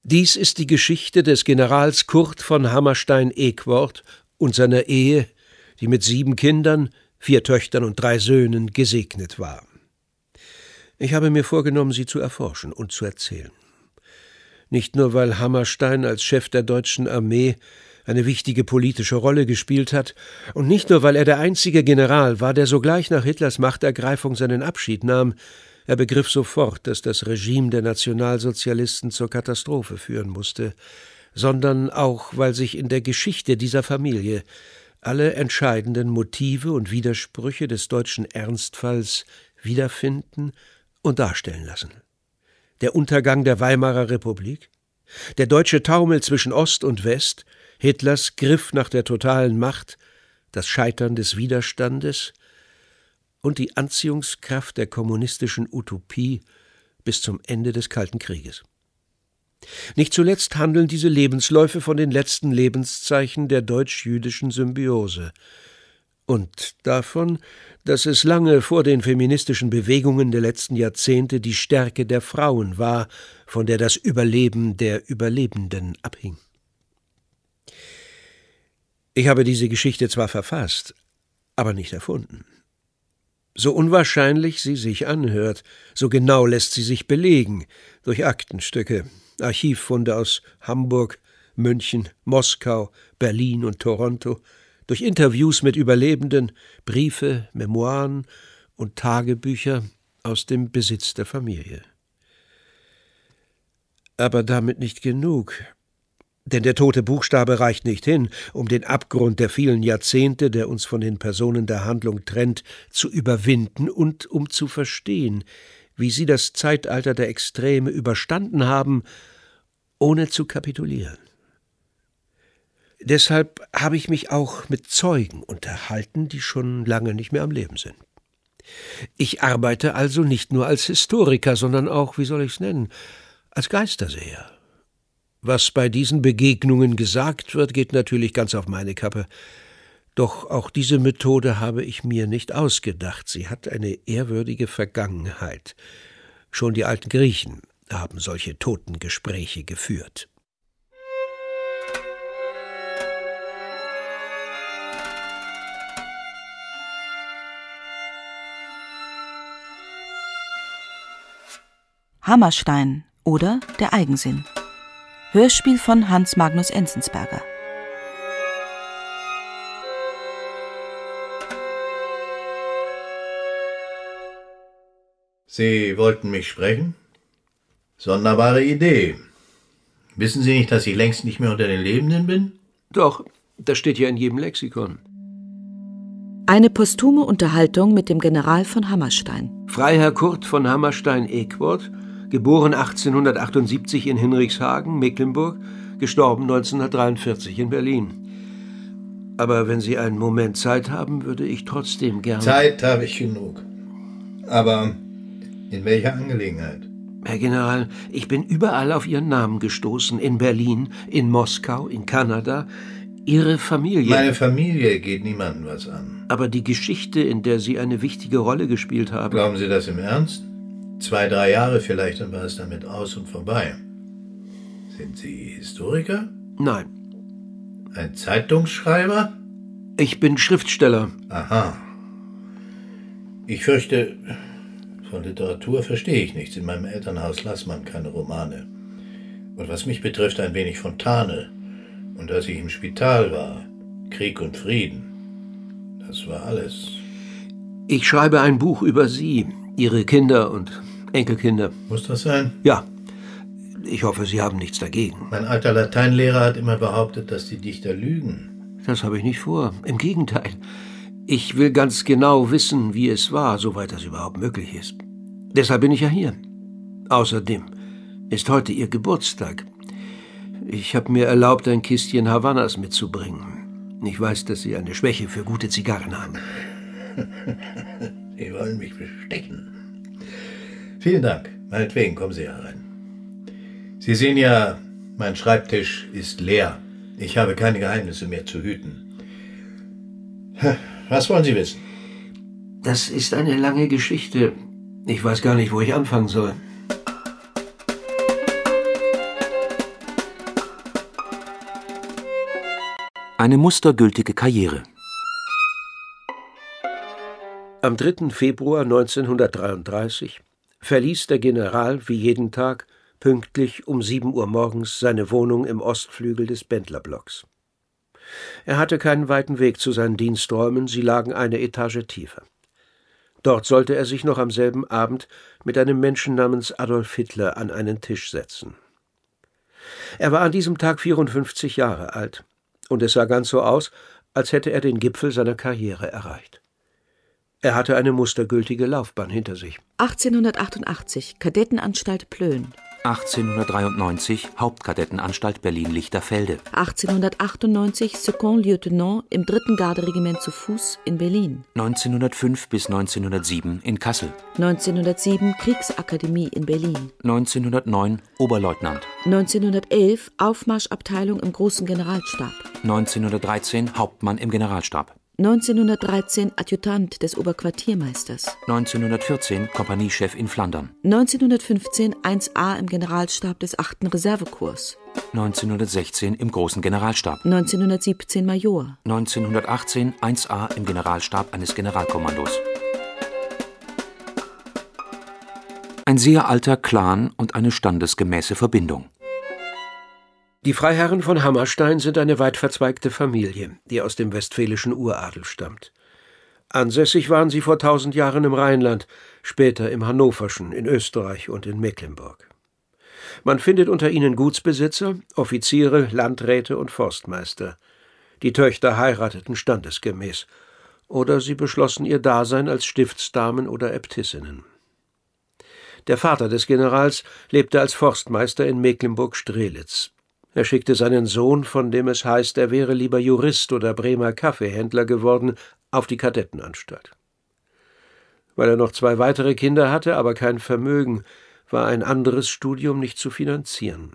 Dies ist die Geschichte des Generals Kurt von Hammerstein-Equord und seiner Ehe, die mit 7 Kindern, 4 Töchtern und 3 Söhnen gesegnet war. Ich habe mir vorgenommen, sie zu erforschen und zu erzählen. Nicht nur, weil Hammerstein als Chef der deutschen Armee eine wichtige politische Rolle gespielt hat, und nicht nur, weil er der einzige General war, der sogleich nach Hitlers Machtergreifung seinen Abschied nahm. Er begriff sofort, dass das Regime der Nationalsozialisten zur Katastrophe führen musste, sondern auch, weil sich in der Geschichte dieser Familie alle entscheidenden Motive und Widersprüche des deutschen Ernstfalls wiederfinden und darstellen lassen. Der Untergang der Weimarer Republik, der deutsche Taumel zwischen Ost und West, Hitlers Griff nach der totalen Macht, das Scheitern des Widerstandes und die Anziehungskraft der kommunistischen Utopie bis zum Ende des Kalten Krieges. Nicht zuletzt handeln diese Lebensläufe von den letzten Lebenszeichen der deutsch-jüdischen Symbiose und davon, dass es lange vor den feministischen Bewegungen der letzten Jahrzehnte die Stärke der Frauen war, von der das Überleben der Überlebenden abhing. Ich habe diese Geschichte zwar verfasst, aber nicht erfunden. So unwahrscheinlich sie sich anhört, so genau lässt sie sich belegen durch Aktenstücke, Archivfunde aus Hamburg, München, Moskau, Berlin und Toronto, durch Interviews mit Überlebenden, Briefe, Memoiren und Tagebücher aus dem Besitz der Familie. Aber damit nicht genug. Denn der tote Buchstabe reicht nicht hin, um den Abgrund der vielen Jahrzehnte, der uns von den Personen der Handlung trennt, zu überwinden und um zu verstehen, wie sie das Zeitalter der Extreme überstanden haben, ohne zu kapitulieren. Deshalb habe ich mich auch mit Zeugen unterhalten, die schon lange nicht mehr am Leben sind. Ich arbeite also nicht nur als Historiker, sondern auch, wie soll ich's nennen, als Geisterseher. Was bei diesen Begegnungen gesagt wird, geht natürlich ganz auf meine Kappe. Doch auch diese Methode habe ich mir nicht ausgedacht. Sie hat eine ehrwürdige Vergangenheit. Schon die alten Griechen haben solche Totengespräche geführt. Hammerstein oder Der Eigensinn. Hörspiel von Hans Magnus Enzensberger. Sie wollten mich sprechen? Sonderbare Idee. Wissen Sie nicht, dass ich längst nicht mehr unter den Lebenden bin? Doch, das steht ja in jedem Lexikon. Eine posthume Unterhaltung mit dem General von Hammerstein. Freiherr Kurt von Hammerstein-Equord, geboren 1878 in Hinrichshagen, Mecklenburg, gestorben 1943 in Berlin. Aber wenn Sie einen Moment Zeit haben, würde ich trotzdem gerne... Zeit habe ich genug. Aber in welcher Angelegenheit? Herr General, ich bin überall auf Ihren Namen gestoßen. In Berlin, in Moskau, in Kanada. Ihre Familie... Meine Familie geht niemandem was an. Aber die Geschichte, in der Sie eine wichtige Rolle gespielt haben... Glauben Sie das im Ernst? 2, 3 Jahre vielleicht, dann war es damit aus und vorbei. Sind Sie Historiker? Nein. Ein Zeitungsschreiber? Ich bin Schriftsteller. Aha. Ich fürchte, von Literatur verstehe ich nichts. In meinem Elternhaus las man keine Romane. Und was mich betrifft, ein wenig Fontane. Und als ich im Spital war, Krieg und Frieden. Das war alles. Ich schreibe ein Buch über Sie, Ihre Kinder und Enkelkinder. Muss das sein? Ja. Ich hoffe, Sie haben nichts dagegen. Mein alter Lateinlehrer hat immer behauptet, dass die Dichter lügen. Das habe ich nicht vor. Im Gegenteil. Ich will ganz genau wissen, wie es war, soweit das überhaupt möglich ist. Deshalb bin ich ja hier. Außerdem ist heute Ihr Geburtstag. Ich habe mir erlaubt, ein Kistchen Havanas mitzubringen. Ich weiß, dass Sie eine Schwäche für gute Zigarren haben. Sie wollen mich bestechen. Vielen Dank. Meinetwegen, kommen Sie herein. Sie sehen ja, mein Schreibtisch ist leer. Ich habe keine Geheimnisse mehr zu hüten. Was wollen Sie wissen? Das ist eine lange Geschichte. Ich weiß gar nicht, wo ich anfangen soll. Eine mustergültige Karriere. Am 3. Februar 1933 verließ der General wie jeden Tag pünktlich um 7 Uhr morgens seine Wohnung im Ostflügel des Bendlerblocks. Er hatte keinen weiten Weg zu seinen Diensträumen, sie lagen eine Etage tiefer. Dort sollte er sich noch am selben Abend mit einem Menschen namens Adolf Hitler an einen Tisch setzen. Er war an diesem Tag 54 Jahre alt, und es sah ganz so aus, als hätte er den Gipfel seiner Karriere erreicht. Er hatte eine mustergültige Laufbahn hinter sich. 1888 Kadettenanstalt Plön. 1893 Hauptkadettenanstalt Berlin-Lichterfelde. 1898 Second Lieutenant im 3. Garderegiment zu Fuß in Berlin. 1905 bis 1907 in Kassel. 1907 Kriegsakademie in Berlin. 1909 Oberleutnant. 1911 Aufmarschabteilung im Großen Generalstab. 1913 Hauptmann im Generalstab. 1913 Adjutant des Oberquartiermeisters. 1914 Kompaniechef in Flandern. 1915 1A im Generalstab des 8. Reservekorps. 1916 im Großen Generalstab. 1917 Major. 1918 1A im Generalstab eines Generalkommandos. Ein sehr alter Clan und eine standesgemäße Verbindung. Die Freiherren von Hammerstein sind eine weit verzweigte Familie, die aus dem westfälischen Uradel stammt. Ansässig waren sie vor 1000 Jahren im Rheinland, später im Hannoverschen, in Österreich und in Mecklenburg. Man findet unter ihnen Gutsbesitzer, Offiziere, Landräte und Forstmeister. Die Töchter heirateten standesgemäß, oder sie beschlossen ihr Dasein als Stiftsdamen oder Äbtissinnen. Der Vater des Generals lebte als Forstmeister in Mecklenburg-Strelitz. Er schickte seinen Sohn, von dem es heißt, er wäre lieber Jurist oder Bremer Kaffeehändler geworden, auf die Kadettenanstalt. Weil er noch 2 weitere Kinder hatte, aber kein Vermögen, war ein anderes Studium nicht zu finanzieren.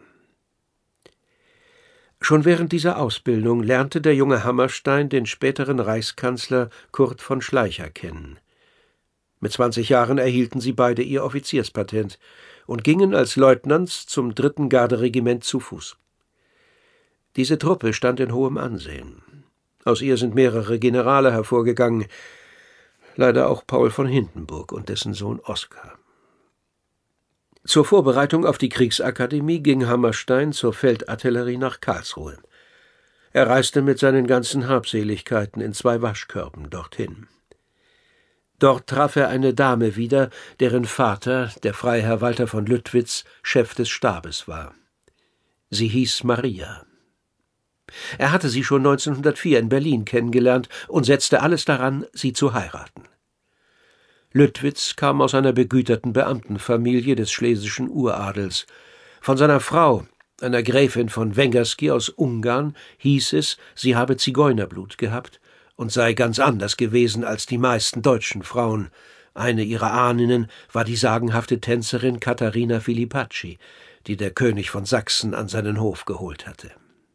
Schon während dieser Ausbildung lernte der junge Hammerstein den späteren Reichskanzler Kurt von Schleicher kennen. Mit 20 Jahren erhielten sie beide ihr Offizierspatent und gingen als Leutnants zum 3. Garderegiment zu Fuß. Diese Truppe stand in hohem Ansehen. Aus ihr sind mehrere Generale hervorgegangen, leider auch Paul von Hindenburg und dessen Sohn Oskar. Zur Vorbereitung auf die Kriegsakademie ging Hammerstein zur Feldartillerie nach Karlsruhe. Er reiste mit seinen ganzen Habseligkeiten in 2 Waschkörben dorthin. Dort traf er eine Dame wieder, deren Vater, der Freiherr Walter von Lüttwitz, Chef des Stabes war. Sie hieß Maria. Er hatte sie schon 1904 in Berlin kennengelernt und setzte alles daran, sie zu heiraten. Lüttwitz kam aus einer begüterten Beamtenfamilie des schlesischen Uradels. Von seiner Frau, einer Gräfin von Wengerski aus Ungarn, hieß es, sie habe Zigeunerblut gehabt und sei ganz anders gewesen als die meisten deutschen Frauen. Eine ihrer Ahninnen war die sagenhafte Tänzerin Katharina Filipacci, die der König von Sachsen an seinen Hof geholt hatte.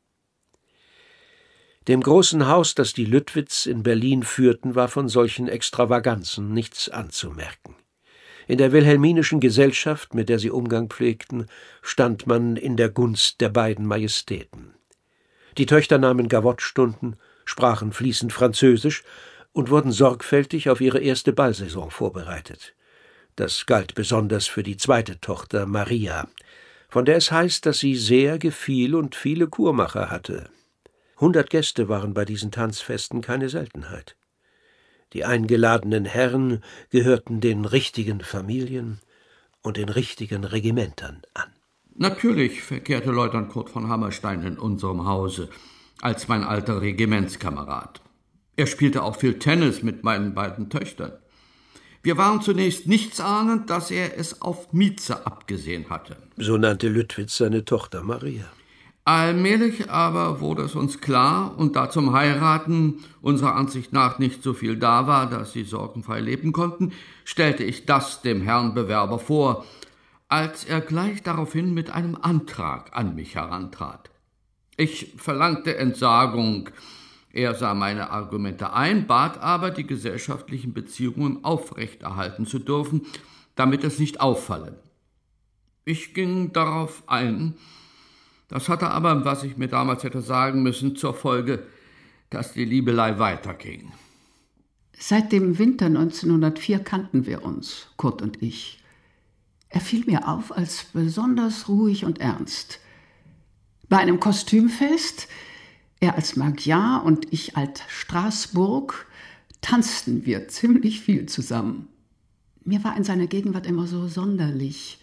Dem großen Haus, das die Lüttwitz in Berlin führten, war von solchen Extravaganzen nichts anzumerken. In der wilhelminischen Gesellschaft, mit der sie Umgang pflegten, stand man in der Gunst der beiden Majestäten. Die Töchter nahmen Gavottstunden, sprachen fließend Französisch und wurden sorgfältig auf ihre erste Ballsaison vorbereitet. Das galt besonders für die zweite Tochter Maria, von der es heißt, dass sie sehr gefiel und viele Kurmacher hatte. 100 Gäste waren bei diesen Tanzfesten keine Seltenheit. Die eingeladenen Herren gehörten den richtigen Familien und den richtigen Regimentern an. Natürlich verkehrte Leutnant Kurt von Hammerstein in unserem Hause als mein alter Regimentskamerad. Er spielte auch viel Tennis mit meinen beiden Töchtern. Wir waren zunächst nichtsahnend, dass er es auf Mieze abgesehen hatte. So nannte Lüttwitz seine Tochter Maria. Allmählich aber wurde es uns klar, und da zum Heiraten unserer Ansicht nach nicht so viel da war, dass sie sorgenfrei leben konnten, stellte ich das dem Herrn Bewerber vor, als er gleich daraufhin mit einem Antrag an mich herantrat. Ich verlangte Entsagung. Er sah meine Argumente ein, bat aber, die gesellschaftlichen Beziehungen aufrechterhalten zu dürfen, damit es nicht auffalle. Ich ging darauf ein. Das hatte aber, was ich mir damals hätte sagen müssen, zur Folge, dass die Liebelei weiterging. Seit dem Winter 1904 kannten wir uns, Kurt und ich. Er fiel mir auf als besonders ruhig und ernst. Bei einem Kostümfest, er als Magyar und ich als Straßburg, tanzten wir ziemlich viel zusammen. Mir war in seiner Gegenwart immer so sonderlich.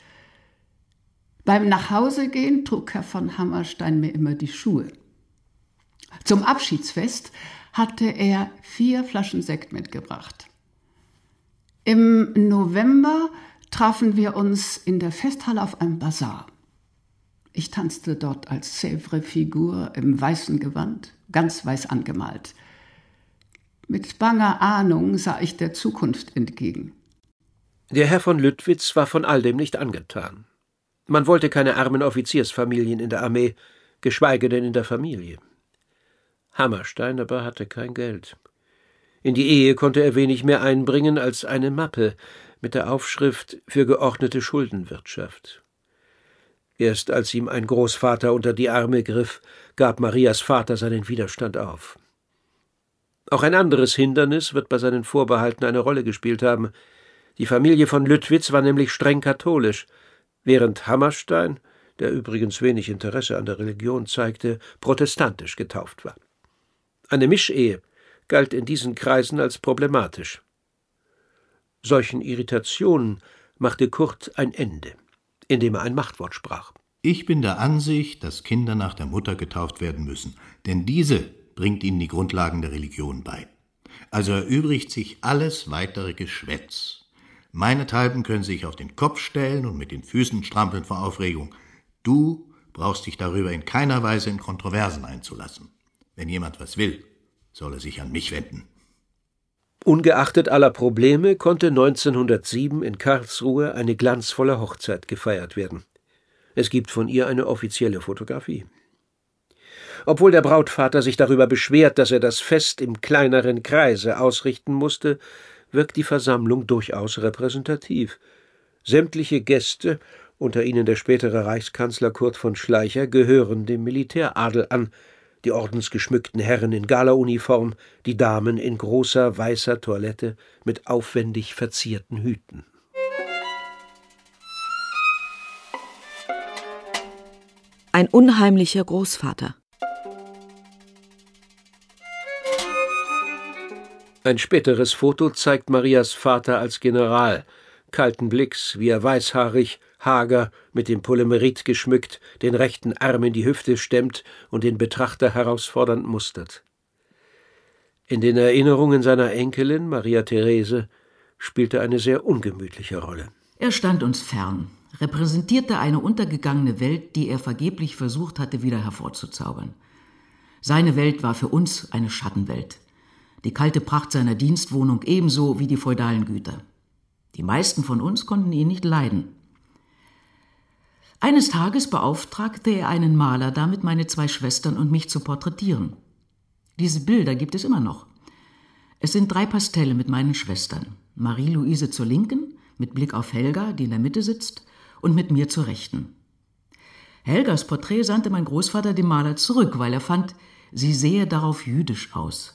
Beim Nachhausegehen trug Herr von Hammerstein mir immer die Schuhe. Zum Abschiedsfest hatte er 4 Flaschen Sekt mitgebracht. Im November trafen wir uns in der Festhalle auf einem Basar. Ich tanzte dort als Sèvres-Figur im weißen Gewand, ganz weiß angemalt. Mit banger Ahnung sah ich der Zukunft entgegen. Der Herr von Lüttwitz war von all dem nicht angetan. Man wollte keine armen Offiziersfamilien in der Armee, geschweige denn in der Familie. Hammerstein aber hatte kein Geld. In die Ehe konnte er wenig mehr einbringen als eine Mappe mit der Aufschrift »Für geordnete Schuldenwirtschaft«. Erst als ihm ein Großvater unter die Arme griff, gab Marias Vater seinen Widerstand auf. Auch ein anderes Hindernis wird bei seinen Vorbehalten eine Rolle gespielt haben. Die Familie von Lüttwitz war nämlich streng katholisch, während Hammerstein, der übrigens wenig Interesse an der Religion zeigte, protestantisch getauft war. Eine Mischehe galt in diesen Kreisen als problematisch. Solchen Irritationen machte Kurt ein Ende, indem er ein Machtwort sprach. Ich bin der Ansicht, dass Kinder nach der Mutter getauft werden müssen, denn diese bringt ihnen die Grundlagen der Religion bei. Also erübrigt sich alles weitere Geschwätz. Meinethalben können Sie sich auf den Kopf stellen und mit den Füßen strampeln vor Aufregung. Du brauchst dich darüber in keiner Weise in Kontroversen einzulassen. Wenn jemand was will, soll er sich an mich wenden. Ungeachtet aller Probleme konnte 1907 in Karlsruhe eine glanzvolle Hochzeit gefeiert werden. Es gibt von ihr eine offizielle Fotografie. Obwohl der Brautvater sich darüber beschwert, dass er das Fest im kleineren Kreise ausrichten musste, wirkt die Versammlung durchaus repräsentativ. Sämtliche Gäste, unter ihnen der spätere Reichskanzler Kurt von Schleicher, gehören dem Militäradel an, die ordensgeschmückten Herren in Galauniform, die Damen in großer weißer Toilette mit aufwendig verzierten Hüten. Ein unheimlicher Großvater. Ein späteres Foto zeigt Marias Vater als General, kalten Blicks, wie er weißhaarig, hager, mit dem Polymerit geschmückt, den rechten Arm in die Hüfte stemmt und den Betrachter herausfordernd mustert. In den Erinnerungen seiner Enkelin, Maria Therese, spielte eine sehr ungemütliche Rolle. Er stand uns fern, repräsentierte eine untergegangene Welt, die er vergeblich versucht hatte, wieder hervorzuzaubern. Seine Welt war für uns eine Schattenwelt. Die kalte Pracht seiner Dienstwohnung ebenso wie die feudalen Güter. Die meisten von uns konnten ihn nicht leiden. Eines Tages beauftragte er einen Maler damit, meine 2 Schwestern und mich zu porträtieren. Diese Bilder gibt es immer noch. Es sind 3 Pastelle mit meinen Schwestern. Marie-Louise zur Linken, mit Blick auf Helga, die in der Mitte sitzt, und mit mir zur Rechten. Helgas Porträt sandte mein Großvater dem Maler zurück, weil er fand, sie sehe darauf jüdisch aus.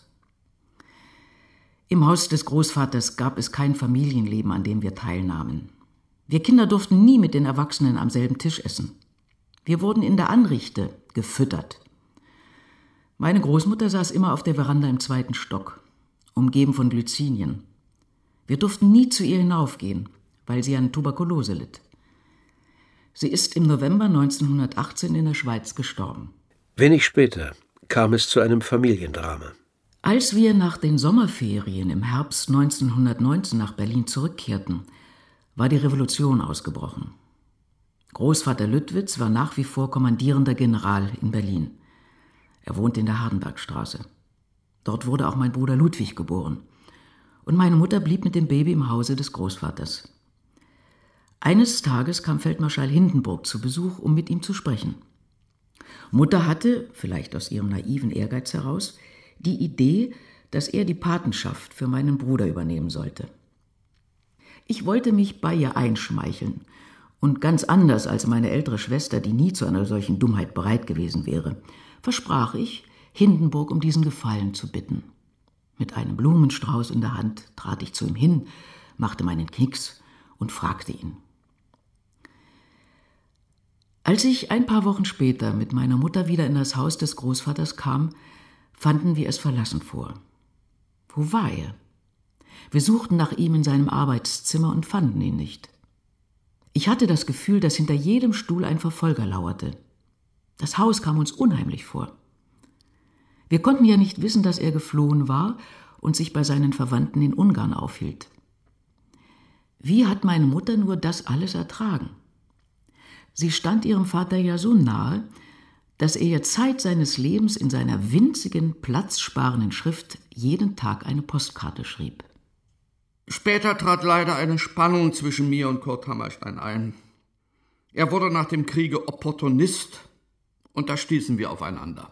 Im Haus des Großvaters gab es kein Familienleben, an dem wir teilnahmen. Wir Kinder durften nie mit den Erwachsenen am selben Tisch essen. Wir wurden in der Anrichte gefüttert. Meine Großmutter saß immer auf der Veranda im 2. Stock, umgeben von Glycinien. Wir durften nie zu ihr hinaufgehen, weil sie an Tuberkulose litt. Sie ist im November 1918 in der Schweiz gestorben. Wenig später kam es zu einem Familiendrama. Als wir nach den Sommerferien im Herbst 1919 nach Berlin zurückkehrten, war die Revolution ausgebrochen. Großvater Lüttwitz war nach wie vor kommandierender General in Berlin. Er wohnte in der Hardenbergstraße. Dort wurde auch mein Bruder Ludwig geboren. Und meine Mutter blieb mit dem Baby im Hause des Großvaters. Eines Tages kam Feldmarschall Hindenburg zu Besuch, um mit ihm zu sprechen. Mutter hatte, vielleicht aus ihrem naiven Ehrgeiz heraus, die Idee, dass er die Patenschaft für meinen Bruder übernehmen sollte. Ich wollte mich bei ihr einschmeicheln und ganz anders als meine ältere Schwester, die nie zu einer solchen Dummheit bereit gewesen wäre, versprach ich, Hindenburg um diesen Gefallen zu bitten. Mit einem Blumenstrauß in der Hand trat ich zu ihm hin, machte meinen Knicks und fragte ihn. Als ich ein paar Wochen später mit meiner Mutter wieder in das Haus des Großvaters kam, fanden wir es verlassen vor. Wo war er? Wir suchten nach ihm in seinem Arbeitszimmer und fanden ihn nicht. Ich hatte das Gefühl, dass hinter jedem Stuhl ein Verfolger lauerte. Das Haus kam uns unheimlich vor. Wir konnten ja nicht wissen, dass er geflohen war und sich bei seinen Verwandten in Ungarn aufhielt. Wie hat meine Mutter nur das alles ertragen? Sie stand ihrem Vater ja so nahe, dass er ihr Zeit seines Lebens in seiner winzigen, platzsparenden Schrift jeden Tag eine Postkarte schrieb. Später trat leider eine Spannung zwischen mir und Kurt Hammerstein ein. Er wurde nach dem Kriege Opportunist und da stießen wir aufeinander.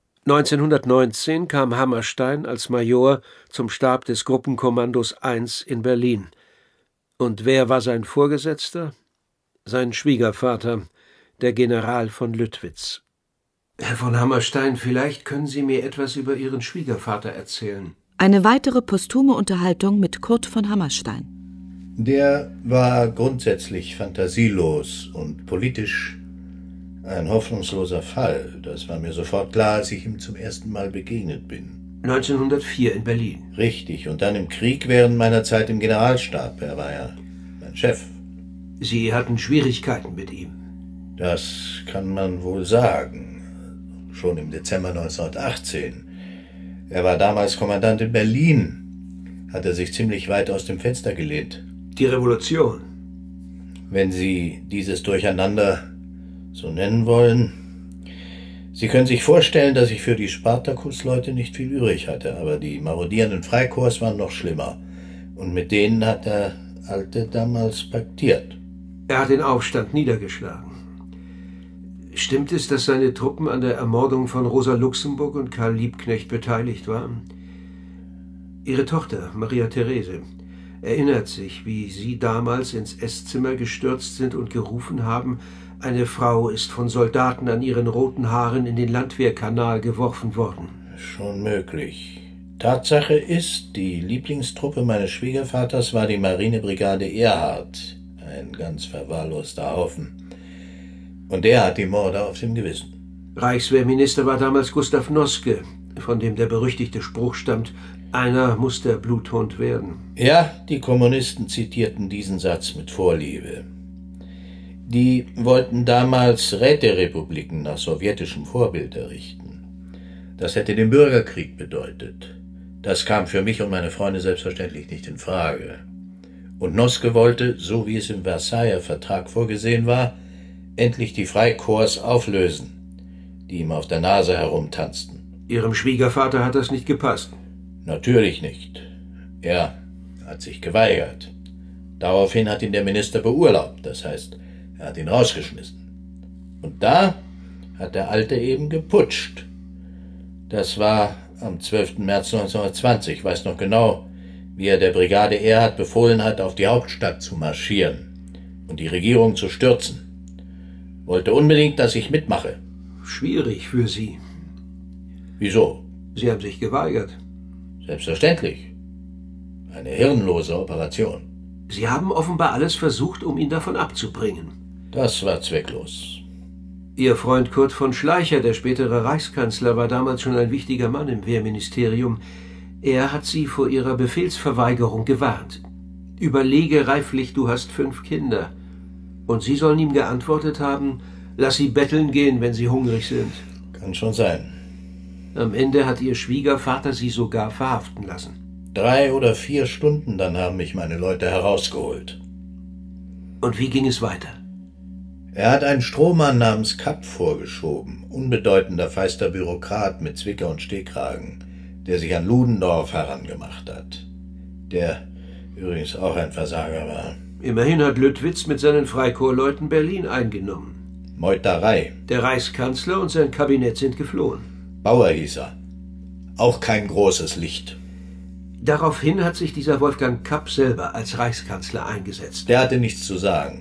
1919 kam Hammerstein als Major zum Stab des Gruppenkommandos 1 in Berlin. Und wer war sein Vorgesetzter? Sein Schwiegervater, der General von Lüttwitz. Herr von Hammerstein, vielleicht können Sie mir etwas über Ihren Schwiegervater erzählen. Eine weitere posthume Unterhaltung mit Kurt von Hammerstein. Der war grundsätzlich fantasielos und politisch ein hoffnungsloser Fall. Das war mir sofort klar, als ich ihm zum ersten Mal begegnet bin. 1904 in Berlin. Richtig, und dann im Krieg während meiner Zeit im Generalstab. Er war ja mein Chef. Sie hatten Schwierigkeiten mit ihm. Das kann man wohl sagen. Schon im Dezember 1918. Er war damals Kommandant in Berlin. Hat er sich ziemlich weit aus dem Fenster gelehnt. Die Revolution. Wenn Sie dieses Durcheinander so nennen wollen. Sie können sich vorstellen, dass ich für die Spartakus-Leute nicht viel übrig hatte, aber die marodierenden Freikorps waren noch schlimmer. Und mit denen hat der Alte damals paktiert. Er hat den Aufstand niedergeschlagen. Stimmt es, dass seine Truppen an der Ermordung von Rosa Luxemburg und Karl Liebknecht beteiligt waren? Ihre Tochter, Maria Therese, erinnert sich, wie Sie damals ins Esszimmer gestürzt sind und gerufen haben, eine Frau ist von Soldaten an ihren roten Haaren in den Landwehrkanal geworfen worden. Schon möglich. Tatsache ist, die Lieblingstruppe meines Schwiegervaters war die Marinebrigade Erhard. Ein ganz verwahrloster Haufen. Und der hat die Morde auf dem Gewissen. Reichswehrminister war damals Gustav Noske, von dem der berüchtigte Spruch stammt, einer muss der Bluthund werden. Ja, die Kommunisten zitierten diesen Satz mit Vorliebe. Die wollten damals Räterepubliken nach sowjetischem Vorbild errichten. Das hätte den Bürgerkrieg bedeutet. Das kam für mich und meine Freunde selbstverständlich nicht in Frage. Und Noske wollte, so wie es im Versailler Vertrag vorgesehen war, endlich die Freikorps auflösen, die ihm auf der Nase herumtanzten. Ihrem Schwiegervater hat das nicht gepasst? Natürlich nicht. Er hat sich geweigert. Daraufhin hat ihn der Minister beurlaubt, das heißt, er hat ihn rausgeschmissen. Und da hat der Alte eben geputscht. Das war am 12. März 1920, ich weiß noch genau, wie er der Brigade Erhard befohlen hat, auf die Hauptstadt zu marschieren und die Regierung zu stürzen. Wollte unbedingt, dass ich mitmache. Schwierig für Sie. Wieso? Sie haben sich geweigert. Selbstverständlich. Eine hirnlose Operation. Sie haben offenbar alles versucht, um ihn davon abzubringen. Das war zwecklos. Ihr Freund Kurt von Schleicher, der spätere Reichskanzler, war damals schon ein wichtiger Mann im Wehrministerium. Er hat Sie vor Ihrer Befehlsverweigerung gewarnt. Überlege reiflich, du hast 5 Kinder. Und Sie sollen ihm geantwortet haben, lass sie betteln gehen, wenn sie hungrig sind. Kann schon sein. Am Ende hat Ihr Schwiegervater Sie sogar verhaften lassen. 3 oder 4 Stunden, dann haben mich meine Leute herausgeholt. Und wie ging es weiter? Er hat einen Strohmann namens Kapp vorgeschoben, unbedeutender feister Bürokrat mit Zwicker und Stehkragen, der sich an Ludendorff herangemacht hat. Der übrigens auch ein Versager war. Immerhin hat Lüttwitz mit seinen Freikorpsleuten Berlin eingenommen. Meuterei. Der Reichskanzler und sein Kabinett sind geflohen. Bauer hieß er. Auch kein großes Licht. Daraufhin hat sich dieser Wolfgang Kapp selber als Reichskanzler eingesetzt. Der hatte nichts zu sagen.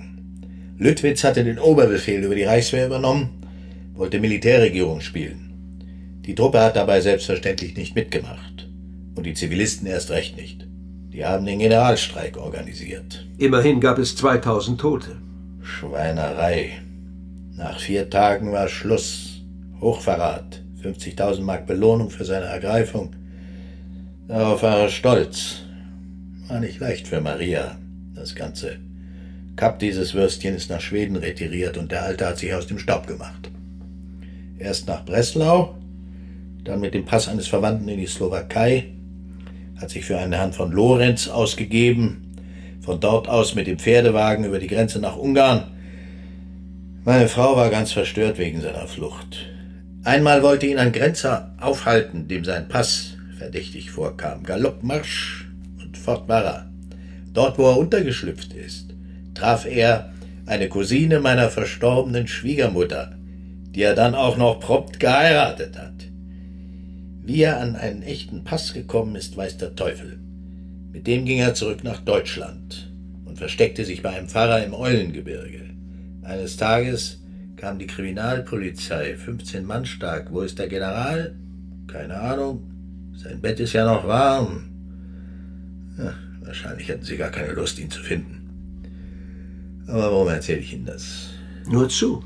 Lüttwitz hatte den Oberbefehl über die Reichswehr übernommen, wollte Militärregierung spielen. Die Truppe hat dabei selbstverständlich nicht mitgemacht. Und die Zivilisten erst recht nicht. Die haben den Generalstreik organisiert. Immerhin gab es 2000 Tote. Schweinerei. Nach 4 Tagen war Schluss. Hochverrat. 50.000 Mark Belohnung für seine Ergreifung. Darauf war er stolz. War nicht leicht für Maria, das Ganze. Kapp, dieses Würstchen, ist nach Schweden retiriert und der Alte hat sich aus dem Staub gemacht. Erst nach Breslau, dann mit dem Pass eines Verwandten in die Slowakei, hat sich für einen Herrn von Lorenz ausgegeben, von dort aus mit dem Pferdewagen über die Grenze nach Ungarn. Meine Frau war ganz verstört wegen seiner Flucht. Einmal wollte ihn ein Grenzer aufhalten, dem sein Pass verdächtig vorkam. Galoppmarsch und fort war er. Dort, wo er untergeschlüpft ist, traf er eine Cousine meiner verstorbenen Schwiegermutter, die er dann auch noch prompt geheiratet hat. Wie er an einen echten Pass gekommen ist, weiß der Teufel. Mit dem ging er zurück nach Deutschland und versteckte sich bei einem Pfarrer im Eulengebirge. Eines Tages kam die Kriminalpolizei, 15 Mann stark. Wo ist der General? Keine Ahnung. Sein Bett ist ja noch warm. Ja, wahrscheinlich hatten sie gar keine Lust, ihn zu finden. Aber warum erzähle ich Ihnen das? Nur zu.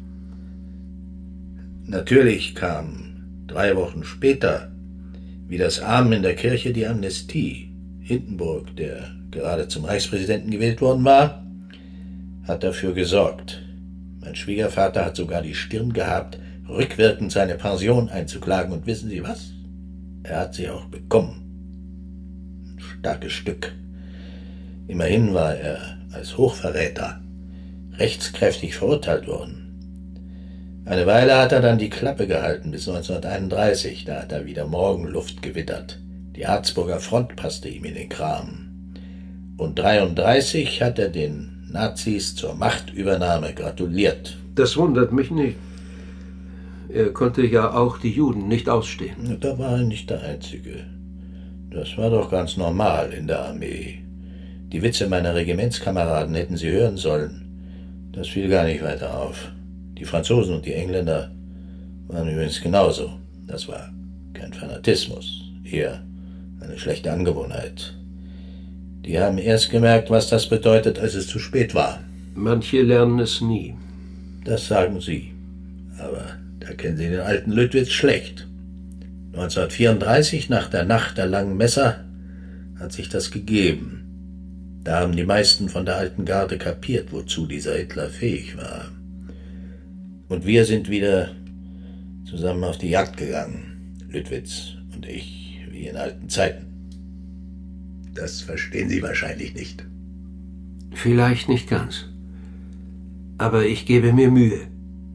Natürlich kam 3 Wochen später, wie das Amen in der Kirche, die Amnestie. Hindenburg, der gerade zum Reichspräsidenten gewählt worden war, hat dafür gesorgt. Mein Schwiegervater hat sogar die Stirn gehabt, rückwirkend seine Pension einzuklagen. Und wissen Sie was? Er hat sie auch bekommen. Ein starkes Stück. Immerhin war er als Hochverräter rechtskräftig verurteilt worden. Eine Weile hat er dann die Klappe gehalten, bis 1931. Da hat er wieder Morgenluft gewittert. Die Harzburger Front passte ihm in den Kram. Und 1933 hat er den Nazis zur Machtübernahme gratuliert. Das wundert mich nicht. Er konnte ja auch die Juden nicht ausstehen. Da war er nicht der Einzige. Das war doch ganz normal in der Armee. Die Witze meiner Regimentskameraden hätten Sie hören sollen. Das fiel gar nicht weiter auf. Die Franzosen und die Engländer waren übrigens genauso. Das war kein Fanatismus, eher eine schlechte Angewohnheit. Die haben erst gemerkt, was das bedeutet, als es zu spät war. Manche lernen es nie. Das sagen Sie. Aber da kennen Sie den alten Lüttwitz schlecht. 1934, nach der Nacht der langen Messer, hat sich das gegeben. Da haben die meisten von der alten Garde kapiert, wozu dieser Hitler fähig war. Und wir sind wieder zusammen auf die Jagd gegangen, Lüttwitz und ich, wie in alten Zeiten. Das verstehen Sie wahrscheinlich nicht. Vielleicht nicht ganz. Aber ich gebe mir Mühe.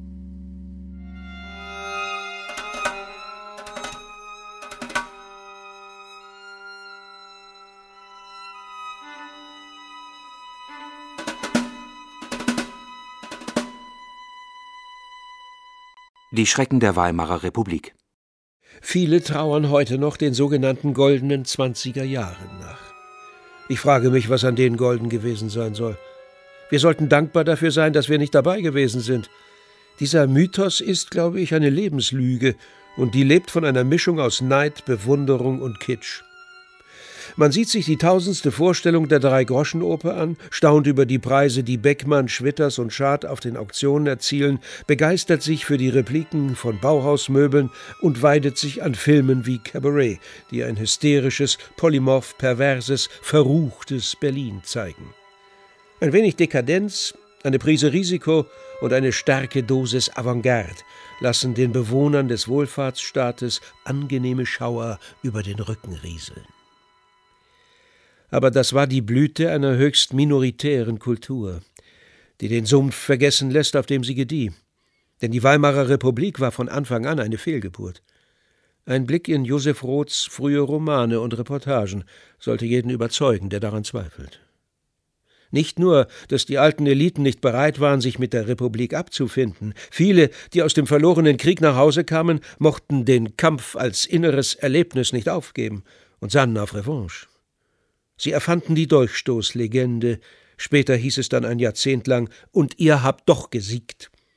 Die Schrecken der Weimarer Republik. Viele trauern heute noch den sogenannten goldenen 20er Jahren nach. Ich frage mich, was an denen golden gewesen sein soll. Wir sollten dankbar dafür sein, dass wir nicht dabei gewesen sind. Dieser Mythos ist, glaube ich, eine Lebenslüge, und die lebt von einer Mischung aus Neid, Bewunderung und Kitsch. Man sieht sich die 1000. Vorstellung der Drei-Groschen-Oper an, staunt über die Preise, die Beckmann, Schwitters und Schad auf den Auktionen erzielen, begeistert sich für die Repliken von Bauhausmöbeln und weidet sich an Filmen wie Cabaret, die ein hysterisches, polymorph perverses, verruchtes Berlin zeigen. Ein wenig Dekadenz, eine Prise Risiko und eine starke Dosis Avantgarde lassen den Bewohnern des Wohlfahrtsstaates angenehme Schauer über den Rücken rieseln. Aber das war die Blüte einer höchst minoritären Kultur, die den Sumpf vergessen lässt, auf dem sie gedieh. Denn die Weimarer Republik war von Anfang an eine Fehlgeburt. Ein Blick in Josef Roths frühe Romane und Reportagen sollte jeden überzeugen, der daran zweifelt. Nicht nur, dass die alten Eliten nicht bereit waren, sich mit der Republik abzufinden. Viele, die aus dem verlorenen Krieg nach Hause kamen, mochten den Kampf als inneres Erlebnis nicht aufgeben und sannen auf Revanche. Sie erfanden die Dolchstoßlegende. Später hieß es dann ein Jahrzehnt lang, und ihr habt doch gesiegt.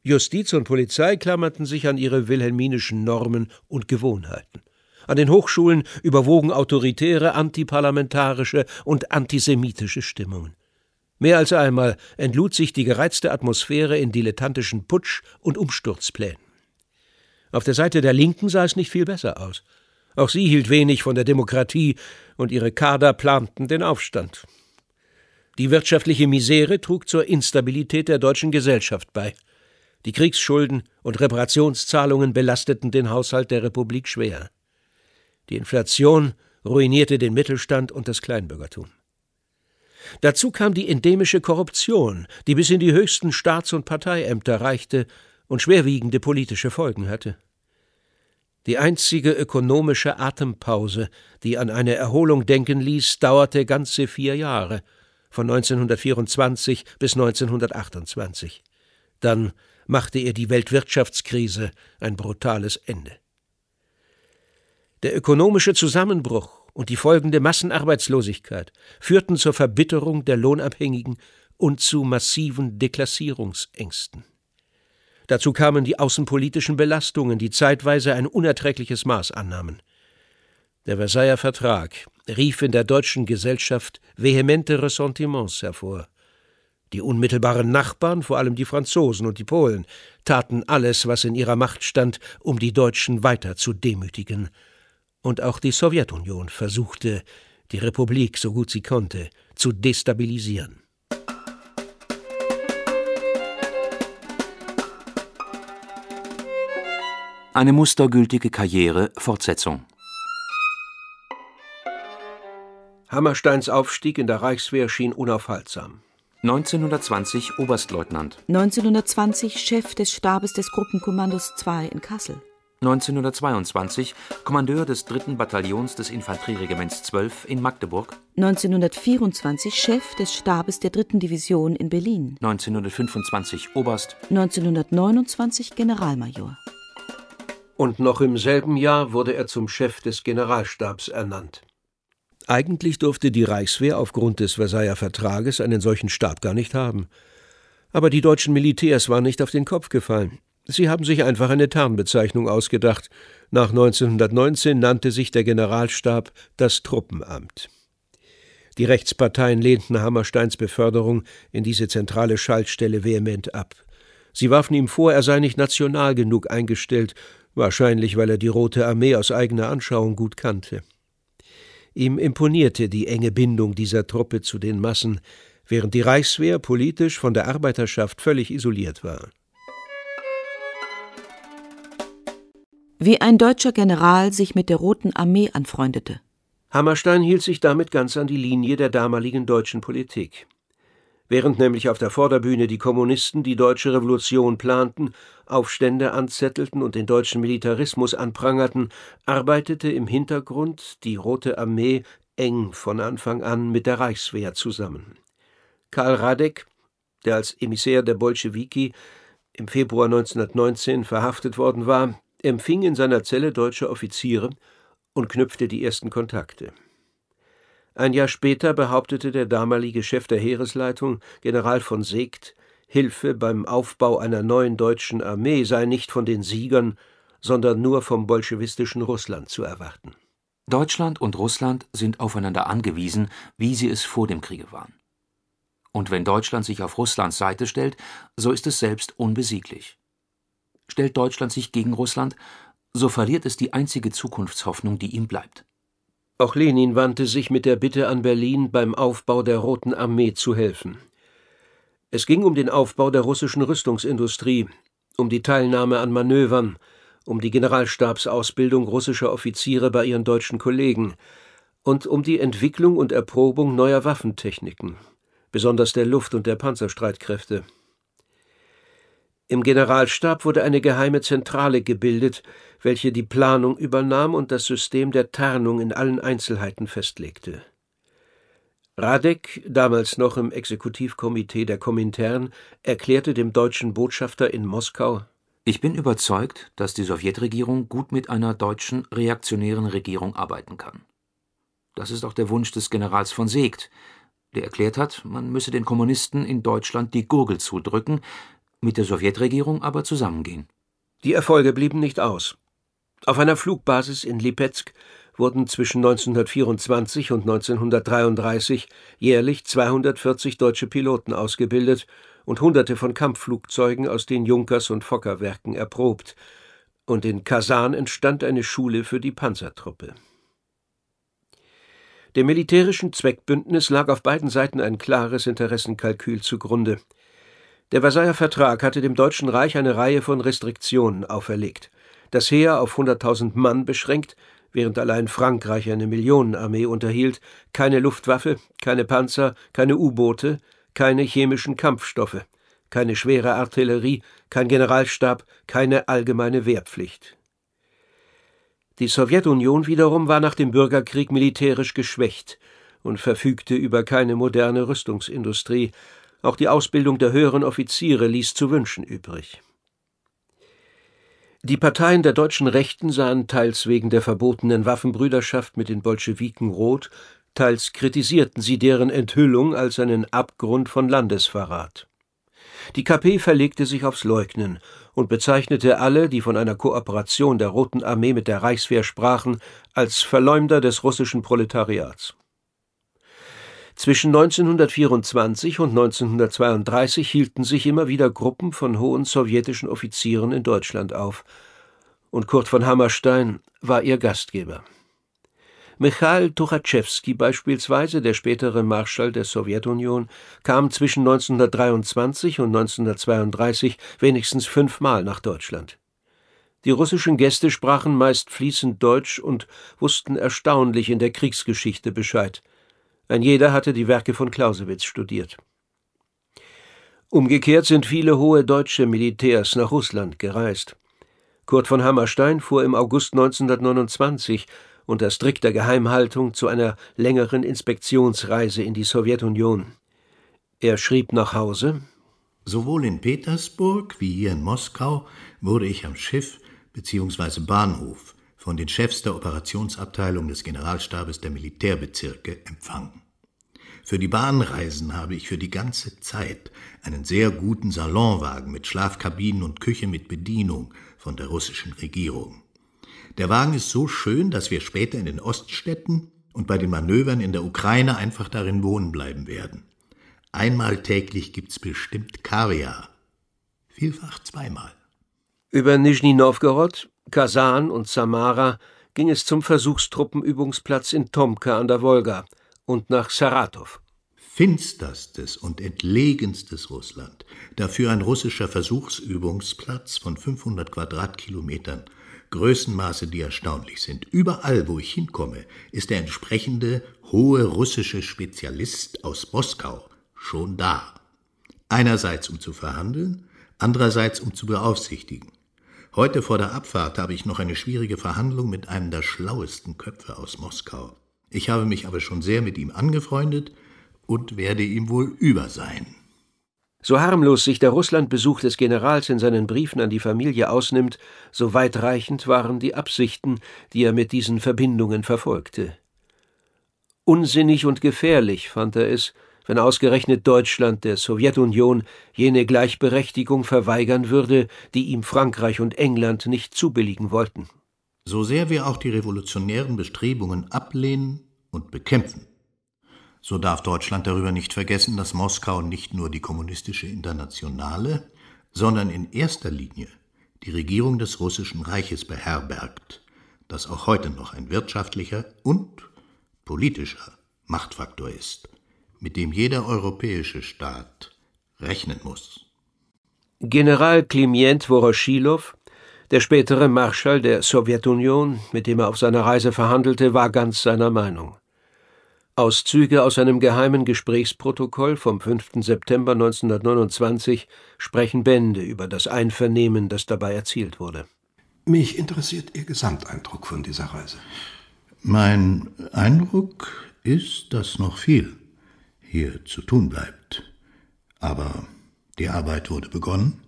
Justiz und Polizei klammerten sich an ihre wilhelminischen Normen und Gewohnheiten. An den Hochschulen überwogen autoritäre, antiparlamentarische und antisemitische Stimmungen. Mehr als einmal entlud sich die gereizte Atmosphäre in dilettantischen Putsch- und Umsturzplänen. Auf der Seite der Linken sah es nicht viel besser aus. Auch sie hielt wenig von der Demokratie und ihre Kader planten den Aufstand. Die wirtschaftliche Misere trug zur Instabilität der deutschen Gesellschaft bei. Die Kriegsschulden und Reparationszahlungen belasteten den Haushalt der Republik schwer. Die Inflation ruinierte den Mittelstand und das Kleinbürgertum. Dazu kam die endemische Korruption, die bis in die höchsten Staats- und Parteiämter reichte und schwerwiegende politische Folgen hatte. Die einzige ökonomische Atempause, die an eine Erholung denken ließ, dauerte ganze 4 Jahre, von 1924 bis 1928. Dann machte ihr die Weltwirtschaftskrise ein brutales Ende. Der ökonomische Zusammenbruch und die folgende Massenarbeitslosigkeit führten zur Verbitterung der Lohnabhängigen und zu massiven Deklassierungsängsten. Dazu kamen die außenpolitischen Belastungen, die zeitweise ein unerträgliches Maß annahmen. Der Versailler Vertrag rief in der deutschen Gesellschaft vehemente Ressentiments hervor. Die unmittelbaren Nachbarn, vor allem die Franzosen und die Polen, taten alles, was in ihrer Macht stand, um die Deutschen weiter zu demütigen. Und auch die Sowjetunion versuchte, die Republik, so gut sie konnte, zu destabilisieren. Eine mustergültige Karriere, Fortsetzung. Hammersteins Aufstieg in der Reichswehr schien unaufhaltsam. 1920 Oberstleutnant. 1920 Chef des Stabes des Gruppenkommandos 2 in Kassel. 1922 Kommandeur des 3. Bataillons des Infanterieregiments 12 in Magdeburg. 1924 Chef des Stabes der 3. Division in Berlin. 1925 Oberst. 1929 Generalmajor. Und noch im selben Jahr wurde er zum Chef des Generalstabs ernannt. Eigentlich durfte die Reichswehr aufgrund des Versailler Vertrages einen solchen Stab gar nicht haben. Aber die deutschen Militärs waren nicht auf den Kopf gefallen. Sie haben sich einfach eine Tarnbezeichnung ausgedacht. Nach 1919 nannte sich der Generalstab das Truppenamt. Die Rechtsparteien lehnten Hammersteins Beförderung in diese zentrale Schaltstelle vehement ab. Sie warfen ihm vor, er sei nicht national genug eingestellt, wahrscheinlich weil er die Rote Armee aus eigener Anschauung gut kannte. Ihm imponierte die enge Bindung dieser Truppe zu den Massen, während die Reichswehr politisch von der Arbeiterschaft völlig isoliert war. Wie ein deutscher General sich mit der Roten Armee anfreundete. Hammerstein hielt sich damit ganz an die Linie der damaligen deutschen Politik. Während nämlich auf der Vorderbühne die Kommunisten die deutsche Revolution planten, Aufstände anzettelten und den deutschen Militarismus anprangerten, arbeitete im Hintergrund die Rote Armee eng von Anfang an mit der Reichswehr zusammen. Karl Radek, der als Emissär der Bolschewiki im Februar 1919 verhaftet worden war, empfing in seiner Zelle deutsche Offiziere und knüpfte die ersten Kontakte. Ein Jahr später behauptete der damalige Chef der Heeresleitung, General von Seeckt, Hilfe beim Aufbau einer neuen deutschen Armee sei nicht von den Siegern, sondern nur vom bolschewistischen Russland zu erwarten. Deutschland und Russland sind aufeinander angewiesen, wie sie es vor dem Kriege waren. Und wenn Deutschland sich auf Russlands Seite stellt, so ist es selbst unbesieglich. Stellt Deutschland sich gegen Russland, so verliert es die einzige Zukunftshoffnung, die ihm bleibt. Auch Lenin wandte sich mit der Bitte an Berlin, beim Aufbau der Roten Armee zu helfen. Es ging um den Aufbau der russischen Rüstungsindustrie, um die Teilnahme an Manövern, um die Generalstabsausbildung russischer Offiziere bei ihren deutschen Kollegen und um die Entwicklung und Erprobung neuer Waffentechniken, besonders der Luft- und der Panzerstreitkräfte. Im Generalstab wurde eine geheime Zentrale gebildet, welche die Planung übernahm und das System der Tarnung in allen Einzelheiten festlegte. Radek, damals noch im Exekutivkomitee der Komintern, erklärte dem deutschen Botschafter in Moskau: Ich bin überzeugt, dass die Sowjetregierung gut mit einer deutschen reaktionären Regierung arbeiten kann. Das ist auch der Wunsch des Generals von Seeckt, der erklärt hat, man müsse den Kommunisten in Deutschland die Gurgel zudrücken, mit der Sowjetregierung aber zusammengehen. Die Erfolge blieben nicht aus. Auf einer Flugbasis in Lipezk wurden zwischen 1924 und 1933 jährlich 240 deutsche Piloten ausgebildet und Hunderte von Kampfflugzeugen aus den Junkers- und Fokker-Werken erprobt. Und in Kasan entstand eine Schule für die Panzertruppe. Dem militärischen Zweckbündnis lag auf beiden Seiten ein klares Interessenkalkül zugrunde. Der Versailler Vertrag hatte dem Deutschen Reich eine Reihe von Restriktionen auferlegt. Das Heer auf 100.000 Mann beschränkt, während allein Frankreich eine Millionenarmee unterhielt, keine Luftwaffe, keine Panzer, keine U-Boote, keine chemischen Kampfstoffe, keine schwere Artillerie, kein Generalstab, keine allgemeine Wehrpflicht. Die Sowjetunion wiederum war nach dem Bürgerkrieg militärisch geschwächt und verfügte über keine moderne Rüstungsindustrie. Auch die Ausbildung der höheren Offiziere ließ zu wünschen übrig. Die Parteien der deutschen Rechten sahen teils wegen der verbotenen Waffenbrüderschaft mit den Bolschewiken rot, teils kritisierten sie deren Enthüllung als einen Abgrund von Landesverrat. Die KP verlegte sich aufs Leugnen und bezeichnete alle, die von einer Kooperation der Roten Armee mit der Reichswehr sprachen, als Verleumder des russischen Proletariats. Zwischen 1924 und 1932 hielten sich immer wieder Gruppen von hohen sowjetischen Offizieren in Deutschland auf, und Kurt von Hammerstein war ihr Gastgeber. Michail Tuchatschewski beispielsweise, der spätere Marschall der Sowjetunion, kam zwischen 1923 und 1932 wenigstens 5-mal nach Deutschland. Die russischen Gäste sprachen meist fließend Deutsch und wussten erstaunlich in der Kriegsgeschichte Bescheid. Ein jeder hatte die Werke von Clausewitz studiert. Umgekehrt sind viele hohe deutsche Militärs nach Russland gereist. Kurt von Hammerstein fuhr im August 1929 unter strikter Geheimhaltung zu einer längeren Inspektionsreise in die Sowjetunion. Er schrieb nach Hause: Sowohl in Petersburg wie hier in Moskau wurde ich am Schiff bzw. Bahnhof von den Chefs der Operationsabteilung des Generalstabes der Militärbezirke empfangen. Für die Bahnreisen habe ich für die ganze Zeit einen sehr guten Salonwagen mit Schlafkabinen und Küche mit Bedienung von der russischen Regierung. Der Wagen ist so schön, dass wir später in den Oststädten und bei den Manövern in der Ukraine einfach darin wohnen bleiben werden. Einmal täglich gibt's bestimmt Kaviar. Vielfach 2-mal. Über Nischni Nowgorod, Kasan und Samara ging es zum Versuchstruppenübungsplatz in Tomka an der Wolga und nach Saratow. Finsterstes und entlegenstes Russland, dafür ein russischer Versuchsübungsplatz von 500 Quadratkilometern, Größenmaße, die erstaunlich sind. Überall, wo ich hinkomme, ist der entsprechende hohe russische Spezialist aus Moskau schon da. Einerseits, um zu verhandeln, andererseits, um zu beaufsichtigen. Heute vor der Abfahrt habe ich noch eine schwierige Verhandlung mit einem der schlauesten Köpfe aus Moskau. Ich habe mich aber schon sehr mit ihm angefreundet und werde ihm wohl über sein. So harmlos sich der Russlandbesuch des Generals in seinen Briefen an die Familie ausnimmt, so weitreichend waren die Absichten, die er mit diesen Verbindungen verfolgte. Unsinnig und gefährlich fand er es, wenn ausgerechnet Deutschland der Sowjetunion jene Gleichberechtigung verweigern würde, die ihm Frankreich und England nicht zubilligen wollten. So sehr wir auch die revolutionären Bestrebungen ablehnen und bekämpfen, so darf Deutschland darüber nicht vergessen, dass Moskau nicht nur die kommunistische Internationale, sondern in erster Linie die Regierung des Russischen Reiches beherbergt, das auch heute noch ein wirtschaftlicher und politischer Machtfaktor ist, mit dem jeder europäische Staat rechnen muss. General Klimient Woroschilow, der spätere Marschall der Sowjetunion, mit dem er auf seiner Reise verhandelte, war ganz seiner Meinung. Auszüge aus einem geheimen Gesprächsprotokoll vom 5. September 1929 sprechen Bände über das Einvernehmen, das dabei erzielt wurde. Mich interessiert Ihr Gesamteindruck von dieser Reise. Mein Eindruck ist, dass noch viel hier zu tun bleibt. Aber die Arbeit wurde begonnen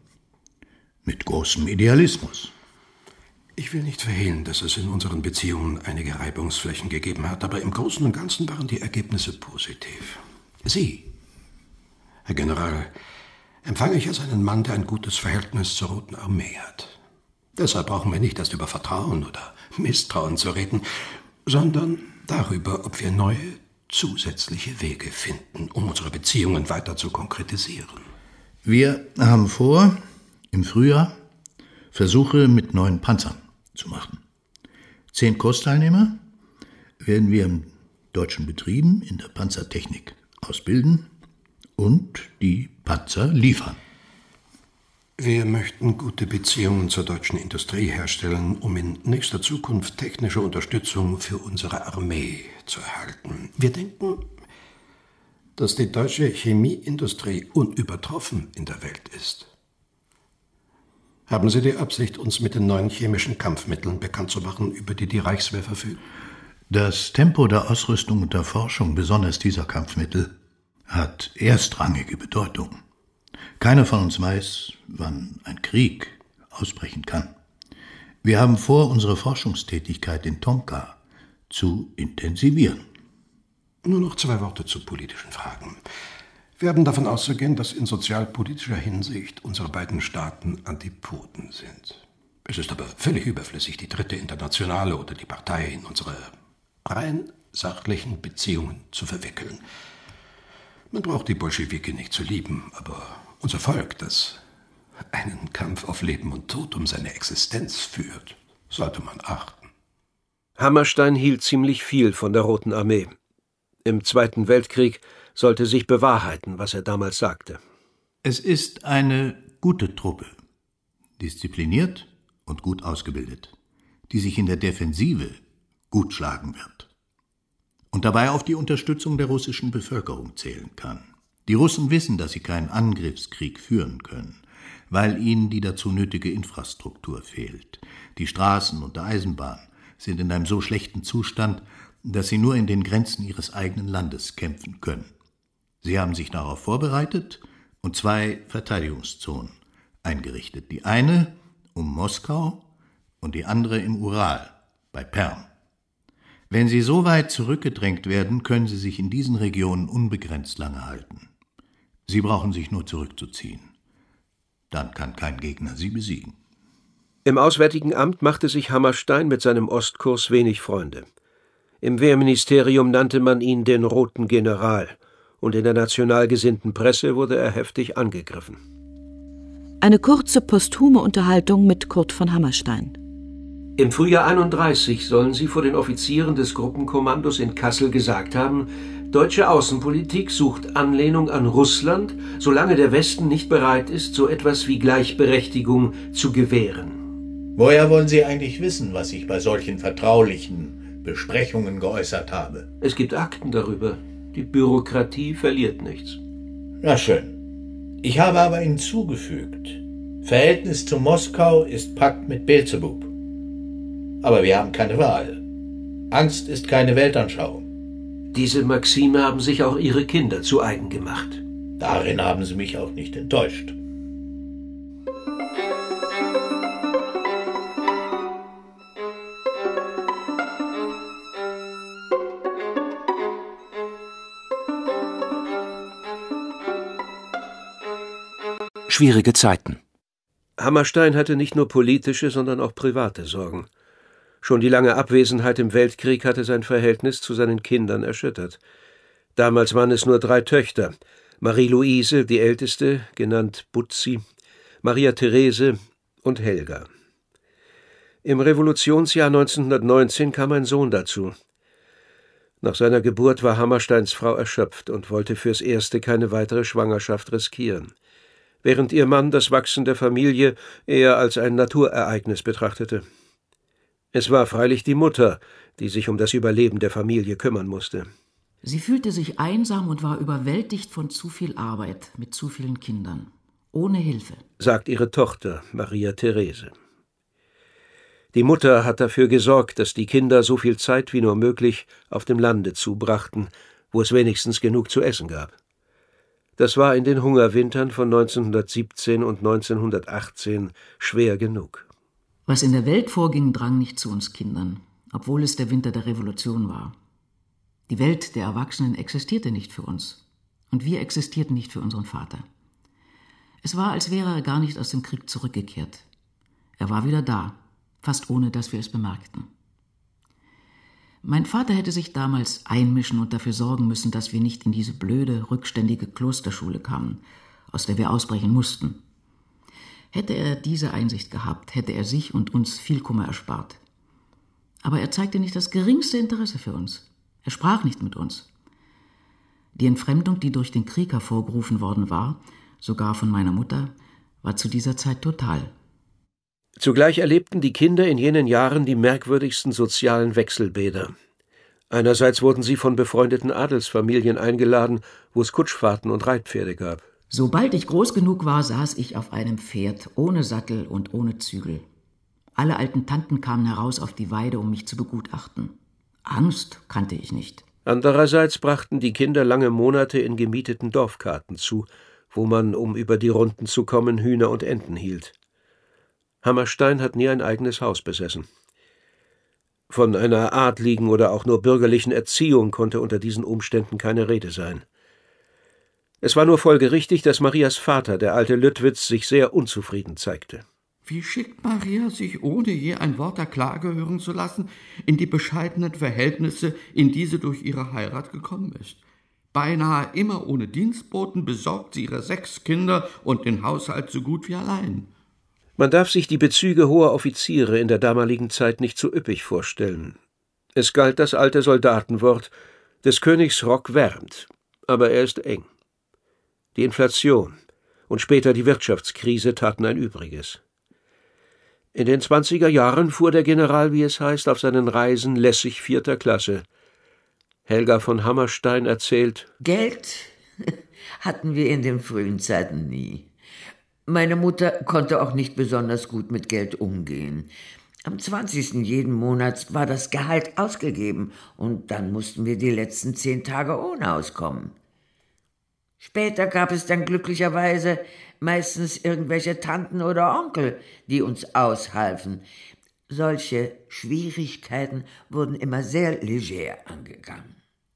mit großem Idealismus. Ich will nicht verhehlen, dass es in unseren Beziehungen einige Reibungsflächen gegeben hat, aber im Großen und Ganzen waren die Ergebnisse positiv. Sie, Herr General, empfange ich als einen Mann, der ein gutes Verhältnis zur Roten Armee hat. Deshalb brauchen wir nicht erst über Vertrauen oder Misstrauen zu reden, sondern darüber, ob wir neue, zusätzliche Wege finden, um unsere Beziehungen weiter zu konkretisieren. Wir haben vor, im Frühjahr Versuche mit neuen Panzern zu machen. 10 Kursteilnehmer werden wir in deutschen Betrieben in der Panzertechnik ausbilden und die Panzer liefern. Wir möchten gute Beziehungen zur deutschen Industrie herstellen, um in nächster Zukunft technische Unterstützung für unsere Armee zu erhalten. Wir denken, dass die deutsche Chemieindustrie unübertroffen in der Welt ist. Haben Sie die Absicht, uns mit den neuen chemischen Kampfmitteln bekannt zu machen, über die die Reichswehr verfügt? Das Tempo der Ausrüstung und der Forschung, besonders dieser Kampfmittel, hat erstrangige Bedeutung. Keiner von uns weiß, wann ein Krieg ausbrechen kann. Wir haben vor, unsere Forschungstätigkeit in Tonka zu intensivieren. Nur noch 2 Worte zu politischen Fragen. Wir haben davon auszugehen, dass in sozialpolitischer Hinsicht unsere beiden Staaten Antipoden sind. Es ist aber völlig überflüssig, die Dritte Internationale oder die Partei in unsere rein sachlichen Beziehungen zu verwickeln. Man braucht die Bolschewiki nicht zu lieben, aber unser Volk, das einen Kampf auf Leben und Tod um seine Existenz führt, sollte man achten. Hammerstein hielt ziemlich viel von der Roten Armee. Im Zweiten Weltkrieg sollte sich bewahrheiten, was er damals sagte. Es ist eine gute Truppe, diszipliniert und gut ausgebildet, die sich in der Defensive gut schlagen wird und dabei auf die Unterstützung der russischen Bevölkerung zählen kann. Die Russen wissen, dass sie keinen Angriffskrieg führen können, weil ihnen die dazu nötige Infrastruktur fehlt. Die Straßen und die Eisenbahn sind in einem so schlechten Zustand, dass sie nur in den Grenzen ihres eigenen Landes kämpfen können. Sie haben sich darauf vorbereitet und 2 Verteidigungszonen eingerichtet. Die eine um Moskau und die andere im Ural, bei Perm. Wenn sie so weit zurückgedrängt werden, können sie sich in diesen Regionen unbegrenzt lange halten. Sie brauchen sich nur zurückzuziehen. Dann kann kein Gegner sie besiegen. Im Auswärtigen Amt machte sich Hammerstein mit seinem Ostkurs wenig Freunde. Im Wehrministerium nannte man ihn den Roten General, und in der national gesinnten Presse wurde er heftig angegriffen. Eine kurze posthume Unterhaltung mit Kurt von Hammerstein. Im Frühjahr 31 sollen sie vor den Offizieren des Gruppenkommandos in Kassel gesagt haben, deutsche Außenpolitik sucht Anlehnung an Russland, solange der Westen nicht bereit ist, so etwas wie Gleichberechtigung zu gewähren. Woher wollen Sie eigentlich wissen, was ich bei solchen vertraulichen Besprechungen geäußert habe? Es gibt Akten darüber. Die Bürokratie verliert nichts. Na schön. Ich habe aber hinzugefügt, Verhältnis zu Moskau ist Pakt mit Beelzebub. Aber wir haben keine Wahl. Angst ist keine Weltanschauung. Diese Maxime haben sich auch Ihre Kinder zu eigen gemacht. Darin haben Sie mich auch nicht enttäuscht. Schwierige Zeiten. Hammerstein hatte nicht nur politische, sondern auch private Sorgen. Schon die lange Abwesenheit im Weltkrieg hatte sein Verhältnis zu seinen Kindern erschüttert. Damals waren es nur 3 Töchter: Marie-Louise, die älteste, genannt Butzi, Maria Therese und Helga. Im Revolutionsjahr 1919 kam ein Sohn dazu. Nach seiner Geburt war Hammersteins Frau erschöpft und wollte fürs Erste keine weitere Schwangerschaft riskieren, während ihr Mann das Wachsen der Familie eher als ein Naturereignis betrachtete. Es war freilich die Mutter, die sich um das Überleben der Familie kümmern musste. Sie fühlte sich einsam und war überwältigt von zu viel Arbeit mit zu vielen Kindern, ohne Hilfe, sagt ihre Tochter Maria Therese. Die Mutter hat dafür gesorgt, dass die Kinder so viel Zeit wie nur möglich auf dem Lande zubrachten, wo es wenigstens genug zu essen gab. Das war in den Hungerwintern von 1917 und 1918 schwer genug. Was in der Welt vorging, drang nicht zu uns Kindern, obwohl es der Winter der Revolution war. Die Welt der Erwachsenen existierte nicht für uns und wir existierten nicht für unseren Vater. Es war, als wäre er gar nicht aus dem Krieg zurückgekehrt. Er war wieder da, fast ohne, dass wir es bemerkten. Mein Vater hätte sich damals einmischen und dafür sorgen müssen, dass wir nicht in diese blöde, rückständige Klosterschule kamen, aus der wir ausbrechen mussten. Hätte er diese Einsicht gehabt, hätte er sich und uns viel Kummer erspart. Aber er zeigte nicht das geringste Interesse für uns. Er sprach nicht mit uns. Die Entfremdung, die durch den Krieg hervorgerufen worden war, sogar von meiner Mutter, war zu dieser Zeit total. Zugleich erlebten die Kinder in jenen Jahren die merkwürdigsten sozialen Wechselbäder. Einerseits wurden sie von befreundeten Adelsfamilien eingeladen, wo es Kutschfahrten und Reitpferde gab. Sobald ich groß genug war, saß ich auf einem Pferd, ohne Sattel und ohne Zügel. Alle alten Tanten kamen heraus auf die Weide, um mich zu begutachten. Angst kannte ich nicht. Andererseits brachten die Kinder lange Monate in gemieteten Dorfkarten zu, wo man, um über die Runden zu kommen, Hühner und Enten hielt. Hammerstein hat nie ein eigenes Haus besessen. Von einer adligen oder auch nur bürgerlichen Erziehung konnte unter diesen Umständen keine Rede sein. Es war nur folgerichtig, dass Marias Vater, der alte Lüttwitz, sich sehr unzufrieden zeigte. Wie schickt Maria sich, ohne je ein Wort der Klage hören zu lassen, in die bescheidenen Verhältnisse, in die sie durch ihre Heirat gekommen ist. Beinahe immer ohne Dienstboten besorgt sie ihre 6 Kinder und den Haushalt so gut wie allein. Man darf sich die Bezüge hoher Offiziere in der damaligen Zeit nicht zu üppig vorstellen. Es galt das alte Soldatenwort, des Königs Rock wärmt, aber er ist eng. Die Inflation und später die Wirtschaftskrise taten ein Übriges. In den 20er Jahren fuhr der General, wie es heißt, auf seinen Reisen lässig 4. Klasse. Helga von Hammerstein erzählt: Geld hatten wir in den frühen Zeiten nie. Meine Mutter konnte auch nicht besonders gut mit Geld umgehen. Am 20. jeden Monats war das Gehalt ausgegeben und dann mussten wir die letzten 10 Tage ohne auskommen. Später gab es dann glücklicherweise meistens irgendwelche Tanten oder Onkel, die uns aushalfen. Solche Schwierigkeiten wurden immer sehr leger angegangen.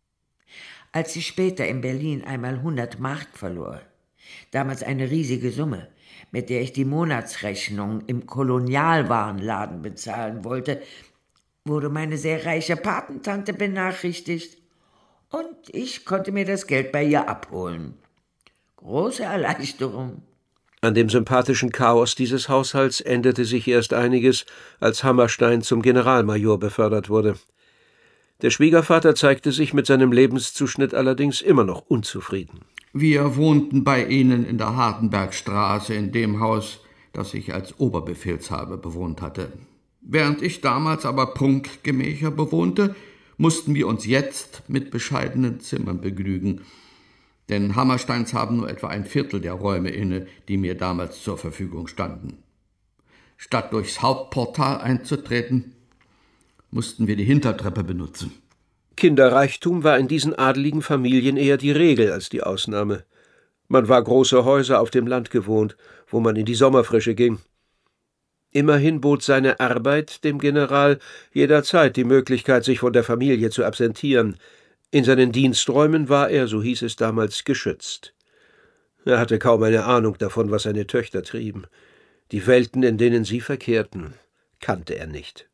Als ich später in Berlin einmal 100 Mark verlor, damals eine riesige Summe, mit der ich die Monatsrechnung im Kolonialwarenladen bezahlen wollte, wurde meine sehr reiche Patentante benachrichtigt und ich konnte mir das Geld bei ihr abholen. Große Erleichterung. An dem sympathischen Chaos dieses Haushalts änderte sich erst einiges, als Hammerstein zum Generalmajor befördert wurde. Der Schwiegervater zeigte sich mit seinem Lebenszuschnitt allerdings immer noch unzufrieden. Wir wohnten bei Ihnen in der Hardenbergstraße, in dem Haus, das ich als Oberbefehlshaber bewohnt hatte. Während ich damals aber Prunkgemächer bewohnte, mussten wir uns jetzt mit bescheidenen Zimmern begnügen. Denn Hammersteins haben nur etwa 1/4 der Räume inne, die mir damals zur Verfügung standen. Statt durchs Hauptportal einzutreten, mussten wir die Hintertreppe benutzen. Kinderreichtum war in diesen adeligen Familien eher die Regel als die Ausnahme. Man war große Häuser auf dem Land gewohnt, wo man in die Sommerfrische ging. Immerhin bot seine Arbeit dem General jederzeit die Möglichkeit, sich von der Familie zu absentieren. In seinen Diensträumen war er, so hieß es damals, geschützt. Er hatte kaum eine Ahnung davon, was seine Töchter trieben. Die Welten, in denen sie verkehrten, kannte er nicht.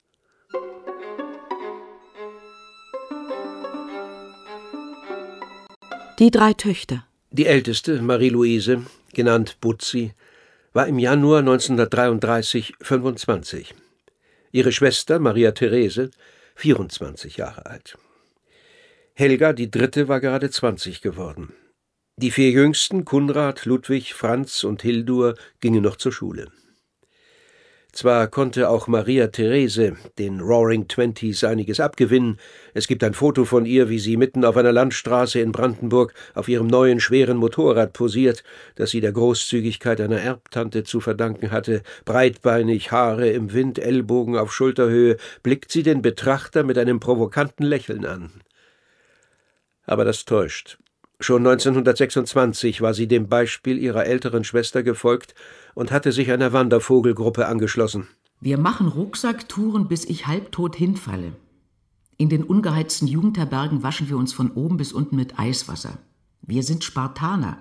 Die 3 Töchter. Die älteste, Marie-Louise, genannt Butzi, war im Januar 1933 25. Ihre Schwester, Maria Therese, 24 Jahre alt. Helga, die 3., war gerade 20 geworden. Die 4 Jüngsten, Kunrad, Ludwig, Franz und Hildur, gingen noch zur Schule. Zwar konnte auch Maria Therese den Roaring Twenties einiges abgewinnen. Es gibt ein Foto von ihr, wie sie mitten auf einer Landstraße in Brandenburg auf ihrem neuen schweren Motorrad posiert, das sie der Großzügigkeit einer Erbtante zu verdanken hatte. Breitbeinig, Haare im Wind, Ellbogen auf Schulterhöhe, blickt sie den Betrachter mit einem provokanten Lächeln an. Aber das täuscht. Schon 1926 war sie dem Beispiel ihrer älteren Schwester gefolgt und hatte sich einer Wandervogelgruppe angeschlossen. Wir machen Rucksacktouren, bis ich halbtot hinfalle. In den ungeheizten Jugendherbergen waschen wir uns von oben bis unten mit Eiswasser. Wir sind Spartaner,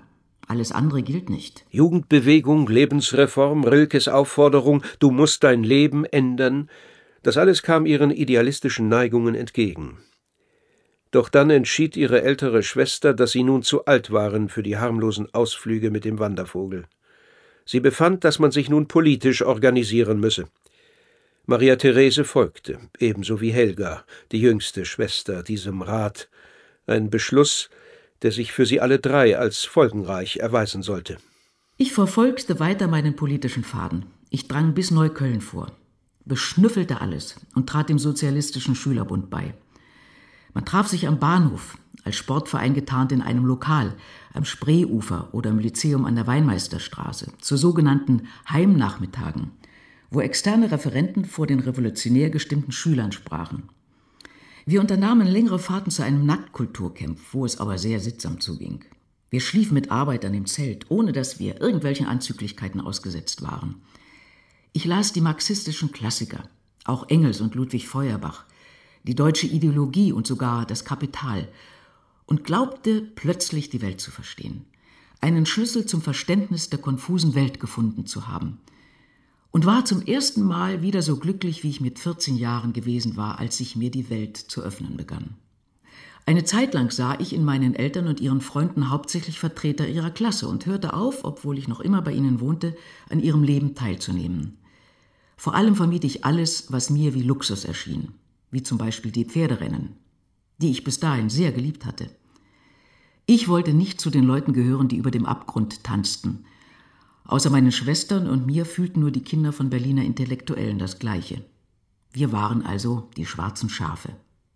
Alles andere gilt nicht. Jugendbewegung, Lebensreform, Rilkes Aufforderung, du musst dein Leben ändern, das alles kam ihren idealistischen Neigungen entgegen. Doch dann entschied ihre ältere Schwester, dass sie nun zu alt waren für die harmlosen Ausflüge mit dem Wandervogel. Sie befand, dass man sich nun politisch organisieren müsse. Maria Therese folgte, ebenso wie Helga, die jüngste Schwester, diesem Rat, ein Beschluss, der sich für sie alle drei als folgenreich erweisen sollte. Ich verfolgte weiter meinen politischen Faden. Ich drang bis Neukölln vor, beschnüffelte alles und trat dem Sozialistischen Schülerbund bei. Man traf sich am Bahnhof, als Sportverein getarnt in einem Lokal, am Spreeufer oder im Lyzeum an der Weinmeisterstraße, zu sogenannten Heimnachmittagen, wo externe Referenten vor den revolutionär gestimmten Schülern sprachen. Wir unternahmen längere Fahrten zu einem Nacktkulturcamp, wo es aber sehr sittsam zuging. Wir schliefen mit Arbeitern im Zelt, ohne dass wir irgendwelchen Anzüglichkeiten ausgesetzt waren. Ich las die marxistischen Klassiker, auch Engels und Ludwig Feuerbach, die deutsche Ideologie und sogar das Kapital, und glaubte plötzlich die Welt zu verstehen, einen Schlüssel zum Verständnis der konfusen Welt gefunden zu haben, und war zum ersten Mal wieder so glücklich, wie ich mit 14 Jahren gewesen war, als sich mir die Welt zu öffnen begann. Eine Zeit lang sah ich in meinen Eltern und ihren Freunden hauptsächlich Vertreter ihrer Klasse und hörte auf, obwohl ich noch immer bei ihnen wohnte, an ihrem Leben teilzunehmen. Vor allem vermied ich alles, was mir wie Luxus erschien, wie zum Beispiel die Pferderennen, die ich bis dahin sehr geliebt hatte. Ich wollte nicht zu den Leuten gehören, die über dem Abgrund tanzten. Außer meinen Schwestern und mir fühlten nur die Kinder von Berliner Intellektuellen das Gleiche. Wir waren also die schwarzen Schafe.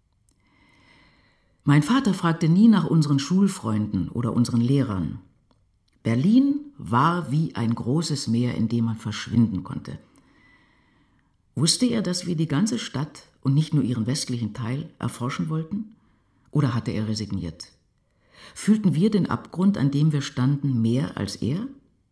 Mein Vater fragte nie nach unseren Schulfreunden oder unseren Lehrern. Berlin war wie ein großes Meer, in dem man verschwinden konnte. Wusste er, dass wir die ganze Stadt und nicht nur ihren westlichen Teil erforschen wollten? Oder hatte er resigniert? Fühlten wir den Abgrund, an dem wir standen, mehr als er?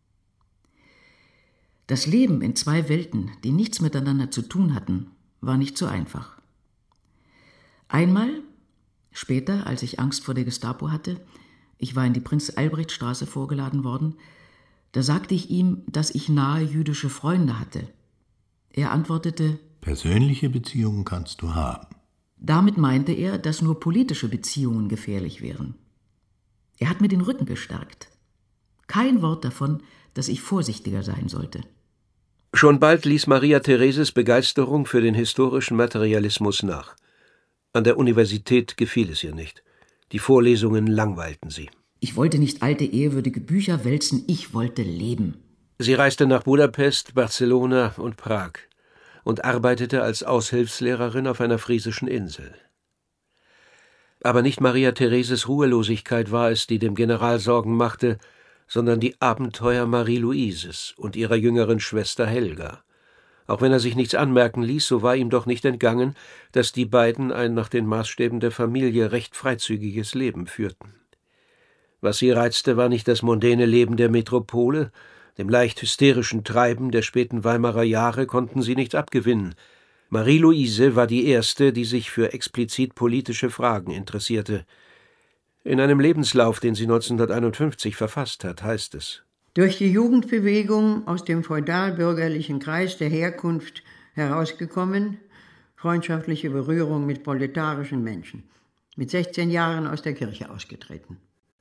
Das Leben in zwei Welten, die nichts miteinander zu tun hatten, war nicht so einfach. Einmal, später, als ich Angst vor der Gestapo hatte, ich war in die Prinz-Albrecht-Straße vorgeladen worden, da sagte ich ihm, dass ich nahe jüdische Freunde hatte. Er antwortete: Persönliche Beziehungen kannst du haben. Damit meinte er, dass nur politische Beziehungen gefährlich wären. Er hat mir den Rücken gestärkt. Kein Wort davon, dass ich vorsichtiger sein sollte. Schon bald ließ Maria Thereses Begeisterung für den historischen Materialismus nach. An der Universität gefiel es ihr nicht. Die Vorlesungen langweilten sie. Ich wollte nicht alte, ehrwürdige Bücher wälzen, ich wollte leben. Sie reiste nach Budapest, Barcelona und Prag und arbeitete als Aushilfslehrerin auf einer friesischen Insel. Aber nicht Maria Thereses Ruhelosigkeit war es, die dem General Sorgen machte, sondern die Abenteuer Marie-Louises und ihrer jüngeren Schwester Helga. Auch wenn er sich nichts anmerken ließ, so war ihm doch nicht entgangen, dass die beiden ein nach den Maßstäben der Familie recht freizügiges Leben führten. Was sie reizte, war nicht das mondäne Leben der Metropole, dem leicht hysterischen Treiben der späten Weimarer Jahre konnten sie nichts abgewinnen. Marie-Louise war die erste, die sich für explizit politische Fragen interessierte. In einem Lebenslauf, den sie 1951 verfasst hat, heißt es: Durch die Jugendbewegung aus dem feudal-bürgerlichen Kreis der Herkunft herausgekommen, freundschaftliche Berührung mit proletarischen Menschen. Mit 16 Jahren aus der Kirche ausgetreten.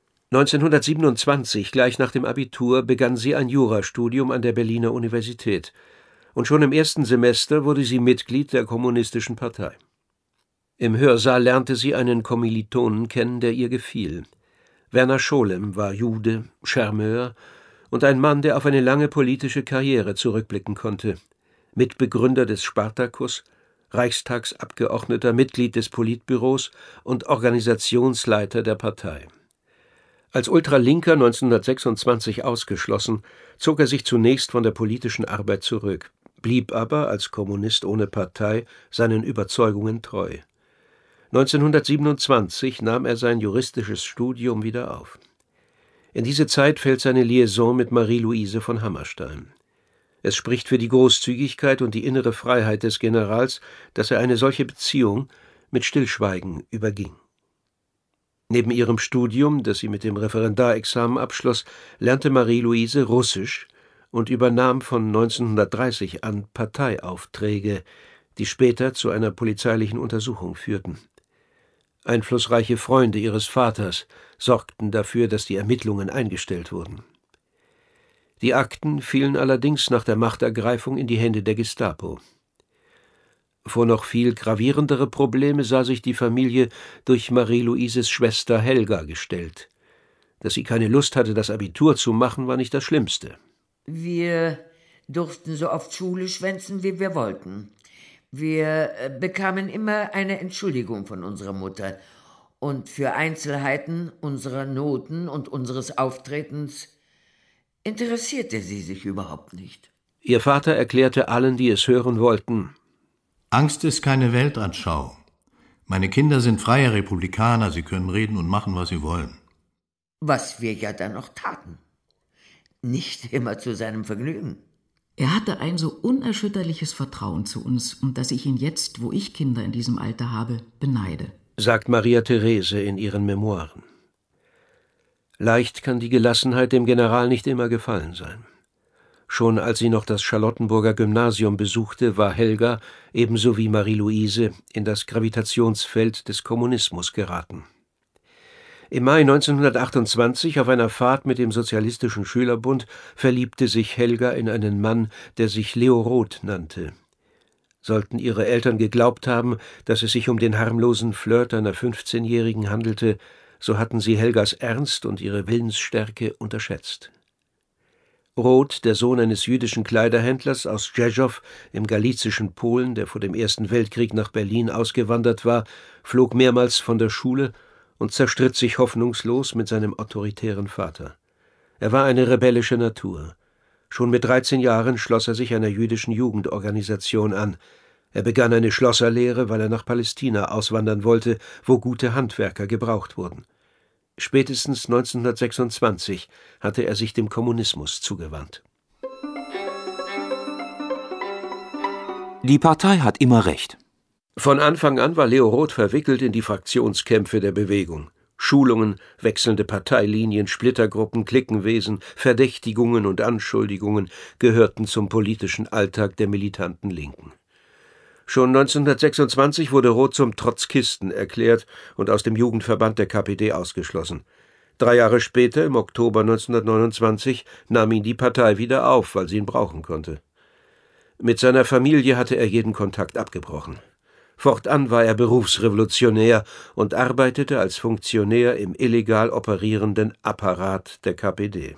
1927, gleich nach dem Abitur, begann sie ein Jurastudium an der Berliner Universität. Und schon im ersten Semester wurde sie Mitglied der Kommunistischen Partei. Im Hörsaal lernte sie einen Kommilitonen kennen, der ihr gefiel. Werner Scholem war Jude, Charmeur und ein Mann, der auf eine lange politische Karriere zurückblicken konnte. Mitbegründer des Spartakus, Reichstagsabgeordneter, Mitglied des Politbüros und Organisationsleiter der Partei. Als Ultralinker 1926 ausgeschlossen, zog er sich zunächst von der politischen Arbeit zurück, blieb aber als Kommunist ohne Partei seinen Überzeugungen treu. 1927 nahm er sein juristisches Studium wieder auf. In diese Zeit fällt seine Liaison mit Marie-Louise von Hammerstein. Es spricht für die Großzügigkeit und die innere Freiheit des Generals, dass er eine solche Beziehung mit Stillschweigen überging. Neben ihrem Studium, das sie mit dem Referendarexamen abschloss, lernte Marie-Louise Russisch und übernahm von 1930 an Parteiaufträge, die später zu einer polizeilichen Untersuchung führten. Einflussreiche Freunde ihres Vaters sorgten dafür, dass die Ermittlungen eingestellt wurden. Die Akten fielen allerdings nach der Machtergreifung in die Hände der Gestapo. Vor noch viel gravierendere Probleme sah sich die Familie durch Marie-Louises Schwester Helga gestellt. Dass sie keine Lust hatte, das Abitur zu machen, war nicht das Schlimmste. Wir durften so oft Schule schwänzen, wie wir wollten. Wir bekamen immer eine Entschuldigung von unserer Mutter. Und für Einzelheiten unserer Noten und unseres Auftretens interessierte sie sich überhaupt nicht. Ihr Vater erklärte allen, die es hören wollten: Angst ist keine Weltanschauung. Meine Kinder sind freie Republikaner, sie können reden und machen, was sie wollen. Was wir ja dann noch taten. Nicht immer zu seinem Vergnügen. Er hatte ein so unerschütterliches Vertrauen zu uns, und dass ich ihn jetzt, wo ich Kinder in diesem Alter habe, beneide, sagt Maria Therese in ihren Memoiren. Leicht kann die Gelassenheit dem General nicht immer gefallen sein. Schon als sie noch das Charlottenburger Gymnasium besuchte, war Helga, ebenso wie Marie-Louise, in das Gravitationsfeld des Kommunismus geraten. Im Mai 1928, auf einer Fahrt mit dem Sozialistischen Schülerbund, verliebte sich Helga in einen Mann, der sich Leo Roth nannte. Sollten ihre Eltern geglaubt haben, dass es sich um den harmlosen Flirt einer 15-Jährigen handelte, so hatten sie Helgas Ernst und ihre Willensstärke unterschätzt. Roth, der Sohn eines jüdischen Kleiderhändlers aus Rzeszow im galizischen Polen, der vor dem Ersten Weltkrieg nach Berlin ausgewandert war, flog mehrmals von der Schule und zerstritt sich hoffnungslos mit seinem autoritären Vater. Er war eine rebellische Natur. Schon mit 13 Jahren schloss er sich einer jüdischen Jugendorganisation an. Er begann eine Schlosserlehre, weil er nach Palästina auswandern wollte, wo gute Handwerker gebraucht wurden. Spätestens 1926 hatte er sich dem Kommunismus zugewandt. Die Partei hat immer recht. Von Anfang an war Leo Roth verwickelt in die Fraktionskämpfe der Bewegung. Schulungen, wechselnde Parteilinien, Splittergruppen, Cliquenwesen, Verdächtigungen und Anschuldigungen gehörten zum politischen Alltag der militanten Linken. Schon 1926 wurde Roth zum Trotzkisten erklärt und aus dem Jugendverband der KPD ausgeschlossen. 3 Jahre später, im Oktober 1929, nahm ihn die Partei wieder auf, weil sie ihn brauchen konnte. Mit seiner Familie hatte er jeden Kontakt abgebrochen. Fortan war er Berufsrevolutionär und arbeitete als Funktionär im illegal operierenden Apparat der KPD.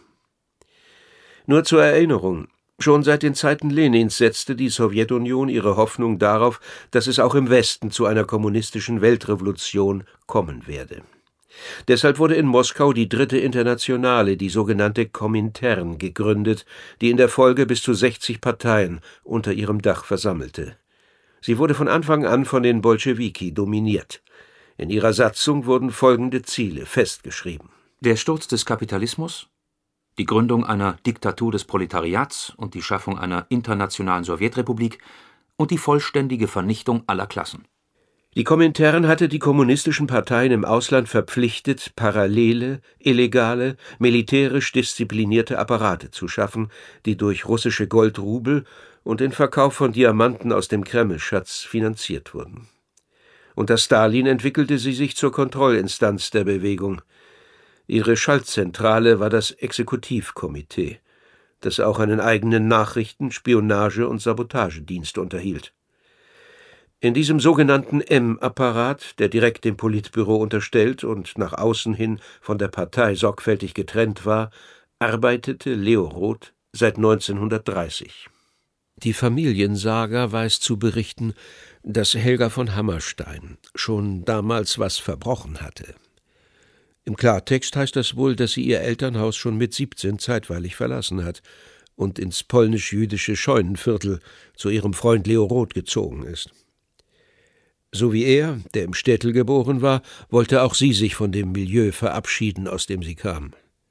Nur zur Erinnerung: Schon seit den Zeiten Lenins setzte die Sowjetunion ihre Hoffnung darauf, dass es auch im Westen zu einer kommunistischen Weltrevolution kommen werde. Deshalb wurde in Moskau die Dritte Internationale, die sogenannte Komintern, gegründet, die in der Folge bis zu 60 Parteien unter ihrem Dach versammelte. Sie wurde von Anfang an von den Bolschewiki dominiert. In ihrer Satzung wurden folgende Ziele festgeschrieben: Der Sturz des Kapitalismus, die Gründung einer Diktatur des Proletariats und die Schaffung einer internationalen Sowjetrepublik und die vollständige Vernichtung aller Klassen. Die Komintern hatte die kommunistischen Parteien im Ausland verpflichtet, parallele, illegale, militärisch disziplinierte Apparate zu schaffen, die durch russische Goldrubel und den Verkauf von Diamanten aus dem Kremlschatz finanziert wurden. Unter Stalin entwickelte sie sich zur Kontrollinstanz der Bewegung. Ihre Schaltzentrale war das Exekutivkomitee, das auch einen eigenen Nachrichten-, Spionage- und Sabotagedienst unterhielt. In diesem sogenannten M-Apparat, der direkt dem Politbüro unterstellt und nach außen hin von der Partei sorgfältig getrennt war, arbeitete Leo Roth seit 1930. Die Familiensaga weiß zu berichten, dass Helga von Hammerstein schon damals was verbrochen hatte. Im Klartext heißt das wohl, dass sie ihr Elternhaus schon mit 17 zeitweilig verlassen hat und ins polnisch-jüdische Scheunenviertel zu ihrem Freund Leo Roth gezogen ist. So wie er, der im Städtel geboren war, wollte auch sie sich von dem Milieu verabschieden, aus dem sie kam.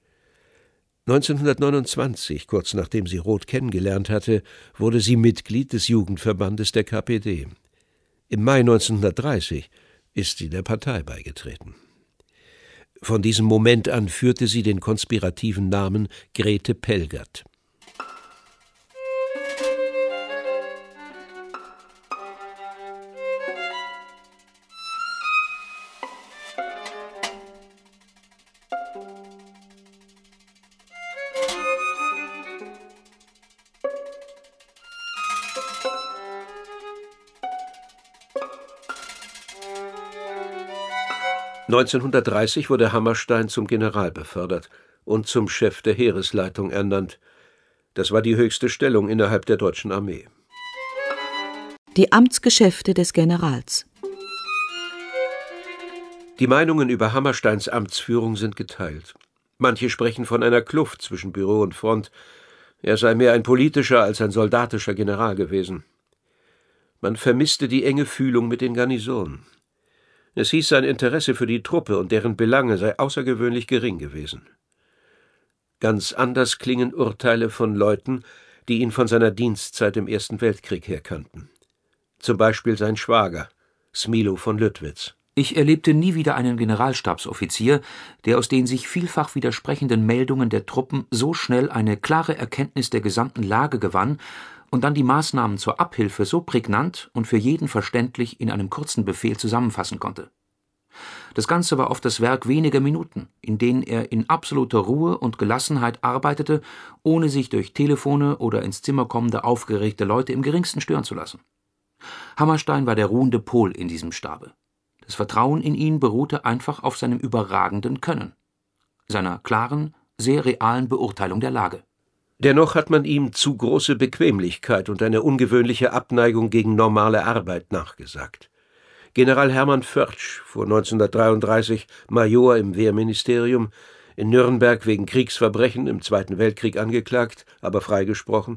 1929, kurz nachdem sie Roth kennengelernt hatte, wurde sie Mitglied des Jugendverbandes der KPD. Im Mai 1930 ist sie der Partei beigetreten. Von diesem Moment an führte sie den konspirativen Namen Grete Pelgert. (1930) wurde Hammerstein zum General befördert und zum Chef der Heeresleitung ernannt. Das war die höchste Stellung innerhalb der deutschen Armee. Die Amtsgeschäfte des Generals. Die Meinungen über Hammersteins Amtsführung sind geteilt. Manche sprechen von einer Kluft zwischen Büro und Front. Er sei mehr ein politischer als ein soldatischer General gewesen. Man vermisste die enge Fühlung mit den Garnisonen. Es hieß, sein Interesse für die Truppe und deren Belange sei außergewöhnlich gering gewesen. Ganz anders klingen Urteile von Leuten, die ihn von seiner Dienstzeit im Ersten Weltkrieg her kannten. Zum Beispiel sein Schwager, Smilo von Lüttwitz. Ich erlebte nie wieder einen Generalstabsoffizier, der aus den sich vielfach widersprechenden Meldungen der Truppen so schnell eine klare Erkenntnis der gesamten Lage gewann und dann die Maßnahmen zur Abhilfe so prägnant und für jeden verständlich in einem kurzen Befehl zusammenfassen konnte. Das Ganze war oft das Werk weniger Minuten, in denen er in absoluter Ruhe und Gelassenheit arbeitete, ohne sich durch Telefone oder ins Zimmer kommende aufgeregte Leute im geringsten stören zu lassen. Hammerstein war der ruhende Pol in diesem Stabe. Das Vertrauen in ihn beruhte einfach auf seinem überragenden Können, seiner klaren, sehr realen Beurteilung der Lage. Dennoch hat man ihm zu große Bequemlichkeit und eine ungewöhnliche Abneigung gegen normale Arbeit nachgesagt. General Hermann Förtsch, vor 1933 Major im Wehrministerium, in Nürnberg wegen Kriegsverbrechen im Zweiten Weltkrieg angeklagt, aber freigesprochen,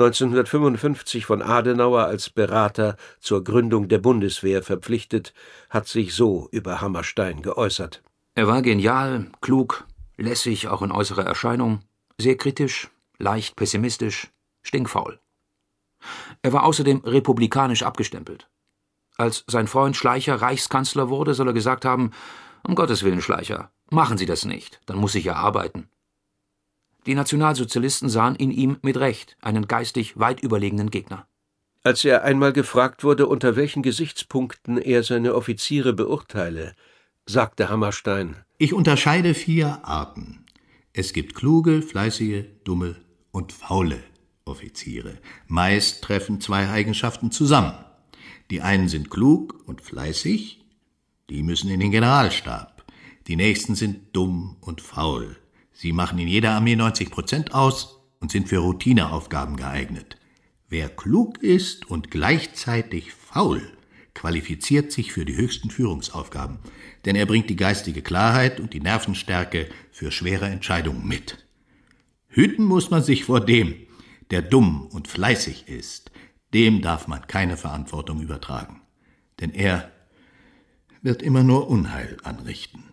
1955 von Adenauer als Berater zur Gründung der Bundeswehr verpflichtet, hat sich so über Hammerstein geäußert. Er war genial, klug, lässig auch in äußerer Erscheinung, sehr kritisch, leicht pessimistisch, stinkfaul. Er war außerdem republikanisch abgestempelt. Als sein Freund Schleicher Reichskanzler wurde, soll er gesagt haben: »Um Gottes Willen, Schleicher, machen Sie das nicht, dann muss ich ja arbeiten.« Die Nationalsozialisten sahen in ihm mit Recht einen geistig weit überlegenen Gegner. Als er einmal gefragt wurde, unter welchen Gesichtspunkten er seine Offiziere beurteile, sagte Hammerstein: »Ich unterscheide 4 Arten. Es gibt kluge, fleißige, dumme und faule Offiziere. Meist treffen 2 Eigenschaften zusammen. Die einen sind klug und fleißig, die müssen in den Generalstab. Die nächsten sind dumm und faul. Sie machen in jeder Armee 90% aus und sind für Routineaufgaben geeignet. Wer klug ist und gleichzeitig faul, qualifiziert sich für die höchsten Führungsaufgaben, denn er bringt die geistige Klarheit und die Nervenstärke für schwere Entscheidungen mit. Hüten muss man sich vor dem, der dumm und fleißig ist. Dem darf man keine Verantwortung übertragen, denn er wird immer nur Unheil anrichten.«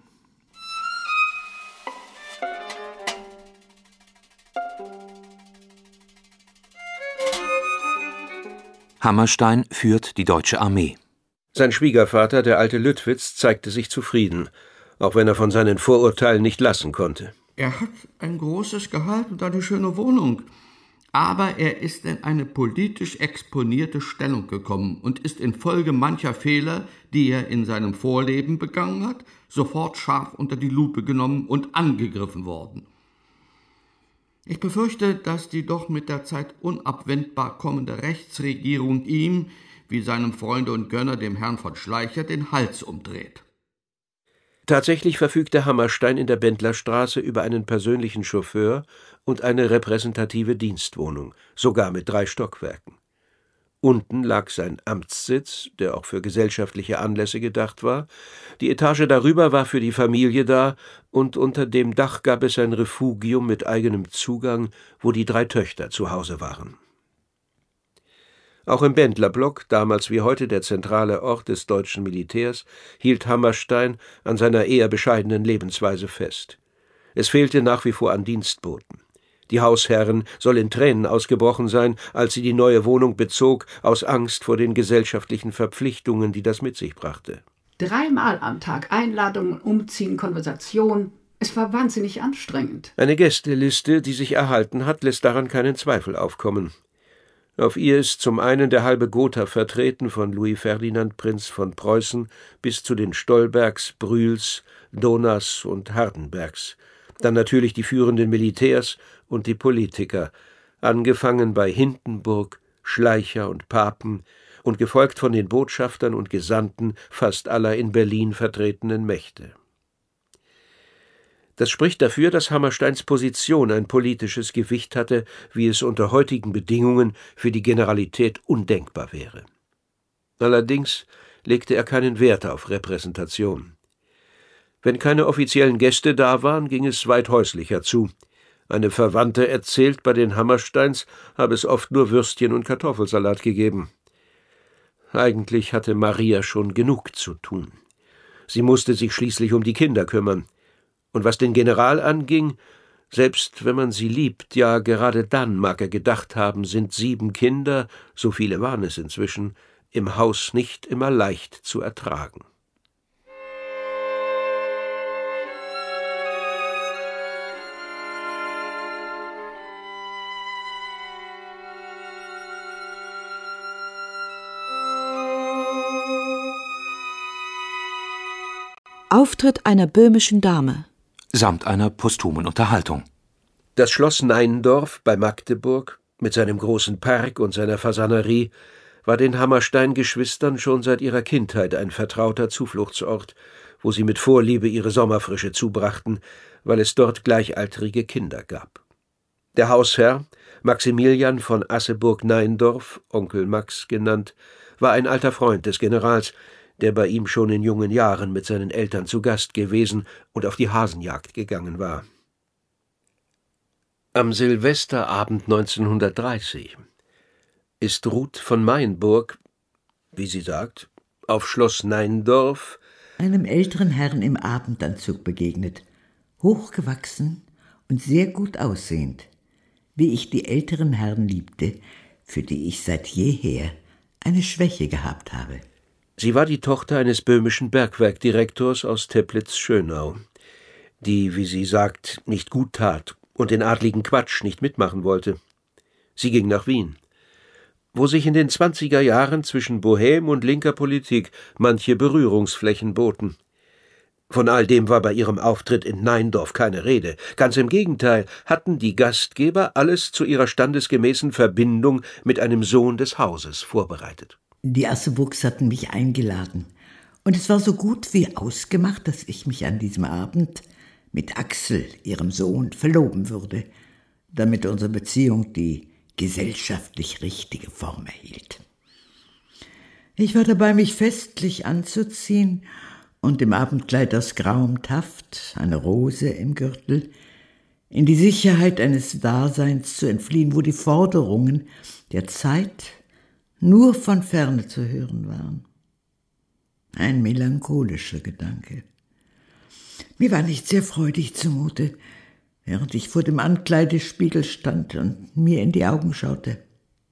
Hammerstein führt die deutsche Armee. Sein Schwiegervater, der alte Lüttwitz, zeigte sich zufrieden, auch wenn er von seinen Vorurteilen nicht lassen konnte. Er hat ein großes Gehalt und eine schöne Wohnung. Aber er ist in eine politisch exponierte Stellung gekommen und ist infolge mancher Fehler, die er in seinem Vorleben begangen hat, sofort scharf unter die Lupe genommen und angegriffen worden. Ich befürchte, dass die doch mit der Zeit unabwendbar kommende Rechtsregierung ihm, wie seinem Freunde und Gönner, dem Herrn von Schleicher, den Hals umdreht. Tatsächlich verfügte Hammerstein in der Bendlerstraße über einen persönlichen Chauffeur und eine repräsentative Dienstwohnung, sogar mit 3 Stockwerken. Unten lag sein Amtssitz, der auch für gesellschaftliche Anlässe gedacht war, die Etage darüber war für die Familie da, und unter dem Dach gab es ein Refugium mit eigenem Zugang, wo die 3 Töchter zu Hause waren. Auch im Bendlerblock, damals wie heute der zentrale Ort des deutschen Militärs, hielt Hammerstein an seiner eher bescheidenen Lebensweise fest. Es fehlte nach wie vor an Dienstboten. Die Hausherrin soll in Tränen ausgebrochen sein, als sie die neue Wohnung bezog, aus Angst vor den gesellschaftlichen Verpflichtungen, die das mit sich brachte. 3-mal am Tag Einladungen, Umziehen, Konversation. Es war wahnsinnig anstrengend. Eine Gästeliste, die sich erhalten hat, lässt daran keinen Zweifel aufkommen. Auf ihr ist zum einen der halbe Gotha vertreten, von Louis Ferdinand, Prinz von Preußen, bis zu den Stolbergs, Brühls, Donas und Hardenbergs. Dann natürlich die führenden Militärs und die Politiker, angefangen bei Hindenburg, Schleicher und Papen und gefolgt von den Botschaftern und Gesandten fast aller in Berlin vertretenen Mächte. Das spricht dafür, dass Hammersteins Position ein politisches Gewicht hatte, wie es unter heutigen Bedingungen für die Generalität undenkbar wäre. Allerdings legte er keinen Wert auf Repräsentation. Wenn keine offiziellen Gäste da waren, ging es weit häuslicher zu. Eine Verwandte erzählt, bei den Hammersteins habe es oft nur Würstchen und Kartoffelsalat gegeben. Eigentlich hatte Maria schon genug zu tun. Sie musste sich schließlich um die Kinder kümmern. Und was den General anging, selbst wenn man sie liebt, ja gerade dann mag er gedacht haben, sind 7 Kinder, so viele waren es inzwischen, im Haus nicht immer leicht zu ertragen. Auftritt einer böhmischen Dame samt einer posthumen Unterhaltung. Das Schloss Neindorf bei Magdeburg mit seinem großen Park und seiner Fasanerie war den Hammerstein-Geschwistern schon seit ihrer Kindheit ein vertrauter Zufluchtsort, wo sie mit Vorliebe ihre Sommerfrische zubrachten, weil es dort gleichaltrige Kinder gab. Der Hausherr, Maximilian von Asseburg-Neindorf, Onkel Max genannt, war ein alter Freund des Generals, der bei ihm schon in jungen Jahren mit seinen Eltern zu Gast gewesen und auf die Hasenjagd gegangen war. Am Silvesterabend 1930 ist Ruth von Mainburg, wie sie sagt, auf Schloss Neindorf einem älteren Herrn im Abendanzug begegnet, hochgewachsen und sehr gut aussehend, wie ich die älteren Herren liebte, für die ich seit jeher eine Schwäche gehabt habe. Sie war die Tochter eines böhmischen Bergwerkdirektors aus Teplitz-Schönau, die, wie sie sagt, nicht gut tat und den adligen Quatsch nicht mitmachen wollte. Sie ging nach Wien, wo sich in den 20er Jahren zwischen Bohème und linker Politik manche Berührungsflächen boten. Von all dem war bei ihrem Auftritt in Neindorf keine Rede. Ganz im Gegenteil, hatten die Gastgeber alles zu ihrer standesgemäßen Verbindung mit einem Sohn des Hauses vorbereitet. Die Asseburgs hatten mich eingeladen, und es war so gut wie ausgemacht, dass ich mich an diesem Abend mit Axel, ihrem Sohn, verloben würde, damit unsere Beziehung die gesellschaftlich richtige Form erhielt. Ich war dabei, mich festlich anzuziehen und im Abendkleid aus grauem Taft, eine Rose im Gürtel, in die Sicherheit eines Daseins zu entfliehen, wo die Forderungen der Zeit nur von Ferne zu hören waren. Ein melancholischer Gedanke. Mir war nicht sehr freudig zumute, während ich vor dem Ankleidespiegel stand und mir in die Augen schaute.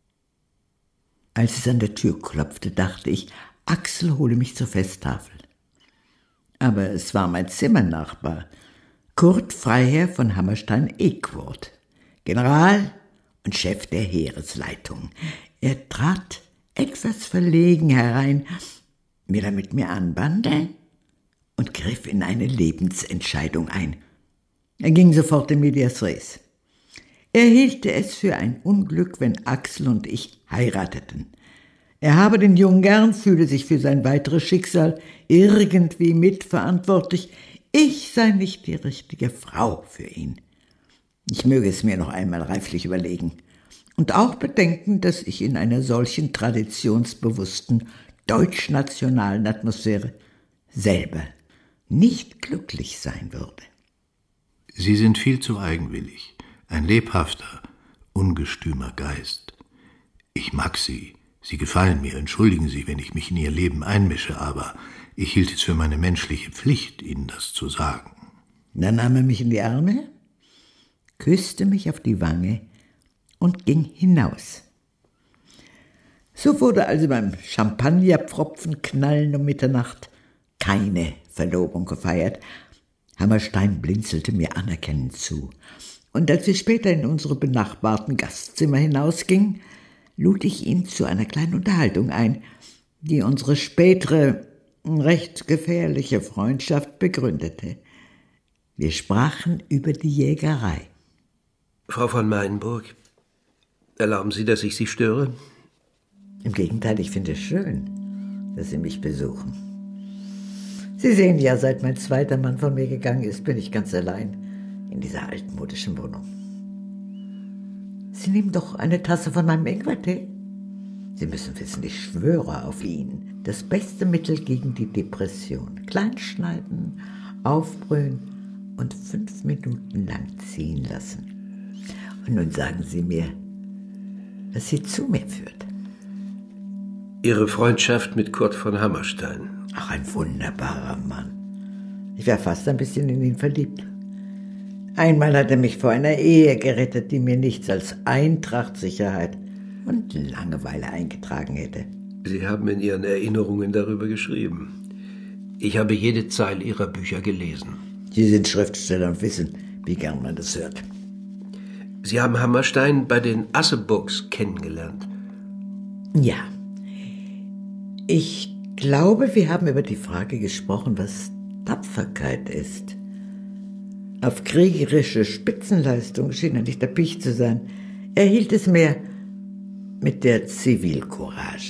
Als es an der Tür klopfte, dachte ich, Axel hole mich zur Festtafel. Aber es war mein Zimmernachbar, Kurt Freiherr von Hammerstein-Equord, General und Chef der Heeresleitung. Er trat etwas verlegen herein, will er mit mir anbandeln, und griff in eine Lebensentscheidung ein. Er ging sofort in medias res. Er hielte es für ein Unglück, wenn Axel und ich heirateten. Er habe den Jungen gern, fühle sich für sein weiteres Schicksal irgendwie mitverantwortlich. Ich sei nicht die richtige Frau für ihn. Ich möge es mir noch einmal reiflich überlegen. Und auch bedenken, dass ich in einer solchen traditionsbewussten deutschnationalen Atmosphäre selber nicht glücklich sein würde. Sie sind viel zu eigenwillig, ein lebhafter, ungestümer Geist. Ich mag Sie, Sie gefallen mir, entschuldigen Sie, wenn ich mich in Ihr Leben einmische, aber ich hielt es für meine menschliche Pflicht, Ihnen das zu sagen. Dann nahm er mich in die Arme, küsste mich auf die Wange und ging hinaus. So wurde also beim Champagnerpfropfen knallen um Mitternacht keine Verlobung gefeiert. Hammerstein blinzelte mir anerkennend zu. Und als wir später in unsere benachbarten Gastzimmer hinausgingen, lud ich ihn zu einer kleinen Unterhaltung ein, die unsere spätere, recht gefährliche Freundschaft begründete. Wir sprachen über die Jägerei. Frau von Meinburg, erlauben Sie, dass ich Sie störe? Im Gegenteil, ich finde es schön, dass Sie mich besuchen. Sie sehen ja, seit mein zweiter Mann von mir gegangen ist, bin ich ganz allein in dieser altmodischen Wohnung. Sie nehmen doch eine Tasse von meinem Ingwertee. Sie müssen wissen, ich schwöre auf ihn. Das beste Mittel gegen die Depression. Kleinschneiden, aufbrühen und 5 Minuten lang ziehen lassen. Und nun sagen Sie mir, was Sie zu mir führt. Ihre Freundschaft mit Kurt von Hammerstein. Ach, ein wunderbarer Mann. Ich war fast ein bisschen in ihn verliebt. Einmal hat er mich vor einer Ehe gerettet, die mir nichts als Eintracht, Sicherheit und Langeweile eingetragen hätte. Sie haben in Ihren Erinnerungen darüber geschrieben. Ich habe jede Zeile Ihrer Bücher gelesen. Sie sind Schriftsteller und wissen, wie gern man das hört. Sie haben Hammerstein bei den Assebooks kennengelernt. Ja. Ich glaube, wir haben über die Frage gesprochen, was Tapferkeit ist. Auf kriegerische Spitzenleistung schien er nicht erpicht zu sein. Er hielt es mehr mit der Zivilcourage.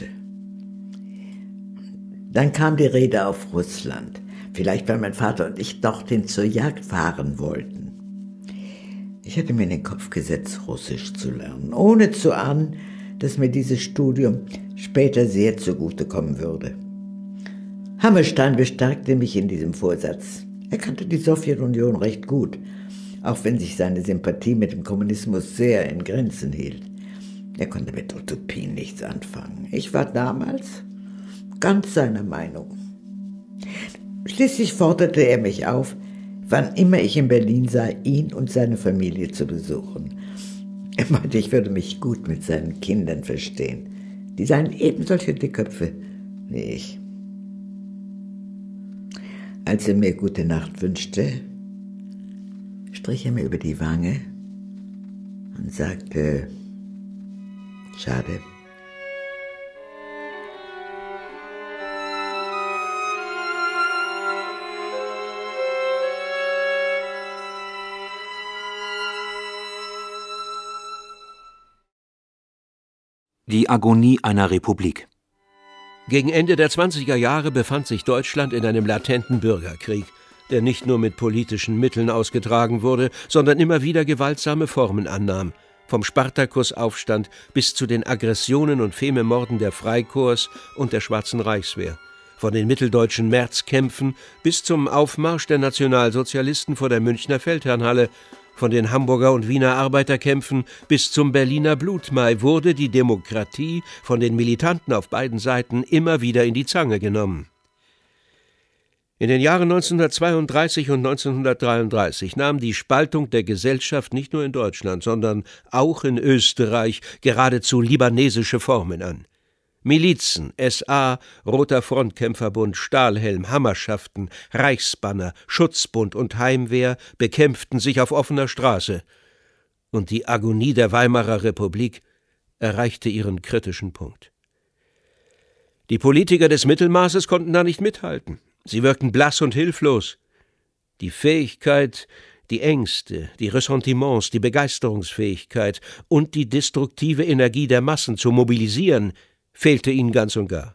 Dann kam die Rede auf Russland. Vielleicht, weil mein Vater und ich dorthin zur Jagd fahren wollten. Ich hatte mir in den Kopf gesetzt, Russisch zu lernen, ohne zu ahnen, dass mir dieses Studium später sehr zugutekommen würde. Hammerstein bestärkte mich in diesem Vorsatz. Er kannte die Sowjetunion recht gut, auch wenn sich seine Sympathie mit dem Kommunismus sehr in Grenzen hielt. Er konnte mit Utopien nichts anfangen. Ich war damals ganz seiner Meinung. Schließlich forderte er mich auf, wann immer ich in Berlin sei, ihn und seine Familie zu besuchen. Er meinte, ich würde mich gut mit seinen Kindern verstehen. Die seien eben solche Dickköpfe wie ich. Als er mir gute Nacht wünschte, strich er mir über die Wange und sagte, schade. Die Agonie einer Republik. Gegen Ende der 20er Jahre befand sich Deutschland in einem latenten Bürgerkrieg, der nicht nur mit politischen Mitteln ausgetragen wurde, sondern immer wieder gewaltsame Formen annahm, vom Spartakusaufstand bis zu den Aggressionen und Fememorden der Freikorps und der Schwarzen Reichswehr, von den mitteldeutschen Märzkämpfen bis zum Aufmarsch der Nationalsozialisten vor der Münchner Feldherrnhalle, von den Hamburger und Wiener Arbeiterkämpfen bis zum Berliner Blutmai wurde die Demokratie von den Militanten auf beiden Seiten immer wieder in die Zange genommen. In den Jahren 1932 und 1933 nahm die Spaltung der Gesellschaft nicht nur in Deutschland, sondern auch in Österreich geradezu libanesische Formen an. Milizen, SA, Roter Frontkämpferbund, Stahlhelm, Hammerschaften, Reichsbanner, Schutzbund und Heimwehr bekämpften sich auf offener Straße. Und die Agonie der Weimarer Republik erreichte ihren kritischen Punkt. Die Politiker des Mittelmaßes konnten da nicht mithalten. Sie wirkten blass und hilflos. Die Fähigkeit, die Ängste, die Ressentiments, die Begeisterungsfähigkeit und die destruktive Energie der Massen zu mobilisieren, fehlte ihnen ganz und gar.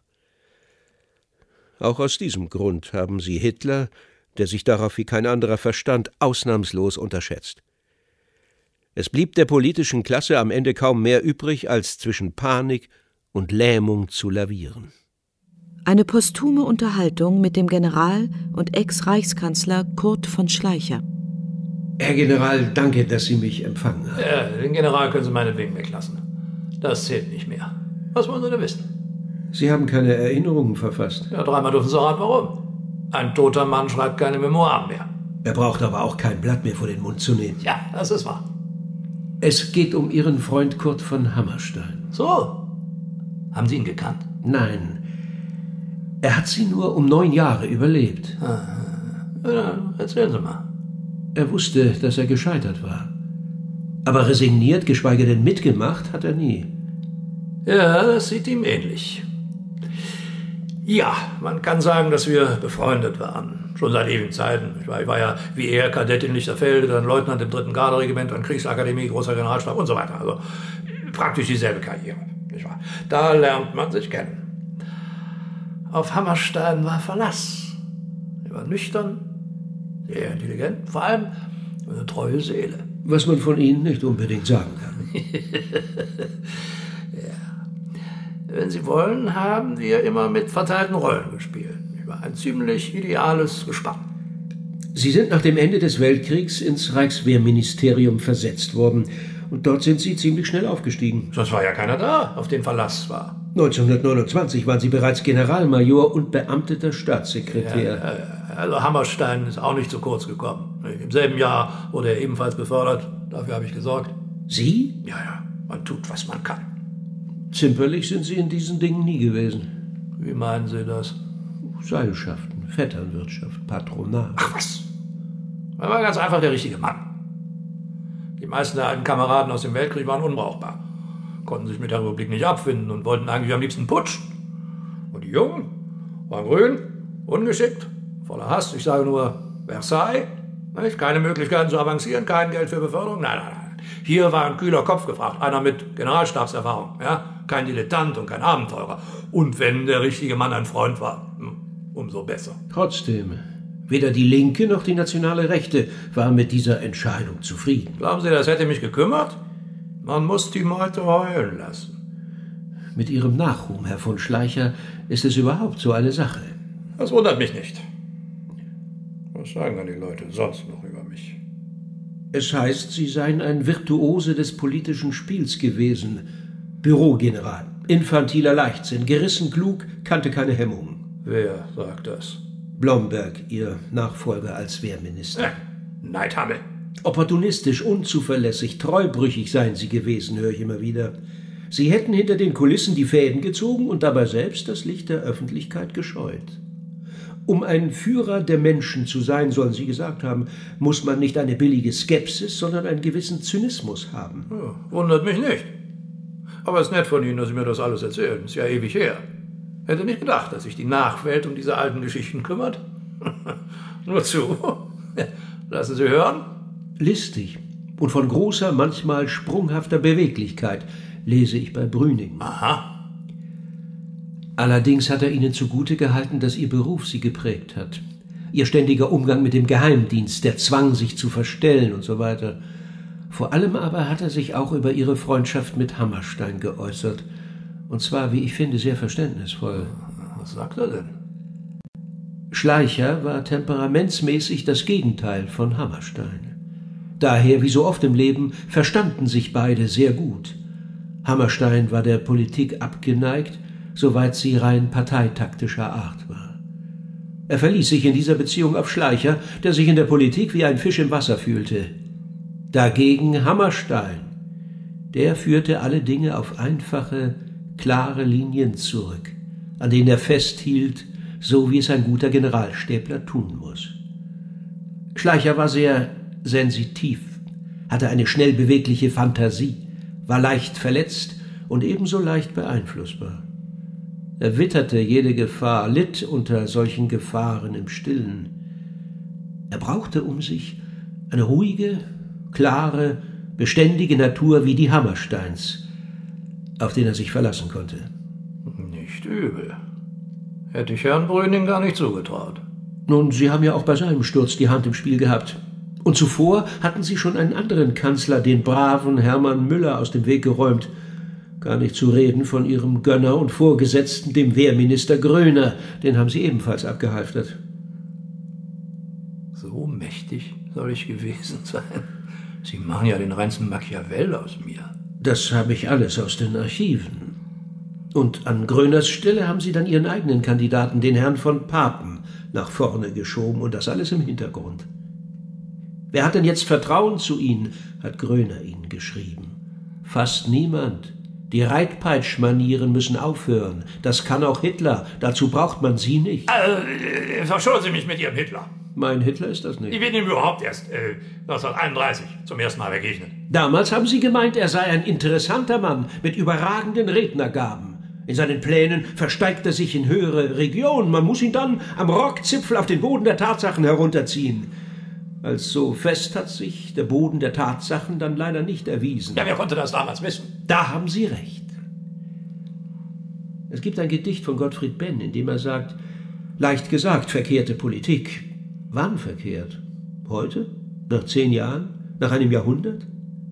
Auch aus diesem Grund haben sie Hitler, der sich darauf wie kein anderer verstand, ausnahmslos unterschätzt. Es blieb der politischen Klasse am Ende kaum mehr übrig, als zwischen Panik und Lähmung zu lavieren. Eine posthume Unterhaltung mit dem General und Ex-Reichskanzler Kurt von Schleicher. Herr General, danke, dass Sie mich empfangen haben. Ja, den General können Sie meinetwegen weglassen. Das zählt nicht mehr. Was wollen Sie denn wissen? Sie haben keine Erinnerungen verfasst. Ja, 3-mal dürfen Sie raten, warum. Ein toter Mann schreibt keine Memoiren mehr. Er braucht aber auch kein Blatt mehr vor den Mund zu nehmen. Ja, das ist wahr. Es geht um Ihren Freund Kurt von Hammerstein. So. Haben Sie ihn gekannt? Nein. Er hat sie nur um 9 Jahre überlebt. Ja, erzählen Sie mal. Er wusste, dass er gescheitert war. Aber resigniert, geschweige denn mitgemacht, hat er nie. Ja, das sieht ihm ähnlich. Ja, man kann sagen, dass wir befreundet waren. Schon seit ewigen Zeiten. Ich war ja wie er Kadett in Lichterfelde, dann Leutnant im 3. Garderegiment, dann Kriegsakademie, großer Generalstab und so weiter. Also praktisch dieselbe Karriere. Nicht wahr? Da lernt man sich kennen. Auf Hammerstein war Verlass. Er war nüchtern, sehr intelligent, vor allem eine treue Seele. Was man von Ihnen nicht unbedingt sagen kann. Ja. Wenn Sie wollen, haben wir immer mit verteilten Rollen gespielt. Ich war ein ziemlich ideales Gespann. Sie sind nach dem Ende des Weltkriegs ins Reichswehrministerium versetzt worden. Und dort sind Sie ziemlich schnell aufgestiegen. Sonst war ja keiner da, auf den Verlass war. 1929 waren Sie bereits Generalmajor und beamteter Staatssekretär. Ja, also Hammerstein ist auch nicht zu kurz gekommen. Im selben Jahr wurde er ebenfalls befördert. Dafür habe ich gesorgt. Sie? Ja, man tut, was man kann. Zimperlich sind Sie in diesen Dingen nie gewesen. Wie meinen Sie das? Seilschaften, Vetternwirtschaft, Patronat. Ach was. Er war ganz einfach der richtige Mann. Die meisten der alten Kameraden aus dem Weltkrieg waren unbrauchbar. Konnten sich mit der Republik nicht abfinden und wollten eigentlich am liebsten putschen. Und die Jungen waren grün, ungeschickt, voller Hass. Ich sage nur Versailles. Nicht? Keine Möglichkeiten zu avancieren, kein Geld für Beförderung. Nein. Hier war ein kühler Kopf gefragt, einer mit Generalstabserfahrung. Ja? Kein Dilettant und kein Abenteurer. Und wenn der richtige Mann ein Freund war, umso besser. Trotzdem, weder die Linke noch die nationale Rechte waren mit dieser Entscheidung zufrieden. Glauben Sie, das hätte mich gekümmert? Man muss die Meute heulen lassen. Mit Ihrem Nachruhm, Herr von Schleicher, ist es überhaupt so eine Sache. Das wundert mich nicht. Was sagen denn die Leute sonst noch über mich? Es heißt, Sie seien ein Virtuose des politischen Spiels gewesen. Bürogeneral, infantiler Leichtsinn, gerissen klug, kannte keine Hemmungen. Wer sagt das? Blomberg, Ihr Nachfolger als Wehrminister. Neidhammel. Opportunistisch, unzuverlässig, treubrüchig seien Sie gewesen, höre ich immer wieder. Sie hätten hinter den Kulissen die Fäden gezogen und dabei selbst das Licht der Öffentlichkeit gescheut. Um ein Führer der Menschen zu sein, sollen Sie gesagt haben, muss man nicht eine billige Skepsis, sondern einen gewissen Zynismus haben. Ja, wundert mich nicht. Aber es ist nett von Ihnen, dass Sie mir das alles erzählen. Ist ja ewig her. Hätte nicht gedacht, dass sich die Nachwelt um diese alten Geschichten kümmert. Nur zu. Lassen Sie hören. Listig und von großer, manchmal sprunghafter Beweglichkeit, lese ich bei Brüning. Aha. Allerdings hat er Ihnen zugute gehalten, dass Ihr Beruf Sie geprägt hat. Ihr ständiger Umgang mit dem Geheimdienst, der Zwang, sich zu verstellen und so weiter. Vor allem aber hat er sich auch über Ihre Freundschaft mit Hammerstein geäußert. Und zwar, wie ich finde, sehr verständnisvoll. Was sagt er denn? Schleicher war temperamentsmäßig das Gegenteil von Hammerstein. Daher, wie so oft im Leben, verstanden sich beide sehr gut. Hammerstein war der Politik abgeneigt, soweit sie rein parteitaktischer Art war. Er verließ sich in dieser Beziehung auf Schleicher, der sich in der Politik wie ein Fisch im Wasser fühlte. Dagegen Hammerstein, der führte alle Dinge auf einfache, klare Linien zurück, an denen er festhielt, so wie es ein guter Generalstäbler tun muss. Schleicher war sehr sensitiv, hatte eine schnell bewegliche Fantasie, war leicht verletzt und ebenso leicht beeinflussbar. Er witterte jede Gefahr, litt unter solchen Gefahren im Stillen. Er brauchte um sich eine ruhige, klare, beständige Natur wie die Hammersteins, auf den er sich verlassen konnte. Nicht übel. Hätte ich Herrn Brüning gar nicht zugetraut. Nun, Sie haben ja auch bei seinem Sturz die Hand im Spiel gehabt. Und zuvor hatten Sie schon einen anderen Kanzler, den braven Hermann Müller, aus dem Weg geräumt. Gar nicht zu reden von Ihrem Gönner und Vorgesetzten, dem Wehrminister Gröner. Den haben Sie ebenfalls abgehalftert. So mächtig soll ich gewesen sein. Sie machen ja den reinsten Machiavell aus mir. Das habe ich alles aus den Archiven. Und an Gröners Stelle haben Sie dann Ihren eigenen Kandidaten, den Herrn von Papen, nach vorne geschoben und das alles im Hintergrund. Wer hat denn jetzt Vertrauen zu Ihnen, hat Gröner Ihnen geschrieben. Fast niemand. Die Reitpeitschmanieren müssen aufhören. Das kann auch Hitler. Dazu braucht man Sie nicht. Verschonen Sie mich mit Ihrem Hitler. Mein Hitler ist das nicht. Ich bin ihm überhaupt erst 1931 zum ersten Mal begegnet. Damals haben Sie gemeint, er sei ein interessanter Mann mit überragenden Rednergaben. In seinen Plänen versteigt er sich in höhere Regionen. Man muss ihn dann am Rockzipfel auf den Boden der Tatsachen herunterziehen. Als so fest hat sich der Boden der Tatsachen dann leider nicht erwiesen. Ja, wer konnte das damals wissen? Da haben Sie recht. Es gibt ein Gedicht von Gottfried Benn, in dem er sagt, leicht gesagt, verkehrte Politik. Wann verkehrt? Heute? Nach 10 Jahren? Nach einem Jahrhundert?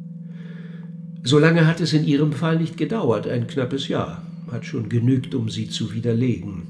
So lange hat es in Ihrem Fall nicht gedauert, ein knappes Jahr. Hat schon genügt, um Sie zu widerlegen.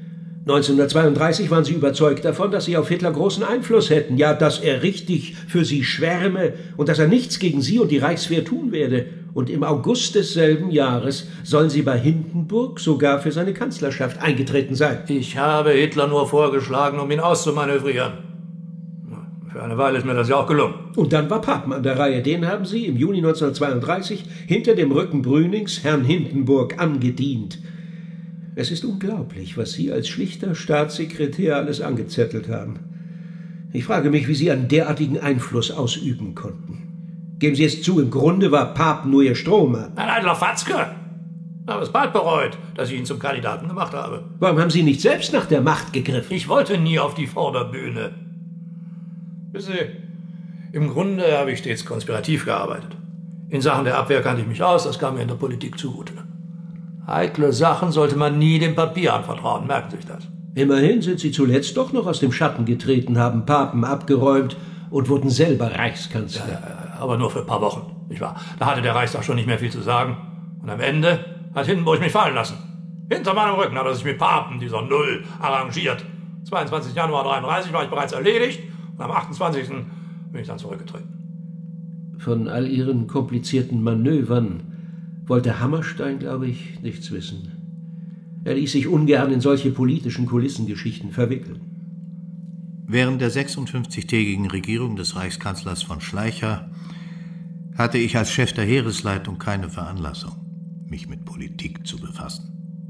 1932 waren Sie überzeugt davon, dass Sie auf Hitler großen Einfluss hätten, ja, dass er richtig für Sie schwärme und dass er nichts gegen Sie und die Reichswehr tun werde. Und im August desselben Jahres sollen Sie bei Hindenburg sogar für seine Kanzlerschaft eingetreten sein. Ich habe Hitler nur vorgeschlagen, um ihn auszumanövrieren. Für eine Weile ist mir das ja auch gelungen. Und dann war Papen an der Reihe. Den haben Sie im Juni 1932 hinter dem Rücken Brünings Herrn Hindenburg angedient. Es ist unglaublich, was Sie als schlichter Staatssekretär alles angezettelt haben. Ich frage mich, wie Sie einen derartigen Einfluss ausüben konnten. Geben Sie es zu, im Grunde war Papen nur Ihr Strohmann. Ein eitler Fatzke. Ich habe es bald bereut, dass ich ihn zum Kandidaten gemacht habe. Warum haben Sie nicht selbst nach der Macht gegriffen? Ich wollte nie auf die Vorderbühne. Wissen Sie, im Grunde habe ich stets konspirativ gearbeitet. In Sachen der Abwehr kannte ich mich aus, das kam mir in der Politik zugute. Heikle Sachen sollte man nie dem Papier anvertrauen, merken Sie sich das. Immerhin sind Sie zuletzt doch noch aus dem Schatten getreten, haben Papen abgeräumt und wurden selber Reichskanzler. Ja, aber nur für ein paar Wochen, nicht wahr? Da hatte der Reichstag schon nicht mehr viel zu sagen. Und am Ende hat Hindenburg mich fallen lassen. Hinter meinem Rücken hat er sich mit Papen, dieser Null, arrangiert. 22. Januar 1933 war ich bereits erledigt und am 28. bin ich dann zurückgetreten. Von all Ihren komplizierten Manövern wollte Hammerstein, glaube ich, nichts wissen. Er ließ sich ungern in solche politischen Kulissengeschichten verwickeln. Während der 56-tägigen Regierung des Reichskanzlers von Schleicher hatte ich als Chef der Heeresleitung keine Veranlassung, mich mit Politik zu befassen.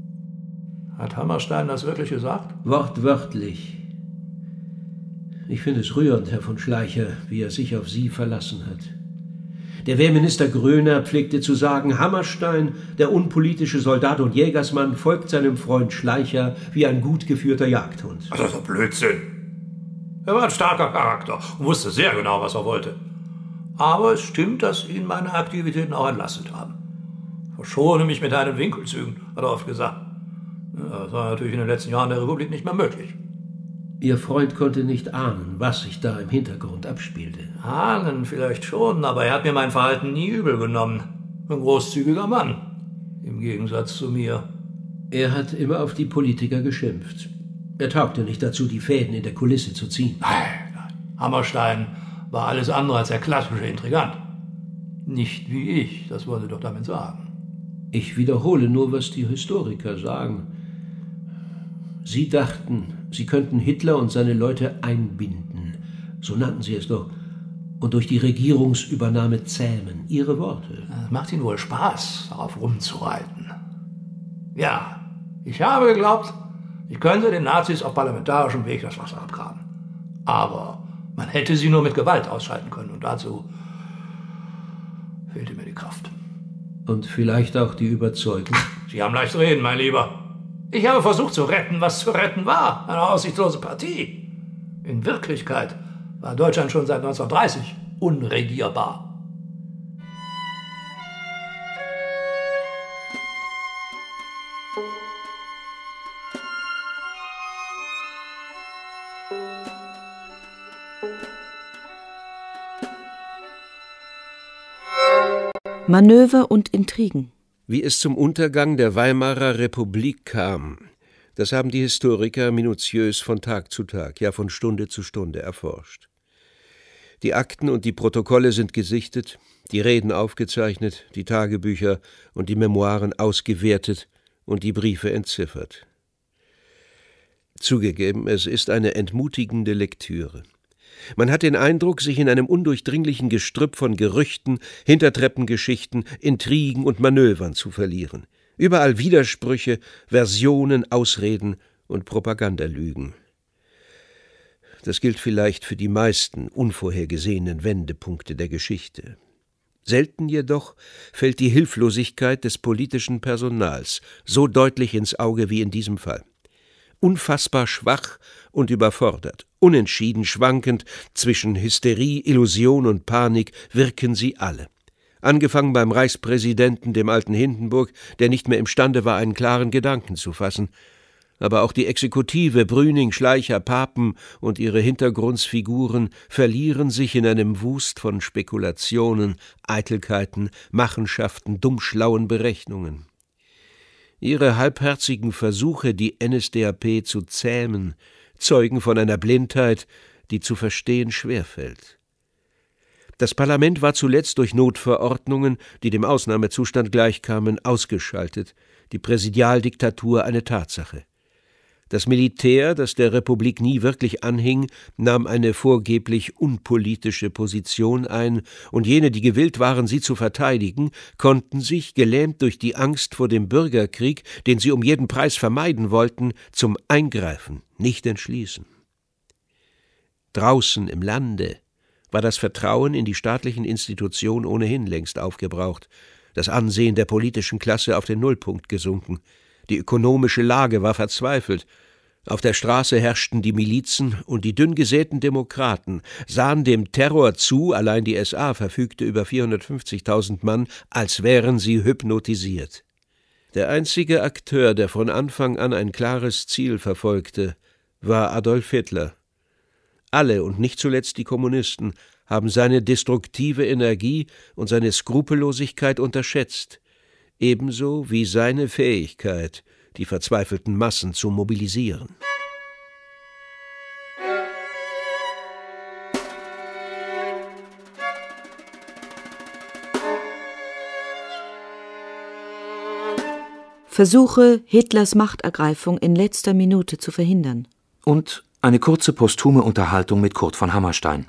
Hat Hammerstein das wirklich gesagt? Wortwörtlich. Ich finde es rührend, Herr von Schleicher, wie er sich auf Sie verlassen hat. Der Wehrminister Gröner pflegte zu sagen, Hammerstein, der unpolitische Soldat und Jägersmann, folgt seinem Freund Schleicher wie ein gut geführter Jagdhund. Das ist doch Blödsinn. Er war ein starker Charakter und wusste sehr genau, was er wollte. Aber es stimmt, dass ihn meine Aktivitäten auch entlastet haben. Verschone mich mit deinen Winkelzügen, hat er oft gesagt. Das war natürlich in den letzten Jahren der Republik nicht mehr möglich. Ihr Freund konnte nicht ahnen, was sich da im Hintergrund abspielte. Ahnen vielleicht schon, aber er hat mir mein Verhalten nie übel genommen. Ein großzügiger Mann, im Gegensatz zu mir. Er hat immer auf die Politiker geschimpft. Er taugte nicht dazu, die Fäden in der Kulisse zu ziehen. Nein. Hammerstein war alles andere als der klassische Intrigant. Nicht wie ich, das wollte doch damit sagen. Ich wiederhole nur, was die Historiker sagen. Sie dachten, Sie könnten Hitler und seine Leute einbinden. So nannten Sie es doch. Und durch die Regierungsübernahme zähmen. Ihre Worte. Es macht Ihnen wohl Spaß, darauf rumzureiten. Ja, ich habe geglaubt, ich könnte den Nazis auf parlamentarischem Weg das Wasser abgraben. Aber man hätte sie nur mit Gewalt ausschalten können. Und dazu fehlte mir die Kraft. Und vielleicht auch die Überzeugung. Sie haben leicht reden, mein Lieber. Ich habe versucht zu retten, was zu retten war. Eine aussichtslose Partie. In Wirklichkeit war Deutschland schon seit 1930 unregierbar. Manöver und Intrigen. Wie es zum Untergang der Weimarer Republik kam, das haben die Historiker minutiös von Tag zu Tag, ja von Stunde zu Stunde erforscht. Die Akten und die Protokolle sind gesichtet, die Reden aufgezeichnet, die Tagebücher und die Memoiren ausgewertet und die Briefe entziffert. Zugegeben, es ist eine entmutigende Lektüre. Man hat den Eindruck, sich in einem undurchdringlichen Gestrüpp von Gerüchten, Hintertreppengeschichten, Intrigen und Manövern zu verlieren. Überall Widersprüche, Versionen, Ausreden und Propagandalügen. Das gilt vielleicht für die meisten unvorhergesehenen Wendepunkte der Geschichte. Selten jedoch fällt die Hilflosigkeit des politischen Personals so deutlich ins Auge wie in diesem Fall. Unfassbar schwach und überfordert, unentschieden schwankend zwischen Hysterie, Illusion und Panik wirken sie alle. Angefangen beim Reichspräsidenten, dem alten Hindenburg, der nicht mehr imstande war, einen klaren Gedanken zu fassen. Aber auch die Exekutive, Brüning, Schleicher, Papen und ihre Hintergrundsfiguren verlieren sich in einem Wust von Spekulationen, Eitelkeiten, Machenschaften, dummschlauen Berechnungen. Ihre halbherzigen Versuche, die NSDAP zu zähmen, zeugen von einer Blindheit, die zu verstehen schwerfällt. Das Parlament war zuletzt durch Notverordnungen, die dem Ausnahmezustand gleichkamen, ausgeschaltet, die Präsidialdiktatur eine Tatsache. Das Militär, das der Republik nie wirklich anhing, nahm eine vorgeblich unpolitische Position ein, und jene, die gewillt waren, sie zu verteidigen, konnten sich, gelähmt durch die Angst vor dem Bürgerkrieg, den sie um jeden Preis vermeiden wollten, zum Eingreifen nicht entschließen. Draußen im Lande war das Vertrauen in die staatlichen Institutionen ohnehin längst aufgebraucht, das Ansehen der politischen Klasse auf den Nullpunkt gesunken. Die ökonomische Lage war verzweifelt. Auf der Straße herrschten die Milizen, und die dünn gesäten Demokraten sahen dem Terror zu, allein die SA verfügte über 450.000 Mann, als wären sie hypnotisiert. Der einzige Akteur, der von Anfang an ein klares Ziel verfolgte, war Adolf Hitler. Alle, und nicht zuletzt die Kommunisten, haben seine destruktive Energie und seine Skrupellosigkeit unterschätzt, ebenso wie seine Fähigkeit, die verzweifelten Massen zu mobilisieren. Versuche, Hitlers Machtergreifung in letzter Minute zu verhindern. Und eine kurze posthume Unterhaltung mit Kurt von Hammerstein.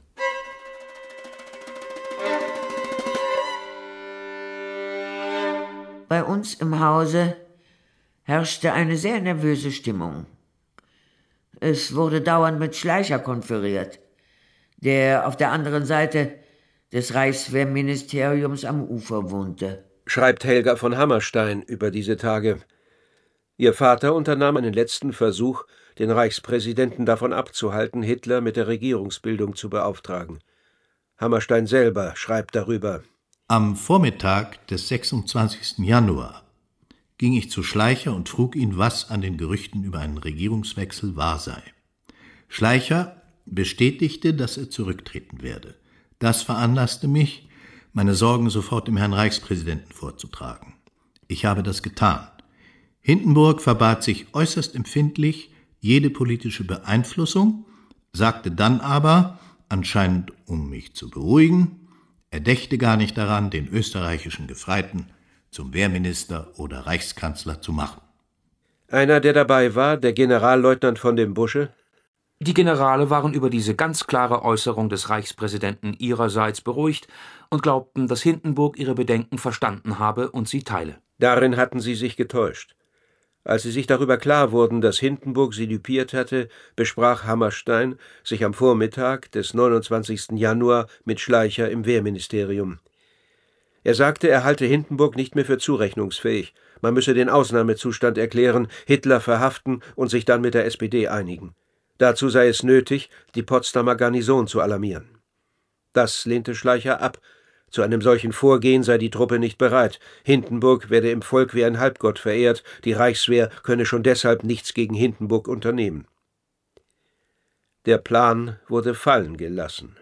Bei uns im Hause herrschte eine sehr nervöse Stimmung. Es wurde dauernd mit Schleicher konferiert, der auf der anderen Seite des Reichswehrministeriums am Ufer wohnte. Schreibt Helga von Hammerstein über diese Tage. Ihr Vater unternahm einen letzten Versuch, den Reichspräsidenten davon abzuhalten, Hitler mit der Regierungsbildung zu beauftragen. Hammerstein selber schreibt darüber: Am Vormittag des 26. Januar ging ich zu Schleicher und frug ihn, was an den Gerüchten über einen Regierungswechsel wahr sei. Schleicher bestätigte, dass er zurücktreten werde. Das veranlasste mich, meine Sorgen sofort dem Herrn Reichspräsidenten vorzutragen. Ich habe das getan. Hindenburg verbat sich äußerst empfindlich jede politische Beeinflussung, sagte dann aber, anscheinend um mich zu beruhigen, er dächte gar nicht daran, den österreichischen Gefreiten zum Wehrminister oder Reichskanzler zu machen. Einer, der dabei war, der Generalleutnant von dem Busche? Die Generale waren über diese ganz klare Äußerung des Reichspräsidenten ihrerseits beruhigt und glaubten, dass Hindenburg ihre Bedenken verstanden habe und sie teile. Darin hatten sie sich getäuscht. Als sie sich darüber klar wurden, dass Hindenburg sie düpiert hatte, besprach Hammerstein sich am Vormittag des 29. Januar mit Schleicher im Wehrministerium. Er sagte, er halte Hindenburg nicht mehr für zurechnungsfähig. Man müsse den Ausnahmezustand erklären, Hitler verhaften und sich dann mit der SPD einigen. Dazu sei es nötig, die Potsdamer Garnison zu alarmieren. Das lehnte Schleicher ab. Zu einem solchen Vorgehen sei die Truppe nicht bereit. Hindenburg werde im Volk wie ein Halbgott verehrt, die Reichswehr könne schon deshalb nichts gegen Hindenburg unternehmen. Der Plan wurde fallen gelassen.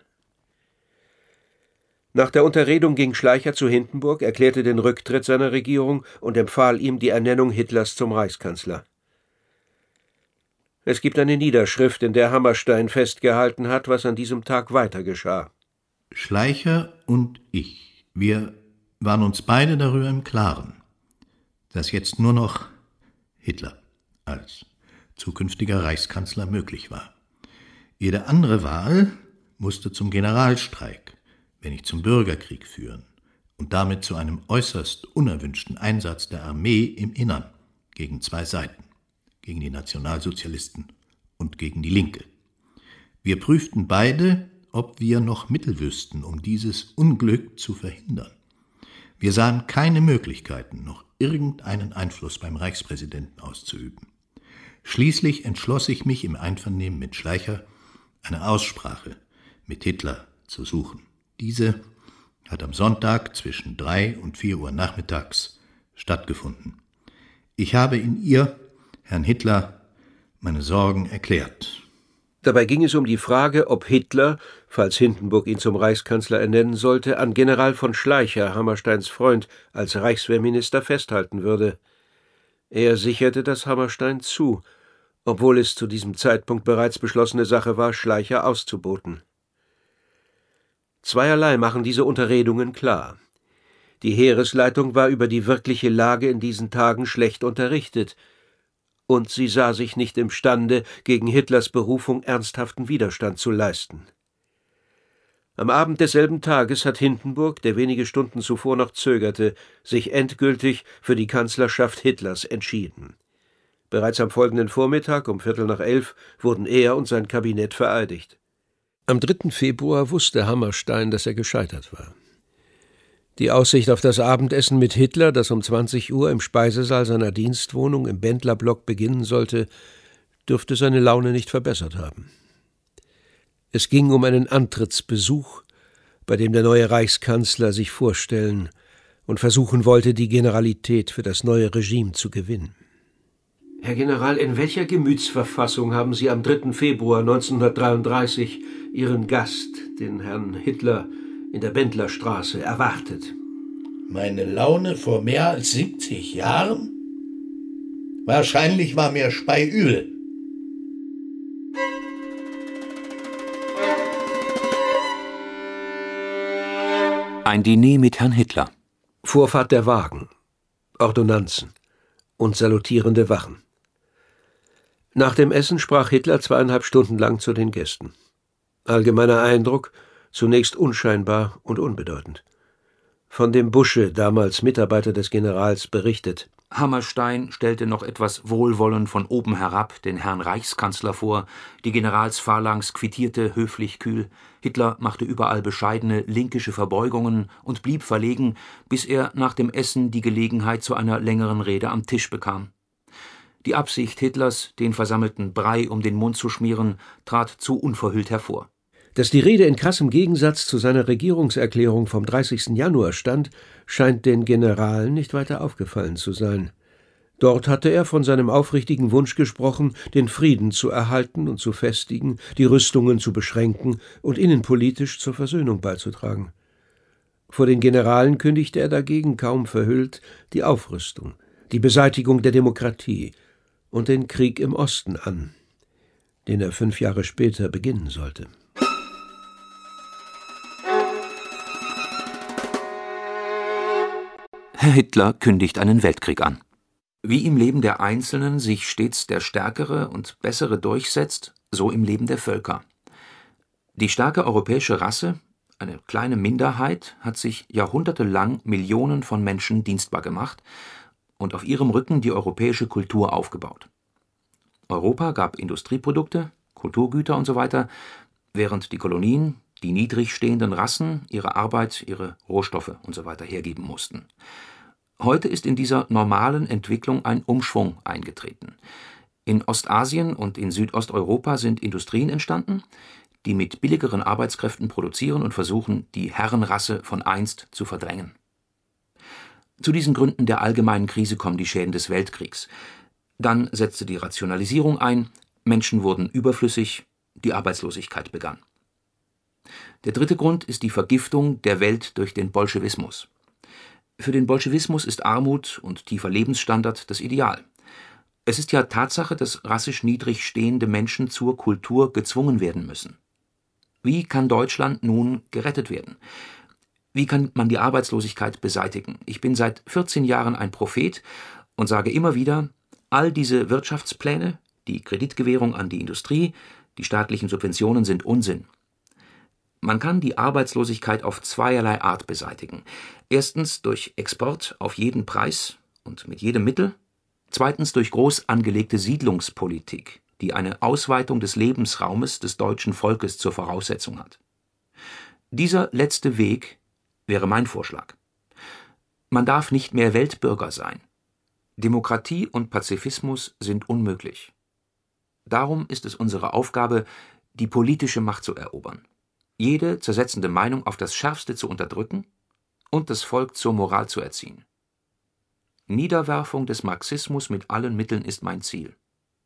Nach der Unterredung ging Schleicher zu Hindenburg, erklärte den Rücktritt seiner Regierung und empfahl ihm die Ernennung Hitlers zum Reichskanzler. Es gibt eine Niederschrift, in der Hammerstein festgehalten hat, was an diesem Tag weiter geschah. Schleicher und ich, wir waren uns beide darüber im Klaren, dass jetzt nur noch Hitler als zukünftiger Reichskanzler möglich war. Jede andere Wahl musste zum Generalstreik, wenn nicht zum Bürgerkrieg führen und damit zu einem äußerst unerwünschten Einsatz der Armee im Innern gegen zwei Seiten, gegen die Nationalsozialisten und gegen die Linke. Wir prüften beide, ob wir noch Mittel wüssten, um dieses Unglück zu verhindern. Wir sahen keine Möglichkeiten, noch irgendeinen Einfluss beim Reichspräsidenten auszuüben. Schließlich entschloss ich mich im Einvernehmen mit Schleicher, eine Aussprache mit Hitler zu suchen. Diese hat am Sonntag zwischen 3 und 4 Uhr nachmittags stattgefunden. Ich habe in ihr, Herrn Hitler, meine Sorgen erklärt. Dabei ging es um die Frage, ob Hitler, falls Hindenburg ihn zum Reichskanzler ernennen sollte, an General von Schleicher, Hammersteins Freund, als Reichswehrminister festhalten würde. Er sicherte das Hammerstein zu, obwohl es zu diesem Zeitpunkt bereits beschlossene Sache war, Schleicher auszuboten. Zweierlei machen diese Unterredungen klar. Die Heeresleitung war über die wirkliche Lage in diesen Tagen schlecht unterrichtet, und sie sah sich nicht imstande, gegen Hitlers Berufung ernsthaften Widerstand zu leisten. Am Abend desselben Tages hat Hindenburg, der wenige Stunden zuvor noch zögerte, sich endgültig für die Kanzlerschaft Hitlers entschieden. Bereits am folgenden Vormittag um 10:15 wurden er und sein Kabinett vereidigt. Am 3. Februar wusste Hammerstein, dass er gescheitert war. Die Aussicht auf das Abendessen mit Hitler, das um 20 Uhr im Speisesaal seiner Dienstwohnung im Bendlerblock beginnen sollte, dürfte seine Laune nicht verbessert haben. Es ging um einen Antrittsbesuch, bei dem der neue Reichskanzler sich vorstellen und versuchen wollte, die Generalität für das neue Regime zu gewinnen. Herr General, in welcher Gemütsverfassung haben Sie am 3. Februar 1933 Ihren Gast, den Herrn Hitler, in der Bendlerstraße erwartet? Meine Laune vor mehr als 70 Jahren? Wahrscheinlich war mir speiübel. Ein Diner mit Herrn Hitler. Vorfahrt der Wagen, Ordonnanzen und salutierende Wachen. Nach dem Essen sprach Hitler 2,5 Stunden lang zu den Gästen. Allgemeiner Eindruck, zunächst unscheinbar und unbedeutend. Von dem Busche, damals Mitarbeiter des Generals, berichtet. Hammerstein stellte noch etwas wohlwollend von oben herab den Herrn Reichskanzler vor, die Generalsphalanx quittierte höflich kühl, Hitler machte überall bescheidene linkische Verbeugungen und blieb verlegen, bis er nach dem Essen die Gelegenheit zu einer längeren Rede am Tisch bekam. Die Absicht Hitlers, den Versammelten Brei um den Mund zu schmieren, trat zu unverhüllt hervor. Dass die Rede in krassem Gegensatz zu seiner Regierungserklärung vom 30. Januar stand, scheint den Generalen nicht weiter aufgefallen zu sein. Dort hatte er von seinem aufrichtigen Wunsch gesprochen, den Frieden zu erhalten und zu festigen, die Rüstungen zu beschränken und innenpolitisch zur Versöhnung beizutragen. Vor den Generalen kündigte er dagegen kaum verhüllt die Aufrüstung, die Beseitigung der Demokratie und den Krieg im Osten an, den er 5 Jahre später beginnen sollte. Herr Hitler kündigt einen Weltkrieg an. Wie im Leben der Einzelnen sich stets der Stärkere und Bessere durchsetzt, so im Leben der Völker. Die starke europäische Rasse, eine kleine Minderheit, hat sich jahrhundertelang Millionen von Menschen dienstbar gemacht und auf ihrem Rücken die europäische Kultur aufgebaut. Europa gab Industrieprodukte, Kulturgüter usw., während die Kolonien, die niedrig stehenden Rassen, ihre Arbeit, ihre Rohstoffe usw. hergeben mussten. Heute ist in dieser normalen Entwicklung ein Umschwung eingetreten. In Ostasien und in Südosteuropa sind Industrien entstanden, die mit billigeren Arbeitskräften produzieren und versuchen, die Herrenrasse von einst zu verdrängen. Zu diesen Gründen der allgemeinen Krise kommen die Schäden des Weltkriegs. Dann setzte die Rationalisierung ein, Menschen wurden überflüssig, die Arbeitslosigkeit begann. Der dritte Grund ist die Vergiftung der Welt durch den Bolschewismus. Für den Bolschewismus ist Armut und tiefer Lebensstandard das Ideal. Es ist ja Tatsache, dass rassisch niedrig stehende Menschen zur Kultur gezwungen werden müssen. Wie kann Deutschland nun gerettet werden? Wie kann man die Arbeitslosigkeit beseitigen? Ich bin seit 14 Jahren ein Prophet und sage immer wieder, all diese Wirtschaftspläne, die Kreditgewährung an die Industrie, die staatlichen Subventionen sind Unsinn. Man kann die Arbeitslosigkeit auf zweierlei Art beseitigen. Erstens durch Export auf jeden Preis und mit jedem Mittel. Zweitens durch groß angelegte Siedlungspolitik, die eine Ausweitung des Lebensraumes des deutschen Volkes zur Voraussetzung hat. Dieser letzte Weg wäre mein Vorschlag. Man darf nicht mehr Weltbürger sein. Demokratie und Pazifismus sind unmöglich. Darum ist es unsere Aufgabe, die politische Macht zu erobern, jede zersetzende Meinung auf das Schärfste zu unterdrücken und das Volk zur Moral zu erziehen. Niederwerfung des Marxismus mit allen Mitteln ist mein Ziel.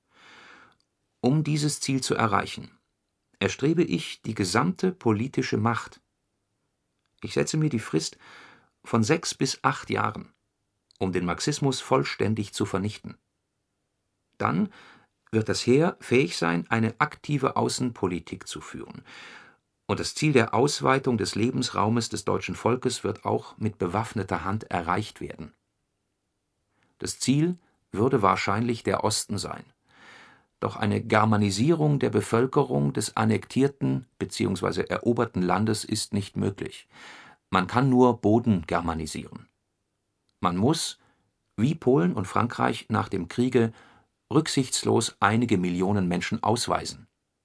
Um dieses Ziel zu erreichen, erstrebe ich die gesamte politische Macht. Ich setze mir die Frist von 6 bis 8 Jahren, um den Marxismus vollständig zu vernichten. Dann wird das Heer fähig sein, eine aktive Außenpolitik zu führen. Und das Ziel der Ausweitung des Lebensraumes des deutschen Volkes wird auch mit bewaffneter Hand erreicht werden. Das Ziel würde wahrscheinlich der Osten sein. Doch eine Germanisierung der Bevölkerung des annektierten bzw. eroberten Landes ist nicht möglich. Man kann nur Boden germanisieren. Man muss, wie Polen und Frankreich nach dem Kriege, rücksichtslos einige Millionen Menschen ausweisen.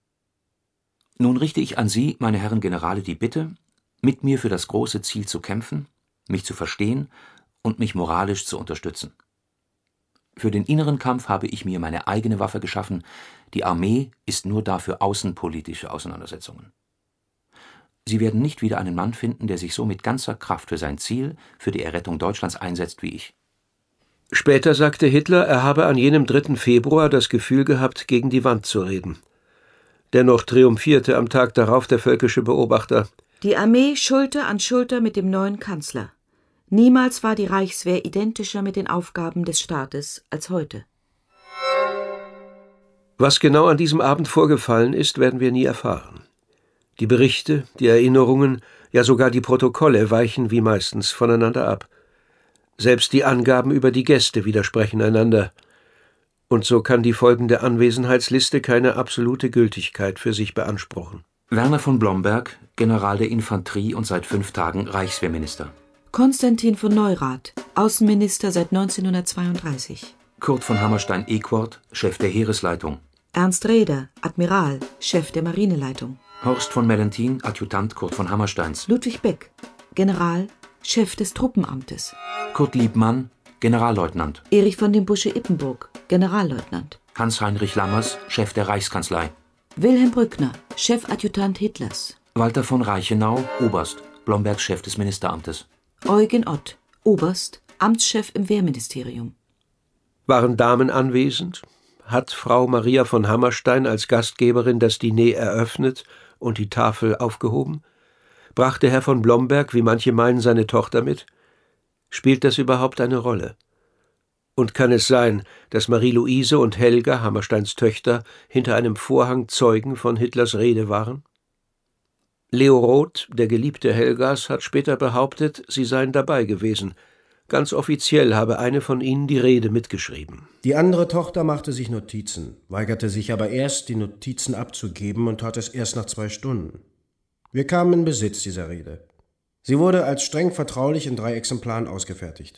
Nun richte ich an Sie, meine Herren Generale, die Bitte, mit mir für das große Ziel zu kämpfen, mich zu verstehen und mich moralisch zu unterstützen. Für den inneren Kampf habe ich mir meine eigene Waffe geschaffen. Die Armee ist nur da für außenpolitische Auseinandersetzungen. Sie werden nicht wieder einen Mann finden, der sich so mit ganzer Kraft für sein Ziel, für die Errettung Deutschlands einsetzt wie ich. Später sagte Hitler, er habe an jenem 3. Februar das Gefühl gehabt, gegen die Wand zu reden. Dennoch triumphierte am Tag darauf der völkische Beobachter: Die Armee Schulter an Schulter mit dem neuen Kanzler. Niemals war die Reichswehr identischer mit den Aufgaben des Staates als heute. Was genau an diesem Abend vorgefallen ist, werden wir nie erfahren. Die Berichte, die Erinnerungen, ja sogar die Protokolle weichen wie meistens voneinander ab. Selbst die Angaben über die Gäste widersprechen einander. Und so kann die folgende Anwesenheitsliste keine absolute Gültigkeit für sich beanspruchen. Werner von Blomberg, General der Infanterie und seit 5 Tagen Reichswehrminister. Konstantin von Neurath, Außenminister seit 1932. Kurt von Hammerstein-Equord, Chef der Heeresleitung. Ernst Raeder, Admiral, Chef der Marineleitung. Horst von Mellenthin, Adjutant Kurt von Hammersteins. Ludwig Beck, General, Chef des Truppenamtes. Kurt Liebmann, Generalleutnant. Erich von dem Busche-Ippenburg, Generalleutnant. Hans-Heinrich Lammers, Chef der Reichskanzlei. Wilhelm Brückner, Chefadjutant Hitlers. Walter von Reichenau, Oberst, Blombergs Chef des Ministeramtes. Eugen Ott, Oberst, Amtschef im Wehrministerium. Waren Damen anwesend? Hat Frau Maria von Hammerstein als Gastgeberin das Diner eröffnet und die Tafel aufgehoben? Brachte Herr von Blomberg, wie manche meinen, seine Tochter mit? Spielt das überhaupt eine Rolle? Und kann es sein, dass Marie-Louise und Helga, Hammersteins Töchter, hinter einem Vorhang Zeugen von Hitlers Rede waren? Leo Roth, der Geliebte Helgas, hat später behauptet, sie seien dabei gewesen. Ganz offiziell habe eine von ihnen die Rede mitgeschrieben. Die andere Tochter machte sich Notizen, weigerte sich aber erst, die Notizen abzugeben und tat es erst nach 2 Stunden. Wir kamen in Besitz dieser Rede. Sie wurde als streng vertraulich in 3 Exemplaren ausgefertigt.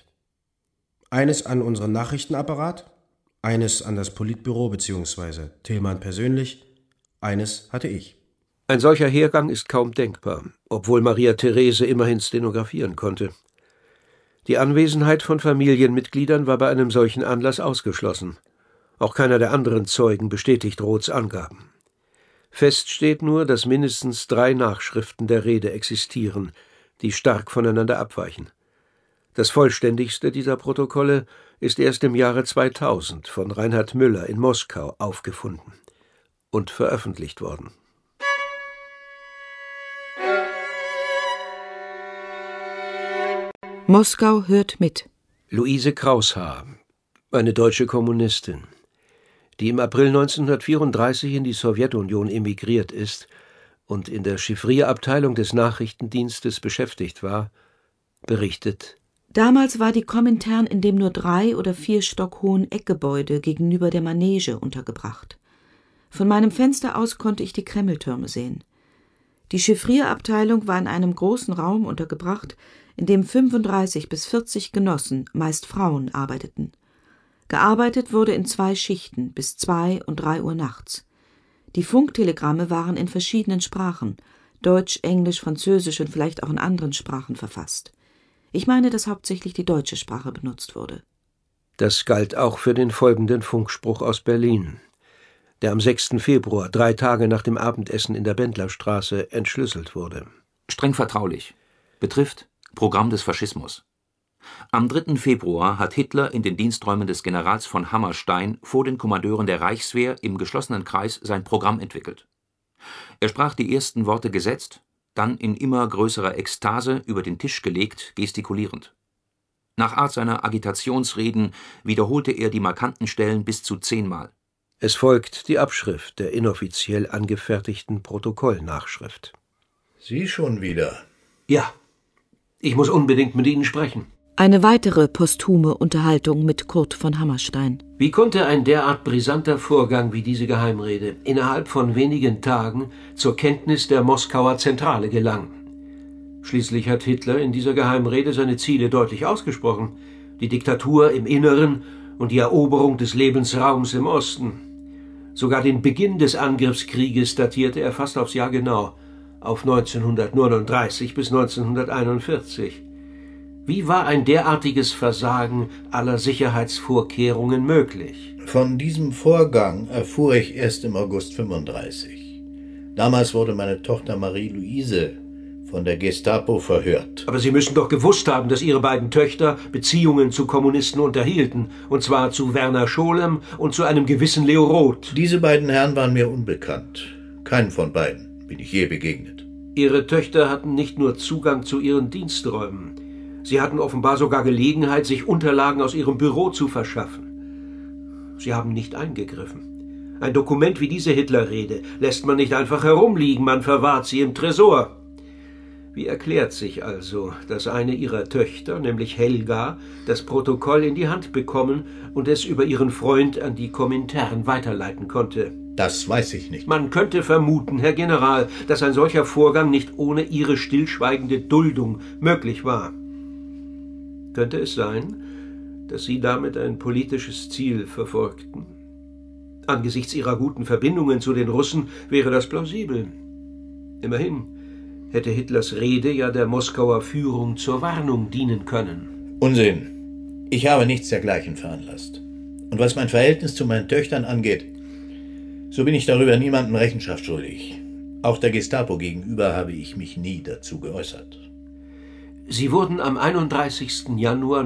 Eines an unseren Nachrichtenapparat, eines an das Politbüro bzw. Thälmann persönlich, eines hatte ich. Ein solcher Hergang ist kaum denkbar, obwohl Maria Therese immerhin stenografieren konnte. Die Anwesenheit von Familienmitgliedern war bei einem solchen Anlass ausgeschlossen. Auch keiner der anderen Zeugen bestätigt Roths Angaben. Fest steht nur, dass mindestens 3 Nachschriften der Rede existieren, die stark voneinander abweichen. Das vollständigste dieser Protokolle ist erst im Jahre 2000 von Reinhard Müller in Moskau aufgefunden und veröffentlicht worden. Moskau hört mit. Luise Kraushaar, eine deutsche Kommunistin, die im April 1934 in die Sowjetunion emigriert ist und in der Chiffrierabteilung des Nachrichtendienstes beschäftigt war, berichtet: Damals war die Komintern in dem nur 3 oder 4 Stock hohen Eckgebäude gegenüber der Manege untergebracht. Von meinem Fenster aus konnte ich die Kremltürme sehen. Die Chiffrierabteilung war in einem großen Raum untergebracht, in dem 35 bis 40 Genossen, meist Frauen, arbeiteten. Gearbeitet wurde in 2 Schichten bis 2 und 3 Uhr nachts. Die Funktelegramme waren in verschiedenen Sprachen, Deutsch, Englisch, Französisch und vielleicht auch in anderen Sprachen verfasst. Ich meine, dass hauptsächlich die deutsche Sprache benutzt wurde. Das galt auch für den folgenden Funkspruch aus Berlin, der am 6. Februar, 3 Tage nach dem Abendessen in der Bendlerstraße, entschlüsselt wurde. Streng vertraulich. Betrifft Programm des Faschismus. Am 3. Februar hat Hitler in den Diensträumen des Generals von Hammerstein vor den Kommandeuren der Reichswehr im geschlossenen Kreis sein Programm entwickelt. Er sprach die ersten Worte gesetzt, dann in immer größerer Ekstase über den Tisch gelegt, gestikulierend. Nach Art seiner Agitationsreden wiederholte er die markanten Stellen bis zu 10-mal. Es folgt die Abschrift der inoffiziell angefertigten Protokollnachschrift. Sie schon wieder? Ja, ich muss unbedingt mit Ihnen sprechen. Eine weitere posthume Unterhaltung mit Kurt von Hammerstein. Wie konnte ein derart brisanter Vorgang wie diese Geheimrede innerhalb von wenigen Tagen zur Kenntnis der Moskauer Zentrale gelangen? Schließlich hat Hitler in dieser Geheimrede seine Ziele deutlich ausgesprochen: die Diktatur im Inneren und die Eroberung des Lebensraums im Osten. Sogar den Beginn des Angriffskrieges datierte er fast aufs Jahr genau, auf 1939 bis 1941. Wie war ein derartiges Versagen aller Sicherheitsvorkehrungen möglich? Von diesem Vorgang erfuhr ich erst im August 1935. Damals wurde meine Tochter Marie-Louise von der Gestapo verhört. Aber Sie müssen doch gewusst haben, dass Ihre beiden Töchter Beziehungen zu Kommunisten unterhielten, und zwar zu Werner Scholem und zu einem gewissen Leo Roth. Diese beiden Herren waren mir unbekannt. Keinen von beiden bin ich je begegnet. Ihre Töchter hatten nicht nur Zugang zu Ihren Diensträumen, sie hatten offenbar sogar Gelegenheit, sich Unterlagen aus Ihrem Büro zu verschaffen. Sie haben nicht eingegriffen. Ein Dokument wie diese Hitlerrede lässt man nicht einfach herumliegen, man verwahrt sie im Tresor. Wie erklärt sich also, dass eine ihrer Töchter, nämlich Helga, das Protokoll in die Hand bekommen und es über ihren Freund an die Komintern weiterleiten konnte? Das weiß ich nicht. Man könnte vermuten, Herr General, dass ein solcher Vorgang nicht ohne Ihre stillschweigende Duldung möglich war. Könnte es sein, dass Sie damit ein politisches Ziel verfolgten? Angesichts Ihrer guten Verbindungen zu den Russen wäre das plausibel. Immerhin hätte Hitlers Rede ja der Moskauer Führung zur Warnung dienen können. Unsinn. Ich habe nichts dergleichen veranlasst. Und was mein Verhältnis zu meinen Töchtern angeht, so bin ich darüber niemandem Rechenschaft schuldig. Auch der Gestapo gegenüber habe ich mich nie dazu geäußert. Sie wurden am 31. Januar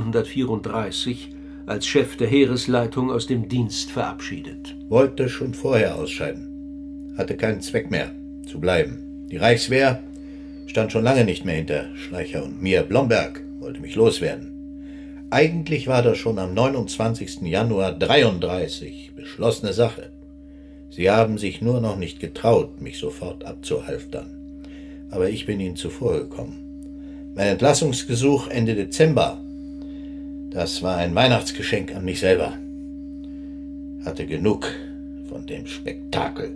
1934 als Chef der Heeresleitung aus dem Dienst verabschiedet. Wollte schon vorher ausscheiden. Hatte keinen Zweck mehr, zu bleiben. Die Reichswehr stand schon lange nicht mehr hinter Schleicher und mir. Blomberg wollte mich loswerden. Eigentlich war das schon am 29. Januar 1933 beschlossene Sache. Sie haben sich nur noch nicht getraut, mich sofort abzuhalftern. Aber ich bin ihnen zuvorgekommen. Mein Entlassungsgesuch Ende Dezember, das war ein Weihnachtsgeschenk an mich selber. Hatte genug von dem Spektakel.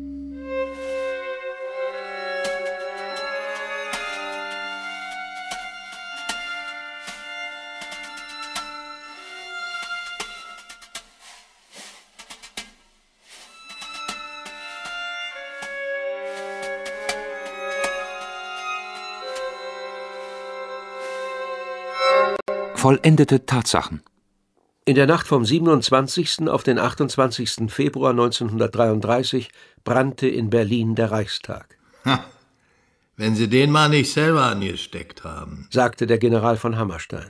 Vollendete Tatsachen. In der Nacht vom 27. auf den 28. Februar 1933 brannte in Berlin der Reichstag. Ha, wenn Sie den mal nicht selber angesteckt haben, sagte der General von Hammerstein.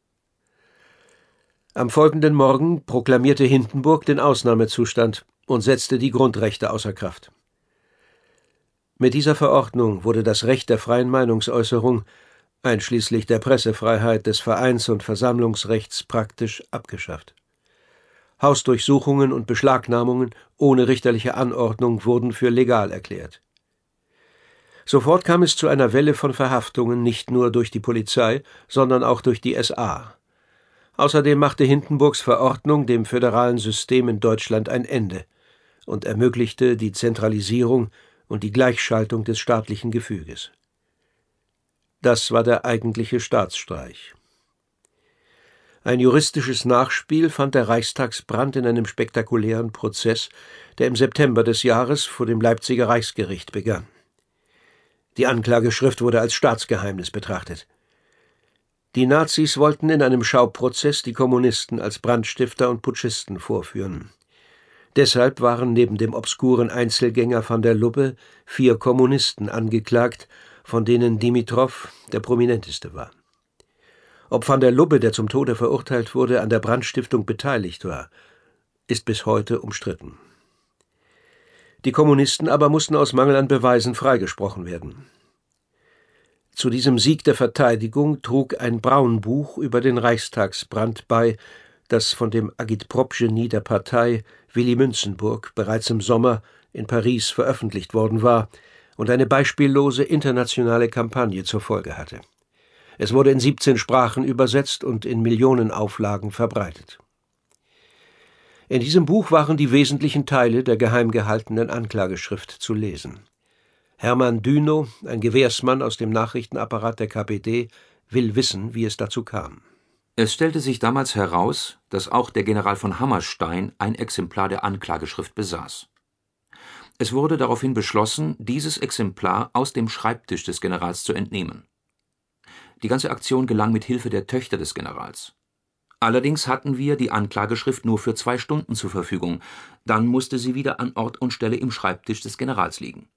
Am folgenden Morgen proklamierte Hindenburg den Ausnahmezustand und setzte die Grundrechte außer Kraft. Mit dieser Verordnung wurde das Recht der freien Meinungsäußerung, einschließlich der Pressefreiheit, des Vereins- und Versammlungsrechts, praktisch abgeschafft. Hausdurchsuchungen und Beschlagnahmungen ohne richterliche Anordnung wurden für legal erklärt. Sofort kam es zu einer Welle von Verhaftungen, nicht nur durch die Polizei, sondern auch durch die SA. Außerdem machte Hindenburgs Verordnung dem föderalen System in Deutschland ein Ende und ermöglichte die Zentralisierung und die Gleichschaltung des staatlichen Gefüges. Das war der eigentliche Staatsstreich. Ein juristisches Nachspiel fand der Reichstagsbrand in einem spektakulären Prozess, der im September des Jahres vor dem Leipziger Reichsgericht begann. Die Anklageschrift wurde als Staatsgeheimnis betrachtet. Die Nazis wollten in einem Schauprozess die Kommunisten als Brandstifter und Putschisten vorführen. Deshalb waren neben dem obskuren Einzelgänger van der Lubbe 4 Kommunisten angeklagt, von denen Dimitrow der prominenteste war. Ob van der Lubbe, der zum Tode verurteilt wurde, an der Brandstiftung beteiligt war, ist bis heute umstritten. Die Kommunisten aber mussten aus Mangel an Beweisen freigesprochen werden. Zu diesem Sieg der Verteidigung trug ein Braunbuch über den Reichstagsbrand bei, das von dem Agitprop-Genie der Partei, Willy Münzenburg, bereits im Sommer in Paris veröffentlicht worden war und eine beispiellose internationale Kampagne zur Folge hatte. Es wurde in 17 Sprachen übersetzt und in Millionenauflagen verbreitet. In diesem Buch waren die wesentlichen Teile der geheim gehaltenen Anklageschrift zu lesen. Hermann Dünow, ein Gewährsmann aus dem Nachrichtenapparat der KPD, will wissen, wie es dazu kam. Es stellte sich damals heraus, dass auch der General von Hammerstein ein Exemplar der Anklageschrift besaß. Es wurde daraufhin beschlossen, dieses Exemplar aus dem Schreibtisch des Generals zu entnehmen. Die ganze Aktion gelang mit Hilfe der Töchter des Generals. Allerdings hatten wir die Anklageschrift nur für 2 Stunden zur Verfügung, dann musste sie wieder an Ort und Stelle im Schreibtisch des Generals liegen.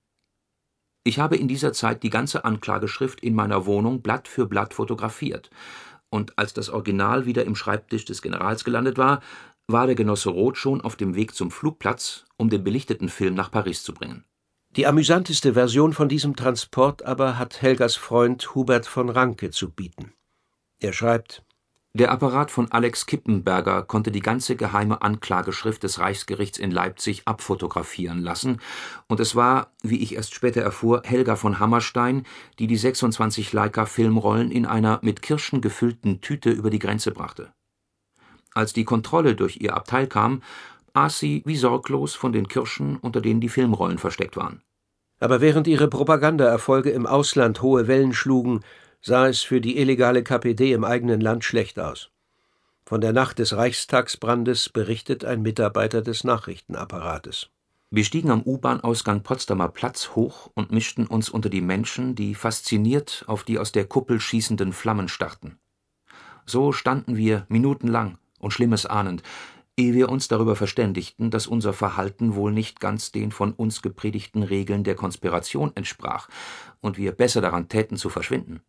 Ich habe in dieser Zeit die ganze Anklageschrift in meiner Wohnung Blatt für Blatt fotografiert, und als das Original wieder im Schreibtisch des Generals gelandet war, war der Genosse Roth schon auf dem Weg zum Flugplatz, um den belichteten Film nach Paris zu bringen. Die amüsanteste Version von diesem Transport aber hat Helgas Freund Hubert von Ranke zu bieten. Er schreibt: Der Apparat von Alex Kippenberger konnte die ganze geheime Anklageschrift des Reichsgerichts in Leipzig abfotografieren lassen, und es war, wie ich erst später erfuhr, Helga von Hammerstein, die die 26 Leica-Filmrollen in einer mit Kirschen gefüllten Tüte über die Grenze brachte. Als die Kontrolle durch ihr Abteil kam, aß sie wie sorglos von den Kirschen, unter denen die Filmrollen versteckt waren. Aber während ihre Propagandaerfolge im Ausland hohe Wellen schlugen, sah es für die illegale KPD im eigenen Land schlecht aus. Von der Nacht des Reichstagsbrandes berichtet ein Mitarbeiter des Nachrichtenapparates. Wir stiegen am U-Bahn-Ausgang Potsdamer Platz hoch und mischten uns unter die Menschen, die fasziniert auf die aus der Kuppel schießenden Flammen starrten. So standen wir minutenlang und Schlimmes ahnend, ehe wir uns darüber verständigten, dass unser Verhalten wohl nicht ganz den von uns gepredigten Regeln der Konspiration entsprach und wir besser daran täten zu verschwinden.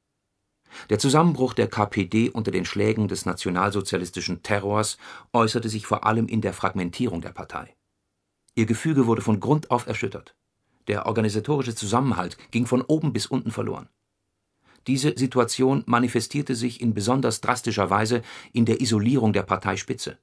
Der Zusammenbruch der KPD unter den Schlägen des nationalsozialistischen Terrors äußerte sich vor allem in der Fragmentierung der Partei. Ihr Gefüge wurde von Grund auf erschüttert. Der organisatorische Zusammenhalt ging von oben bis unten verloren. Diese Situation manifestierte sich in besonders drastischer Weise in der Isolierung der Parteispitze.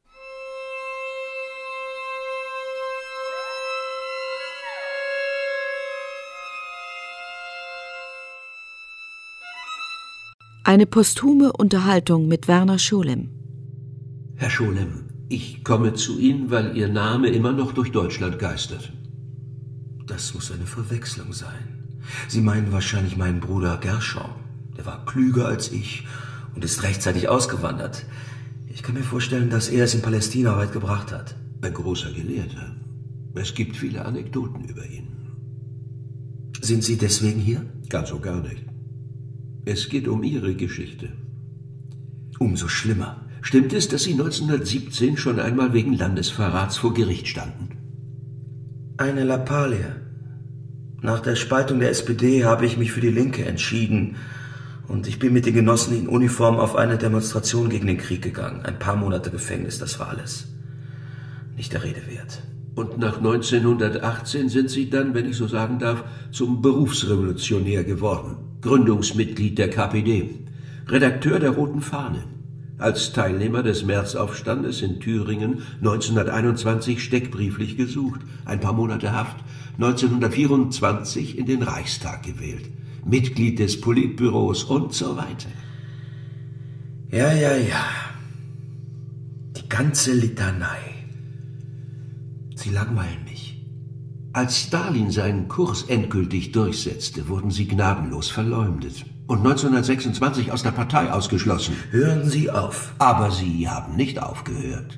Eine posthume Unterhaltung mit Werner Scholem. Herr Scholem, ich komme zu Ihnen, weil Ihr Name immer noch durch Deutschland geistert. Das muss eine Verwechslung sein. Sie meinen wahrscheinlich meinen Bruder Gershom. Der war klüger als ich und ist rechtzeitig ausgewandert. Ich kann mir vorstellen, dass er es in Palästina weit gebracht hat. Ein großer Gelehrter. Es gibt viele Anekdoten über ihn. Sind Sie deswegen hier? Ganz und gar nicht. Es geht um Ihre Geschichte. Umso schlimmer. Stimmt es, dass Sie 1917 schon einmal wegen Landesverrats vor Gericht standen? Eine Lappalie. Nach der Spaltung der SPD habe ich mich für die Linke entschieden und ich bin mit den Genossen in Uniform auf eine Demonstration gegen den Krieg gegangen. Ein paar Monate Gefängnis, das war alles. Nicht der Rede wert. Und nach 1918 sind Sie dann, wenn ich so sagen darf, zum Berufsrevolutionär geworden. Gründungsmitglied der KPD, Redakteur der Roten Fahne, als Teilnehmer des Märzaufstandes in Thüringen 1921 steckbrieflich gesucht, ein paar Monate Haft, 1924 in den Reichstag gewählt, Mitglied des Politbüros und so weiter. Ja. Die ganze Litanei. Sie langweilen mich. Als Stalin seinen Kurs endgültig durchsetzte, wurden Sie gnadenlos verleumdet und 1926 aus der Partei ausgeschlossen. Hören Sie auf. Aber Sie haben nicht aufgehört.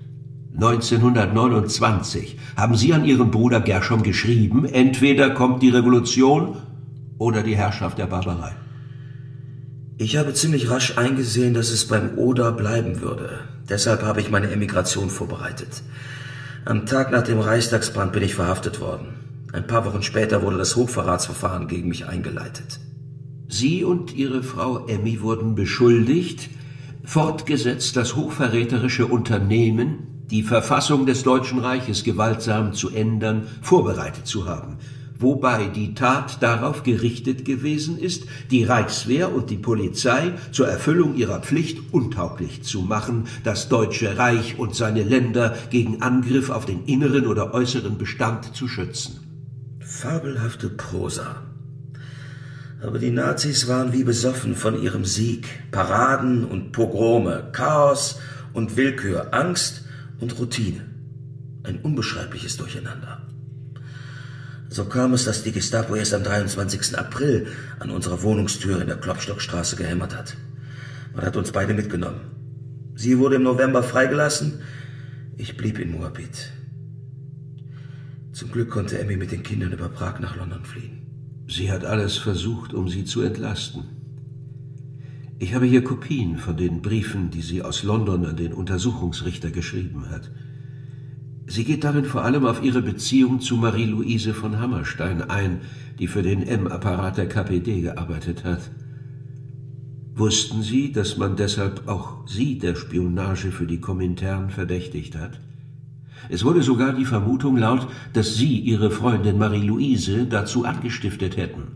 1929 haben Sie an Ihren Bruder Gershom geschrieben, entweder kommt die Revolution oder die Herrschaft der Barbarei. Ich habe ziemlich rasch eingesehen, dass es beim Oder bleiben würde. Deshalb habe ich meine Emigration vorbereitet. Am Tag nach dem Reichstagsbrand bin ich verhaftet worden. Ein paar Wochen später wurde das Hochverratsverfahren gegen mich eingeleitet. Sie und Ihre Frau Emmy wurden beschuldigt, fortgesetzt das hochverräterische Unternehmen, die Verfassung des Deutschen Reiches gewaltsam zu ändern, vorbereitet zu haben, wobei die Tat darauf gerichtet gewesen ist, die Reichswehr und die Polizei zur Erfüllung ihrer Pflicht untauglich zu machen, das Deutsche Reich und seine Länder gegen Angriff auf den inneren oder äußeren Bestand zu schützen. Fabelhafte Prosa. Aber die Nazis waren wie besoffen von ihrem Sieg. Paraden und Pogrome, Chaos und Willkür, Angst und Routine. Ein unbeschreibliches Durcheinander. So kam es, dass die Gestapo erst am 23. April an unserer Wohnungstür in der Klopstockstraße gehämmert hat. Man hat uns beide mitgenommen. Sie wurde im November freigelassen, ich blieb in Moabit. Zum Glück konnte Emmy mit den Kindern über Prag nach London fliehen. Sie hat alles versucht, um Sie zu entlasten. Ich habe hier Kopien von den Briefen, die sie aus London an den Untersuchungsrichter geschrieben hat. Sie geht darin vor allem auf ihre Beziehung zu Marie-Louise von Hammerstein ein, die für den M-Apparat der KPD gearbeitet hat. Wussten Sie, dass man deshalb auch Sie der Spionage für die Komintern verdächtigt hat? Es wurde sogar die Vermutung laut, dass Sie Ihre Freundin Marie-Louise dazu angestiftet hätten.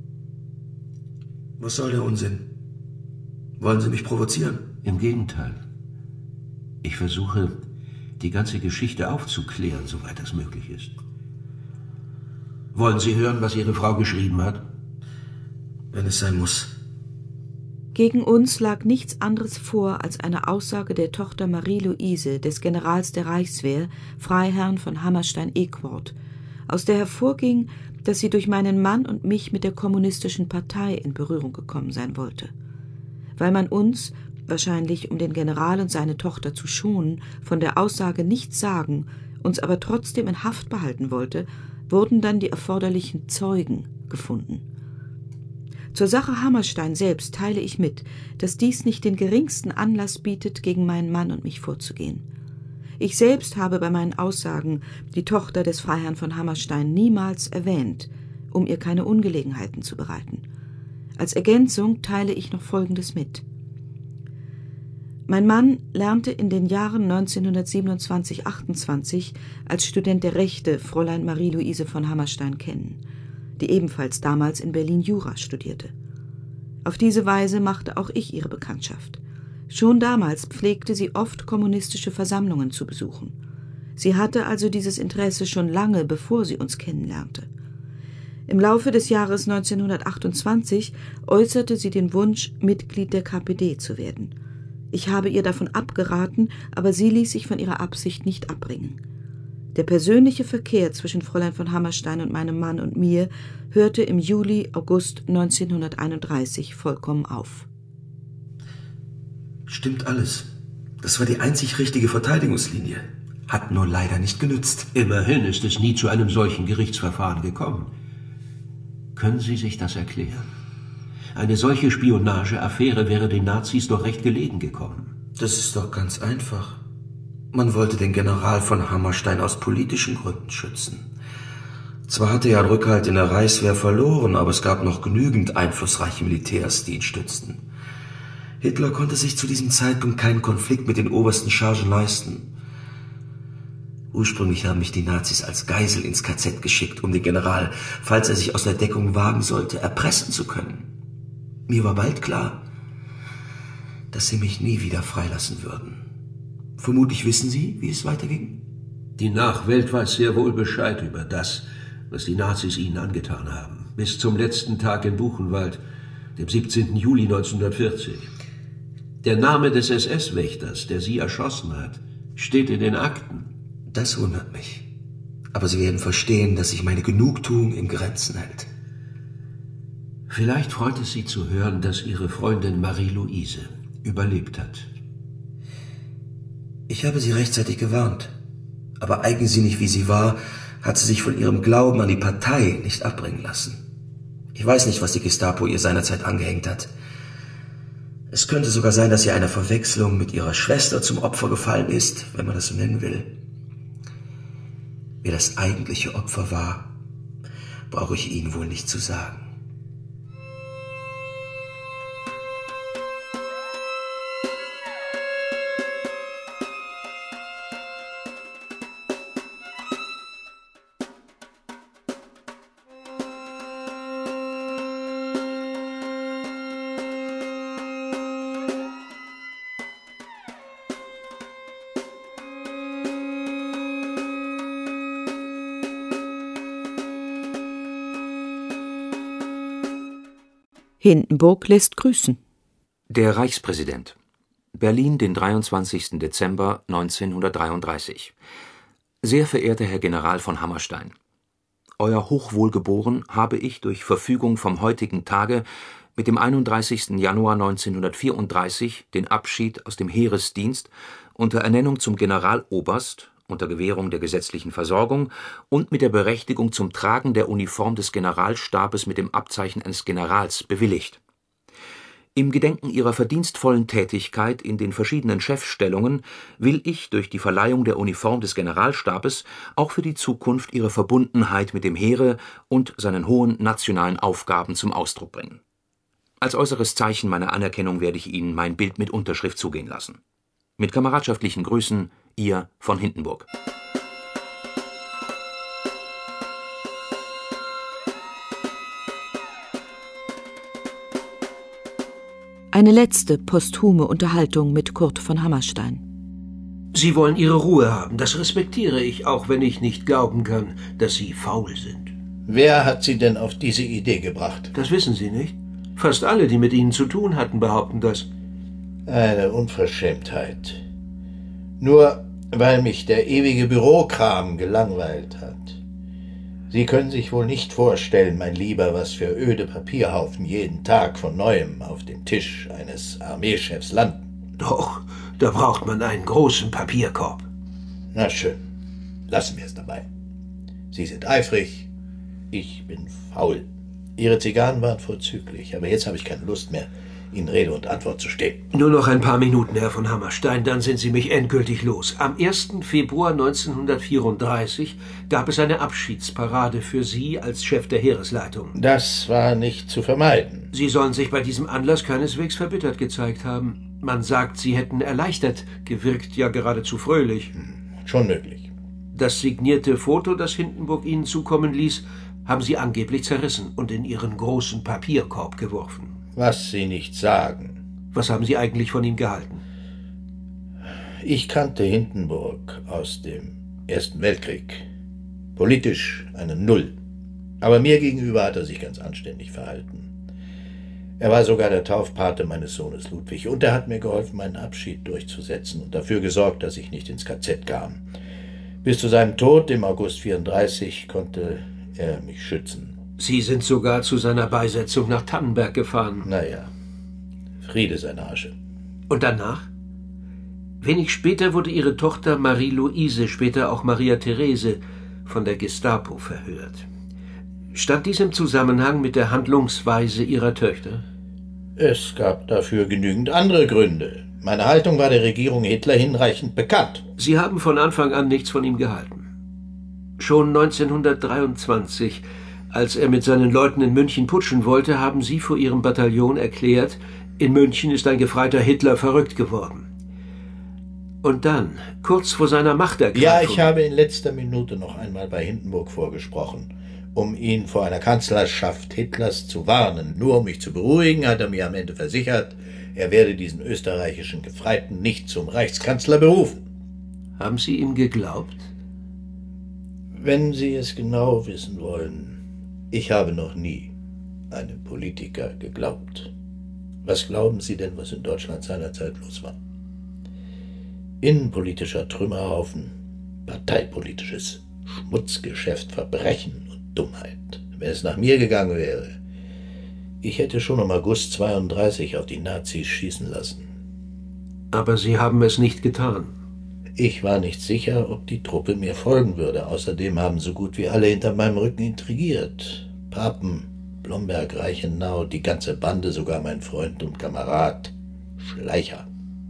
Was soll der Unsinn? Wollen Sie mich provozieren? Im Gegenteil. Ich versuche, die ganze Geschichte aufzuklären, soweit das möglich ist. Wollen Sie hören, was Ihre Frau geschrieben hat? Wenn es sein muss. Gegen uns lag nichts anderes vor als eine Aussage der Tochter Marie-Louise, des Generals der Reichswehr, Freiherrn von Hammerstein-Equord, aus der hervorging, dass sie durch meinen Mann und mich mit der kommunistischen Partei in Berührung gekommen sein wollte. Weil man uns, wahrscheinlich um den General und seine Tochter zu schonen, von der Aussage nichts sagen, uns aber trotzdem in Haft behalten wollte, wurden dann die erforderlichen Zeugen gefunden. Zur Sache Hammerstein selbst teile ich mit, dass dies nicht den geringsten Anlass bietet, gegen meinen Mann und mich vorzugehen. Ich selbst habe bei meinen Aussagen die Tochter des Freiherrn von Hammerstein niemals erwähnt, um ihr keine Ungelegenheiten zu bereiten. Als Ergänzung teile ich noch Folgendes mit. Mein Mann lernte in den Jahren 1927-28 als Student der Rechte Fräulein Marie-Louise von Hammerstein kennen, die ebenfalls damals in Berlin Jura studierte. Auf diese Weise machte auch ich ihre Bekanntschaft. Schon damals pflegte sie oft kommunistische Versammlungen zu besuchen. Sie hatte also dieses Interesse schon lange, bevor sie uns kennenlernte. Im Laufe des Jahres 1928 äußerte sie den Wunsch, Mitglied der KPD zu werden. Ich habe ihr davon abgeraten, aber sie ließ sich von ihrer Absicht nicht abbringen. Der persönliche Verkehr zwischen Fräulein von Hammerstein und meinem Mann und mir hörte im Juli, August 1931 vollkommen auf. Stimmt alles. Das war die einzig richtige Verteidigungslinie. Hat nur leider nicht genützt. Immerhin ist es nie zu einem solchen Gerichtsverfahren gekommen. Können Sie sich das erklären? Eine solche Spionageaffäre wäre den Nazis doch recht gelegen gekommen. Das ist doch ganz einfach. Man wollte den General von Hammerstein aus politischen Gründen schützen. Zwar hatte er einen Rückhalt in der Reichswehr verloren, aber es gab noch genügend einflussreiche Militärs, die ihn stützten. Hitler konnte sich zu diesem Zeitpunkt keinen Konflikt mit den obersten Chargen leisten. Ursprünglich haben mich die Nazis als Geisel ins KZ geschickt, um den General, falls er sich aus der Deckung wagen sollte, erpressen zu können. Mir war bald klar, dass sie mich nie wieder freilassen würden. Vermutlich wissen Sie, wie es weiterging? Die Nachwelt weiß sehr wohl Bescheid über das, was die Nazis ihnen angetan haben. Bis zum letzten Tag in Buchenwald, dem 17. Juli 1940. Der Name des SS-Wächters, der sie erschossen hat, steht in den Akten. Das wundert mich. Aber Sie werden verstehen, dass sich meine Genugtuung in Grenzen hält. Vielleicht freut es Sie zu hören, dass Ihre Freundin Marie-Louise überlebt hat. Ich habe Sie rechtzeitig gewarnt. Aber eigensinnig wie sie war, hat sie sich von ihrem Glauben an die Partei nicht abbringen lassen. Ich weiß nicht, was die Gestapo ihr seinerzeit angehängt hat. Es könnte sogar sein, dass sie einer Verwechslung mit ihrer Schwester zum Opfer gefallen ist, wenn man das so nennen will. Wer das eigentliche Opfer war, brauche ich Ihnen wohl nicht zu sagen. Hindenburg lässt grüßen. Der Reichspräsident. Berlin, den 23. Dezember 1933. Sehr verehrter Herr General von Hammerstein, Euer Hochwohlgeboren habe ich durch Verfügung vom heutigen Tage mit dem 31. Januar 1934 den Abschied aus dem Heeresdienst unter Ernennung zum Generaloberst unter Gewährung der gesetzlichen Versorgung und mit der Berechtigung zum Tragen der Uniform des Generalstabes mit dem Abzeichen eines Generals bewilligt. Im Gedenken Ihrer verdienstvollen Tätigkeit in den verschiedenen Chefstellungen will ich durch die Verleihung der Uniform des Generalstabes auch für die Zukunft Ihre Verbundenheit mit dem Heere und seinen hohen nationalen Aufgaben zum Ausdruck bringen. Als äußeres Zeichen meiner Anerkennung werde ich Ihnen mein Bild mit Unterschrift zugehen lassen. Mit kameradschaftlichen Grüßen, Ihr von Hindenburg. Eine letzte posthume Unterhaltung mit Kurt von Hammerstein. Sie wollen Ihre Ruhe haben, das respektiere ich, auch wenn ich nicht glauben kann, dass Sie faul sind. Wer hat Sie denn auf diese Idee gebracht? Das wissen Sie nicht. Fast alle, die mit Ihnen zu tun hatten, behaupten das. Eine Unverschämtheit. Nur weil mich der ewige Bürokram gelangweilt hat. Sie können sich wohl nicht vorstellen, mein Lieber, was für öde Papierhaufen jeden Tag von Neuem auf dem Tisch eines Armeechefs landen. Doch, da braucht man einen großen Papierkorb. Na schön, lassen wir es dabei. Sie sind eifrig, ich bin faul. Ihre Zigarren waren vorzüglich, aber jetzt habe ich keine Lust mehr, Ihnen Rede und Antwort zu stehen. Nur noch ein paar Minuten, Herr von Hammerstein, dann sind Sie mich endgültig los. Am 1. Februar 1934 gab es eine Abschiedsparade für Sie als Chef der Heeresleitung. Das war nicht zu vermeiden. Sie sollen sich bei diesem Anlass keineswegs verbittert gezeigt haben. Man sagt, Sie hätten erleichtert gewirkt, ja geradezu fröhlich. Schon möglich. Das signierte Foto, das Hindenburg Ihnen zukommen ließ, haben Sie angeblich zerrissen und in Ihren großen Papierkorb geworfen. Was Sie nicht sagen. Was haben Sie eigentlich von ihm gehalten? Ich kannte Hindenburg aus dem Ersten Weltkrieg. Politisch eine Null. Aber mir gegenüber hat er sich ganz anständig verhalten. Er war sogar der Taufpate meines Sohnes Ludwig und er hat mir geholfen, meinen Abschied durchzusetzen und dafür gesorgt, dass ich nicht ins KZ kam. Bis zu seinem Tod im August 1934 konnte er mich schützen. Sie sind sogar zu seiner Beisetzung nach Tannenberg gefahren. Naja, Friede seiner Asche. Und danach? Wenig später wurde Ihre Tochter Marie-Louise, später auch Maria Therese, von der Gestapo verhört. Stand dies im Zusammenhang mit der Handlungsweise Ihrer Töchter? Es gab dafür genügend andere Gründe. Meine Haltung war der Regierung Hitler hinreichend bekannt. Sie haben von Anfang an nichts von ihm gehalten. Schon 1923, als er mit seinen Leuten in München putschen wollte, haben Sie vor Ihrem Bataillon erklärt, in München ist ein gefreiter Hitler verrückt geworden. Und dann, kurz vor seiner Machtergreifung... Ja, ich habe in letzter Minute noch einmal bei Hindenburg vorgesprochen, um ihn vor einer Kanzlerschaft Hitlers zu warnen. Nur um mich zu beruhigen, hat er mir am Ende versichert, er werde diesen österreichischen Gefreiten nicht zum Reichskanzler berufen. Haben Sie ihm geglaubt? Wenn Sie es genau wissen wollen... Ich habe noch nie einem Politiker geglaubt. Was glauben Sie denn, was in Deutschland seinerzeit los war? Innenpolitischer Trümmerhaufen, parteipolitisches Schmutzgeschäft, Verbrechen und Dummheit. Wenn es nach mir gegangen wäre, ich hätte schon im August 32 auf die Nazis schießen lassen. Aber Sie haben es nicht getan. Ich war nicht sicher, ob die Truppe mir folgen würde. Außerdem haben so gut wie alle hinter meinem Rücken intrigiert. Papen, Blomberg, Reichenau, die ganze Bande, sogar mein Freund und Kamerad Schleicher.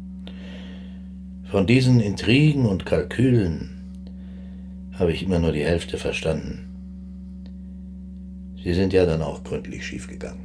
Von diesen Intrigen und Kalkülen habe ich immer nur die Hälfte verstanden. Sie sind ja dann auch gründlich schiefgegangen.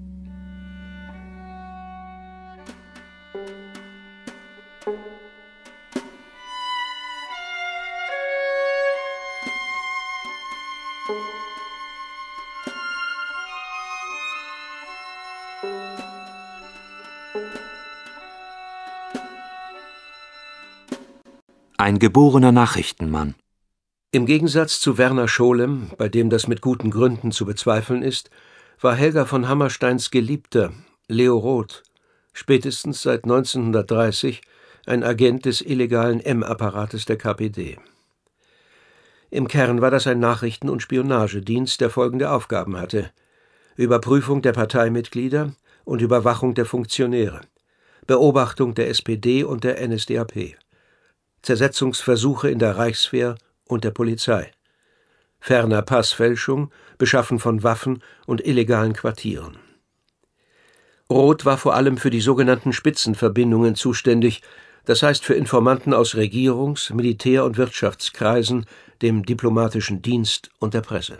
Ein geborener Nachrichtenmann. Im Gegensatz zu Werner Scholem, bei dem das mit guten Gründen zu bezweifeln ist, war Helga von Hammersteins Geliebter, Leo Roth, spätestens seit 1930 ein Agent des illegalen M-Apparates der KPD. Im Kern war das ein Nachrichten- und Spionagedienst, der folgende Aufgaben hatte: Überprüfung der Parteimitglieder und Überwachung der Funktionäre, Beobachtung der SPD und der NSDAP, Zersetzungsversuche in der Reichswehr und der Polizei, ferner Passfälschung, Beschaffen von Waffen und illegalen Quartieren. Roth war vor allem für die sogenannten Spitzenverbindungen zuständig, das heißt für Informanten aus Regierungs-, Militär- und Wirtschaftskreisen, dem diplomatischen Dienst und der Presse.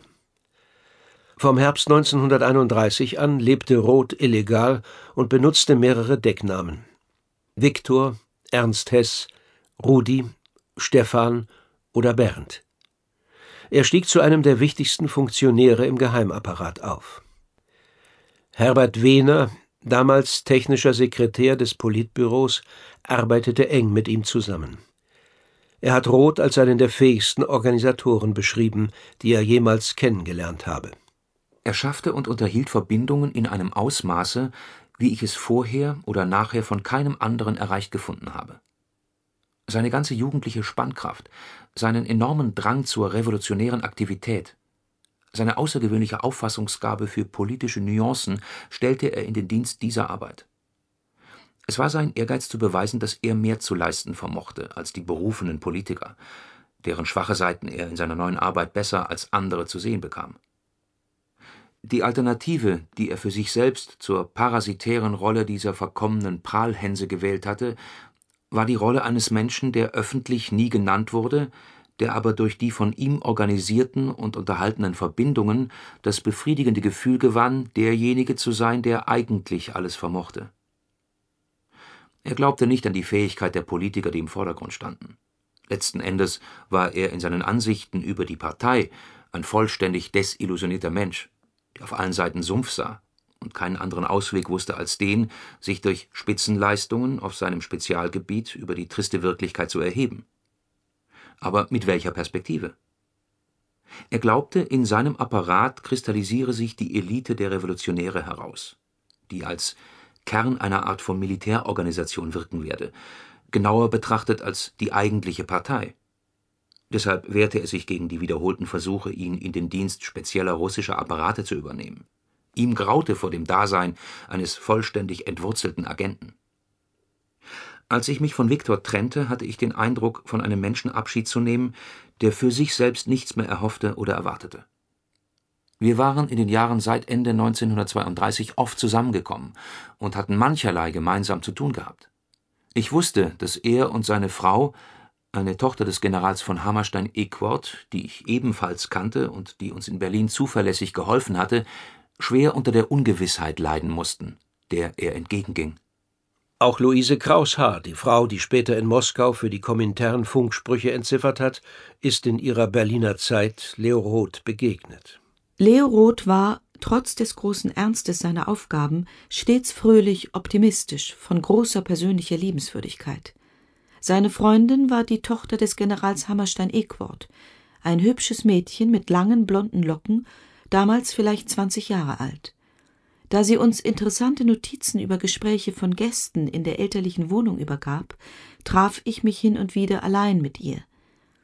Vom Herbst 1931 an lebte Roth illegal und benutzte mehrere Decknamen: Viktor, Ernst Hess, Rudi, Stefan oder Bernd. Er stieg zu einem der wichtigsten Funktionäre im Geheimapparat auf. Herbert Wehner, damals technischer Sekretär des Politbüros, arbeitete eng mit ihm zusammen. Er hat Roth als einen der fähigsten Organisatoren beschrieben, die er jemals kennengelernt habe. Er schaffte und unterhielt Verbindungen in einem Ausmaße, wie ich es vorher oder nachher von keinem anderen erreicht gefunden habe. Seine ganze jugendliche Spannkraft, seinen enormen Drang zur revolutionären Aktivität, seine außergewöhnliche Auffassungsgabe für politische Nuancen stellte er in den Dienst dieser Arbeit. Es war sein Ehrgeiz zu beweisen, dass er mehr zu leisten vermochte als die berufenen Politiker, deren schwache Seiten er in seiner neuen Arbeit besser als andere zu sehen bekam. Die Alternative, die er für sich selbst zur parasitären Rolle dieser verkommenen Prahlhänse gewählt hatte, war die Rolle eines Menschen, der öffentlich nie genannt wurde, der aber durch die von ihm organisierten und unterhaltenen Verbindungen das befriedigende Gefühl gewann, derjenige zu sein, der eigentlich alles vermochte. Er glaubte nicht an die Fähigkeit der Politiker, die im Vordergrund standen. Letzten Endes war er in seinen Ansichten über die Partei ein vollständig desillusionierter Mensch, der auf allen Seiten Sumpf sah und keinen anderen Ausweg wusste als den, sich durch Spitzenleistungen auf seinem Spezialgebiet über die triste Wirklichkeit zu erheben. Aber mit welcher Perspektive? Er glaubte, in seinem Apparat kristallisiere sich die Elite der Revolutionäre heraus, die als Kern einer Art von Militärorganisation wirken werde, genauer betrachtet als die eigentliche Partei. Deshalb wehrte er sich gegen die wiederholten Versuche, ihn in den Dienst spezieller russischer Apparate zu übernehmen. Ihm graute vor dem Dasein eines vollständig entwurzelten Agenten. Als ich mich von Viktor trennte, hatte ich den Eindruck, von einem Menschen Abschied zu nehmen, der für sich selbst nichts mehr erhoffte oder erwartete. Wir waren in den Jahren seit Ende 1932 oft zusammengekommen und hatten mancherlei gemeinsam zu tun gehabt. Ich wusste, dass er und seine Frau, eine Tochter des Generals von Hammerstein-Equord, die ich ebenfalls kannte und die uns in Berlin zuverlässig geholfen hatte, schwer unter der Ungewissheit leiden mussten, der er entgegenging. Auch Luise Kraushaar, die Frau, die später in Moskau für die Komintern Funksprüche entziffert hat, ist in ihrer Berliner Zeit Leo Roth begegnet. Leo Roth war, trotz des großen Ernstes seiner Aufgaben, stets fröhlich, optimistisch, von großer persönlicher Liebenswürdigkeit. Seine Freundin war die Tochter des Generals Hammerstein-Equord, ein hübsches Mädchen mit langen blonden Locken, damals vielleicht 20 Jahre alt. Da sie uns interessante Notizen über Gespräche von Gästen in der elterlichen Wohnung übergab, traf ich mich hin und wieder allein mit ihr.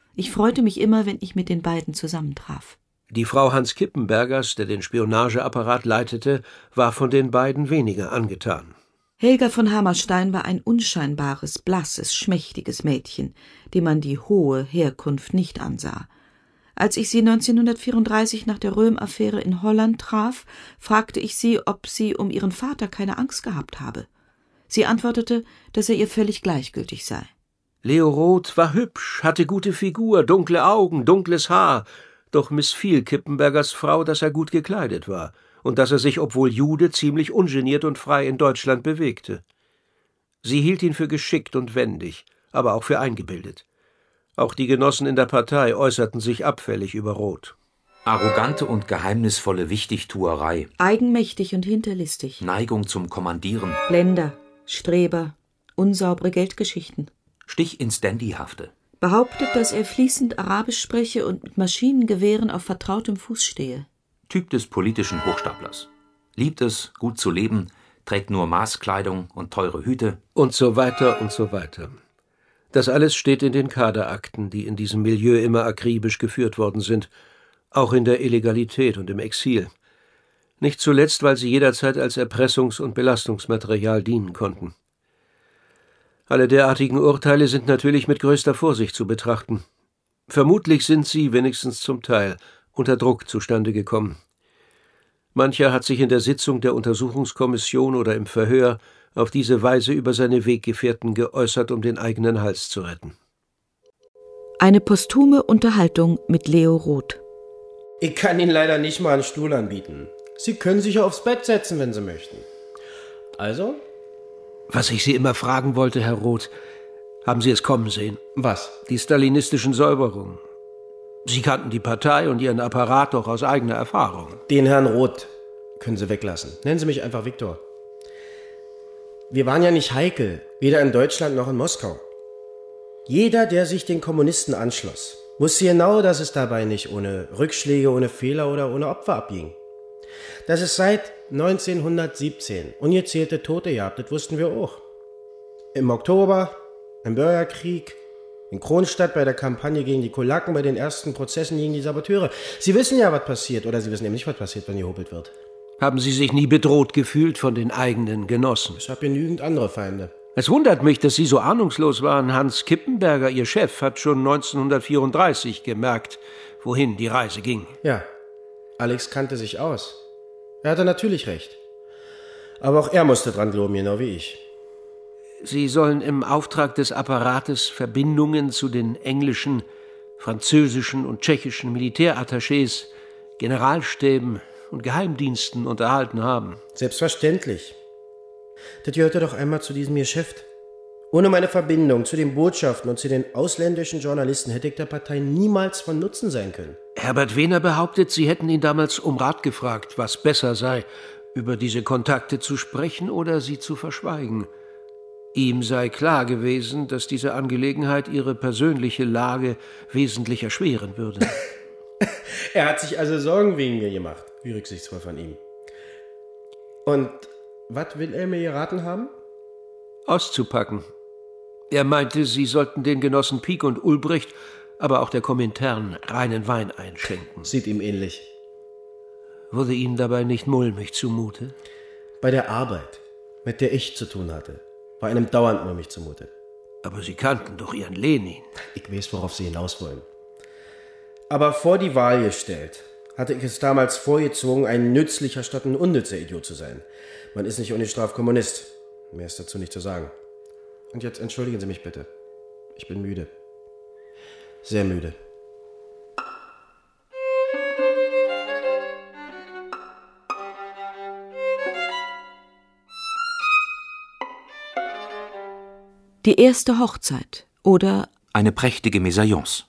Ich freute mich immer, wenn ich mit den beiden zusammentraf. Die Frau Hans Kippenbergers, der den Spionageapparat leitete, war von den beiden weniger angetan. Helga von Hammerstein war ein unscheinbares, blasses, schmächtiges Mädchen, dem man die hohe Herkunft nicht ansah. Als ich sie 1934 nach der Röhm-Affäre in Holland traf, fragte ich sie, ob sie um ihren Vater keine Angst gehabt habe. Sie antwortete, dass er ihr völlig gleichgültig sei. Leo Roth war hübsch, hatte gute Figur, dunkle Augen, dunkles Haar, doch missfiel Kippenbergers Frau, dass er gut gekleidet war und dass er sich, obwohl Jude, ziemlich ungeniert und frei in Deutschland bewegte. Sie hielt ihn für geschickt und wendig, aber auch für eingebildet. Auch die Genossen in der Partei äußerten sich abfällig über Roth. Arrogante und geheimnisvolle Wichtigtuerei. Eigenmächtig und hinterlistig. Neigung zum Kommandieren. Blender, Streber, unsaubere Geldgeschichten. Stich ins Dandyhafte. Behauptet, dass er fließend Arabisch spreche und mit Maschinengewehren auf vertrautem Fuß stehe. Typ des politischen Hochstaplers. Liebt es, gut zu leben, trägt nur Maßkleidung und teure Hüte. Und so weiter und so weiter. Das alles steht in den Kaderakten, die in diesem Milieu immer akribisch geführt worden sind, auch in der Illegalität und im Exil. Nicht zuletzt, weil sie jederzeit als Erpressungs- und Belastungsmaterial dienen konnten. Alle derartigen Urteile sind natürlich mit größter Vorsicht zu betrachten. Vermutlich sind sie, wenigstens zum Teil, unter Druck zustande gekommen. Mancher hat sich in der Sitzung der Untersuchungskommission oder im Verhör auf diese Weise über seine Weggefährten geäußert, um den eigenen Hals zu retten. Eine posthume Unterhaltung mit Leo Roth. Ich kann Ihnen leider nicht mal einen Stuhl anbieten. Sie können sich aufs Bett setzen, wenn Sie möchten. Also? Was ich Sie immer fragen wollte, Herr Roth, haben Sie es kommen sehen? Was? Die stalinistischen Säuberungen. Sie kannten die Partei und ihren Apparat doch aus eigener Erfahrung. Den Herrn Roth können Sie weglassen. Nennen Sie mich einfach Viktor. Wir waren ja nicht heikel, weder in Deutschland noch in Moskau. Jeder, der sich den Kommunisten anschloss, wusste genau, dass es dabei nicht ohne Rückschläge, ohne Fehler oder ohne Opfer abging. Dass es seit 1917 ungezählte Tote gab, das wussten wir auch. Im Oktober, im Bürgerkrieg, in Kronstadt bei der Kampagne gegen die Kulaken, bei den ersten Prozessen gegen die Saboteure. Sie wissen ja, was passiert, oder Sie wissen eben nicht, was passiert, wenn gehobelt wird. Haben Sie sich nie bedroht gefühlt von den eigenen Genossen? Ich habe genügend andere Feinde. Es wundert mich, dass Sie so ahnungslos waren. Hans Kippenberger, Ihr Chef, hat schon 1934 gemerkt, wohin die Reise ging. Ja, Alex kannte sich aus. Er hatte natürlich recht. Aber auch er musste dran glauben, genau wie ich. Sie sollen im Auftrag des Apparates Verbindungen zu den englischen, französischen und tschechischen Militärattachés, Generalstäben und Geheimdiensten unterhalten haben. Selbstverständlich. Das gehörte doch einmal zu diesem Geschäft. Ohne meine Verbindung zu den Botschaften und zu den ausländischen Journalisten hätte ich der Partei niemals von Nutzen sein können. Herbert Wehner behauptet, Sie hätten ihn damals um Rat gefragt, was besser sei, über diese Kontakte zu sprechen oder sie zu verschweigen. Ihm sei klar gewesen, dass diese Angelegenheit Ihre persönliche Lage wesentlich erschweren würde. Er hat sich also Sorgen wegen mir gemacht, wie rücksichtsvoll von ihm. Und was will er mir geraten haben? Auszupacken. Er meinte, Sie sollten den Genossen Pieck und Ulbricht, aber auch der Komintern, reinen Wein einschenken. Sieht ihm ähnlich. Wurde Ihnen dabei nicht mulmig zumute? Bei der Arbeit, mit der ich zu tun hatte, war einem dauernd mulmig zumute. Aber Sie kannten doch Ihren Lenin. Ich weiß, worauf Sie hinaus wollen. Aber vor die Wahl gestellt, hatte ich es damals vorgezogen, ein nützlicher statt ein unnützer Idiot zu sein. Man ist nicht ungestraft Kommunist. Mehr ist dazu nicht zu sagen. Und jetzt entschuldigen Sie mich bitte. Ich bin müde. Sehr müde. Die erste Hochzeit oder eine prächtige Mesalliance.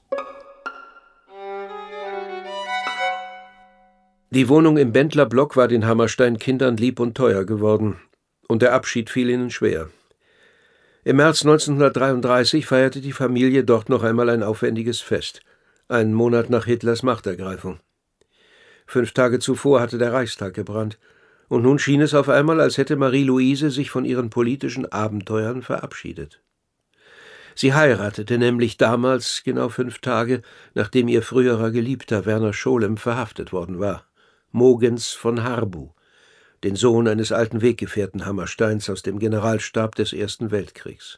Die Wohnung im Bendlerblock war den Hammerstein-Kindern lieb und teuer geworden, und der Abschied fiel ihnen schwer. Im März 1933 feierte die Familie dort noch einmal ein aufwendiges Fest, einen Monat nach Hitlers Machtergreifung. 5 Tage zuvor hatte der Reichstag gebrannt, und nun schien es auf einmal, als hätte Marie-Louise sich von ihren politischen Abenteuern verabschiedet. Sie heiratete nämlich damals genau 5 Tage, nachdem ihr früherer Geliebter Werner Scholem verhaftet worden war, Mogens von Harbu, den Sohn eines alten Weggefährten Hammersteins aus dem Generalstab des Ersten Weltkriegs.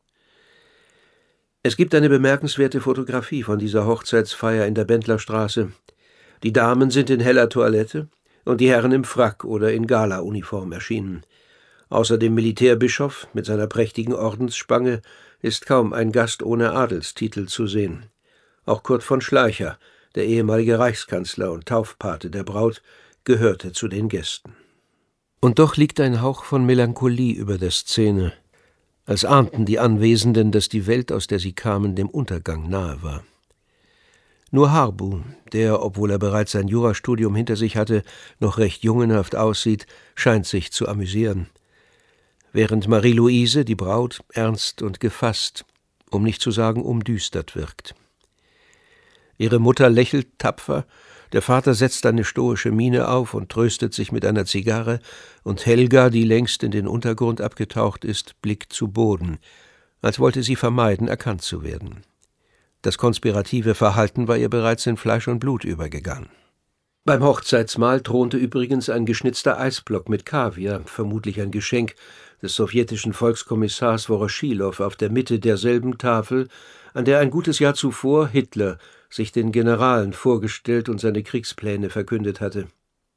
Es gibt eine bemerkenswerte Fotografie von dieser Hochzeitsfeier in der Bendlerstraße. Die Damen sind in heller Toilette und die Herren im Frack oder in Gala-Uniform erschienen. Außer dem Militärbischof mit seiner prächtigen Ordensspange ist kaum ein Gast ohne Adelstitel zu sehen. Auch Kurt von Schleicher, der ehemalige Reichskanzler und Taufpate der Braut, gehörte zu den Gästen. Und doch liegt ein Hauch von Melancholie über der Szene, als ahnten die Anwesenden, dass die Welt, aus der sie kamen, dem Untergang nahe war. Nur Harbu, der, obwohl er bereits sein Jurastudium hinter sich hatte, noch recht jungenhaft aussieht, scheint sich zu amüsieren. Während Marie-Louise, die Braut, ernst und gefasst, um nicht zu sagen umdüstert wirkt. Ihre Mutter lächelt tapfer, der Vater setzt eine stoische Miene auf und tröstet sich mit einer Zigarre, und Helga, die längst in den Untergrund abgetaucht ist, blickt zu Boden, als wollte sie vermeiden, erkannt zu werden. Das konspirative Verhalten war ihr bereits in Fleisch und Blut übergegangen. Beim Hochzeitsmahl thronte übrigens ein geschnitzter Eisblock mit Kaviar, vermutlich ein Geschenk des sowjetischen Volkskommissars Woroschilow, auf der Mitte derselben Tafel, an der ein gutes Jahr zuvor Hitler sich den Generalen vorgestellt und seine Kriegspläne verkündet hatte.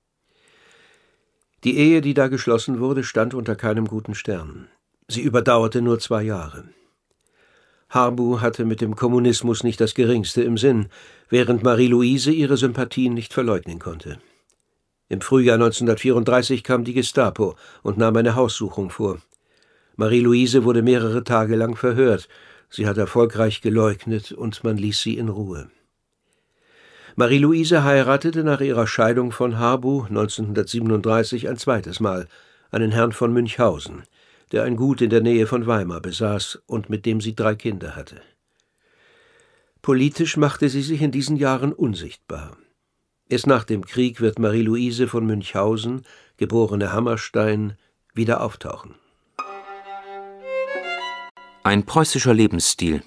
Die Ehe, die da geschlossen wurde, stand unter keinem guten Stern. Sie überdauerte nur 2 Jahre. Harbu hatte mit dem Kommunismus nicht das Geringste im Sinn, während Marie-Louise ihre Sympathien nicht verleugnen konnte. Im Frühjahr 1934 kam die Gestapo und nahm eine Haussuchung vor. Marie-Louise wurde mehrere Tage lang verhört. Sie hat erfolgreich geleugnet und man ließ sie in Ruhe. Marie-Louise heiratete nach ihrer Scheidung von Harbu 1937 ein zweites Mal, einen Herrn von Münchhausen, der ein Gut in der Nähe von Weimar besaß und mit dem sie 3 Kinder hatte. Politisch machte sie sich in diesen Jahren unsichtbar. Erst nach dem Krieg wird Marie-Louise von Münchhausen, geborene Hammerstein, wieder auftauchen. Ein preußischer Lebensstil.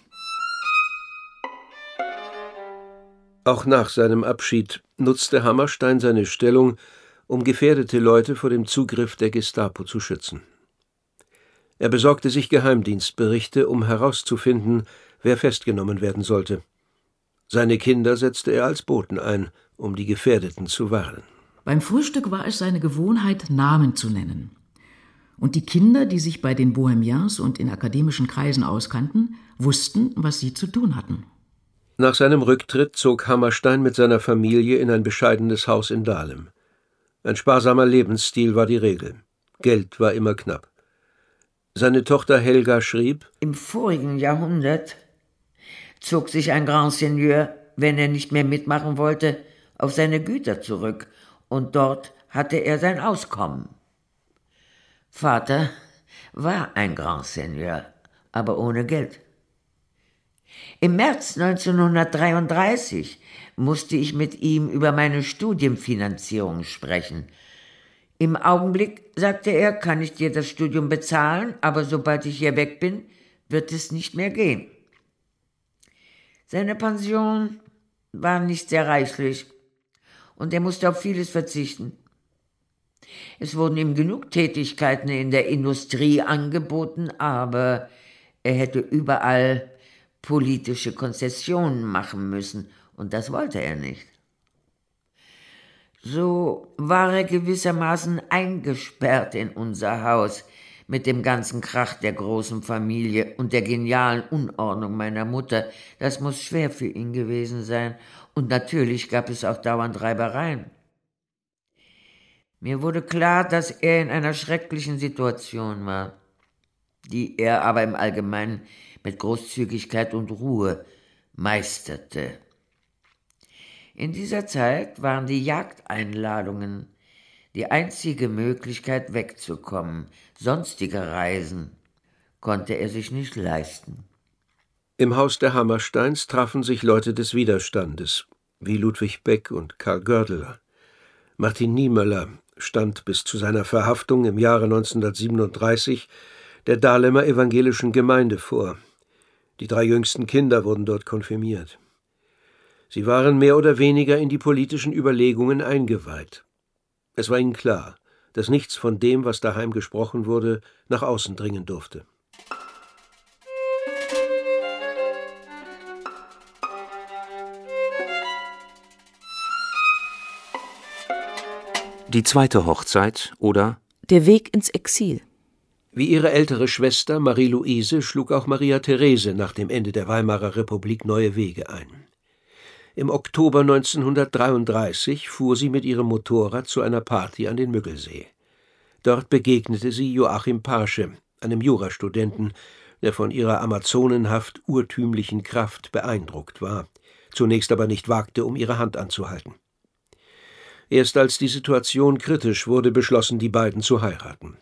Auch nach seinem Abschied nutzte Hammerstein seine Stellung, um gefährdete Leute vor dem Zugriff der Gestapo zu schützen. Er besorgte sich Geheimdienstberichte, um herauszufinden, wer festgenommen werden sollte. Seine Kinder setzte er als Boten ein, um die Gefährdeten zu warnen. Beim Frühstück war es seine Gewohnheit, Namen zu nennen. Und die Kinder, die sich bei den Bohemians und in akademischen Kreisen auskannten, wussten, was sie zu tun hatten. Nach seinem Rücktritt zog Hammerstein mit seiner Familie in ein bescheidenes Haus in Dahlem. Ein sparsamer Lebensstil war die Regel. Geld war immer knapp. Seine Tochter Helga schrieb: Im vorigen Jahrhundert zog sich ein Grand Seigneur, wenn er nicht mehr mitmachen wollte, auf seine Güter zurück, und dort hatte er sein Auskommen. Vater war ein Grand Seigneur, aber ohne Geld. Im März 1933 musste ich mit ihm über meine Studienfinanzierung sprechen. Im Augenblick, sagte er, kann ich dir das Studium bezahlen, aber sobald ich hier weg bin, wird es nicht mehr gehen. Seine Pension war nicht sehr reichlich und er musste auf vieles verzichten. Es wurden ihm genug Tätigkeiten in der Industrie angeboten, aber er hätte überall politische Konzessionen machen müssen, und das wollte er nicht. So war er gewissermaßen eingesperrt in unser Haus mit dem ganzen Krach der großen Familie und der genialen Unordnung meiner Mutter. Das muss schwer für ihn gewesen sein, und natürlich gab es auch dauernd Reibereien. Mir wurde klar, dass er in einer schrecklichen Situation war, die er aber im Allgemeinen mit Großzügigkeit und Ruhe meisterte. In dieser Zeit waren die Jagdeinladungen die einzige Möglichkeit wegzukommen. Sonstige Reisen konnte er sich nicht leisten. Im Haus der Hammersteins trafen sich Leute des Widerstandes, wie Ludwig Beck und Karl Gördeler. Martin Niemöller stand bis zu seiner Verhaftung im Jahre 1937 der Dahlemer Evangelischen Gemeinde vor, Die 3 jüngsten Kinder wurden dort konfirmiert. Sie waren mehr oder weniger in die politischen Überlegungen eingeweiht. Es war ihnen klar, dass nichts von dem, was daheim gesprochen wurde, nach außen dringen durfte. Die zweite Hochzeit oder Der Weg ins Exil. Wie ihre ältere Schwester Marie-Louise schlug auch Maria Therese nach dem Ende der Weimarer Republik neue Wege ein. Im Oktober 1933 fuhr sie mit ihrem Motorrad zu einer Party an den Müggelsee. Dort begegnete sie Joachim Parsche, einem Jurastudenten, der von ihrer amazonenhaft urtümlichen Kraft beeindruckt war, zunächst aber nicht wagte, um ihre Hand anzuhalten. Erst als die Situation kritisch wurde, beschlossen die beiden zu heiraten.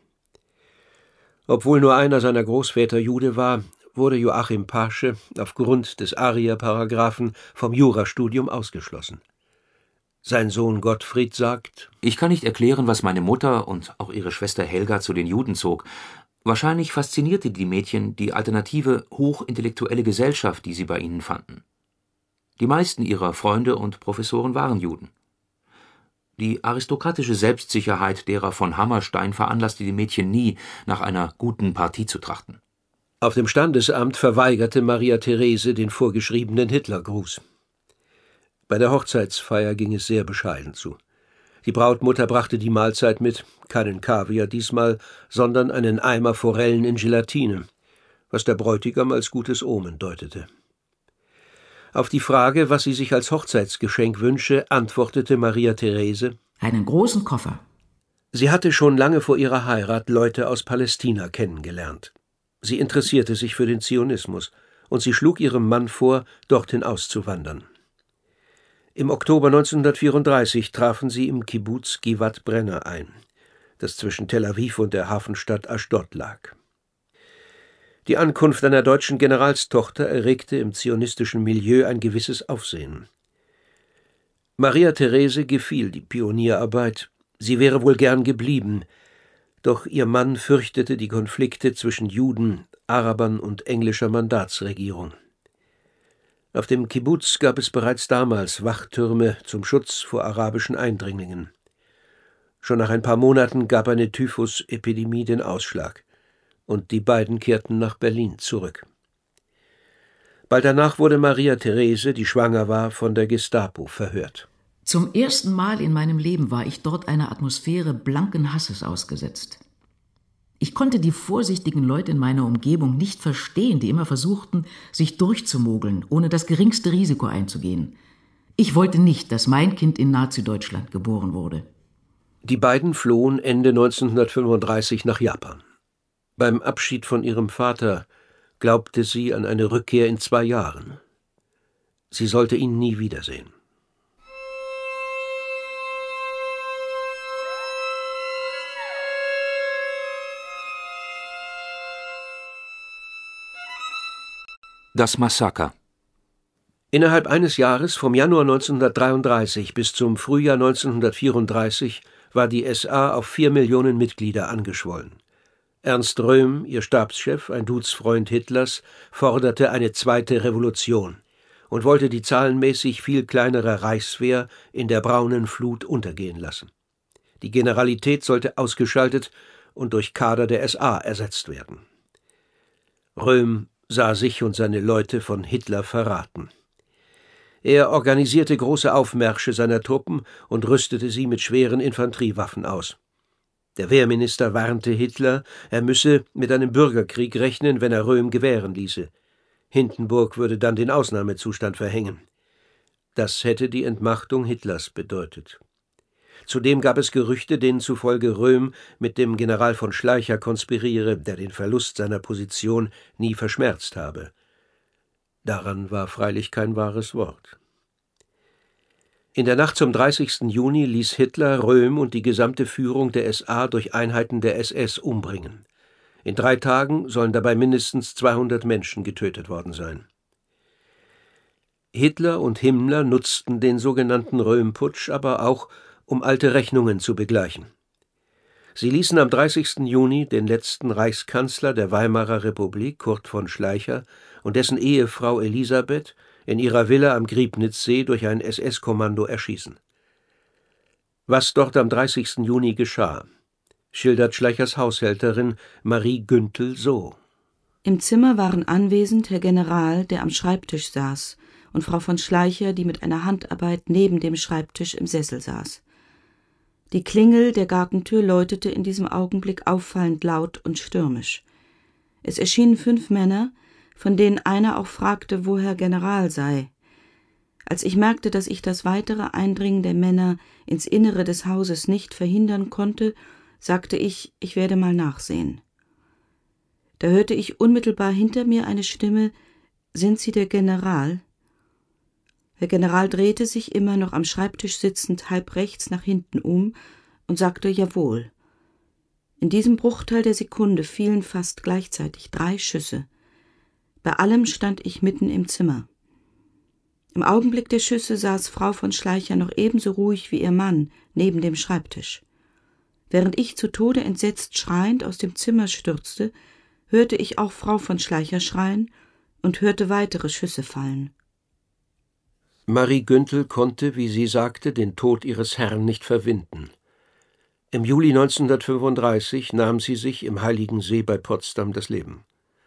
Obwohl nur einer seiner Großväter Jude war, wurde Joachim Parsche aufgrund des Arierparagraphen vom Jurastudium ausgeschlossen. Sein Sohn Gottfried sagt: Ich kann nicht erklären, was meine Mutter und auch ihre Schwester Helga zu den Juden zog. Wahrscheinlich faszinierte die Mädchen die alternative, hochintellektuelle Gesellschaft, die sie bei ihnen fanden. Die meisten ihrer Freunde und Professoren waren Juden. Die aristokratische Selbstsicherheit derer von Hammerstein veranlasste die Mädchen nie, nach einer guten Partie zu trachten. Auf dem Standesamt verweigerte Maria Therese den vorgeschriebenen Hitlergruß. Bei der Hochzeitsfeier ging es sehr bescheiden zu. Die Brautmutter brachte die Mahlzeit mit, keinen Kaviar diesmal, sondern einen Eimer Forellen in Gelatine, was der Bräutigam als gutes Omen deutete. Auf die Frage, was sie sich als Hochzeitsgeschenk wünsche, antwortete Maria Therese: Einen großen Koffer. Sie hatte schon lange vor ihrer Heirat Leute aus Palästina kennengelernt. Sie interessierte sich für den Zionismus, und sie schlug ihrem Mann vor, dorthin auszuwandern. Im Oktober 1934 trafen sie im Kibbuz Givat Brenner ein, das zwischen Tel Aviv und der Hafenstadt Aschdod lag. Die Ankunft einer deutschen Generalstochter erregte im zionistischen Milieu ein gewisses Aufsehen. Maria Therese gefiel die Pionierarbeit, sie wäre wohl gern geblieben, doch ihr Mann fürchtete die Konflikte zwischen Juden, Arabern und englischer Mandatsregierung. Auf dem Kibbuz gab es bereits damals Wachtürme zum Schutz vor arabischen Eindringlingen. Schon nach ein paar Monaten gab eine Typhusepidemie den Ausschlag, und die beiden kehrten nach Berlin zurück. Bald danach wurde Maria Therese, die schwanger war, von der Gestapo verhört. Zum ersten Mal in meinem Leben war ich dort einer Atmosphäre blanken Hasses ausgesetzt. Ich konnte die vorsichtigen Leute in meiner Umgebung nicht verstehen, die immer versuchten, sich durchzumogeln, ohne das geringste Risiko einzugehen. Ich wollte nicht, dass mein Kind in Nazi-Deutschland geboren wurde. Die beiden flohen Ende 1935 nach Japan. Beim Abschied von ihrem Vater glaubte sie an eine Rückkehr in 2 Jahren. Sie sollte ihn nie wiedersehen. Das Massaker. Innerhalb eines Jahres, vom Januar 1933 bis zum Frühjahr 1934, war die SA auf 4 Millionen Mitglieder angeschwollen. Ernst Röhm, ihr Stabschef, ein Duzfreund Hitlers, forderte eine zweite Revolution und wollte die zahlenmäßig viel kleinere Reichswehr in der braunen Flut untergehen lassen. Die Generalität sollte ausgeschaltet und durch Kader der SA ersetzt werden. Röhm sah sich und seine Leute von Hitler verraten. Er organisierte große Aufmärsche seiner Truppen und rüstete sie mit schweren Infanteriewaffen aus. Der Wehrminister warnte Hitler, er müsse mit einem Bürgerkrieg rechnen, wenn er Röhm gewähren ließe. Hindenburg würde dann den Ausnahmezustand verhängen. Das hätte die Entmachtung Hitlers bedeutet. Zudem gab es Gerüchte, denen zufolge Röhm mit dem General von Schleicher konspiriere, der den Verlust seiner Position nie verschmerzt habe. Daran war freilich kein wahres Wort. In der Nacht zum 30. Juni ließ Hitler Röhm und die gesamte Führung der SA durch Einheiten der SS umbringen. In 3 Tagen sollen dabei mindestens 200 Menschen getötet worden sein. Hitler und Himmler nutzten den sogenannten Röhm-Putsch aber auch, um alte Rechnungen zu begleichen. Sie ließen am 30. Juni den letzten Reichskanzler der Weimarer Republik, Kurt von Schleicher, und dessen Ehefrau Elisabeth in ihrer Villa am Griebnitzsee durch ein SS-Kommando erschießen. Was dort am 30. Juni geschah, schildert Schleichers Haushälterin Marie Güntel so: Im Zimmer waren anwesend Herr General, der am Schreibtisch saß, und Frau von Schleicher, die mit einer Handarbeit neben dem Schreibtisch im Sessel saß. Die Klingel der Gartentür läutete in diesem Augenblick auffallend laut und stürmisch. Es erschienen 5 Männer, von denen einer auch fragte, wo Herr General sei. Als ich merkte, dass ich das weitere Eindringen der Männer ins Innere des Hauses nicht verhindern konnte, sagte ich, ich werde mal nachsehen. Da hörte ich unmittelbar hinter mir eine Stimme: »Sind Sie der General?« Herr General drehte sich, immer noch am Schreibtisch sitzend, halb rechts nach hinten um und sagte »Jawohl«. In diesem Bruchteil der Sekunde fielen fast gleichzeitig 3 Schüsse. Bei allem stand ich mitten im Zimmer. Im Augenblick der Schüsse saß Frau von Schleicher noch ebenso ruhig wie ihr Mann neben dem Schreibtisch. Während ich zu Tode entsetzt schreiend aus dem Zimmer stürzte, hörte ich auch Frau von Schleicher schreien und hörte weitere Schüsse fallen. Marie Güntel konnte, wie sie sagte, den Tod ihres Herrn nicht verwinden. Im Juli 1935 nahm sie sich im Heiligen See bei Potsdam das Leben.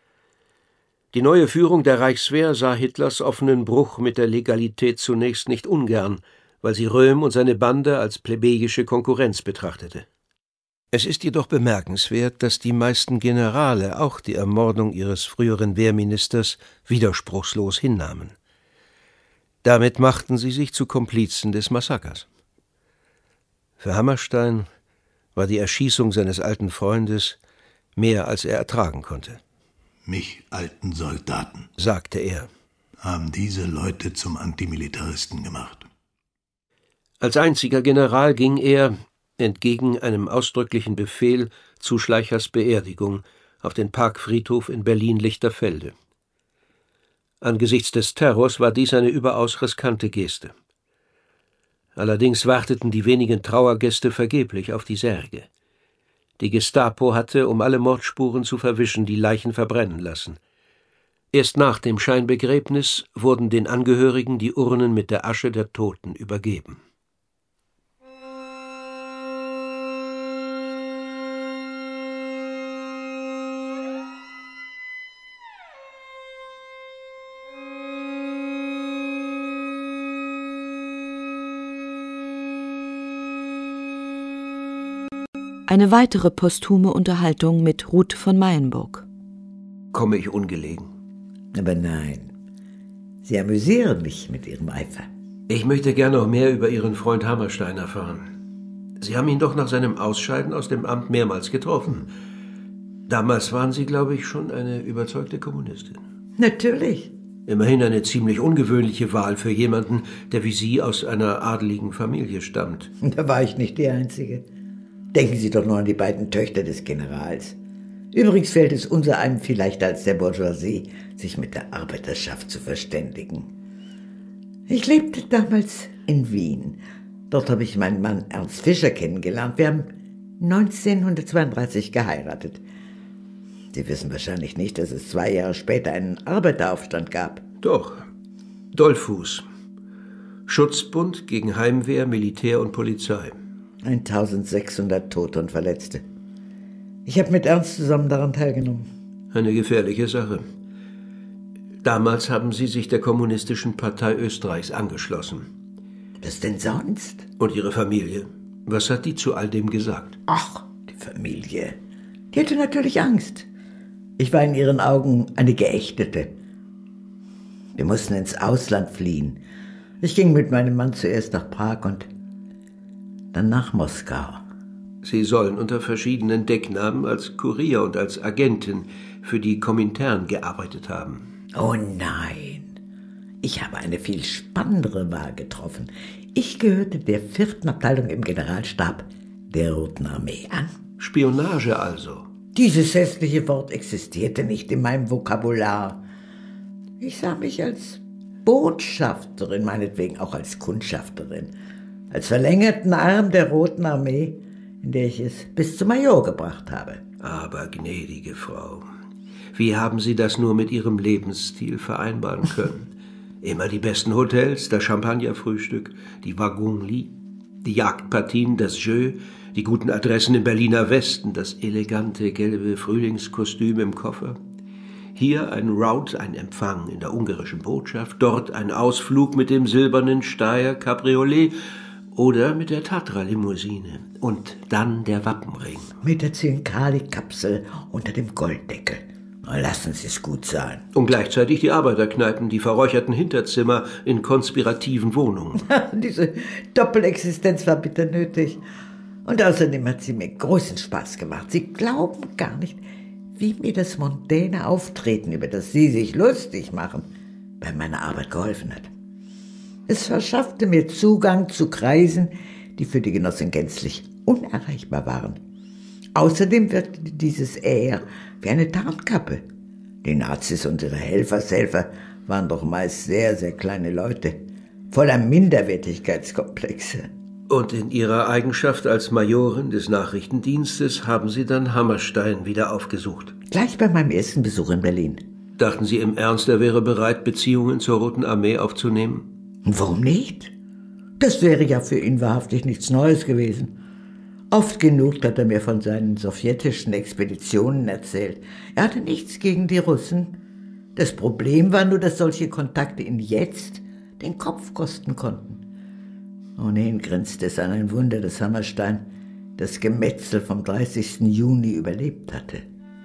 Die neue Führung der Reichswehr sah Hitlers offenen Bruch mit der Legalität zunächst nicht ungern, weil sie Röhm und seine Bande als plebejische Konkurrenz betrachtete. Es ist jedoch bemerkenswert, dass die meisten Generale auch die Ermordung ihres früheren Wehrministers widerspruchslos hinnahmen. Damit machten sie sich zu Komplizen des Massakers. Für Hammerstein war die Erschießung seines alten Freundes mehr, als er ertragen konnte. »Mich, alten Soldaten«, sagte er, »haben diese Leute zum Antimilitaristen gemacht.« Als einziger General ging er, entgegen einem ausdrücklichen Befehl, zu Schleichers Beerdigung auf den Parkfriedhof in Berlin-Lichterfelde. Angesichts des Terrors war dies eine überaus riskante Geste. Allerdings warteten die wenigen Trauergäste vergeblich auf die Särge. Die Gestapo hatte, um alle Mordspuren zu verwischen, die Leichen verbrennen lassen. Erst nach dem Scheinbegräbnis wurden den Angehörigen die Urnen mit der Asche der Toten übergeben. Eine weitere posthume Unterhaltung mit Ruth von Mayenburg. Komme ich ungelegen? Aber nein, Sie amüsieren mich mit Ihrem Eifer. Ich möchte gerne noch mehr über Ihren Freund Hammerstein erfahren. Sie haben ihn doch nach seinem Ausscheiden aus dem Amt mehrmals getroffen. Damals waren Sie, glaube ich, schon eine überzeugte Kommunistin. Natürlich. Immerhin eine ziemlich ungewöhnliche Wahl für jemanden, der wie Sie aus einer adeligen Familie stammt. Da war ich nicht die Einzige. Denken Sie doch nur an die beiden Töchter des Generals. Übrigens fällt es unsereinem viel leichter als der Bourgeoisie, sich mit der Arbeiterschaft zu verständigen. Ich lebte damals in Wien. Dort habe ich meinen Mann Ernst Fischer kennengelernt. Wir haben 1932 geheiratet. Sie wissen wahrscheinlich nicht, dass es 2 Jahre später einen Arbeiteraufstand gab. Doch. Dollfuß. Schutzbund gegen Heimwehr, Militär und Polizei. 1600 Tote und Verletzte. Ich habe mit Ernst zusammen daran teilgenommen. Eine gefährliche Sache. Damals haben Sie sich der Kommunistischen Partei Österreichs angeschlossen. Was denn sonst? Und Ihre Familie? Was hat die zu all dem gesagt? Ach, die Familie. Die hatte natürlich Angst. Ich war in ihren Augen eine Geächtete. Wir mussten ins Ausland fliehen. Ich ging mit meinem Mann zuerst nach Prag und dann nach Moskau. Sie sollen unter verschiedenen Decknamen als Kurier und als Agentin für die Komintern gearbeitet haben. Oh nein, ich habe eine viel spannendere Wahl getroffen. Ich gehörte der 4. Abteilung im Generalstab der Roten Armee an. Spionage also? Dieses hässliche Wort existierte nicht in meinem Vokabular. Ich sah mich als Botschafterin, meinetwegen auch als Kundschafterin, als verlängerten Arm der Roten Armee in der ich es bis zum Major gebracht habe. Aber, gnädige Frau, wie haben Sie das nur mit Ihrem Lebensstil vereinbaren können? Immer die besten Hotels, das Champagnerfrühstück, die Wagon-Lit, die Jagdpartien, das Jeu, die guten Adressen im Berliner Westen, das elegante gelbe Frühlingskostüm im Koffer. Hier ein Rout, ein Empfang in der ungarischen Botschaft, dort ein Ausflug mit dem silbernen Steyr Cabriolet oder mit der Tatra-Limousine. Und dann der Wappenring. Mit der Zinkali-Kapsel unter dem Golddeckel. Lassen Sie es gut sein. Und gleichzeitig die Arbeiterkneipen, die verräucherten Hinterzimmer in konspirativen Wohnungen. Diese Doppelexistenz war bitter nötig. Und außerdem hat sie mir großen Spaß gemacht. Sie glauben gar nicht, wie mir das mondäne Auftreten, über das Sie sich lustig machen, bei meiner Arbeit geholfen hat. Es verschaffte mir Zugang zu Kreisen, die für die Genossin gänzlich unerreichbar waren. Außerdem wirkte dieses Air wie eine Tarnkappe. Die Nazis und ihre Helfershelfer waren doch meist sehr, sehr kleine Leute, voller Minderwertigkeitskomplexe. Und in Ihrer Eigenschaft als Majorin des Nachrichtendienstes haben Sie dann Hammerstein wieder aufgesucht? Gleich bei meinem ersten Besuch in Berlin. Dachten Sie im Ernst, er wäre bereit, Beziehungen zur Roten Armee aufzunehmen? Warum nicht? Das wäre ja für ihn wahrhaftig nichts Neues gewesen. Oft genug hat er mir von seinen sowjetischen Expeditionen erzählt. Er hatte nichts gegen die Russen. Das Problem war nur, dass solche Kontakte ihn jetzt den Kopf kosten konnten. Ohnehin grinste es an ein Wunder, dass Hammerstein das Gemetzel vom 30. Juni überlebt hatte.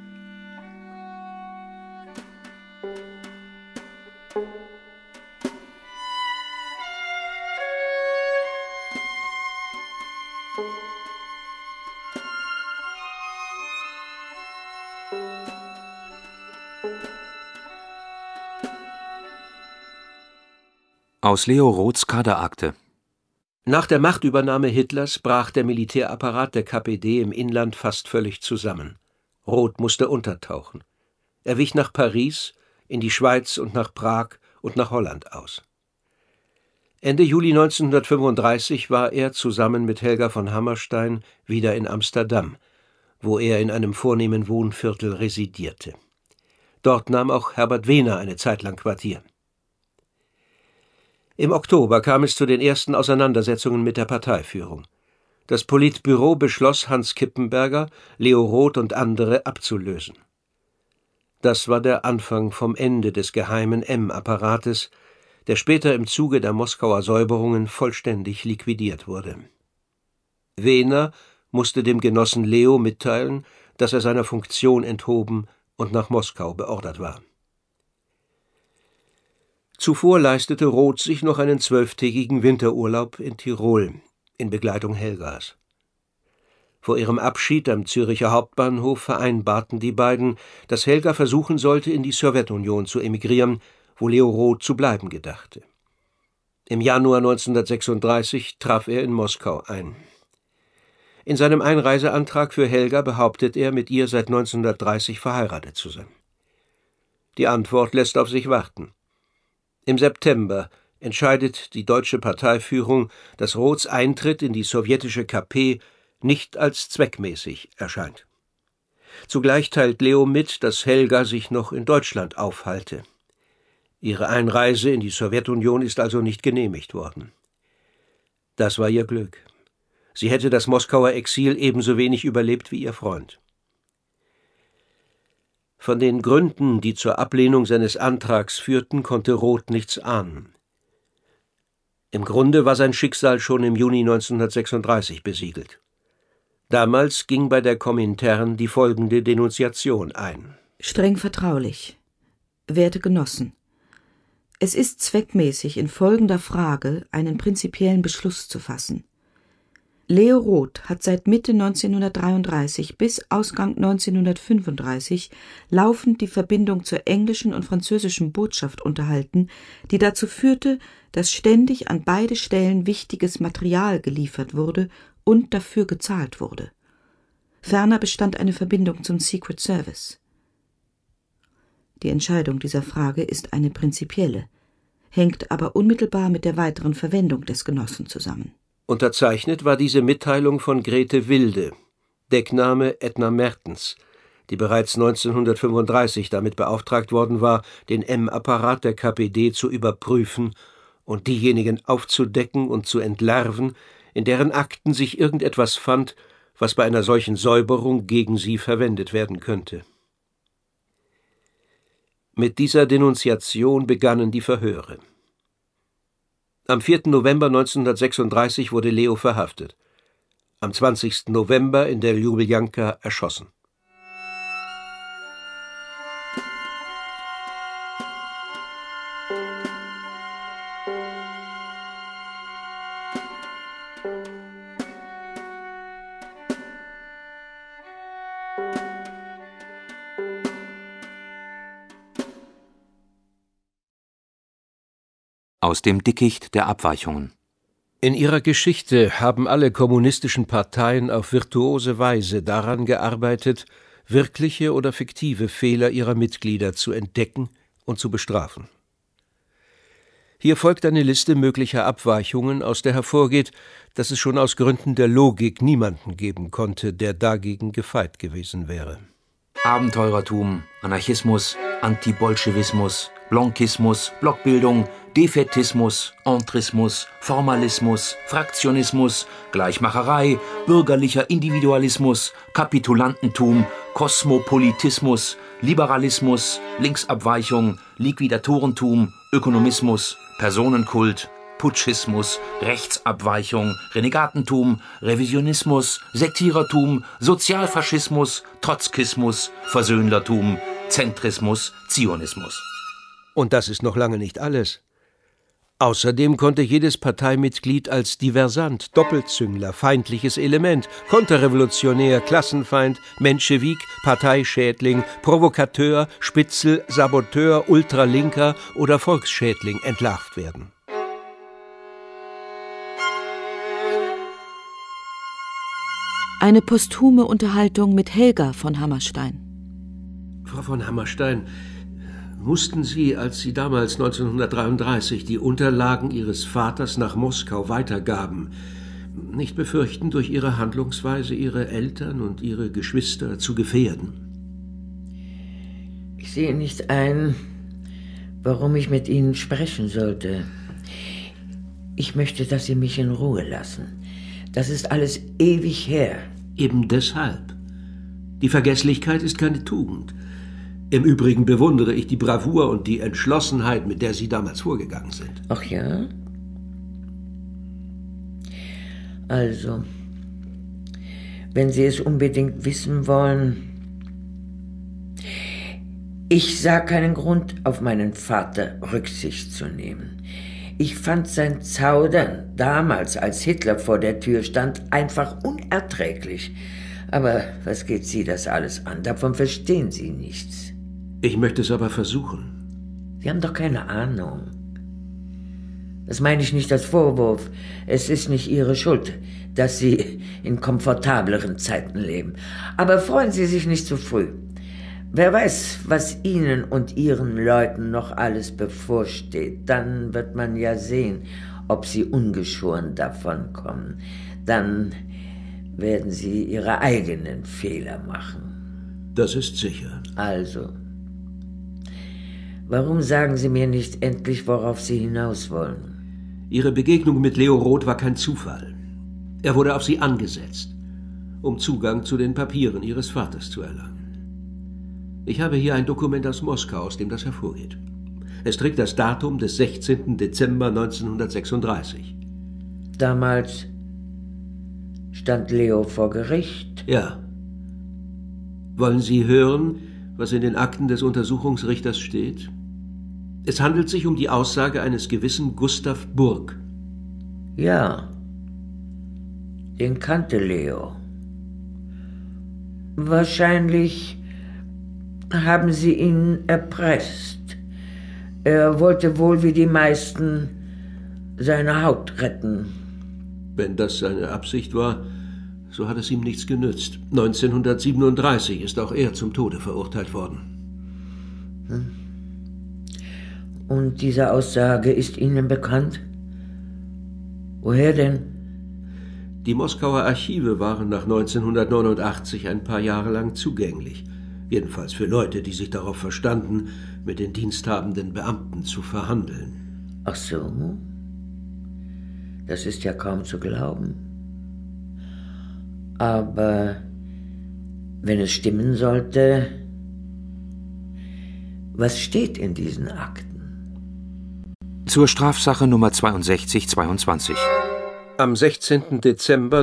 Aus Leo Roths Kaderakte. Nach der Machtübernahme Hitlers brach der Militärapparat der KPD im Inland fast völlig zusammen. Roth musste untertauchen. Er wich nach Paris, in die Schweiz und nach Prag und nach Holland aus. Ende Juli 1935 war er zusammen mit Helga von Hammerstein wieder in Amsterdam, wo er in einem vornehmen Wohnviertel residierte. Dort nahm auch Herbert Wehner eine Zeit lang Quartier. Im Oktober kam es zu den ersten Auseinandersetzungen mit der Parteiführung. Das Politbüro beschloss, Hans Kippenberger, Leo Roth und andere abzulösen. Das war der Anfang vom Ende des geheimen M-Apparates, der später im Zuge der Moskauer Säuberungen vollständig liquidiert wurde. Wehner musste dem Genossen Leo mitteilen, dass er seiner Funktion enthoben und nach Moskau beordert war. Zuvor leistete Roth sich noch einen 12-tägigen Winterurlaub in Tirol in Begleitung Helgas. Vor ihrem Abschied am Züricher Hauptbahnhof vereinbarten die beiden, dass Helga versuchen sollte, in die Sowjetunion zu emigrieren, wo Leo Roth zu bleiben gedachte. Im Januar 1936 traf er in Moskau ein. In seinem Einreiseantrag für Helga behauptet er, mit ihr seit 1930 verheiratet zu sein. Die Antwort lässt auf sich warten. Im September entscheidet die deutsche Parteiführung, dass Roths Eintritt in die sowjetische KP nicht als zweckmäßig erscheint. Zugleich teilt Leo mit, dass Helga sich noch in Deutschland aufhalte. Ihre Einreise in die Sowjetunion ist also nicht genehmigt worden. Das war ihr Glück. Sie hätte das Moskauer Exil ebenso wenig überlebt wie ihr Freund. Von den Gründen, die zur Ablehnung seines Antrags führten, konnte Roth nichts ahnen. Im Grunde war sein Schicksal schon im Juni 1936 besiegelt. Damals ging bei der Komintern die folgende Denunziation ein. Streng vertraulich. Werte Genossen, es ist zweckmäßig, in folgender Frage einen prinzipiellen Beschluss zu fassen. Leo Roth hat seit Mitte 1933 bis Ausgang 1935 laufend die Verbindung zur englischen und französischen Botschaft unterhalten, die dazu führte, dass ständig an beide Stellen wichtiges Material geliefert wurde und dafür gezahlt wurde. Ferner bestand eine Verbindung zum Secret Service. Die Entscheidung dieser Frage ist eine prinzipielle, hängt aber unmittelbar mit der weiteren Verwendung des Genossen zusammen. Unterzeichnet war diese Mitteilung von Grete Wilde, Deckname Edna Mertens, die bereits 1935 damit beauftragt worden war, den M-Apparat der KPD zu überprüfen und diejenigen aufzudecken und zu entlarven, in deren Akten sich irgendetwas fand, was bei einer solchen Säuberung gegen sie verwendet werden könnte. Mit dieser Denunziation begannen die Verhöre. Am 4. November 1936 wurde Leo verhaftet, am 20. November in der Ljubljanka erschossen. Aus dem Dickicht der Abweichungen. In ihrer Geschichte haben alle kommunistischen Parteien auf virtuose Weise daran gearbeitet, wirkliche oder fiktive Fehler ihrer Mitglieder zu entdecken und zu bestrafen. Hier folgt eine Liste möglicher Abweichungen, aus der hervorgeht, dass es schon aus Gründen der Logik niemanden geben konnte, der dagegen gefeit gewesen wäre. Abenteurertum, Anarchismus, Antibolschewismus, Blankismus, Blockbildung, Defätismus, Entrismus, Formalismus, Fraktionismus, Gleichmacherei, bürgerlicher Individualismus, Kapitulantentum, Kosmopolitismus, Liberalismus, Linksabweichung, Liquidatorentum, Ökonomismus, Personenkult, Putschismus, Rechtsabweichung, Renegatentum, Revisionismus, Sektierertum, Sozialfaschismus, Trotzkismus, Versöhnlertum, Zentrismus, Zionismus. Und das ist noch lange nicht alles. Außerdem konnte jedes Parteimitglied als Diversant, Doppelzüngler, feindliches Element, Konterrevolutionär, Klassenfeind, Menschewik, Parteischädling, Provokateur, Spitzel, Saboteur, Ultralinker oder Volksschädling entlarvt werden. Eine posthume Unterhaltung mit Helga von Hammerstein. Frau von Hammerstein, mussten Sie, als Sie damals 1933 die Unterlagen Ihres Vaters nach Moskau weitergaben, nicht befürchten, durch Ihre Handlungsweise Ihre Eltern und Ihre Geschwister zu gefährden? Ich sehe nicht ein, warum ich mit Ihnen sprechen sollte. Ich möchte, dass Sie mich in Ruhe lassen. Das ist alles ewig her. Eben deshalb. Die Vergesslichkeit ist keine Tugend. Im Übrigen bewundere ich die Bravour und die Entschlossenheit, mit der Sie damals vorgegangen sind. Ach ja? Also, wenn Sie es unbedingt wissen wollen, ich sah keinen Grund, auf meinen Vater Rücksicht zu nehmen. Ich fand sein Zaudern damals, als Hitler vor der Tür stand, einfach unerträglich. Aber was geht Sie das alles an? Davon verstehen Sie nichts. Ich möchte es aber versuchen. Sie haben doch keine Ahnung. Das meine ich nicht als Vorwurf. Es ist nicht Ihre Schuld, dass Sie in komfortableren Zeiten leben. Aber freuen Sie sich nicht zu früh. Wer weiß, was Ihnen und Ihren Leuten noch alles bevorsteht. Dann wird man ja sehen, ob Sie ungeschoren davonkommen. Dann werden Sie Ihre eigenen Fehler machen. Das ist sicher. Also, warum sagen Sie mir nicht endlich, worauf Sie hinaus wollen? Ihre Begegnung mit Leo Roth war kein Zufall. Er wurde auf Sie angesetzt, um Zugang zu den Papieren Ihres Vaters zu erlangen. Ich habe hier ein Dokument aus Moskau, aus dem das hervorgeht. Es trägt das Datum des 16. Dezember 1936. Damals stand Leo vor Gericht? Ja. Wollen Sie hören, was in den Akten des Untersuchungsrichters steht? Es handelt sich um die Aussage eines gewissen Gustav Burg. Ja, den kannte Leo. Wahrscheinlich haben Sie ihn erpresst. Er wollte wohl wie die meisten seine Haut retten. Wenn das seine Absicht war, so hat es ihm nichts genützt. 1937 ist auch er zum Tode verurteilt worden. Und diese Aussage ist Ihnen bekannt? Woher denn? Die Moskauer Archive waren nach 1989 ein paar Jahre lang zugänglich. Jedenfalls für Leute, die sich darauf verstanden, mit den diensthabenden Beamten zu verhandeln. Ach so? Das ist ja kaum zu glauben. Aber wenn es stimmen sollte, was steht in diesen Akten? Zur Strafsache Nummer 6222. Am 16. Dezember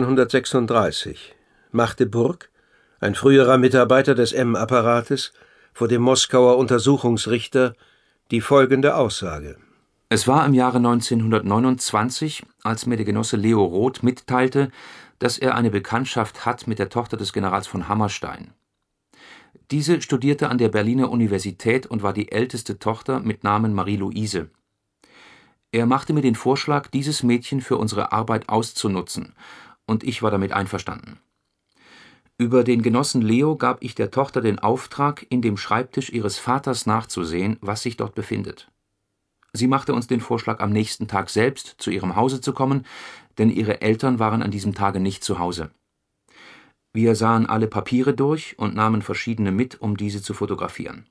1936 machte Burg, ein früherer Mitarbeiter des M-Apparates, vor dem Moskauer Untersuchungsrichter die folgende Aussage. Es war im Jahre 1929, als mir der Genosse Leo Roth mitteilte, dass er eine Bekanntschaft hat mit der Tochter des Generals von Hammerstein. Diese studierte an der Berliner Universität und war die älteste Tochter mit Namen Marie-Louise. Er machte mir den Vorschlag, dieses Mädchen für unsere Arbeit auszunutzen, und ich war damit einverstanden. Über den Genossen Leo gab ich der Tochter den Auftrag, in dem Schreibtisch ihres Vaters nachzusehen, was sich dort befindet. Sie machte uns den Vorschlag, am nächsten Tag selbst zu ihrem Hause zu kommen, denn ihre Eltern waren an diesem Tage nicht zu Hause. Wir sahen alle Papiere durch und nahmen verschiedene mit, um diese zu fotografieren.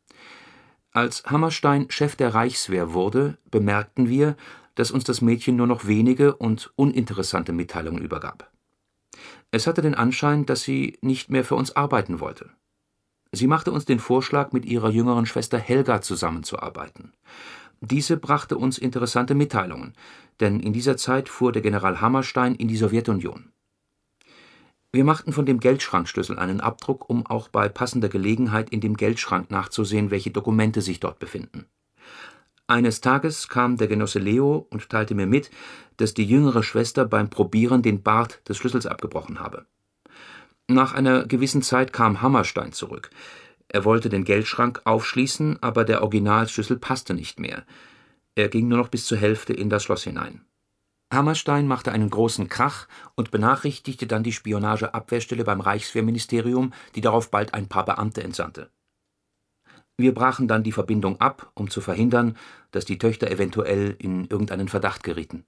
Als Hammerstein Chef der Reichswehr wurde, bemerkten wir, dass uns das Mädchen nur noch wenige und uninteressante Mitteilungen übergab. Es hatte den Anschein, dass sie nicht mehr für uns arbeiten wollte. Sie machte uns den Vorschlag, mit ihrer jüngeren Schwester Helga zusammenzuarbeiten. Diese brachte uns interessante Mitteilungen, denn in dieser Zeit fuhr der General Hammerstein in die Sowjetunion. Wir machten von dem Geldschrankschlüssel einen Abdruck, um auch bei passender Gelegenheit in dem Geldschrank nachzusehen, welche Dokumente sich dort befinden. Eines Tages kam der Genosse Leo und teilte mir mit, dass die jüngere Schwester beim Probieren den Bart des Schlüssels abgebrochen habe. Nach einer gewissen Zeit kam Hammerstein zurück. Er wollte den Geldschrank aufschließen, aber der Originalschlüssel passte nicht mehr. Er ging nur noch bis zur Hälfte in das Schloss hinein. Hammerstein machte einen großen Krach und benachrichtigte dann die Spionageabwehrstelle beim Reichswehrministerium, die darauf bald ein paar Beamte entsandte. Wir brachen dann die Verbindung ab, um zu verhindern, dass die Töchter eventuell in irgendeinen Verdacht gerieten.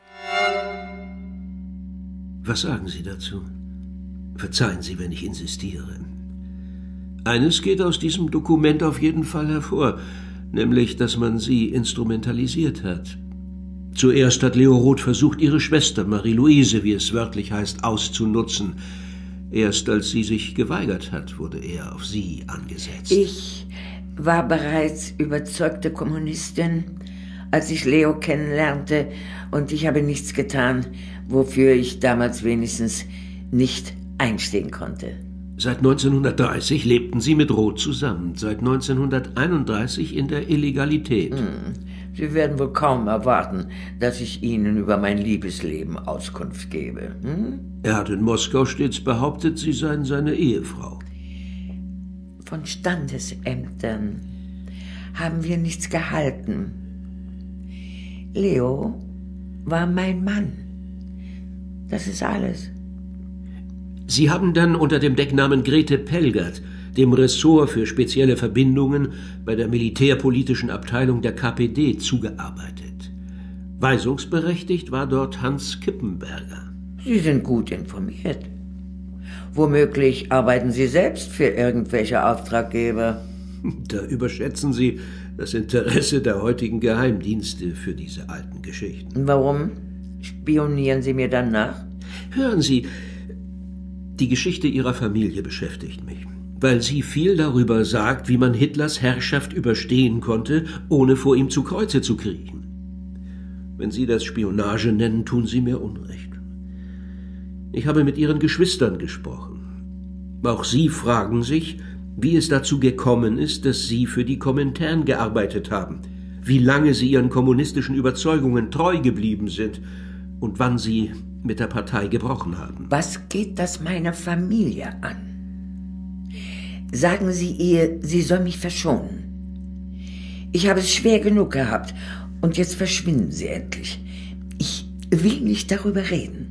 Was sagen Sie dazu? Verzeihen Sie, wenn ich insistiere. Eines geht aus diesem Dokument auf jeden Fall hervor, nämlich, dass man sie instrumentalisiert hat. Zuerst hat Leo Roth versucht, ihre Schwester Marie-Louise, wie es wörtlich heißt, auszunutzen. Erst als sie sich geweigert hat, wurde er auf sie angesetzt. Ich war bereits überzeugte Kommunistin, als ich Leo kennenlernte, und ich habe nichts getan, wofür ich damals wenigstens nicht einstehen konnte. Seit 1930 lebten Sie mit Roth zusammen, seit 1931 in der Illegalität. Sie werden wohl kaum erwarten, dass ich Ihnen über mein Liebesleben Auskunft gebe. Er hat in Moskau stets behauptet, Sie seien seine Ehefrau. Von Standesämtern haben wir nichts gehalten. Leo war mein Mann. Das ist alles. Sie haben dann unter dem Decknamen Grete Pelgert, dem Ressort für spezielle Verbindungen bei der militärpolitischen Abteilung der KPD, zugearbeitet. Weisungsberechtigt war dort Hans Kippenberger. Sie sind gut informiert. Womöglich arbeiten Sie selbst für irgendwelche Auftraggeber. Da überschätzen Sie das Interesse der heutigen Geheimdienste für diese alten Geschichten. Warum spionieren Sie mir dann nach? Hören Sie, die Geschichte Ihrer Familie beschäftigt mich, weil sie viel darüber sagt, wie man Hitlers Herrschaft überstehen konnte, ohne vor ihm zu Kreuze zu kriechen. Wenn Sie das Spionage nennen, tun Sie mir Unrecht. Ich habe mit Ihren Geschwistern gesprochen. Auch sie fragen sich, wie es dazu gekommen ist, dass Sie für die Komintern gearbeitet haben, wie lange Sie Ihren kommunistischen Überzeugungen treu geblieben sind und wann Sie mit der Partei gebrochen haben. Was geht das meiner Familie an? Sagen Sie ihr, sie soll mich verschonen. Ich habe es schwer genug gehabt und jetzt verschwinden Sie endlich. Ich will nicht darüber reden.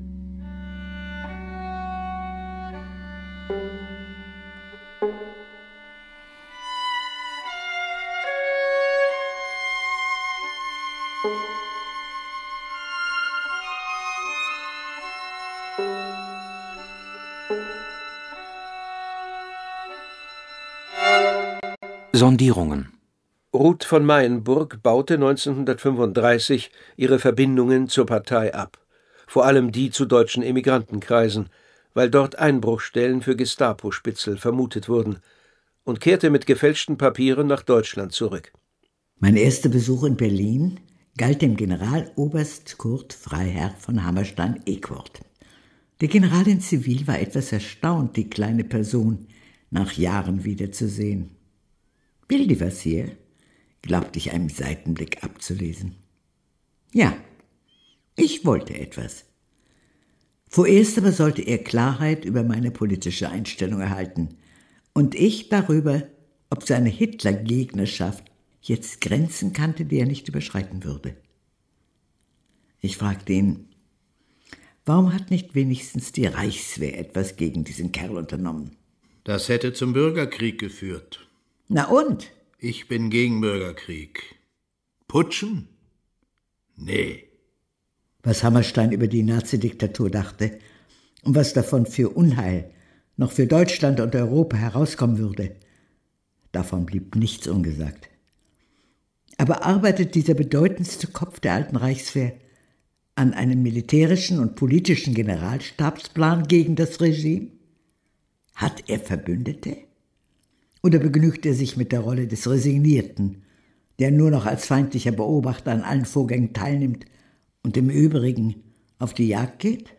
Sondierungen. Ruth von Mayenburg baute 1935 ihre Verbindungen zur Partei ab, vor allem die zu deutschen Emigrantenkreisen, weil dort Einbruchstellen für Gestapo-Spitzel vermutet wurden, und kehrte mit gefälschten Papieren nach Deutschland zurück. Mein erster Besuch in Berlin galt dem Generaloberst Kurt Freiherr von Hammerstein-Equord. Der General in Zivil war etwas erstaunt, die kleine Person nach Jahren wiederzusehen. Will die was hier? Glaubte ich einem Seitenblick abzulesen. Ja, ich wollte etwas. Vorerst aber sollte er Klarheit über meine politische Einstellung erhalten und ich darüber, ob seine Hitler-Gegnerschaft jetzt Grenzen kannte, die er nicht überschreiten würde. Ich fragte ihn, warum hat nicht wenigstens die Reichswehr etwas gegen diesen Kerl unternommen? Das hätte zum Bürgerkrieg geführt. Na und? Ich bin gegen Bürgerkrieg. Putschen? Nee. Was Hammerstein über die Nazidiktatur dachte und was davon für Unheil noch für Deutschland und Europa herauskommen würde, davon blieb nichts ungesagt. Aber arbeitet dieser bedeutendste Kopf der alten Reichswehr an einem militärischen und politischen Generalstabsplan gegen das Regime? Hat er Verbündete? Oder begnügt er sich mit der Rolle des Resignierten, der nur noch als feindlicher Beobachter an allen Vorgängen teilnimmt und im Übrigen auf die Jagd geht?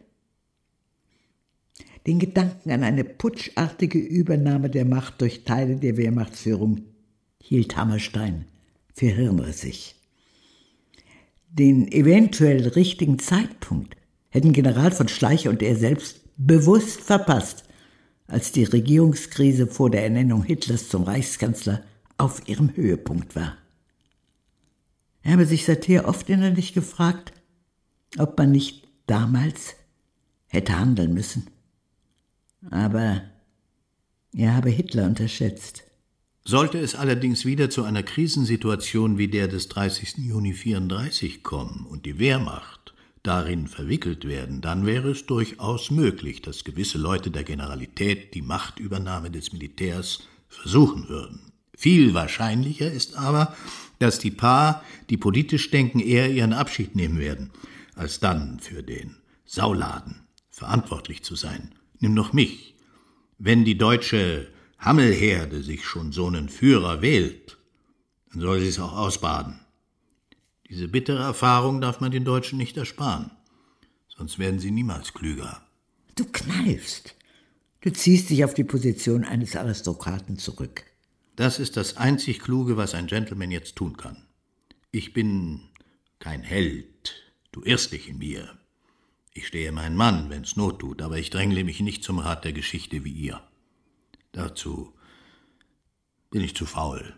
Den Gedanken an eine putschartige Übernahme der Macht durch Teile der Wehrmachtsführung hielt Hammerstein für hirnrissig. Den eventuell richtigen Zeitpunkt hätten General von Schleicher und er selbst bewusst verpasst, als die Regierungskrise vor der Ernennung Hitlers zum Reichskanzler auf ihrem Höhepunkt war. Er habe sich seither oft innerlich gefragt, ob man nicht damals hätte handeln müssen. Aber er habe Hitler unterschätzt. Sollte es allerdings wieder zu einer Krisensituation wie der des 30. Juni 1934 kommen und die Wehrmacht darin verwickelt werden, dann wäre es durchaus möglich, dass gewisse Leute der Generalität die Machtübernahme des Militärs versuchen würden. Viel wahrscheinlicher ist aber, dass die Paar, die politisch denken, eher ihren Abschied nehmen werden, als dann für den Sauladen verantwortlich zu sein. Nimm doch mich. Wenn die deutsche Hammelherde sich schon so einen Führer wählt, dann soll sie es auch ausbaden. Diese bittere Erfahrung darf man den Deutschen nicht ersparen, sonst werden sie niemals klüger. Du kneifst. Du ziehst dich auf die Position eines Aristokraten zurück. Das ist das einzig Kluge, was ein Gentleman jetzt tun kann. Ich bin kein Held, du irrst dich in mir. Ich stehe meinen Mann, wenn's Not tut, aber ich drängle mich nicht zum Rat der Geschichte wie ihr. Dazu bin ich zu faul.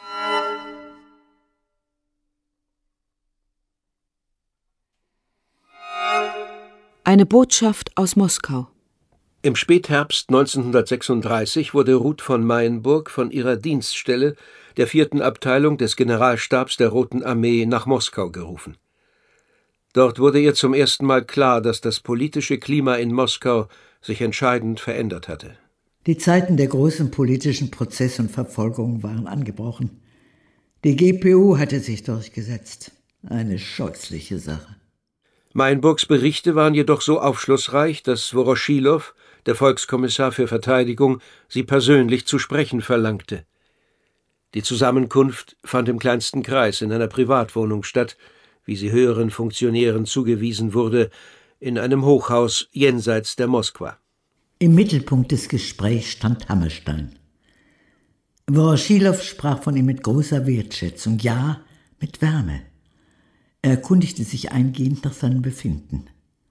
Eine Botschaft aus Moskau. Im Spätherbst 1936 wurde Ruth von Mayenburg von ihrer Dienststelle der 4. Abteilung des Generalstabs der Roten Armee nach Moskau gerufen. Dort wurde ihr zum ersten Mal klar, dass das politische Klima in Moskau sich entscheidend verändert hatte. Die Zeiten der großen politischen Prozesse und Verfolgungen waren angebrochen. Die GPU hatte sich durchgesetzt. Eine scheußliche Sache. Mayenburgs Berichte waren jedoch so aufschlussreich, dass Woroschilow, der Volkskommissar für Verteidigung, sie persönlich zu sprechen verlangte. Die Zusammenkunft fand im kleinsten Kreis in einer Privatwohnung statt, wie sie höheren Funktionären zugewiesen wurde, in einem Hochhaus jenseits der Moskwa. Im Mittelpunkt des Gesprächs stand Hammerstein. Woroschilow sprach von ihm mit großer Wertschätzung, ja, mit Wärme. Er erkundigte sich eingehend nach seinem Befinden.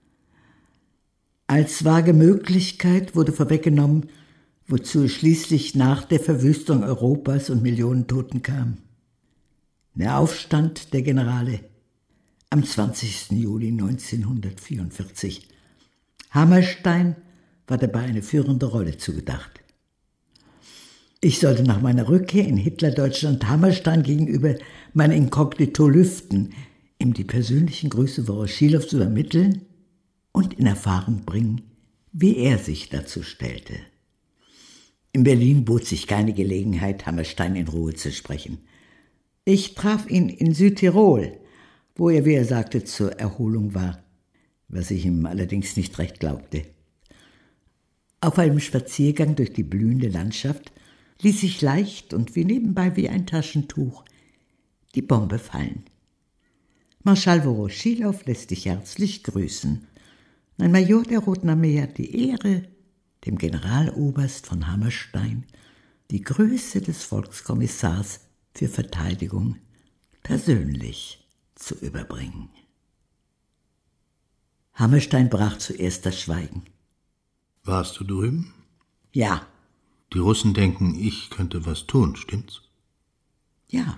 Als vage Möglichkeit wurde vorweggenommen, wozu es schließlich nach der Verwüstung Europas und Millionen Toten kam. Der Aufstand der Generale am 20. Juli 1944. Hammerstein war dabei eine führende Rolle zugedacht. Ich sollte nach meiner Rückkehr in Hitlerdeutschland Hammerstein gegenüber mein Inkognito lüften, ihm die persönlichen Grüße Woroschilows übermitteln und in Erfahrung bringen, wie er sich dazu stellte. In Berlin bot sich keine Gelegenheit, Hammerstein in Ruhe zu sprechen. Ich traf ihn in Südtirol, wo er, wie er sagte, zur Erholung war, was ich ihm allerdings nicht recht glaubte. Auf einem Spaziergang durch die blühende Landschaft ließ sich leicht und wie nebenbei wie ein Taschentuch die Bombe fallen. Marschall Voroschilow lässt dich herzlich grüßen. Ein Major der Roten Armee hat die Ehre, dem Generaloberst von Hammerstein die Größe des Volkskommissars für Verteidigung persönlich zu überbringen. Hammerstein brach zuerst das Schweigen. Warst du drüben? Ja. Die Russen denken, ich könnte was tun, stimmt's? Ja.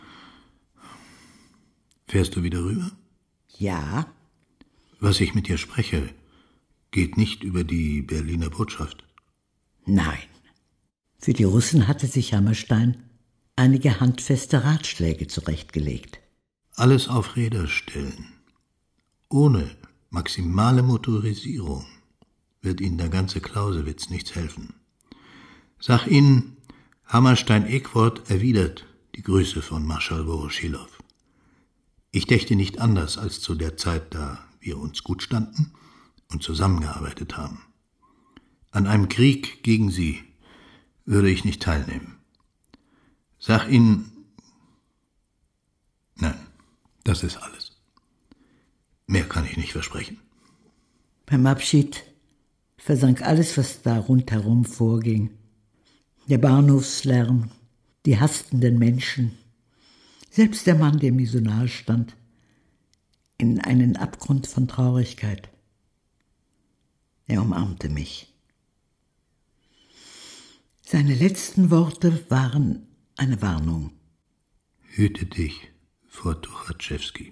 Fährst du wieder rüber? Ja. Was ich mit dir spreche, geht nicht über die Berliner Botschaft. Nein. Für die Russen hatte sich Hammerstein einige handfeste Ratschläge zurechtgelegt. Alles auf Räder stellen. Ohne maximale Motorisierung wird Ihnen der ganze Clausewitz nichts helfen. Sag Ihnen, Hammerstein-Equord erwidert die Grüße von Marschall Voroschilow. Ich dächte nicht anders als zu der Zeit, da wir uns gut standen und zusammengearbeitet haben. An einem Krieg gegen Sie würde ich nicht teilnehmen. Sag Ihnen... Nein, das ist alles. Mehr kann ich nicht versprechen. Beim Abschied versank alles, was da rundherum vorging. Der Bahnhofslärm, die hastenden Menschen, selbst der Mann, der mir so nahe stand, in einen Abgrund von Traurigkeit. Er umarmte mich. Seine letzten Worte waren eine Warnung. Hüte dich vor Tuchatschewski.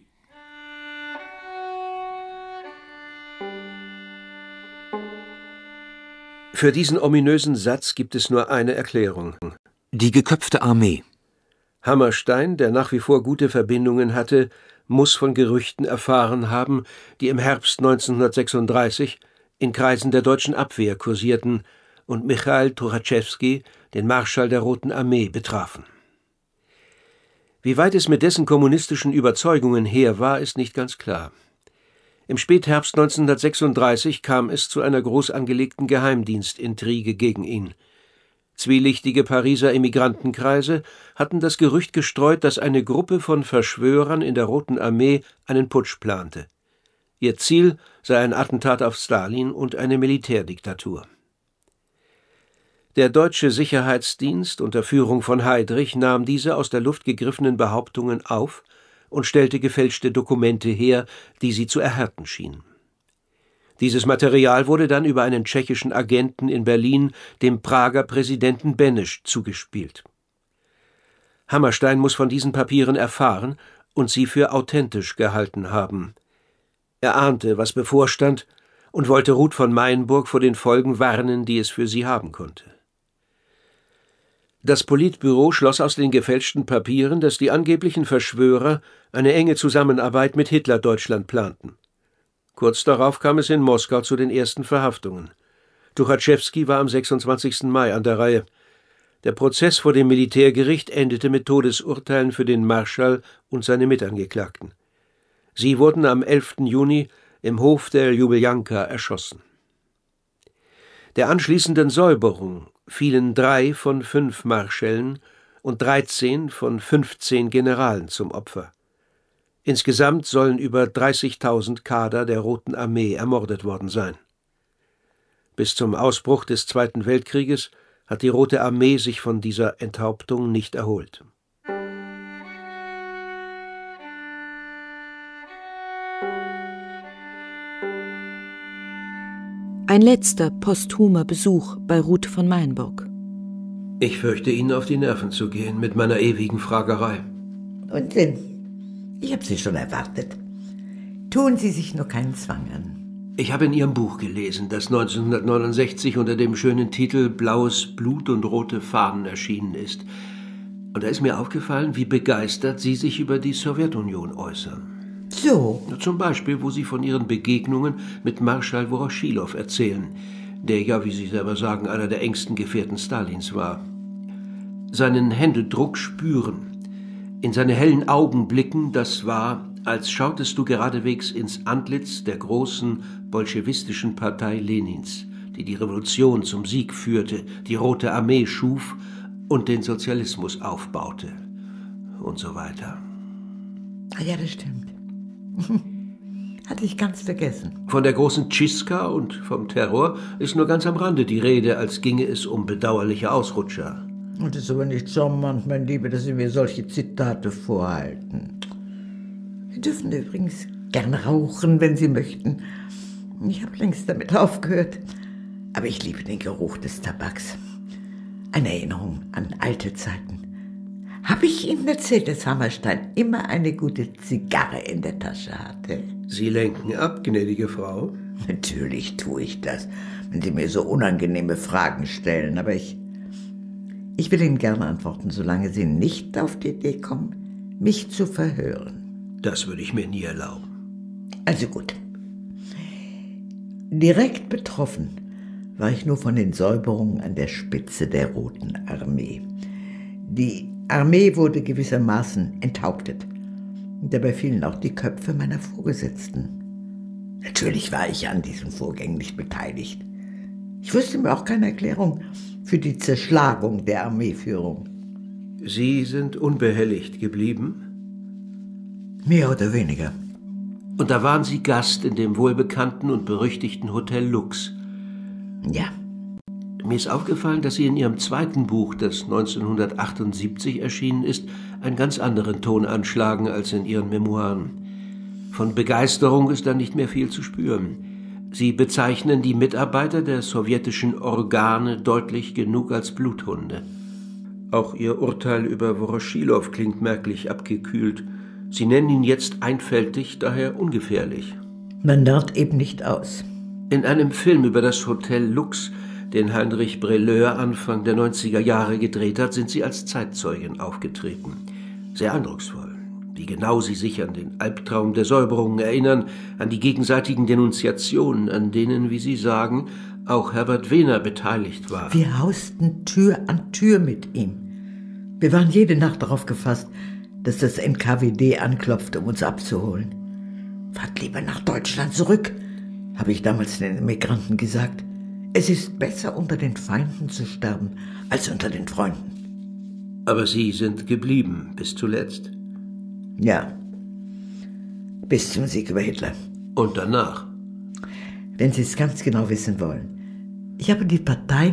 Für diesen ominösen Satz gibt es nur eine Erklärung. Die geköpfte Armee. Hammerstein, der nach wie vor gute Verbindungen hatte, muss von Gerüchten erfahren haben, die im Herbst 1936 in Kreisen der deutschen Abwehr kursierten und Michail Tuchatschewski, den Marschall der Roten Armee, betrafen. Wie weit es mit dessen kommunistischen Überzeugungen her war, ist nicht ganz klar. Im Spätherbst 1936 kam es zu einer groß angelegten Geheimdienstintrige gegen ihn. Zwielichtige Pariser Emigrantenkreise hatten das Gerücht gestreut, dass eine Gruppe von Verschwörern in der Roten Armee einen Putsch plante. Ihr Ziel sei ein Attentat auf Stalin und eine Militärdiktatur. Der deutsche Sicherheitsdienst unter Führung von Heydrich nahm diese aus der Luft gegriffenen Behauptungen auf und stellte gefälschte Dokumente her, die sie zu erhärten schienen. Dieses Material wurde dann über einen tschechischen Agenten in Berlin dem Prager Präsidenten Beneš zugespielt. Hammerstein muss von diesen Papieren erfahren und sie für authentisch gehalten haben. Er ahnte, was bevorstand, und wollte Ruth von Meyenburg vor den Folgen warnen, die es für sie haben konnte. Das Politbüro schloss aus den gefälschten Papieren, dass die angeblichen Verschwörer eine enge Zusammenarbeit mit Hitler-Deutschland planten. Kurz darauf kam es in Moskau zu den ersten Verhaftungen. Tuchatschewski war am 26. Mai an der Reihe. Der Prozess vor dem Militärgericht endete mit Todesurteilen für den Marschall und seine Mitangeklagten. Sie wurden am 11. Juni im Hof der Ljubeljanka erschossen. Der anschließenden Säuberung fielen 3 von 5 Marschällen und 13 von 15 Generalen zum Opfer. Insgesamt sollen über 30.000 Kader der Roten Armee ermordet worden sein. Bis zum Ausbruch des Zweiten Weltkrieges hat die Rote Armee sich von dieser Enthauptung nicht erholt. Ein letzter posthumer Besuch bei Ruth von Meyenburg. Ich fürchte, Ihnen auf die Nerven zu gehen mit meiner ewigen Fragerei. Und denn? Ich habe Sie schon erwartet. Tun Sie sich nur keinen Zwang an. Ich habe in Ihrem Buch gelesen, das 1969 unter dem schönen Titel »Blaues Blut und rote Fahnen« erschienen ist. Und da ist mir aufgefallen, wie begeistert Sie sich über die Sowjetunion äußern. So? Zum Beispiel, wo Sie von Ihren Begegnungen mit Marschall Voroschilow erzählen. der ja, wie Sie selber sagen, einer der engsten Gefährten Stalins war. Seinen Händedruck spüren, in seine hellen Augen blicken, das war, als schautest du geradewegs ins Antlitz der großen bolschewistischen Partei Lenins, die die Revolution zum Sieg führte, die Rote Armee schuf und den Sozialismus aufbaute und so weiter. Ah ja, das stimmt. Hatte ich ganz vergessen. Von der großen Tschistka und vom Terror ist nur ganz am Rande die Rede, als ginge es um bedauerliche Ausrutscher. Und es ist aber nicht charmant, mein Lieber, dass Sie mir solche Zitate vorhalten. Sie dürfen übrigens gern rauchen, wenn Sie möchten. Ich habe längst damit aufgehört. Aber ich liebe den Geruch des Tabaks. Eine Erinnerung an alte Zeiten. Habe ich Ihnen erzählt, dass Hammerstein immer eine gute Zigarre in der Tasche hatte? Sie lenken ab, gnädige Frau. Natürlich tue ich das, wenn Sie mir so unangenehme Fragen stellen. Aber ich will Ihnen gerne antworten, solange Sie nicht auf die Idee kommen, mich zu verhören. Das würde ich mir nie erlauben. Also gut. Direkt betroffen war ich nur von den Säuberungen an der Spitze der Roten Armee. Die Armee wurde gewissermaßen enthauptet. Dabei fielen auch die Köpfe meiner Vorgesetzten. Natürlich war ich an diesen Vorgängen nicht beteiligt. Ich wusste mir auch keine Erklärung für die Zerschlagung der Armeeführung. Sie sind unbehelligt geblieben? Mehr oder weniger. Und da waren Sie Gast in dem wohlbekannten und berüchtigten Hotel Lux. Ja. Mir ist aufgefallen, dass Sie in Ihrem zweiten Buch, das 1978 erschienen ist, einen ganz anderen Ton anschlagen als in Ihren Memoiren. Von Begeisterung ist da nicht mehr viel zu spüren. Sie bezeichnen die Mitarbeiter der sowjetischen Organe deutlich genug als Bluthunde. Auch Ihr Urteil über Woroschilow klingt merklich abgekühlt. Sie nennen ihn jetzt einfältig, daher ungefährlich. Man lernt eben nicht aus. In einem Film über das Hotel Lux, den Heinrich Brelleur Anfang der 90er Jahre gedreht hat, sind Sie als Zeitzeugin aufgetreten. Sehr eindrucksvoll. Wie genau Sie sich an den Albtraum der Säuberungen erinnern, an die gegenseitigen Denunziationen, an denen, wie Sie sagen, auch Herbert Wehner beteiligt war. Wir hausten Tür an Tür mit ihm. Wir waren jede Nacht darauf gefasst, dass das NKWD anklopft, um uns abzuholen. Fahrt lieber nach Deutschland zurück, habe ich damals den Emigranten gesagt. Es ist besser, unter den Feinden zu sterben, als unter den Freunden. Aber Sie sind geblieben, bis zuletzt. Ja, bis zum Sieg über Hitler. Und danach? Wenn Sie es ganz genau wissen wollen. Ich habe die Partei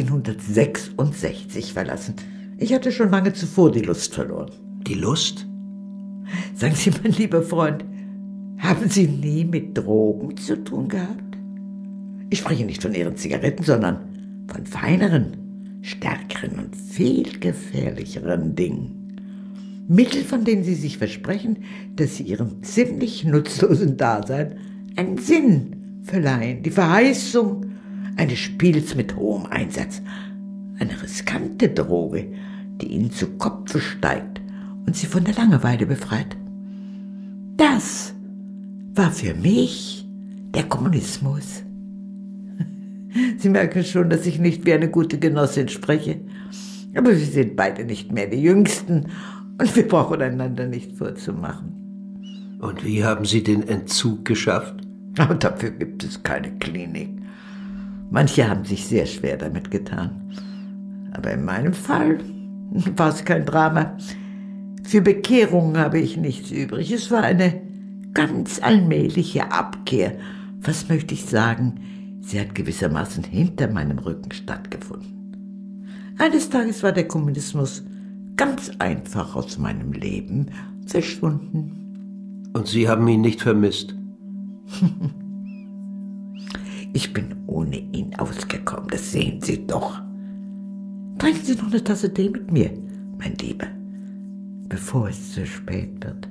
1966 verlassen. Ich hatte schon lange zuvor die Lust verloren. Die Lust? Sagen Sie, mein lieber Freund, haben Sie nie mit Drogen zu tun gehabt? Ich spreche nicht von Ihren Zigaretten, sondern von feineren, stärkeren und viel gefährlicheren Dingen. Mittel, von denen Sie sich versprechen, dass sie Ihrem ziemlich nutzlosen Dasein einen Sinn verleihen. Die Verheißung eines Spiels mit hohem Einsatz. Eine riskante Droge, die Ihnen zu Kopfe steigt und Sie von der Langeweile befreit. Das war für mich der Kommunismus. Sie merken schon, dass ich nicht wie eine gute Genossin spreche. Aber wir sind beide nicht mehr die Jüngsten und wir brauchen einander nicht vorzumachen. Und wie haben Sie den Entzug geschafft? Aber dafür gibt es keine Klinik. Manche haben sich sehr schwer damit getan. Aber in meinem Fall war es kein Drama. Für Bekehrung habe ich nichts übrig. Es war eine ganz allmähliche Abkehr. Was möchte ich sagen? Sie hat gewissermaßen hinter meinem Rücken stattgefunden. Eines Tages war der Kommunismus ganz einfach aus meinem Leben verschwunden. Und Sie haben ihn nicht vermisst? Ich bin ohne ihn ausgekommen, das sehen Sie doch. Trinken Sie noch eine Tasse Tee mit mir, mein Lieber, bevor es zu spät wird.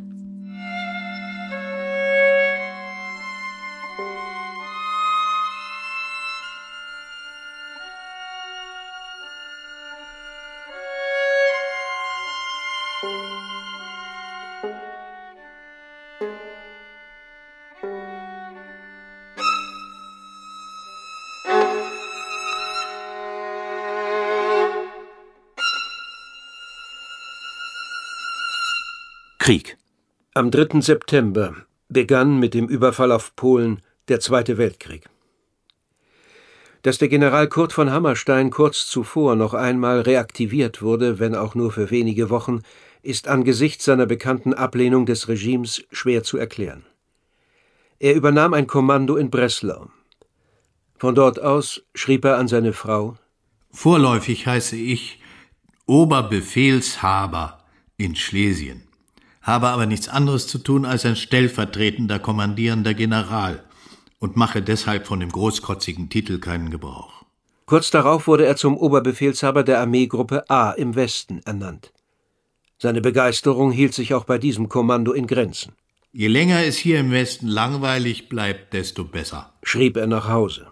Krieg. Am 3. September begann mit dem Überfall auf Polen der Zweite Weltkrieg. Dass der General Kurt von Hammerstein kurz zuvor noch einmal reaktiviert wurde, wenn auch nur für wenige Wochen, ist angesichts seiner bekannten Ablehnung des Regimes schwer zu erklären. Er übernahm ein Kommando in Breslau. Von dort aus schrieb er an seine Frau: Vorläufig heiße ich Oberbefehlshaber in Schlesien, habe aber nichts anderes zu tun als ein stellvertretender kommandierender General und mache deshalb von dem großkotzigen Titel keinen Gebrauch. Kurz darauf wurde er zum Oberbefehlshaber der Armeegruppe A im Westen ernannt. Seine Begeisterung hielt sich auch bei diesem Kommando in Grenzen. Je länger es hier im Westen langweilig bleibt, desto besser, schrieb er nach Hause.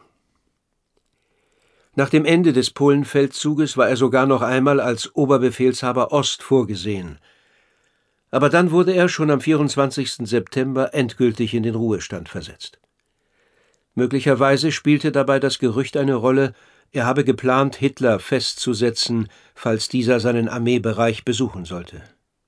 Nach dem Ende des Polenfeldzuges war er sogar noch einmal als Oberbefehlshaber Ost vorgesehen. Aber dann wurde er schon am 24. September endgültig in den Ruhestand versetzt. Möglicherweise spielte dabei das Gerücht eine Rolle, er habe geplant, Hitler festzusetzen, falls dieser seinen Armeebereich besuchen sollte.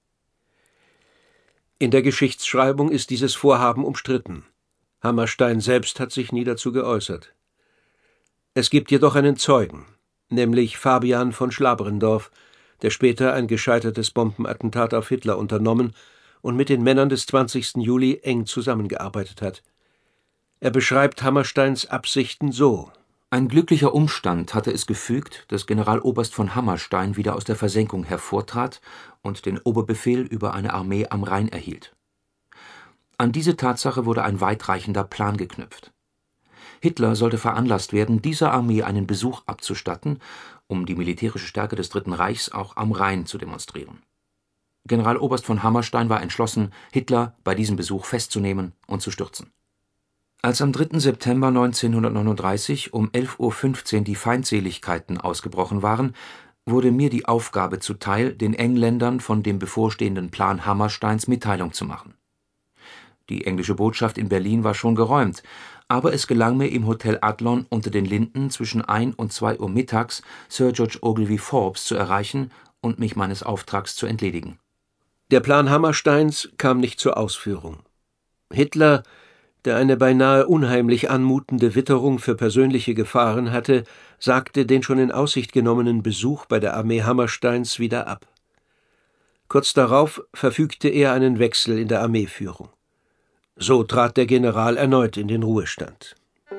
In der Geschichtsschreibung ist dieses Vorhaben umstritten. Hammerstein selbst hat sich nie dazu geäußert. Es gibt jedoch einen Zeugen, nämlich Fabian von Schlabrendorf, der später ein gescheitertes Bombenattentat auf Hitler unternommen und mit den Männern des 20. Juli eng zusammengearbeitet hat. Er beschreibt Hammersteins Absichten so: Ein glücklicher Umstand hatte es gefügt, dass Generaloberst von Hammerstein wieder aus der Versenkung hervortrat und den Oberbefehl über eine Armee am Rhein erhielt. An diese Tatsache wurde ein weitreichender Plan geknüpft. Hitler sollte veranlasst werden, dieser Armee einen Besuch abzustatten, um die militärische Stärke des Dritten Reichs auch am Rhein zu demonstrieren. Generaloberst von Hammerstein war entschlossen, Hitler bei diesem Besuch festzunehmen und zu stürzen. Als am 3. September 1939 um 11:15 Uhr die Feindseligkeiten ausgebrochen waren, wurde mir die Aufgabe zuteil, den Engländern von dem bevorstehenden Plan Hammersteins Mitteilung zu machen. Die englische Botschaft in Berlin war schon geräumt, aber es gelang mir im Hotel Adlon unter den Linden zwischen 1 und 2 Uhr mittags Sir George Ogilvy Forbes zu erreichen und mich meines Auftrags zu entledigen. Der Plan Hammersteins kam nicht zur Ausführung. Hitler, der eine beinahe unheimlich anmutende Witterung für persönliche Gefahren hatte, sagte den schon in Aussicht genommenen Besuch bei der Armee Hammersteins wieder ab. Kurz darauf verfügte er einen Wechsel in der Armeeführung. So trat der General erneut in den Ruhestand.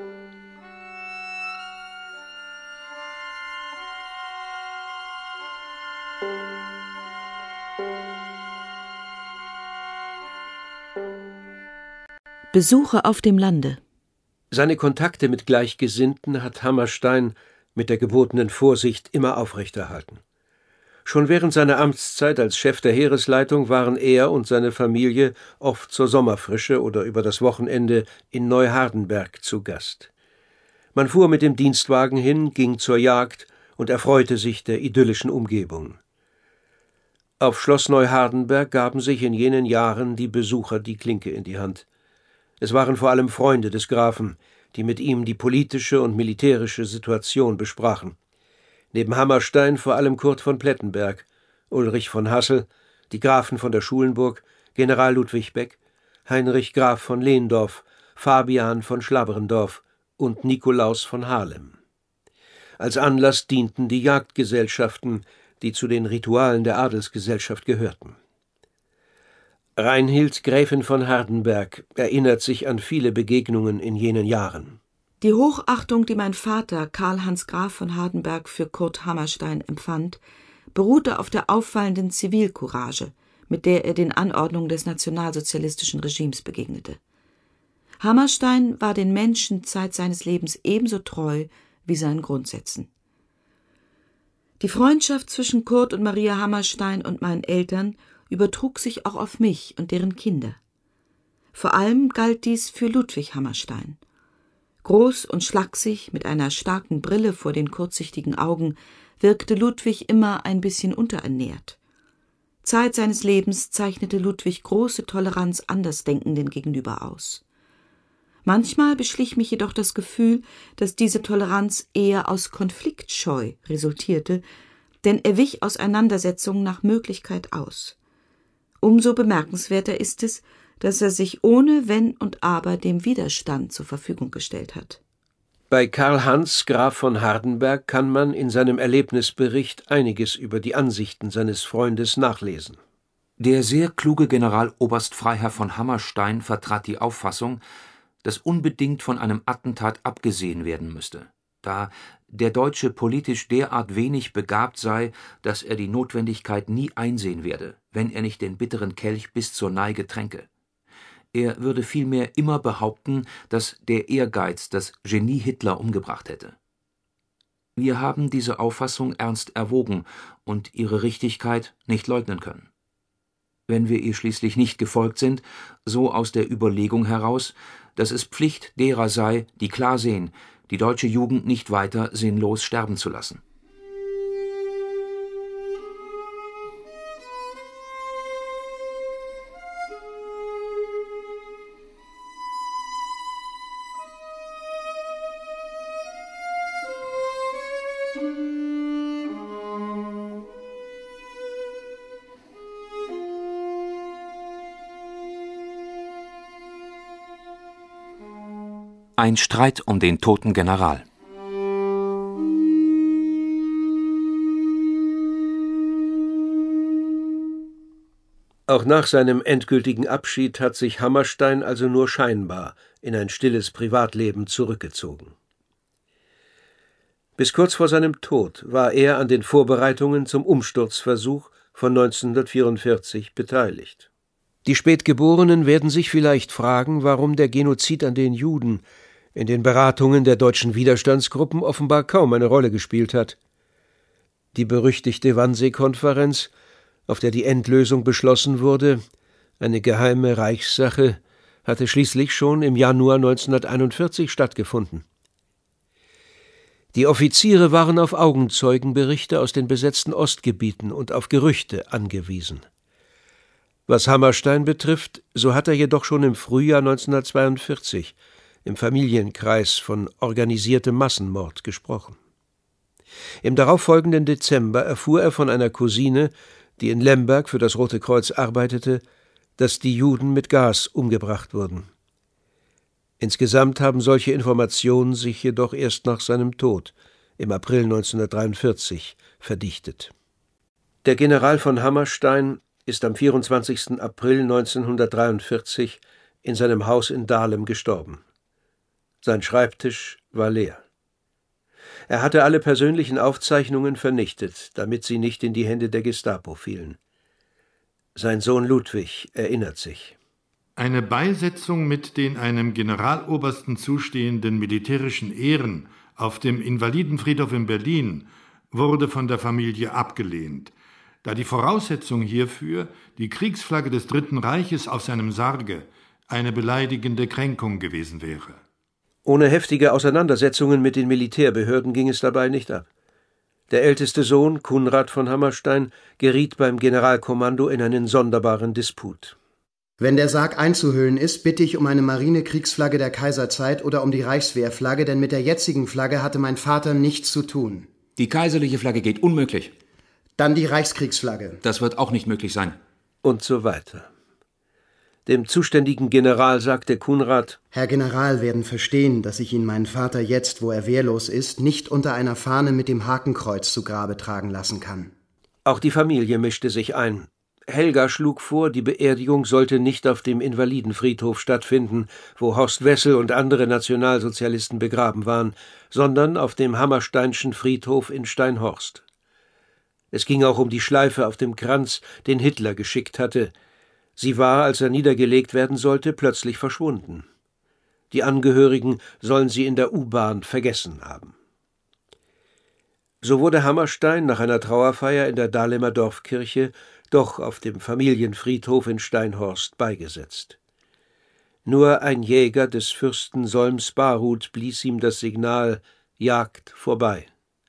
Besuche auf dem Lande. Seine Kontakte mit Gleichgesinnten hat Hammerstein mit der gebotenen Vorsicht immer aufrechterhalten. Schon während seiner Amtszeit als Chef der Heeresleitung waren er und seine Familie oft zur Sommerfrische oder über das Wochenende in Neuhardenberg zu Gast. Man fuhr mit dem Dienstwagen hin, ging zur Jagd und erfreute sich der idyllischen Umgebung. Auf Schloss Neuhardenberg gaben sich in jenen Jahren die Besucher die Klinke in die Hand. Es waren vor allem Freunde des Grafen, die mit ihm die politische und militärische Situation besprachen. Neben Hammerstein vor allem Kurt von Plettenberg, Ulrich von Hassel, die Grafen von der Schulenburg, General Ludwig Beck, Heinrich Graf von Lehndorff, Fabian von Schlabrendorf und Nikolaus von Haarlem. Als Anlass dienten die Jagdgesellschaften, die zu den Ritualen der Adelsgesellschaft gehörten. Reinhild Gräfin von Hardenberg erinnert sich an viele Begegnungen in jenen Jahren. Die Hochachtung, die mein Vater Karl-Hans Graf von Hardenberg für Kurt Hammerstein empfand, beruhte auf der auffallenden Zivilcourage, mit der er den Anordnungen des nationalsozialistischen Regimes begegnete. Hammerstein war den Menschen Zeit seines Lebens ebenso treu wie seinen Grundsätzen. Die Freundschaft zwischen Kurt und Maria Hammerstein und meinen Eltern übertrug sich auch auf mich und deren Kinder. Vor allem galt dies für Ludwig Hammerstein. Groß und schlaksig, mit einer starken Brille vor den kurzsichtigen Augen, wirkte Ludwig immer ein bisschen unterernährt. Zeit seines Lebens zeichnete Ludwig große Toleranz Andersdenkenden gegenüber aus. Manchmal beschlich mich jedoch das Gefühl, dass diese Toleranz eher aus Konfliktscheu resultierte, denn er wich Auseinandersetzungen nach Möglichkeit aus. Umso bemerkenswerter ist es, dass er sich ohne Wenn und Aber dem Widerstand zur Verfügung gestellt hat. Bei Karl Hans Graf von Hardenberg kann man in seinem Erlebnisbericht einiges über die Ansichten seines Freundes nachlesen. Der sehr kluge Generaloberst Freiherr von Hammerstein vertrat die Auffassung, dass unbedingt von einem Attentat abgesehen werden müsste, da der Deutsche politisch derart wenig begabt sei, dass er die Notwendigkeit nie einsehen werde, wenn er nicht den bitteren Kelch bis zur Neige tränke. Er würde vielmehr immer behaupten, dass der Ehrgeiz das Genie Hitler umgebracht hätte. Wir haben diese Auffassung ernst erwogen und ihre Richtigkeit nicht leugnen können. Wenn wir ihr schließlich nicht gefolgt sind, so aus der Überlegung heraus, dass es Pflicht derer sei, die klar sehen, die deutsche Jugend nicht weiter sinnlos sterben zu lassen. Ein Streit um den toten General. Auch nach seinem endgültigen Abschied hat sich Hammerstein also nur scheinbar in ein stilles Privatleben zurückgezogen. Bis kurz vor seinem Tod war er an den Vorbereitungen zum Umsturzversuch von 1944 beteiligt. Die Spätgeborenen werden sich vielleicht fragen, warum der Genozid an den Juden in den Beratungen der deutschen Widerstandsgruppen offenbar kaum eine Rolle gespielt hat. Die berüchtigte Wannsee-Konferenz, auf der die Endlösung beschlossen wurde, eine geheime Reichssache, hatte schließlich schon im Januar 1941 stattgefunden. Die Offiziere waren auf Augenzeugenberichte aus den besetzten Ostgebieten und auf Gerüchte angewiesen. Was Hammerstein betrifft, so hat er jedoch schon im Frühjahr 1942 im Familienkreis von organisiertem Massenmord gesprochen. Im darauffolgenden Dezember erfuhr er von einer Cousine, die in Lemberg für das Rote Kreuz arbeitete, dass die Juden mit Gas umgebracht wurden. Insgesamt haben solche Informationen sich jedoch erst nach seinem Tod im April 1943 verdichtet. Der General von Hammerstein ist am 24. April 1943 in seinem Haus in Dahlem gestorben. Sein Schreibtisch war leer. Er hatte alle persönlichen Aufzeichnungen vernichtet, damit sie nicht in die Hände der Gestapo fielen. Sein Sohn Ludwig erinnert sich. Eine Beisetzung mit den einem Generalobersten zustehenden militärischen Ehren auf dem Invalidenfriedhof in Berlin wurde von der Familie abgelehnt, da die Voraussetzung hierfür die Kriegsflagge des Dritten Reiches auf seinem Sarge eine beleidigende Kränkung gewesen wäre. Ohne heftige Auseinandersetzungen mit den Militärbehörden ging es dabei nicht ab. Der älteste Sohn, Kunrad von Hammerstein, geriet beim Generalkommando in einen sonderbaren Disput. Wenn der Sarg einzuhüllen ist, bitte ich um eine Marinekriegsflagge der Kaiserzeit oder um die Reichswehrflagge, denn mit der jetzigen Flagge hatte mein Vater nichts zu tun. Die kaiserliche Flagge geht unmöglich. Dann die Reichskriegsflagge. Das wird auch nicht möglich sein. Und so weiter. Dem zuständigen General sagte Kunrad: Herr General werden verstehen, dass ich ihn meinen Vater jetzt, wo er wehrlos ist, nicht unter einer Fahne mit dem Hakenkreuz zu Grabe tragen lassen kann. Auch die Familie mischte sich ein. Helga schlug vor, die Beerdigung sollte nicht auf dem Invalidenfriedhof stattfinden, wo Horst Wessel und andere Nationalsozialisten begraben waren, sondern auf dem Hammersteinschen Friedhof in Steinhorst. Es ging auch um die Schleife auf dem Kranz, den Hitler geschickt hatte. Sie war, als er niedergelegt werden sollte, plötzlich verschwunden. Die Angehörigen sollen sie in der U-Bahn vergessen haben. So wurde Hammerstein nach einer Trauerfeier in der Dahlemer Dorfkirche doch auf dem Familienfriedhof in Steinhorst beigesetzt. Nur ein Jäger des Fürsten Solms-Barhut blies ihm das Signal »Jagd vorbei«.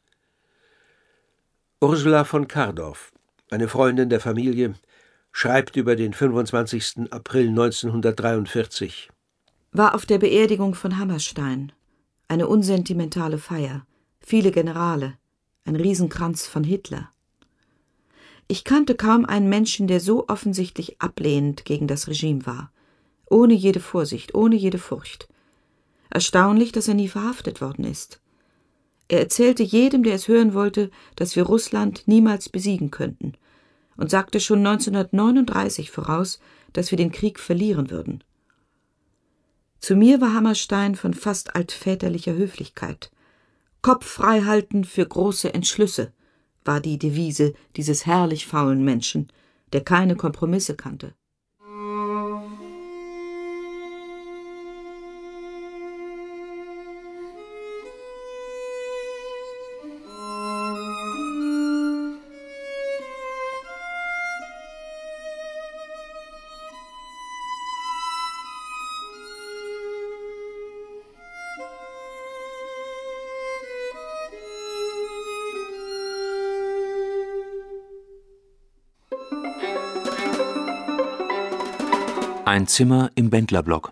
Ursula von Kardorf, eine Freundin der Familie, schreibt über den 25. April 1943. War auf der Beerdigung von Hammerstein. Eine unsentimentale Feier. Viele Generale. Ein Riesenkranz von Hitler. Ich kannte kaum einen Menschen, der so offensichtlich ablehnend gegen das Regime war. Ohne jede Vorsicht, ohne jede Furcht. Erstaunlich, dass er nie verhaftet worden ist. Er erzählte jedem, der es hören wollte, dass wir Russland niemals besiegen könnten und sagte schon 1939 voraus, dass wir den Krieg verlieren würden. Zu mir war Hammerstein von fast altväterlicher Höflichkeit. Kopf frei halten für große Entschlüsse war die Devise dieses herrlich faulen Menschen, der keine Kompromisse kannte. Ein Zimmer im Bendlerblock.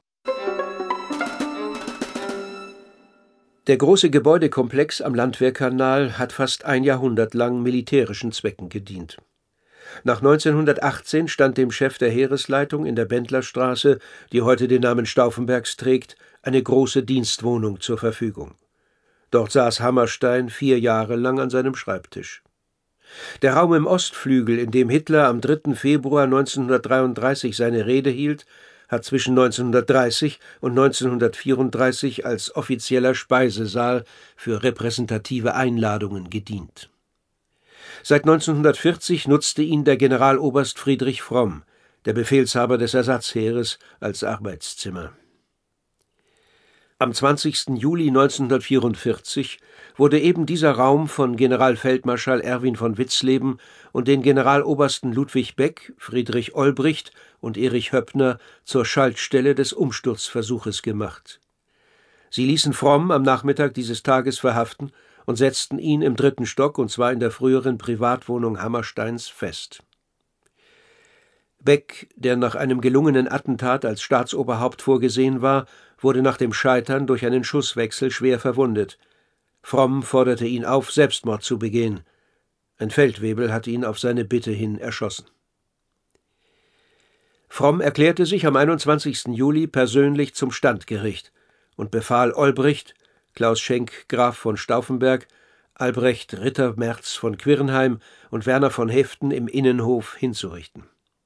Der große Gebäudekomplex am Landwehrkanal hat fast ein Jahrhundert lang militärischen Zwecken gedient. Nach 1918 stand dem Chef der Heeresleitung in der Bendlerstraße, die heute den Namen Stauffenbergs trägt, eine große Dienstwohnung zur Verfügung. Dort saß Hammerstein 4 Jahre lang an seinem Schreibtisch. Der Raum im Ostflügel, in dem Hitler am 3. Februar 1933 seine Rede hielt, hat zwischen 1930 und 1934 als offizieller Speisesaal für repräsentative Einladungen gedient. Seit 1940 nutzte ihn der Generaloberst Friedrich Fromm, der Befehlshaber des Ersatzheeres, als Arbeitszimmer. Am 20. Juli 1944 wurde eben dieser Raum von Generalfeldmarschall Erwin von Witzleben und den Generalobersten Ludwig Beck, Friedrich Olbricht und Erich Höppner zur Schaltstelle des Umsturzversuches gemacht. Sie ließen Fromm am Nachmittag dieses Tages verhaften und setzten ihn im 3. Stock, und zwar in der früheren Privatwohnung Hammersteins, fest. Beck, der nach einem gelungenen Attentat als Staatsoberhaupt vorgesehen war, wurde nach dem Scheitern durch einen Schusswechsel schwer verwundet. Fromm forderte ihn auf, Selbstmord zu begehen. Ein Feldwebel hatte ihn auf seine Bitte hin erschossen. Fromm erklärte sich am 21. Juli persönlich zum Standgericht und befahl Olbricht, Klaus Schenk Graf von Stauffenberg, Albrecht Ritter Merz von Quirnheim und Werner von Heften im Innenhof hinzurichten.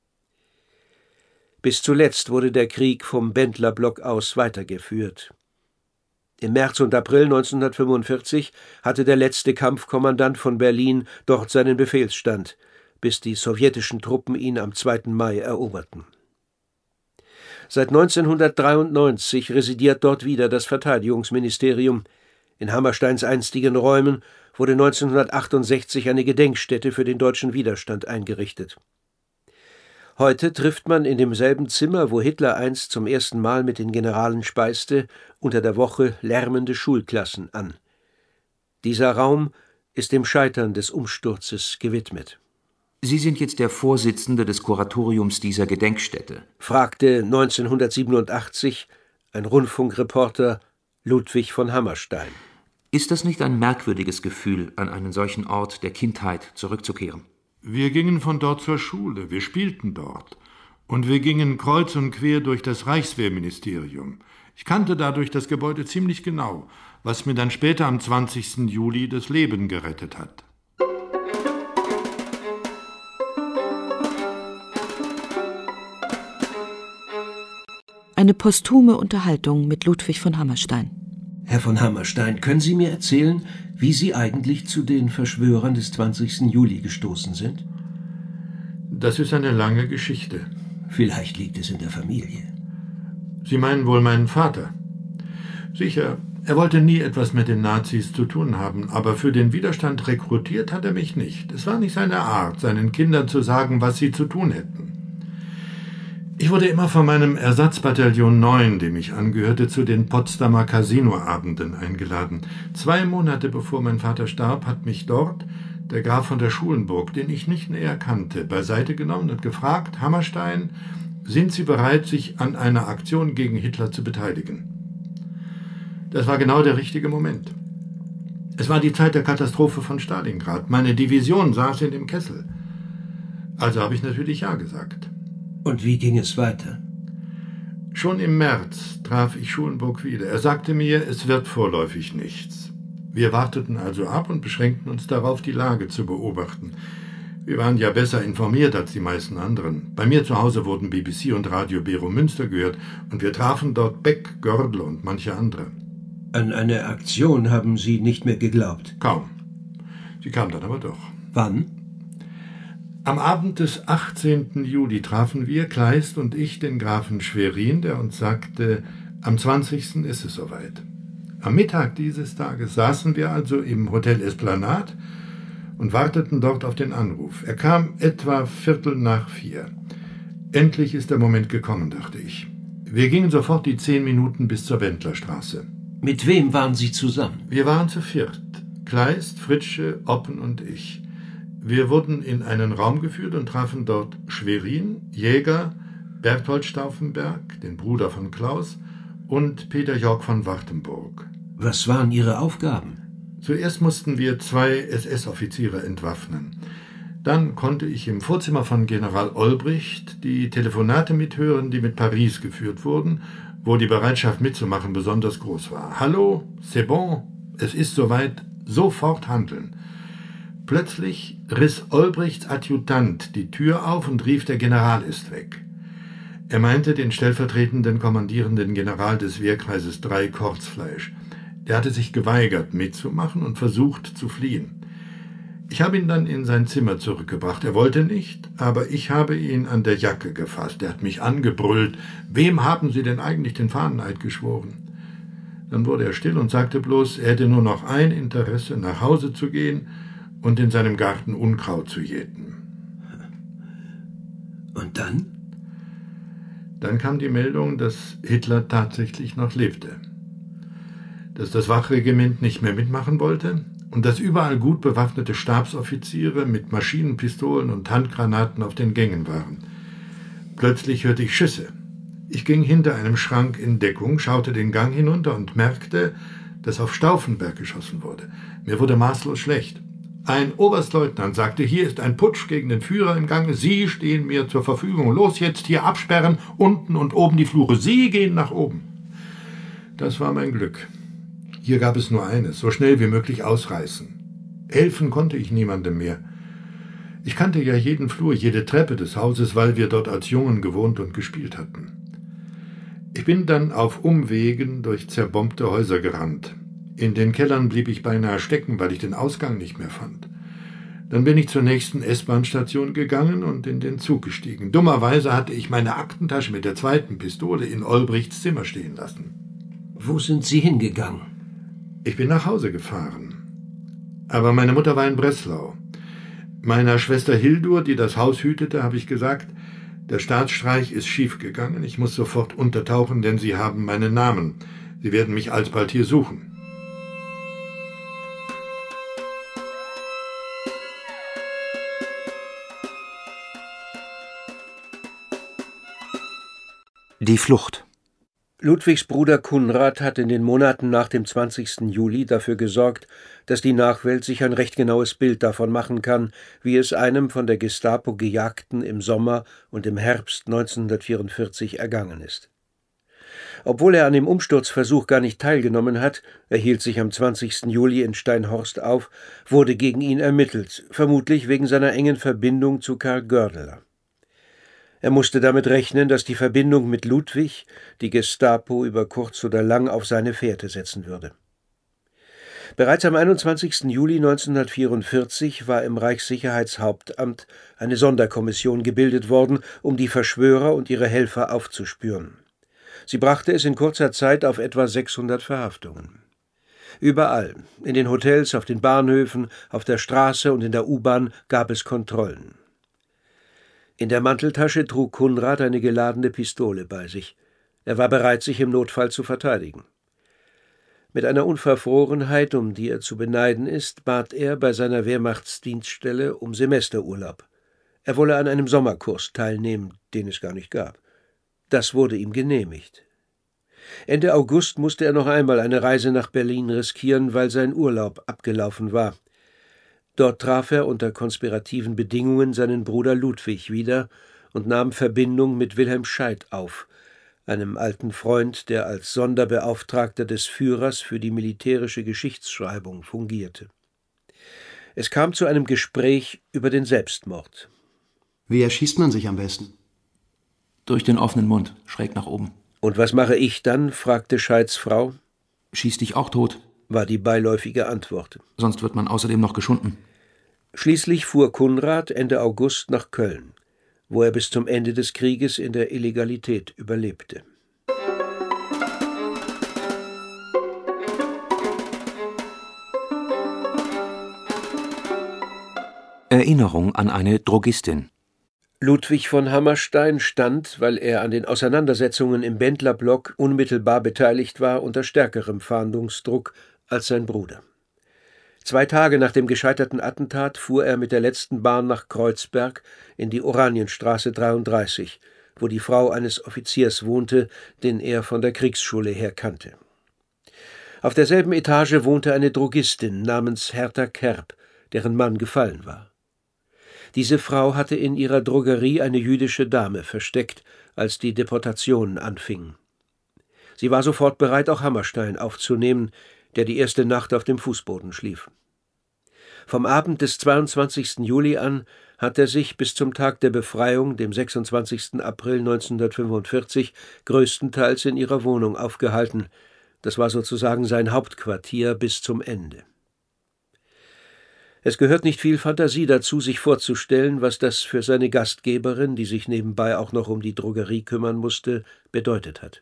Bis zuletzt wurde der Krieg vom Bendlerblock aus weitergeführt. Im März und April 1945 hatte der letzte Kampfkommandant von Berlin dort seinen Befehlsstand, bis die sowjetischen Truppen ihn am 2. Mai eroberten. Seit 1993 residiert dort wieder das Verteidigungsministerium. In Hammersteins einstigen Räumen wurde 1968 eine Gedenkstätte für den deutschen Widerstand eingerichtet. Heute trifft man in demselben Zimmer, wo Hitler einst zum ersten Mal mit den Generalen speiste, unter der Woche lärmende Schulklassen an. Dieser Raum ist dem Scheitern des Umsturzes gewidmet. Sie sind jetzt der Vorsitzende des Kuratoriums dieser Gedenkstätte, fragte 1987 ein Rundfunkreporter Ludwig von Hammerstein. Ist das nicht ein merkwürdiges Gefühl, an einen solchen Ort der Kindheit zurückzukehren? Wir gingen von dort zur Schule, wir spielten dort. Und wir gingen kreuz und quer durch das Reichswehrministerium. Ich kannte dadurch das Gebäude ziemlich genau, was mir dann später am 20. Juli das Leben gerettet hat. Eine posthume Unterhaltung mit Ludwig von Hammerstein. Herr von Hammerstein, können Sie mir erzählen, wie Sie eigentlich zu den Verschwörern des 20. Juli gestoßen sind? Das ist eine lange Geschichte. Vielleicht liegt es in der Familie. Sie meinen wohl meinen Vater? Sicher, er wollte nie etwas mit den Nazis zu tun haben, aber für den Widerstand rekrutiert hat er mich nicht. Es war nicht seine Art, seinen Kindern zu sagen, was sie zu tun hätten. Ich wurde immer von meinem Ersatzbataillon 9, dem ich angehörte, zu den Potsdamer Casinoabenden eingeladen. 2 Monate bevor mein Vater starb, hat mich dort der Graf von der Schulenburg, den ich nicht näher kannte, beiseite genommen und gefragt: Hammerstein, sind Sie bereit, sich an einer Aktion gegen Hitler zu beteiligen? Das war genau der richtige Moment. Es war die Zeit der Katastrophe von Stalingrad. Meine Division saß in dem Kessel. Also habe ich natürlich ja gesagt. Und wie ging es weiter? Schon im März traf ich Schulenburg wieder. Er sagte mir, es wird vorläufig nichts. Wir warteten also ab und beschränkten uns darauf, die Lage zu beobachten. Wir waren ja besser informiert als die meisten anderen. Bei mir zu Hause wurden BBC und Radio Bero Münster gehört und wir trafen dort Beck, Gördel und manche andere. An eine Aktion haben Sie nicht mehr geglaubt? Kaum. Sie kam dann aber doch. Wann? Am Abend des 18. Juli trafen wir, Kleist und ich, den Grafen Schwerin, der uns sagte, am 20. ist es soweit. Am Mittag dieses Tages saßen wir also im Hotel Esplanade und warteten dort auf den Anruf. Er kam etwa 3:15. Endlich ist der Moment gekommen, dachte ich. Wir gingen sofort die 10 Minuten bis zur Wendlerstraße. Mit wem waren Sie zusammen? Wir waren zu viert. Kleist, Fritzsche, Oppen und ich. Wir wurden in einen Raum geführt und trafen dort Schwerin, Jäger, Berthold Stauffenberg, den Bruder von Klaus, und Peter Jörg von Wartenburg. Was waren Ihre Aufgaben? Zuerst mussten wir 2 SS-Offiziere entwaffnen. Dann konnte ich im Vorzimmer von General Olbricht die Telefonate mithören, die mit Paris geführt wurden, wo die Bereitschaft mitzumachen besonders groß war. Hallo, c'est bon, es ist soweit, sofort handeln. Plötzlich riss Olbrichts Adjutant die Tür auf und rief, der General ist weg. Er meinte den stellvertretenden kommandierenden General des Wehrkreises 3 Kortzfleisch. Der hatte sich geweigert, mitzumachen und versucht zu fliehen. Ich habe ihn dann in sein Zimmer zurückgebracht. Er wollte nicht, aber ich habe ihn an der Jacke gefasst. Er hat mich angebrüllt. Wem haben Sie denn eigentlich den Fahneneid geschworen? Dann wurde er still und sagte bloß, er hätte nur noch ein Interesse, nach Hause zu gehen und in seinem Garten Unkraut zu jäten. Und dann? Dann kam die Meldung, dass Hitler tatsächlich noch lebte. Dass das Wachregiment nicht mehr mitmachen wollte und dass überall gut bewaffnete Stabsoffiziere mit Maschinenpistolen und Handgranaten auf den Gängen waren. Plötzlich hörte ich Schüsse. Ich ging hinter einem Schrank in Deckung, schaute den Gang hinunter und merkte, dass auf Stauffenberg geschossen wurde. Mir wurde maßlos schlecht. Ein Oberstleutnant sagte, hier ist ein Putsch gegen den Führer im Gange, Sie stehen mir zur Verfügung. Los jetzt, hier absperren, unten und oben die Flure. Sie gehen nach oben. Das war mein Glück. Hier gab es nur eines, so schnell wie möglich ausreißen. Helfen konnte ich niemandem mehr. Ich kannte ja jeden Flur, jede Treppe des Hauses, weil wir dort als Jungen gewohnt und gespielt hatten. Ich bin dann auf Umwegen durch zerbombte Häuser gerannt. In den Kellern blieb ich beinahe stecken, weil ich den Ausgang nicht mehr fand. Dann bin ich zur nächsten S-Bahn-Station gegangen und in den Zug gestiegen. Dummerweise hatte ich meine Aktentasche mit der 2. Pistole in Olbrichts Zimmer stehen lassen. Wo sind Sie hingegangen? Ich bin nach Hause gefahren. Aber meine Mutter war in Breslau. Meiner Schwester Hildur, die das Haus hütete, habe ich gesagt, der Staatsstreich ist schiefgegangen, ich muss sofort untertauchen, denn Sie haben meinen Namen. Sie werden mich alsbald hier suchen. Die Flucht. Ludwigs Bruder Kunrad hat in den Monaten nach dem 20. Juli dafür gesorgt, dass die Nachwelt sich ein recht genaues Bild davon machen kann, wie es einem von der Gestapo Gejagten im Sommer und im Herbst 1944 ergangen ist. Obwohl er an dem Umsturzversuch gar nicht teilgenommen hat, er hielt sich am 20. Juli in Steinhorst auf, wurde gegen ihn ermittelt, vermutlich wegen seiner engen Verbindung zu Karl Gördeler. Er musste damit rechnen, dass die Verbindung mit Ludwig die Gestapo über kurz oder lang auf seine Fährte setzen würde. Bereits am 21. Juli 1944 war im Reichssicherheitshauptamt eine Sonderkommission gebildet worden, um die Verschwörer und ihre Helfer aufzuspüren. Sie brachte es in kurzer Zeit auf etwa 600 Verhaftungen. Überall, in den Hotels, auf den Bahnhöfen, auf der Straße und in der U-Bahn gab es Kontrollen. In der Manteltasche trug Kunrad eine geladene Pistole bei sich. Er war bereit, sich im Notfall zu verteidigen. Mit einer Unverfrorenheit, um die er zu beneiden ist, bat er bei seiner Wehrmachtsdienststelle um Semesterurlaub. Er wolle an einem Sommerkurs teilnehmen, den es gar nicht gab. Das wurde ihm genehmigt. Ende August musste er noch einmal eine Reise nach Berlin riskieren, weil sein Urlaub abgelaufen war. Dort traf er unter konspirativen Bedingungen seinen Bruder Ludwig wieder und nahm Verbindung mit Wilhelm Scheidt auf, einem alten Freund, der als Sonderbeauftragter des Führers für die militärische Geschichtsschreibung fungierte. Es kam zu einem Gespräch über den Selbstmord. Wie erschießt man sich am besten? Durch den offenen Mund, schräg nach oben. Und was mache ich dann? Fragte Scheidts Frau. Schieß dich auch tot, war die beiläufige Antwort. Sonst wird man außerdem noch geschunden. Schließlich fuhr Kunrad Ende August nach Köln, wo er bis zum Ende des Krieges in der Illegalität überlebte. Erinnerung an eine Drogistin. Ludwig von Hammerstein stand, weil er an den Auseinandersetzungen im Bendlerblock unmittelbar beteiligt war, unter stärkerem Fahndungsdruck als sein Bruder. 2 Tage nach dem gescheiterten Attentat fuhr er mit der letzten Bahn nach Kreuzberg in die Oranienstraße 33, wo die Frau eines Offiziers wohnte, den er von der Kriegsschule her kannte. Auf derselben Etage wohnte eine Drogistin namens Hertha Kerb, deren Mann gefallen war. Diese Frau hatte in ihrer Drogerie eine jüdische Dame versteckt, als die Deportationen anfingen. Sie war sofort bereit, auch Hammerstein aufzunehmen, der die erste Nacht auf dem Fußboden schlief. Vom Abend des 22. Juli an hat er sich bis zum Tag der Befreiung, dem 26. April 1945, größtenteils in ihrer Wohnung aufgehalten. Das war sozusagen sein Hauptquartier bis zum Ende. Es gehört nicht viel Fantasie dazu, sich vorzustellen, was das für seine Gastgeberin, die sich nebenbei auch noch um die Drogerie kümmern musste, bedeutet hat.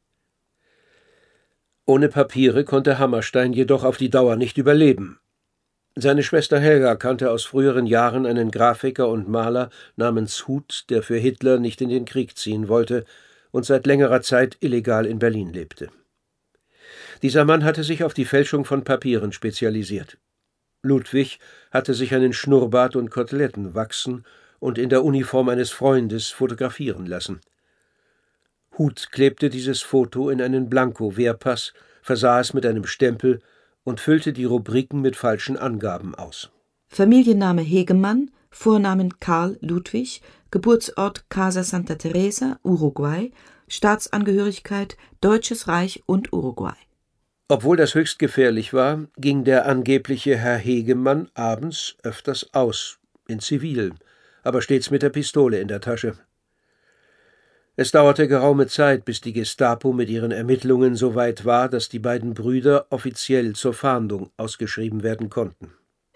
Ohne Papiere konnte Hammerstein jedoch auf die Dauer nicht überleben. Seine Schwester Helga kannte aus früheren Jahren einen Grafiker und Maler namens Huth, der für Hitler nicht in den Krieg ziehen wollte und seit längerer Zeit illegal in Berlin lebte. Dieser Mann hatte sich auf die Fälschung von Papieren spezialisiert. Ludwig hatte sich einen Schnurrbart und Koteletten wachsen und in der Uniform eines Freundes fotografieren lassen. Huth klebte dieses Foto in einen Blanko-Wehrpass, versah es mit einem Stempel und füllte die Rubriken mit falschen Angaben aus. Familienname Hegemann, Vornamen Karl Ludwig, Geburtsort Casa Santa Teresa, Uruguay, Staatsangehörigkeit Deutsches Reich und Uruguay. Obwohl das höchst gefährlich war, ging der angebliche Herr Hegemann abends öfters aus, in Zivil, aber stets mit der Pistole in der Tasche. Es dauerte geraume Zeit, bis die Gestapo mit ihren Ermittlungen so weit war, dass die beiden Brüder offiziell zur Fahndung ausgeschrieben werden konnten.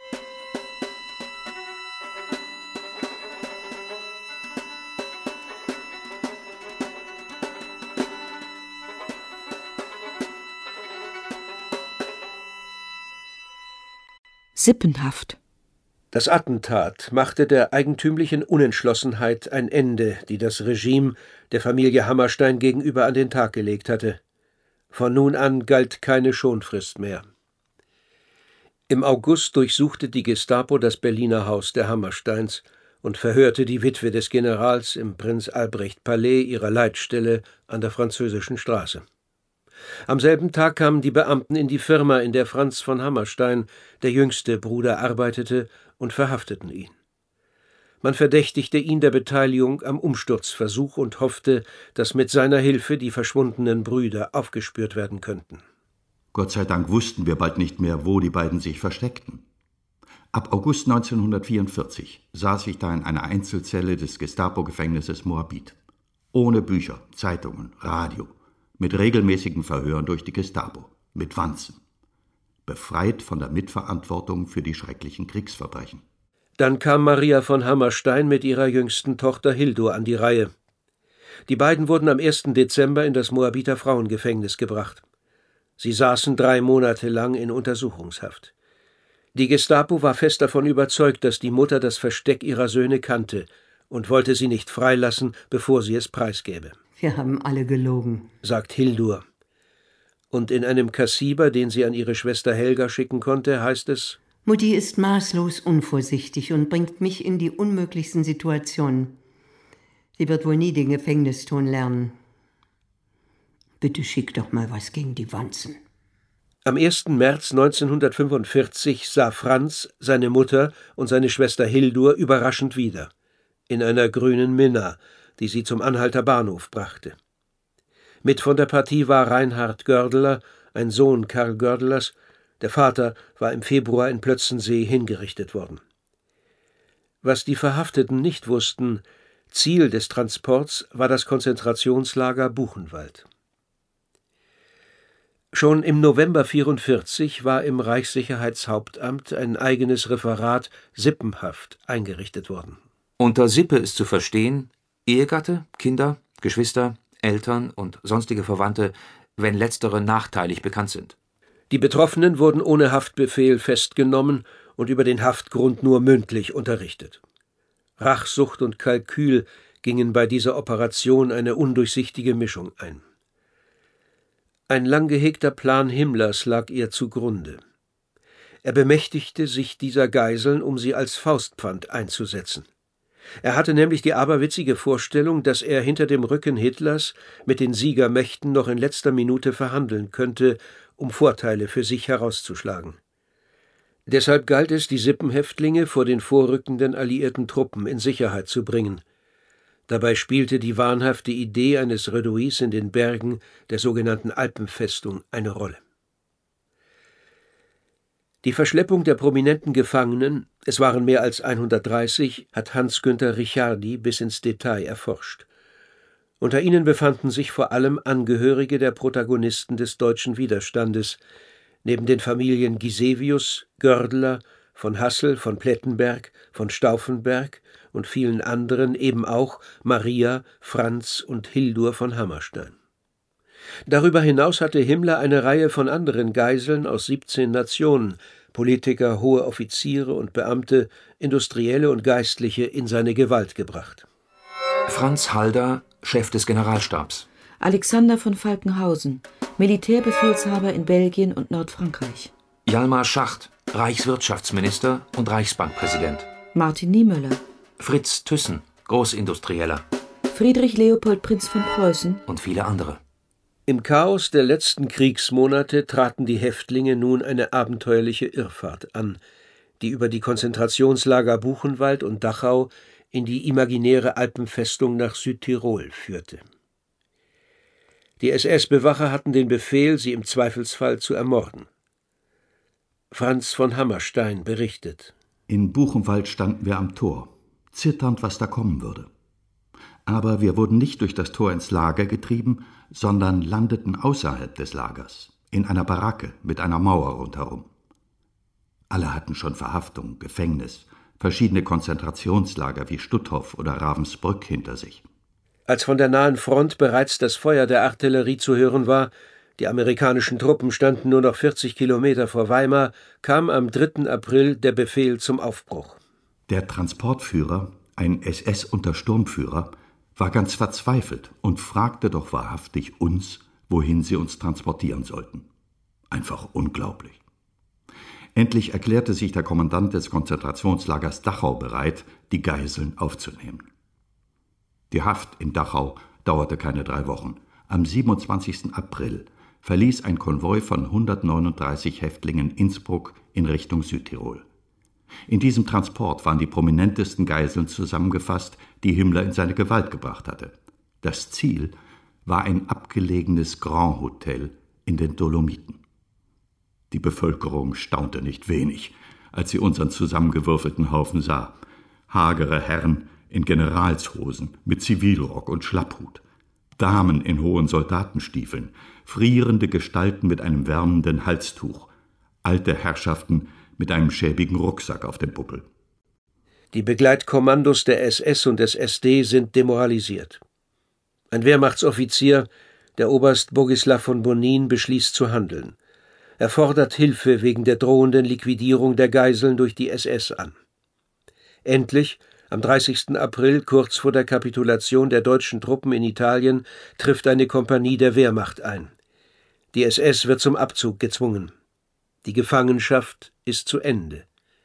Sippenhaft. Das Attentat machte der eigentümlichen Unentschlossenheit ein Ende, die das Regime der Familie Hammerstein gegenüber an den Tag gelegt hatte. Von nun an galt keine Schonfrist mehr. Im August durchsuchte die Gestapo das Berliner Haus der Hammersteins und verhörte die Witwe des Generals im Prinz-Albrecht-Palais ihrer Leitstelle an der Französischen Straße. Am selben Tag kamen die Beamten in die Firma, in der Franz von Hammerstein, der jüngste Bruder, arbeitete, und verhafteten ihn. Man verdächtigte ihn der Beteiligung am Umsturzversuch und hoffte, dass mit seiner Hilfe die verschwundenen Brüder aufgespürt werden könnten. Gott sei Dank wussten wir bald nicht mehr, wo die beiden sich versteckten. Ab August 1944 saß ich da in einer Einzelzelle des Gestapo-Gefängnisses Moabit. Ohne Bücher, Zeitungen, Radio. Mit regelmäßigen Verhören durch die Gestapo, mit Wanzen. Befreit von der Mitverantwortung für die schrecklichen Kriegsverbrechen. Dann kam Maria von Hammerstein mit ihrer jüngsten Tochter Hildur an die Reihe. Die beiden wurden am 1. Dezember in das Moabiter Frauengefängnis gebracht. Sie saßen 3 Monate lang in Untersuchungshaft. Die Gestapo war fest davon überzeugt, dass die Mutter das Versteck ihrer Söhne kannte und wollte sie nicht freilassen, bevor sie es preisgäbe. Wir haben alle gelogen, sagt Hildur. Und in einem Kassiber, den sie an ihre Schwester Helga schicken konnte, heißt es: Mutti ist maßlos unvorsichtig und bringt mich in die unmöglichsten Situationen. Sie wird wohl nie den Gefängniston lernen. Bitte schick doch mal was gegen die Wanzen. Am 1. März 1945 sah Franz seine Mutter und seine Schwester Hildur überraschend wieder, in einer grünen Minna, die sie zum Anhalter Bahnhof brachte. Mit von der Partie war Reinhard Gördeler, ein Sohn Karl Gördelers. Der Vater war im Februar in Plötzensee hingerichtet worden. Was die Verhafteten nicht wussten, Ziel des Transports war das Konzentrationslager Buchenwald. Schon im November 1944 war im Reichssicherheitshauptamt ein eigenes Referat Sippenhaft eingerichtet worden. Unter Sippe ist zu verstehen Ehegatte, Kinder, Geschwister, Eltern und sonstige Verwandte, wenn letztere nachteilig bekannt sind. Die Betroffenen wurden ohne Haftbefehl festgenommen und über den Haftgrund nur mündlich unterrichtet. Rachsucht und Kalkül gingen bei dieser Operation eine undurchsichtige Mischung ein. Ein lang gehegter Plan Himmlers lag ihr zugrunde. Er bemächtigte sich dieser Geiseln, um sie als Faustpfand einzusetzen. Er hatte nämlich die aberwitzige Vorstellung, dass er hinter dem Rücken Hitlers mit den Siegermächten noch in letzter Minute verhandeln könnte, um Vorteile für sich herauszuschlagen. Deshalb galt es, die Sippenhäftlinge vor den vorrückenden alliierten Truppen in Sicherheit zu bringen. Dabei spielte die wahnhafte Idee eines Redouis in den Bergen der sogenannten Alpenfestung eine Rolle. Die Verschleppung der prominenten Gefangenen, es waren mehr als 130, hat Hans-Günther Richardi bis ins Detail erforscht. Unter ihnen befanden sich vor allem Angehörige der Protagonisten des deutschen Widerstandes, neben den Familien Gisevius, Gördeler, von Hassel, von Plettenberg, von Stauffenberg und vielen anderen eben auch Maria, Franz und Hildur von Hammerstein. Darüber hinaus hatte Himmler eine Reihe von anderen Geiseln aus 17 Nationen, Politiker, hohe Offiziere und Beamte, Industrielle und Geistliche in seine Gewalt gebracht. Franz Halder, Chef des Generalstabs. Alexander von Falkenhausen, Militärbefehlshaber in Belgien und Nordfrankreich. Hjalmar Schacht, Reichswirtschaftsminister und Reichsbankpräsident. Martin Niemöller. Fritz Thyssen, Großindustrieller. Friedrich Leopold Prinz von Preußen. Und viele andere. Im Chaos der letzten Kriegsmonate traten die Häftlinge nun eine abenteuerliche Irrfahrt an, die über die Konzentrationslager Buchenwald und Dachau in die imaginäre Alpenfestung nach Südtirol führte. Die SS-Bewacher hatten den Befehl, sie im Zweifelsfall zu ermorden. Franz von Hammerstein berichtet: In Buchenwald standen wir am Tor, zitternd, was da kommen würde. Aber wir wurden nicht durch das Tor ins Lager getrieben, sondern landeten außerhalb des Lagers, in einer Baracke mit einer Mauer rundherum. Alle hatten schon Verhaftung, Gefängnis, verschiedene Konzentrationslager wie Stutthof oder Ravensbrück hinter sich. Als von der nahen Front bereits das Feuer der Artillerie zu hören war, die amerikanischen Truppen standen nur noch 40 Kilometer vor Weimar, kam am 3. April der Befehl zum Aufbruch. Der Transportführer, ein SS-Untersturmführer, war ganz verzweifelt und fragte doch wahrhaftig uns, wohin sie uns transportieren sollten. Einfach unglaublich. Endlich erklärte sich der Kommandant des Konzentrationslagers Dachau bereit, die Geiseln aufzunehmen. Die Haft in Dachau dauerte keine 3 Wochen. Am 27. April verließ ein Konvoi von 139 Häftlingen Innsbruck in Richtung Südtirol. In diesem Transport waren die prominentesten Geiseln zusammengefasst, die Himmler in seine Gewalt gebracht hatte. Das Ziel war ein abgelegenes Grand Hotel in den Dolomiten. Die Bevölkerung staunte nicht wenig, als sie unseren zusammengewürfelten Haufen sah. Hagere Herren in Generalshosen mit Zivilrock und Schlapphut, Damen in hohen Soldatenstiefeln, frierende Gestalten mit einem wärmenden Halstuch, alte Herrschaften mit einem schäbigen Rucksack auf dem Buckel. Die Begleitkommandos der SS und des SD sind demoralisiert. Ein Wehrmachtsoffizier, der Oberst Bogislaw von Bonin, beschließt zu handeln. Er fordert Hilfe wegen der drohenden Liquidierung der Geiseln durch die SS an. Endlich, am 30. April, kurz vor der Kapitulation der deutschen Truppen in Italien, trifft eine Kompanie der Wehrmacht ein. Die SS wird zum Abzug gezwungen. Die Gefangenschaft ist zu Ende.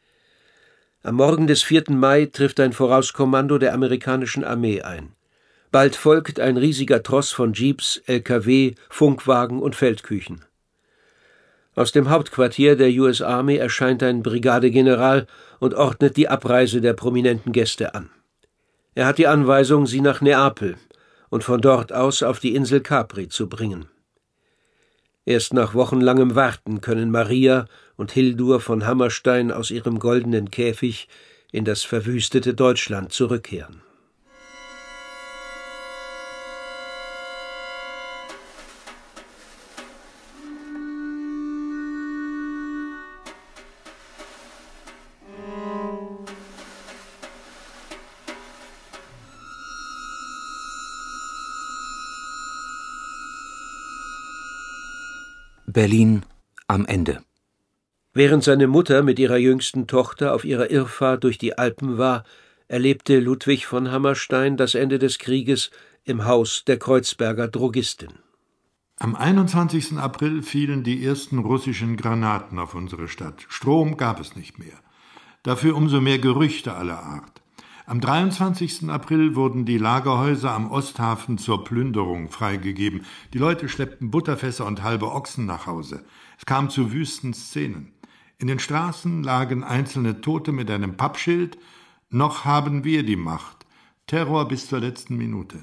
Am Morgen des 4. Mai trifft ein Vorauskommando der amerikanischen Armee ein. Bald folgt ein riesiger Tross von Jeeps, LKW, Funkwagen und Feldküchen. Aus dem Hauptquartier der US Army erscheint ein Brigadegeneral und ordnet die Abreise der prominenten Gäste an. Er hat die Anweisung, sie nach Neapel und von dort aus auf die Insel Capri zu bringen. Erst nach wochenlangem Warten können Maria und Hildur von Hammerstein aus ihrem goldenen Käfig in das verwüstete Deutschland zurückkehren. Berlin am Ende. Während seine Mutter mit ihrer jüngsten Tochter auf ihrer Irrfahrt durch die Alpen war, erlebte Ludwig von Hammerstein das Ende des Krieges im Haus der Kreuzberger Drogistin. Am 21. April fielen die ersten russischen Granaten auf unsere Stadt. Strom gab es nicht mehr. Dafür umso mehr Gerüchte aller Art. Am 23. April wurden die Lagerhäuser am Osthafen zur Plünderung freigegeben. Die Leute schleppten Butterfässer und halbe Ochsen nach Hause. Es kam zu wüsten Szenen. In den Straßen lagen einzelne Tote mit einem Pappschild: Noch haben wir die Macht. Terror bis zur letzten Minute.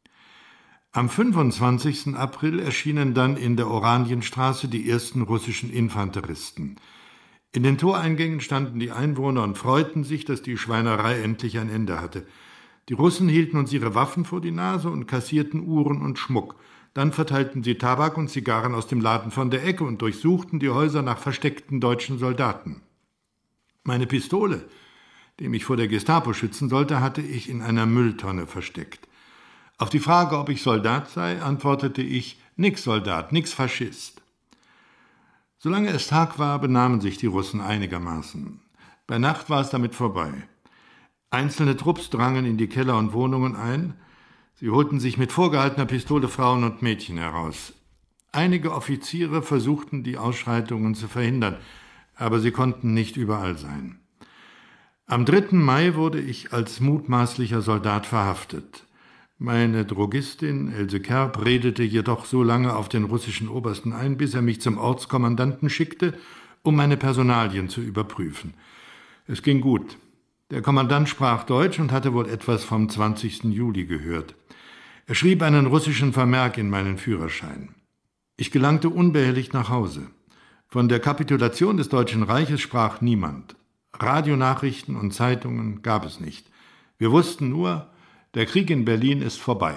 Am 25. April erschienen dann in der Oranienstraße die ersten russischen Infanteristen. In den Toreingängen standen die Einwohner und freuten sich, dass die Schweinerei endlich ein Ende hatte. Die Russen hielten uns ihre Waffen vor die Nase und kassierten Uhren und Schmuck. Dann verteilten sie Tabak und Zigarren aus dem Laden von der Ecke und durchsuchten die Häuser nach versteckten deutschen Soldaten. Meine Pistole, die mich vor der Gestapo schützen sollte, hatte ich in einer Mülltonne versteckt. Auf die Frage, ob ich Soldat sei, antwortete ich: Nix Soldat, nix Faschist. Solange es Tag war, benahmen sich die Russen einigermaßen. Bei Nacht war es damit vorbei. Einzelne Trupps drangen in die Keller und Wohnungen ein. Sie holten sich mit vorgehaltener Pistole Frauen und Mädchen heraus. Einige Offiziere versuchten, die Ausschreitungen zu verhindern, aber sie konnten nicht überall sein. Am 3. Mai wurde ich als mutmaßlicher Soldat verhaftet. Meine Drogistin Else Kerb redete jedoch so lange auf den russischen Obersten ein, bis er mich zum Ortskommandanten schickte, um meine Personalien zu überprüfen. Es ging gut. Der Kommandant sprach Deutsch und hatte wohl etwas vom 20. Juli gehört. Er schrieb einen russischen Vermerk in meinen Führerschein. Ich gelangte unbehelligt nach Hause. Von der Kapitulation des Deutschen Reiches sprach niemand. Radionachrichten und Zeitungen gab es nicht. Wir wussten nur, der Krieg in Berlin ist vorbei.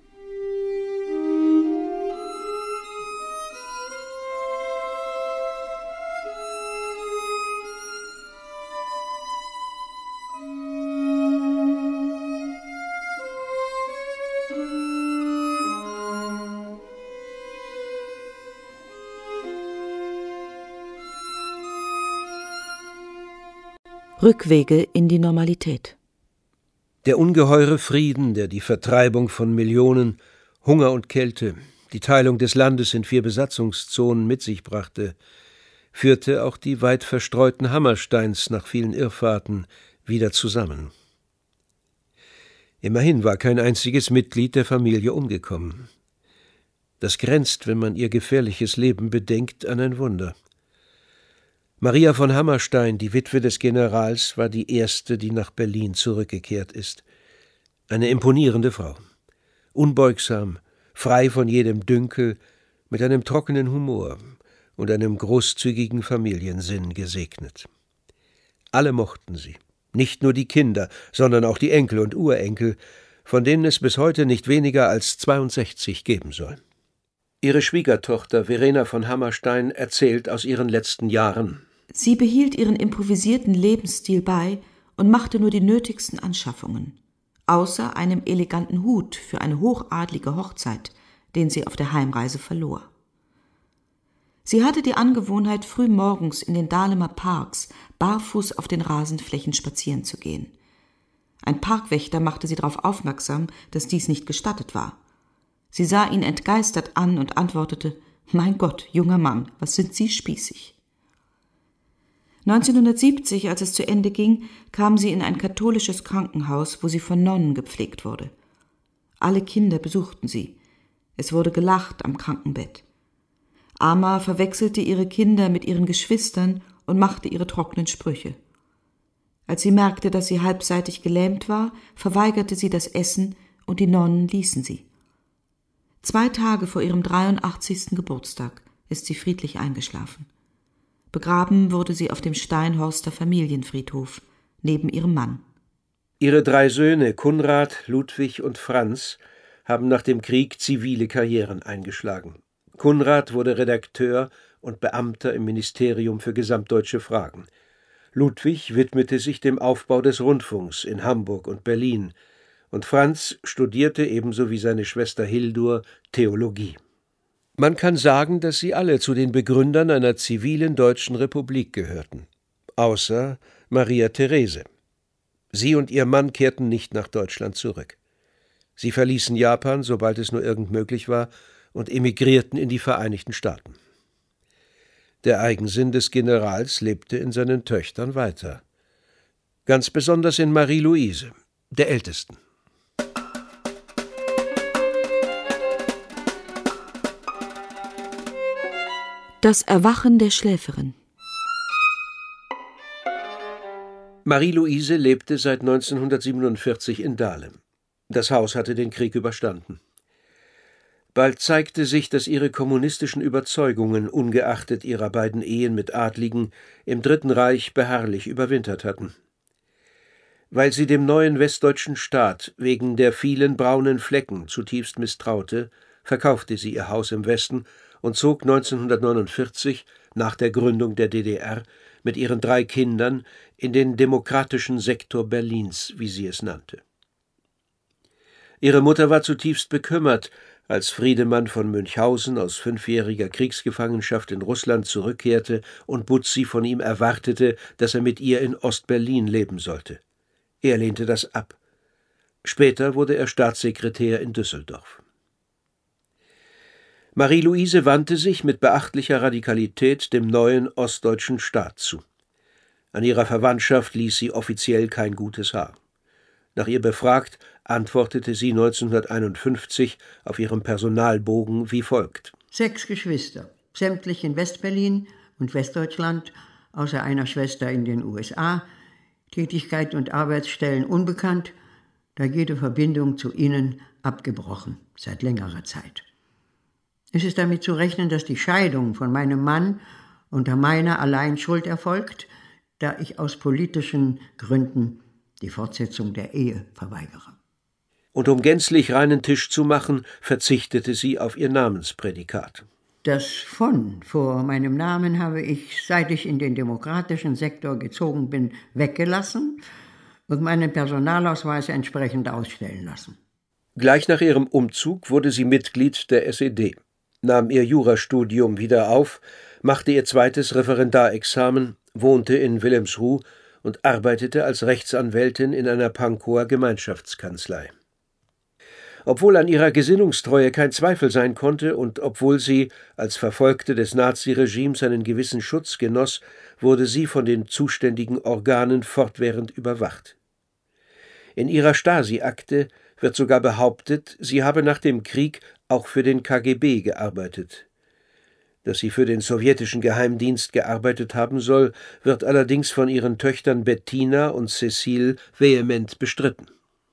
Rückwege in die Normalität. Der ungeheure Frieden, der die Vertreibung von Millionen, Hunger und Kälte, die Teilung des Landes in 4 Besatzungszonen mit sich brachte, führte auch die weit verstreuten Hammersteins nach vielen Irrfahrten wieder zusammen. Immerhin war kein einziges Mitglied der Familie umgekommen. Das grenzt, wenn man ihr gefährliches Leben bedenkt, an ein Wunder. Maria von Hammerstein, die Witwe des Generals, war die erste, die nach Berlin zurückgekehrt ist. Eine imponierende Frau. Unbeugsam, frei von jedem Dünkel, mit einem trockenen Humor und einem großzügigen Familiensinn gesegnet. Alle mochten sie, nicht nur die Kinder, sondern auch die Enkel und Urenkel, von denen es bis heute nicht weniger als 62 geben soll. Ihre Schwiegertochter Verena von Hammerstein erzählt aus ihren letzten Jahren. Sie behielt ihren improvisierten Lebensstil bei und machte nur die nötigsten Anschaffungen, außer einem eleganten Hut für eine hochadlige Hochzeit, den sie auf der Heimreise verlor. Sie hatte die Angewohnheit, früh morgens in den Dahlemer Parks barfuß auf den Rasenflächen spazieren zu gehen. Ein Parkwächter machte sie darauf aufmerksam, dass dies nicht gestattet war. Sie sah ihn entgeistert an und antwortete: »Mein Gott, junger Mann, was sind Sie spießig?« 1970, als es zu Ende ging, kam sie in ein katholisches Krankenhaus, wo sie von Nonnen gepflegt wurde. Alle Kinder besuchten sie. Es wurde gelacht am Krankenbett. Ama verwechselte ihre Kinder mit ihren Geschwistern und machte ihre trockenen Sprüche. Als sie merkte, dass sie halbseitig gelähmt war, verweigerte sie das Essen und die Nonnen ließen sie. 2 Tage vor ihrem 83. Geburtstag ist sie friedlich eingeschlafen. Begraben wurde sie auf dem Steinhorster Familienfriedhof, neben ihrem Mann. Ihre 3 Söhne, Kunrad, Ludwig und Franz, haben nach dem Krieg zivile Karrieren eingeschlagen. Kunrad wurde Redakteur und Beamter im Ministerium für gesamtdeutsche Fragen. Ludwig widmete sich dem Aufbau des Rundfunks in Hamburg und Berlin, und Franz studierte ebenso wie seine Schwester Hildur Theologie. Man kann sagen, dass sie alle zu den Begründern einer zivilen deutschen Republik gehörten, außer Maria Therese. Sie und ihr Mann kehrten nicht nach Deutschland zurück. Sie verließen Japan, sobald es nur irgend möglich war, und emigrierten in die Vereinigten Staaten. Der Eigensinn des Generals lebte in seinen Töchtern weiter. Ganz besonders in Marie-Louise, der ältesten. Das Erwachen der Schläferin. Marie-Louise lebte seit 1947 in Dahlem. Das Haus hatte den Krieg überstanden. Bald zeigte sich, dass ihre kommunistischen Überzeugungen, ungeachtet ihrer beiden Ehen mit Adligen, im Dritten Reich beharrlich überwintert hatten. Weil sie dem neuen westdeutschen Staat wegen der vielen braunen Flecken zutiefst misstraute, verkaufte sie ihr Haus im Westen und zog 1949, nach der Gründung der DDR, mit ihren 3 Kindern in den demokratischen Sektor Berlins, wie sie es nannte. Ihre Mutter war zutiefst bekümmert, als Friedemann von Münchhausen aus 5-jähriger Kriegsgefangenschaft in Russland zurückkehrte und Butzi von ihm erwartete, dass er mit ihr in Ost-Berlin leben sollte. Er lehnte das ab. Später wurde er Staatssekretär in Düsseldorf. Marie-Louise wandte sich mit beachtlicher Radikalität dem neuen ostdeutschen Staat zu. An ihrer Verwandtschaft ließ sie offiziell kein gutes Haar. Nach ihr befragt, antwortete sie 1951 auf ihrem Personalbogen wie folgt: 6 Geschwister, sämtlich in Westberlin und Westdeutschland, außer einer Schwester in den USA, Tätigkeit und Arbeitsstellen unbekannt, da jede Verbindung zu ihnen abgebrochen, seit längerer Zeit. Es ist damit zu rechnen, dass die Scheidung von meinem Mann unter meiner allein Schuld erfolgt, da ich aus politischen Gründen die Fortsetzung der Ehe verweigere. Und um gänzlich reinen Tisch zu machen, verzichtete sie auf ihr Namensprädikat. Das von vor meinem Namen habe ich, seit ich in den demokratischen Sektor gezogen bin, weggelassen und meinen Personalausweis entsprechend ausstellen lassen. Gleich nach ihrem Umzug wurde sie Mitglied der SED, nahm ihr Jurastudium wieder auf, machte ihr 2. Referendarexamen, wohnte in Wilhelmsruh und arbeitete als Rechtsanwältin in einer Pankower Gemeinschaftskanzlei. Obwohl an ihrer Gesinnungstreue kein Zweifel sein konnte und obwohl sie als Verfolgte des Naziregimes einen gewissen Schutz genoss, wurde sie von den zuständigen Organen fortwährend überwacht. In ihrer Stasi-Akte wird sogar behauptet, sie habe nach dem Krieg auch für den KGB gearbeitet. Dass sie für den sowjetischen Geheimdienst gearbeitet haben soll, wird allerdings von ihren Töchtern Bettina und Cécile vehement bestritten.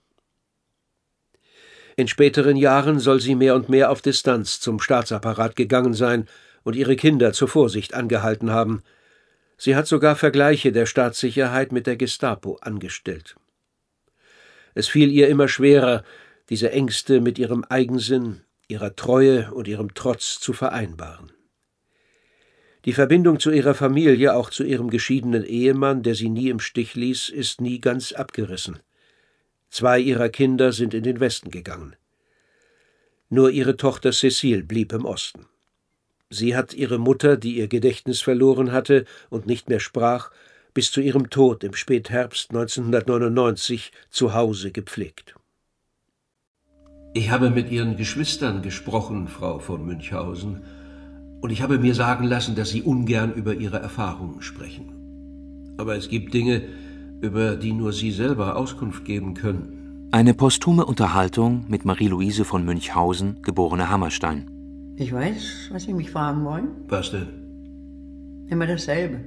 In späteren Jahren soll sie mehr und mehr auf Distanz zum Staatsapparat gegangen sein und ihre Kinder zur Vorsicht angehalten haben. Sie hat sogar Vergleiche der Staatssicherheit mit der Gestapo angestellt. Es fiel ihr immer schwerer, diese Ängste mit ihrem Eigensinn, ihrer Treue und ihrem Trotz zu vereinbaren. Die Verbindung zu ihrer Familie, auch zu ihrem geschiedenen Ehemann, der sie nie im Stich ließ, ist nie ganz abgerissen. 2 ihrer Kinder sind in den Westen gegangen. Nur ihre Tochter Cécile blieb im Osten. Sie hat ihre Mutter, die ihr Gedächtnis verloren hatte und nicht mehr sprach, bis zu ihrem Tod im Spätherbst 1999 zu Hause gepflegt. Ich habe mit Ihren Geschwistern gesprochen, Frau von Münchhausen, und ich habe mir sagen lassen, dass Sie ungern über Ihre Erfahrungen sprechen. Aber es gibt Dinge, über die nur Sie selber Auskunft geben können. Eine posthume Unterhaltung mit Marie-Louise von Münchhausen, geborene Hammerstein. Ich weiß, was Sie mich fragen wollen. Was denn? Immer dasselbe.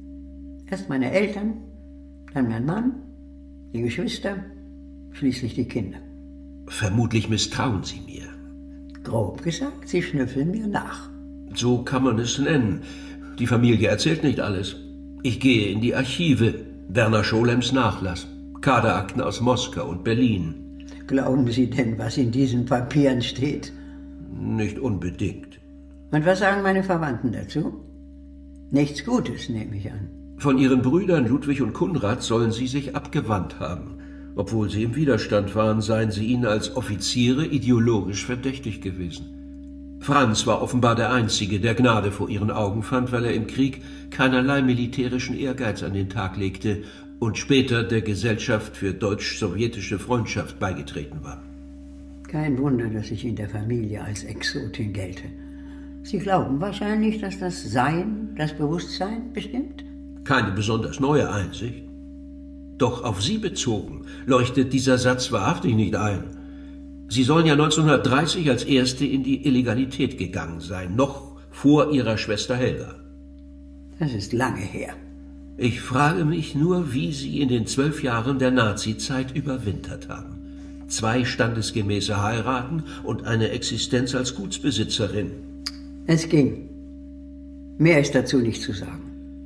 Erst meine Eltern, dann mein Mann, die Geschwister, schließlich die Kinder. Vermutlich misstrauen Sie mir. Grob gesagt, Sie schnüffeln mir nach. So kann man es nennen. Die Familie erzählt nicht alles. Ich gehe in die Archive. Werner Scholems Nachlass. Kaderakten aus Moskau und Berlin. Glauben Sie denn, was in diesen Papieren steht? Nicht unbedingt. Und was sagen meine Verwandten dazu? Nichts Gutes, nehme ich an. Von ihren Brüdern Ludwig und Konrad sollen sie sich abgewandt haben. Obwohl sie im Widerstand waren, seien sie ihnen als Offiziere ideologisch verdächtig gewesen. Franz war offenbar der Einzige, der Gnade vor ihren Augen fand, weil er im Krieg keinerlei militärischen Ehrgeiz an den Tag legte und später der Gesellschaft für deutsch-sowjetische Freundschaft beigetreten war. Kein Wunder, dass ich in der Familie als Exotin gelte. Sie glauben wahrscheinlich, dass das Sein, das Bewusstsein bestimmt? Keine besonders neue Einsicht. Doch auf Sie bezogen leuchtet dieser Satz wahrhaftig nicht ein. Sie sollen ja 1930 als Erste in die Illegalität gegangen sein, noch vor Ihrer Schwester Helga. Das ist lange her. Ich frage mich nur, wie Sie in den 12 Jahren der Nazizeit überwintert haben. 2 standesgemäße Heiraten und eine Existenz als Gutsbesitzerin. Es ging. Mehr ist dazu nicht zu sagen.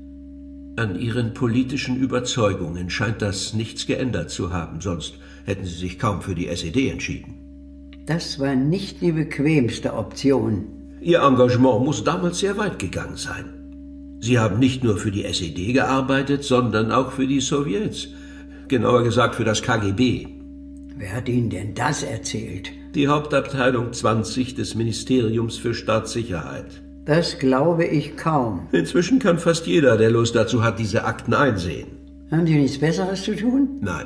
An Ihren politischen Überzeugungen scheint das nichts geändert zu haben, sonst hätten Sie sich kaum für die SED entschieden. Das war nicht die bequemste Option. Ihr Engagement muss damals sehr weit gegangen sein. Sie haben nicht nur für die SED gearbeitet, sondern auch für die Sowjets. Genauer gesagt für das KGB. Wer hat Ihnen denn das erzählt? Die Hauptabteilung 20 des Ministeriums für Staatssicherheit. Das glaube ich kaum. Inzwischen kann fast jeder, der Lust dazu hat, diese Akten einsehen. Haben Sie nichts Besseres zu tun? Nein.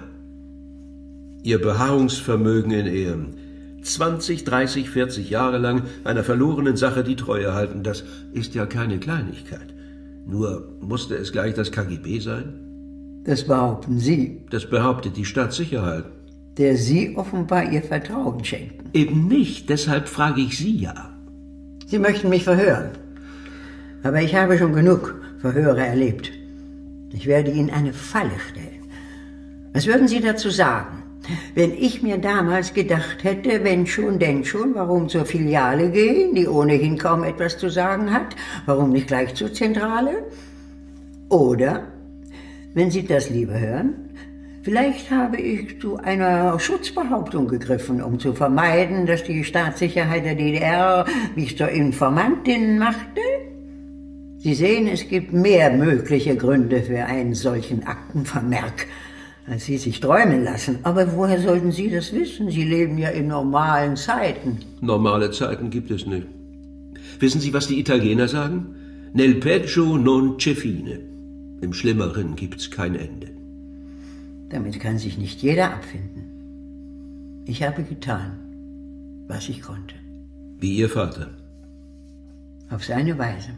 Ihr Beharrungsvermögen in Ehren. 20, 30, 40 Jahre lang einer verlorenen Sache die Treue halten, das ist ja keine Kleinigkeit. Nur musste es gleich das KGB sein? Das behaupten Sie. Das behauptet die Staatssicherheit. Der Sie offenbar Ihr Vertrauen schenken. Eben nicht, deshalb frage ich Sie ja. Sie möchten mich verhören. Aber ich habe schon genug Verhöre erlebt. Ich werde Ihnen eine Falle stellen. Was würden Sie dazu sagen, wenn ich mir damals gedacht hätte, wenn schon, denn schon, warum zur Filiale gehen, die ohnehin kaum etwas zu sagen hat? Warum nicht gleich zur Zentrale? Oder, wenn Sie das lieber hören, vielleicht habe ich zu einer Schutzbehauptung gegriffen, um zu vermeiden, dass die Staatssicherheit der DDR mich zur Informantin machte? Sie sehen, es gibt mehr mögliche Gründe für einen solchen Aktenvermerk, als Sie sich träumen lassen. Aber woher sollten Sie das wissen? Sie leben ja in normalen Zeiten. Normale Zeiten gibt es nicht. Wissen Sie, was die Italiener sagen? Nel peggio non c'è fine. Im Schlimmeren gibt's kein Ende. Damit kann sich nicht jeder abfinden. Ich habe getan, was ich konnte. Wie Ihr Vater. Auf seine Weise.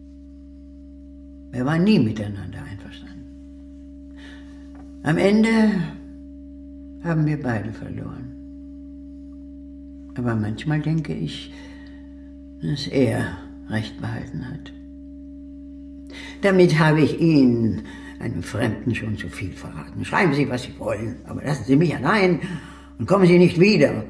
Wir waren nie miteinander einverstanden. Am Ende haben wir beide verloren. Aber manchmal denke ich, dass er Recht behalten hat. Damit habe ich Ihnen, einem Fremden, schon zu viel verraten. Schreiben Sie, was Sie wollen, aber lassen Sie mich allein und kommen Sie nicht wieder.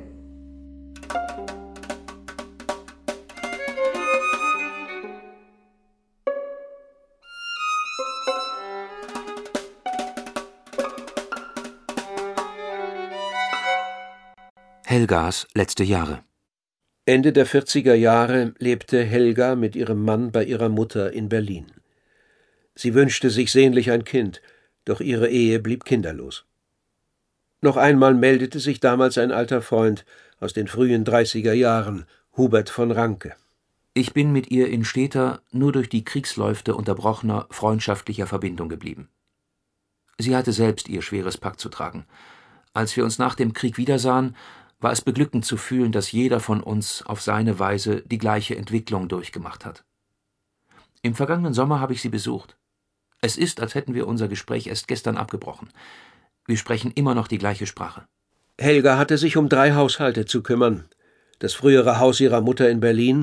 Helgas letzte Jahre. Ende der 40er Jahre lebte Helga mit ihrem Mann bei ihrer Mutter in Berlin. Sie wünschte sich sehnlich ein Kind, doch ihre Ehe blieb kinderlos. Noch einmal meldete sich damals ein alter Freund aus den frühen 30er Jahren, Hubert von Ranke. Ich bin mit ihr in steter, nur durch die Kriegsläufte unterbrochener, freundschaftlicher Verbindung geblieben. Sie hatte selbst ihr schweres Pack zu tragen. Als wir uns nach dem Krieg wiedersahen, war es beglückend zu fühlen, dass jeder von uns auf seine Weise die gleiche Entwicklung durchgemacht hat. Im vergangenen Sommer habe ich sie besucht. Es ist, als hätten wir unser Gespräch erst gestern abgebrochen. Wir sprechen immer noch die gleiche Sprache. Helga hatte sich um 3 Haushalte zu kümmern. Das frühere Haus ihrer Mutter in Berlin,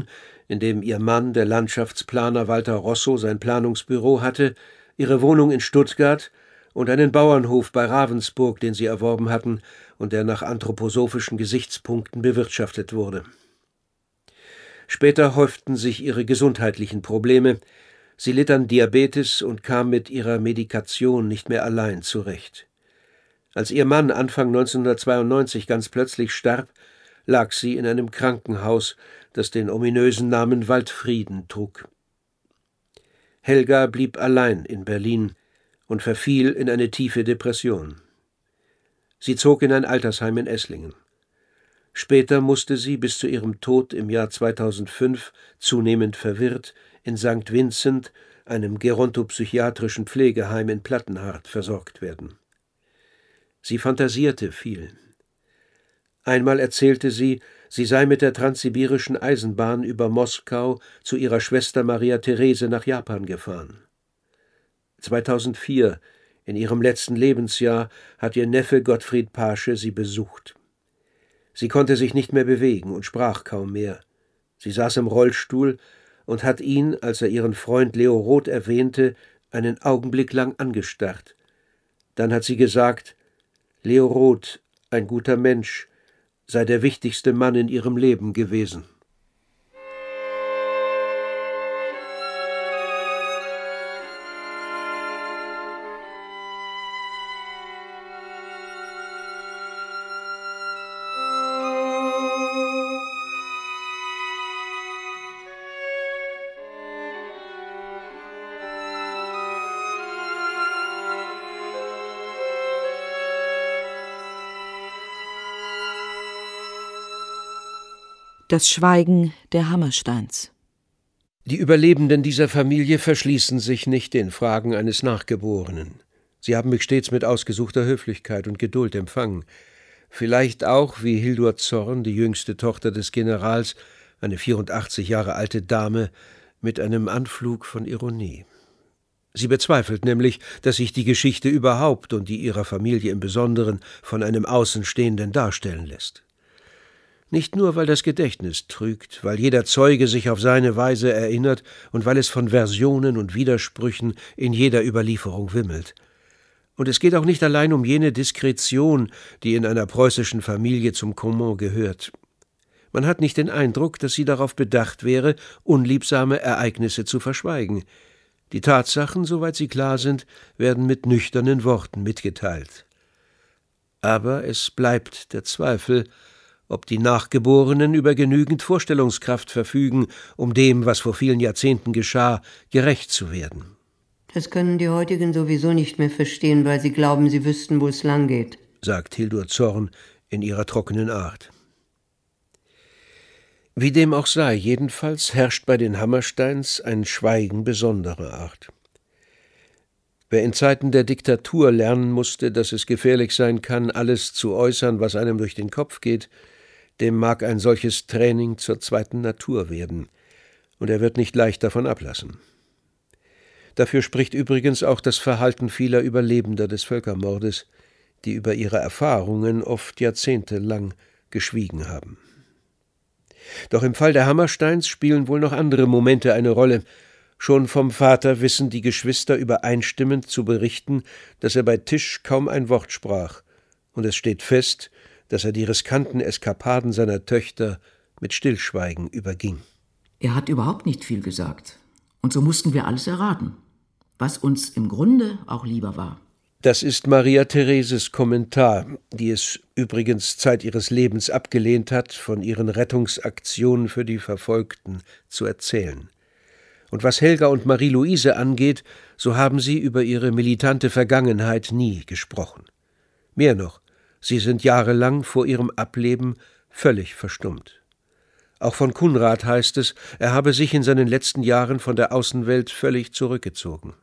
in dem ihr Mann, der Landschaftsplaner Walter Rosso, sein Planungsbüro hatte, ihre Wohnung in Stuttgart und einen Bauernhof bei Ravensburg, den sie erworben hatten und der nach anthroposophischen Gesichtspunkten bewirtschaftet wurde. Später häuften sich ihre gesundheitlichen Probleme. Sie litt an Diabetes und kam mit ihrer Medikation nicht mehr allein zurecht. Als ihr Mann Anfang 1992 ganz plötzlich starb, lag sie in einem Krankenhaus, das den ominösen Namen Waldfrieden trug. Helga blieb allein in Berlin und verfiel in eine tiefe Depression. Sie zog in ein Altersheim in Esslingen. Später musste sie bis zu ihrem Tod im Jahr 2005, zunehmend verwirrt, in St. Vincent, einem gerontopsychiatrischen Pflegeheim in Plattenhardt, versorgt werden. Sie fantasierte viel. Einmal erzählte sie, sie sei mit der transsibirischen Eisenbahn über Moskau zu ihrer Schwester Maria Therese nach Japan gefahren. 2004, in ihrem letzten Lebensjahr, hat ihr Neffe Gottfried Pasche sie besucht. Sie konnte sich nicht mehr bewegen und sprach kaum mehr. Sie saß im Rollstuhl und hat ihn, als er ihren Freund Leo Roth erwähnte, einen Augenblick lang angestarrt. Dann hat sie gesagt, Leo Roth, ein guter Mensch, sei der wichtigste Mann in ihrem Leben gewesen. Das Schweigen der Hammersteins. Die Überlebenden dieser Familie verschließen sich nicht den Fragen eines Nachgeborenen. Sie haben mich stets mit ausgesuchter Höflichkeit und Geduld empfangen. Vielleicht auch, wie Hildur Zorn, die jüngste Tochter des Generals, eine 84 Jahre alte Dame, mit einem Anflug von Ironie. Sie bezweifelt nämlich, dass sich die Geschichte überhaupt und die ihrer Familie im Besonderen von einem Außenstehenden darstellen lässt. Nicht nur, weil das Gedächtnis trügt, weil jeder Zeuge sich auf seine Weise erinnert und weil es von Versionen und Widersprüchen in jeder Überlieferung wimmelt. Und es geht auch nicht allein um jene Diskretion, die in einer preußischen Familie zum Common gehört. Man hat nicht den Eindruck, dass sie darauf bedacht wäre, unliebsame Ereignisse zu verschweigen. Die Tatsachen, soweit sie klar sind, werden mit nüchternen Worten mitgeteilt. Aber es bleibt der Zweifel, ob die Nachgeborenen über genügend Vorstellungskraft verfügen, um dem, was vor vielen Jahrzehnten geschah, gerecht zu werden. Das können die heutigen sowieso nicht mehr verstehen, weil sie glauben, sie wüssten, wo es lang geht, sagt Hildur Zorn in ihrer trockenen Art. Wie dem auch sei, jedenfalls herrscht bei den Hammersteins ein Schweigen besonderer Art. Wer in Zeiten der Diktatur lernen musste, dass es gefährlich sein kann, alles zu äußern, was einem durch den Kopf geht, dem mag ein solches Training zur zweiten Natur werden, und er wird nicht leicht davon ablassen. Dafür spricht übrigens auch das Verhalten vieler Überlebender des Völkermordes, die über ihre Erfahrungen oft jahrzehntelang geschwiegen haben. Doch im Fall der Hammersteins spielen wohl noch andere Momente eine Rolle. Schon vom Vater wissen die Geschwister übereinstimmend zu berichten, dass er bei Tisch kaum ein Wort sprach, und es steht fest, dass er die riskanten Eskapaden seiner Töchter mit Stillschweigen überging. Er hat überhaupt nicht viel gesagt. Und so mussten wir alles erraten, was uns im Grunde auch lieber war. Das ist Maria Thereses Kommentar, die es übrigens Zeit ihres Lebens abgelehnt hat, von ihren Rettungsaktionen für die Verfolgten zu erzählen. Und was Helga und Marie-Louise angeht, so haben sie über ihre militante Vergangenheit nie gesprochen. Mehr noch, sie sind jahrelang vor ihrem Ableben völlig verstummt. Auch von Kunrad heißt es, er habe sich in seinen letzten Jahren von der Außenwelt völlig zurückgezogen.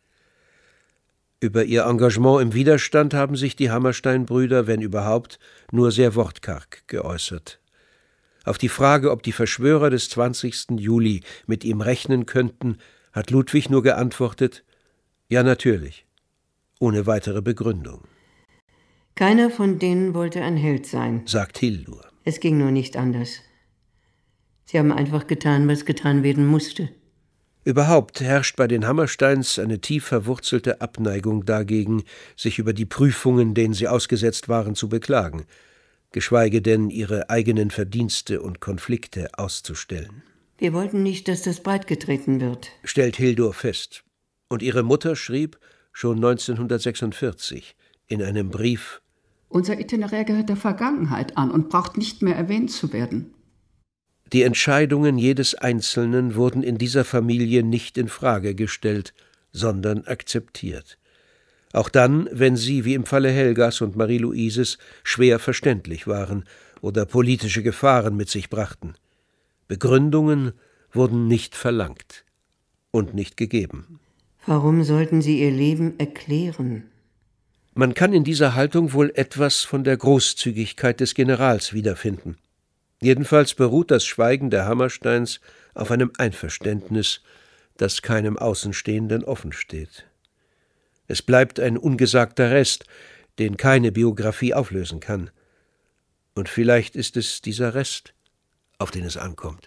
Über ihr Engagement im Widerstand haben sich die Hammerstein-Brüder, wenn überhaupt, nur sehr wortkarg geäußert. Auf die Frage, ob die Verschwörer des 20. Juli mit ihm rechnen könnten, hat Ludwig nur geantwortet, ja natürlich, ohne weitere Begründung. Keiner von denen wollte ein Held sein, sagt Hildur. Es ging nur nicht anders. Sie haben einfach getan, was getan werden musste. Überhaupt herrscht bei den Hammersteins eine tief verwurzelte Abneigung dagegen, sich über die Prüfungen, denen sie ausgesetzt waren, zu beklagen, geschweige denn ihre eigenen Verdienste und Konflikte auszustellen. Wir wollten nicht, dass das breitgetreten wird, stellt Hildur fest. Und ihre Mutter schrieb schon 1946 in einem Brief: Unser Itinerär gehört der Vergangenheit an und braucht nicht mehr erwähnt zu werden. Die Entscheidungen jedes Einzelnen wurden in dieser Familie nicht in Frage gestellt, sondern akzeptiert. Auch dann, wenn sie, wie im Falle Helgas und Marie-Louises, schwer verständlich waren oder politische Gefahren mit sich brachten. Begründungen wurden nicht verlangt und nicht gegeben. Warum sollten Sie Ihr Leben erklären? Man kann in dieser Haltung wohl etwas von der Großzügigkeit des Generals wiederfinden. Jedenfalls beruht das Schweigen der Hammersteins auf einem Einverständnis, das keinem Außenstehenden offen steht. Es bleibt ein ungesagter Rest, den keine Biografie auflösen kann. Und vielleicht ist es dieser Rest, auf den es ankommt.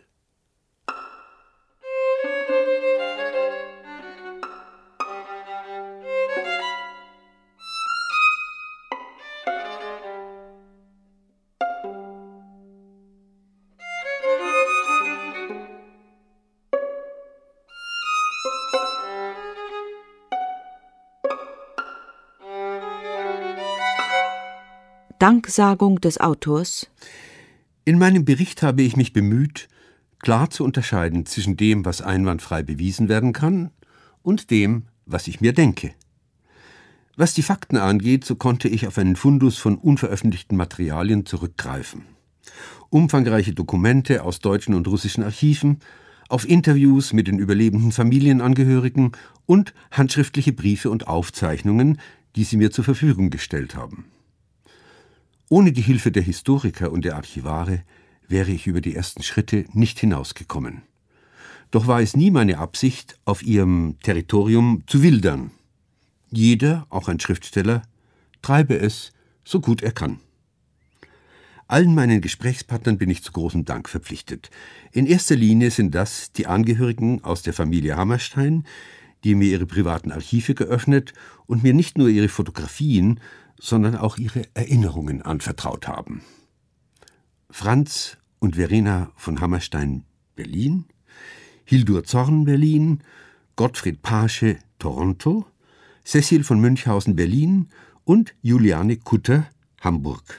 Danksagung des Autors. In meinem Bericht habe ich mich bemüht, klar zu unterscheiden zwischen dem, was einwandfrei bewiesen werden kann, und dem, was ich mir denke. Was die Fakten angeht, so konnte ich auf einen Fundus von unveröffentlichten Materialien zurückgreifen. Umfangreiche Dokumente aus deutschen und russischen Archiven, auf Interviews mit den überlebenden Familienangehörigen und handschriftliche Briefe und Aufzeichnungen, die sie mir zur Verfügung gestellt haben. Ohne die Hilfe der Historiker und der Archivare wäre ich über die ersten Schritte nicht hinausgekommen. Doch war es nie meine Absicht, auf ihrem Territorium zu wildern. Jeder, auch ein Schriftsteller, treibe es, so gut er kann. Allen meinen Gesprächspartnern bin ich zu großem Dank verpflichtet. In erster Linie sind das die Angehörigen aus der Familie Hammerstein, die mir ihre privaten Archive geöffnet und mir nicht nur ihre Fotografien, sondern auch ihre Erinnerungen anvertraut haben. Franz und Verena von Hammerstein, Berlin, Hildur Zorn, Berlin, Gottfried Pasche, Toronto, Cecil von Münchhausen, Berlin und Juliane Kutter, Hamburg.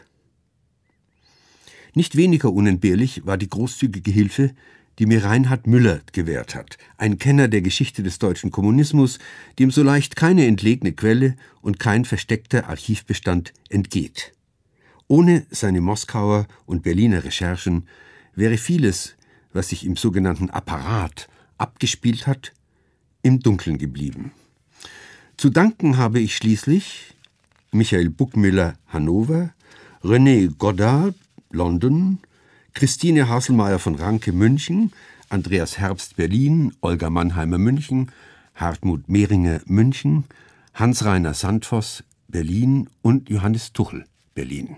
Nicht weniger unentbehrlich war die großzügige Hilfe, die mir Reinhard Müller gewährt hat, ein Kenner der Geschichte des deutschen Kommunismus, dem so leicht keine entlegene Quelle und kein versteckter Archivbestand entgeht. Ohne seine Moskauer und Berliner Recherchen wäre vieles, was sich im sogenannten Apparat abgespielt hat, im Dunkeln geblieben. Zu danken habe ich schließlich Michael Buckmüller, Hannover, René Goddard, London, Christine Haselmeier von Ranke, München, Andreas Herbst, Berlin, Olga Mannheimer, München, Hartmut Mehringer, München, Hans-Rainer Sandvoss, Berlin und Johannes Tuchel, Berlin.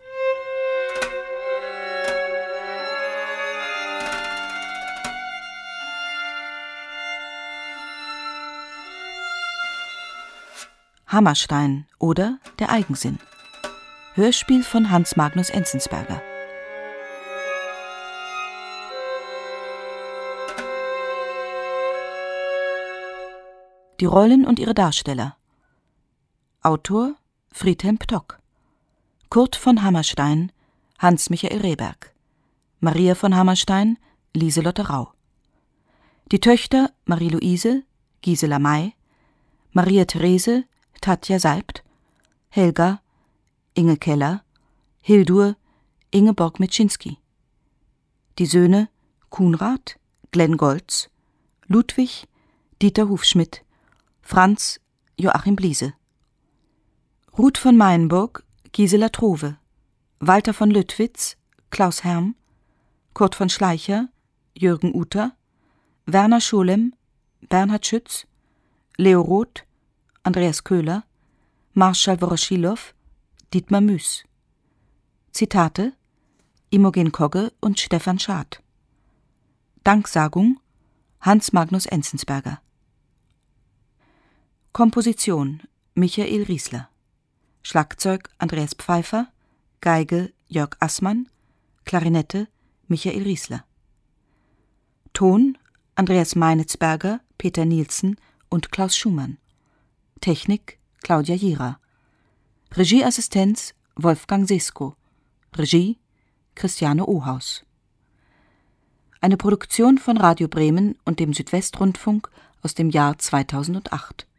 Hammerstein oder Der Eigensinn. Hörspiel von Hans Magnus Enzensberger. Die Rollen und ihre Darsteller. Autor Friedhelm Ptock. Kurt von Hammerstein, Hans-Michael Rehberg. Maria von Hammerstein, Lieselotte Rau. Die Töchter Marie-Louise, Gisela May, Maria Therese, Tatja Seibt, Helga, Inge Keller, Hildur, Ingeborg Mitschinski. Die Söhne Kunrad, Glenn Goltz, Ludwig, Dieter Hufschmidt, Franz, Joachim Bliese. Ruth von Meyenburg, Gisela Trove, Walter von Lüttwitz, Klaus Herm, Kurt von Schleicher, Jürgen Uter, Werner Scholem, Bernhard Schütz, Leo Roth, Andreas Köhler, Marschall Woroschilow, Dietmar Müß. Zitate Imogen Kogge und Stefan Schad. Danksagung Hans Magnus Enzensberger. Komposition Michael Riesler. Schlagzeug Andreas Pfeiffer, Geige Jörg Assmann, Klarinette Michael Riesler. Ton Andreas Meinitzberger, Peter Nielsen und Klaus Schumann. Technik Claudia Jira. Regieassistenz Wolfgang Sesko. Regie Christiane Ohaus. Eine Produktion von Radio Bremen und dem Südwestrundfunk aus dem Jahr 2008.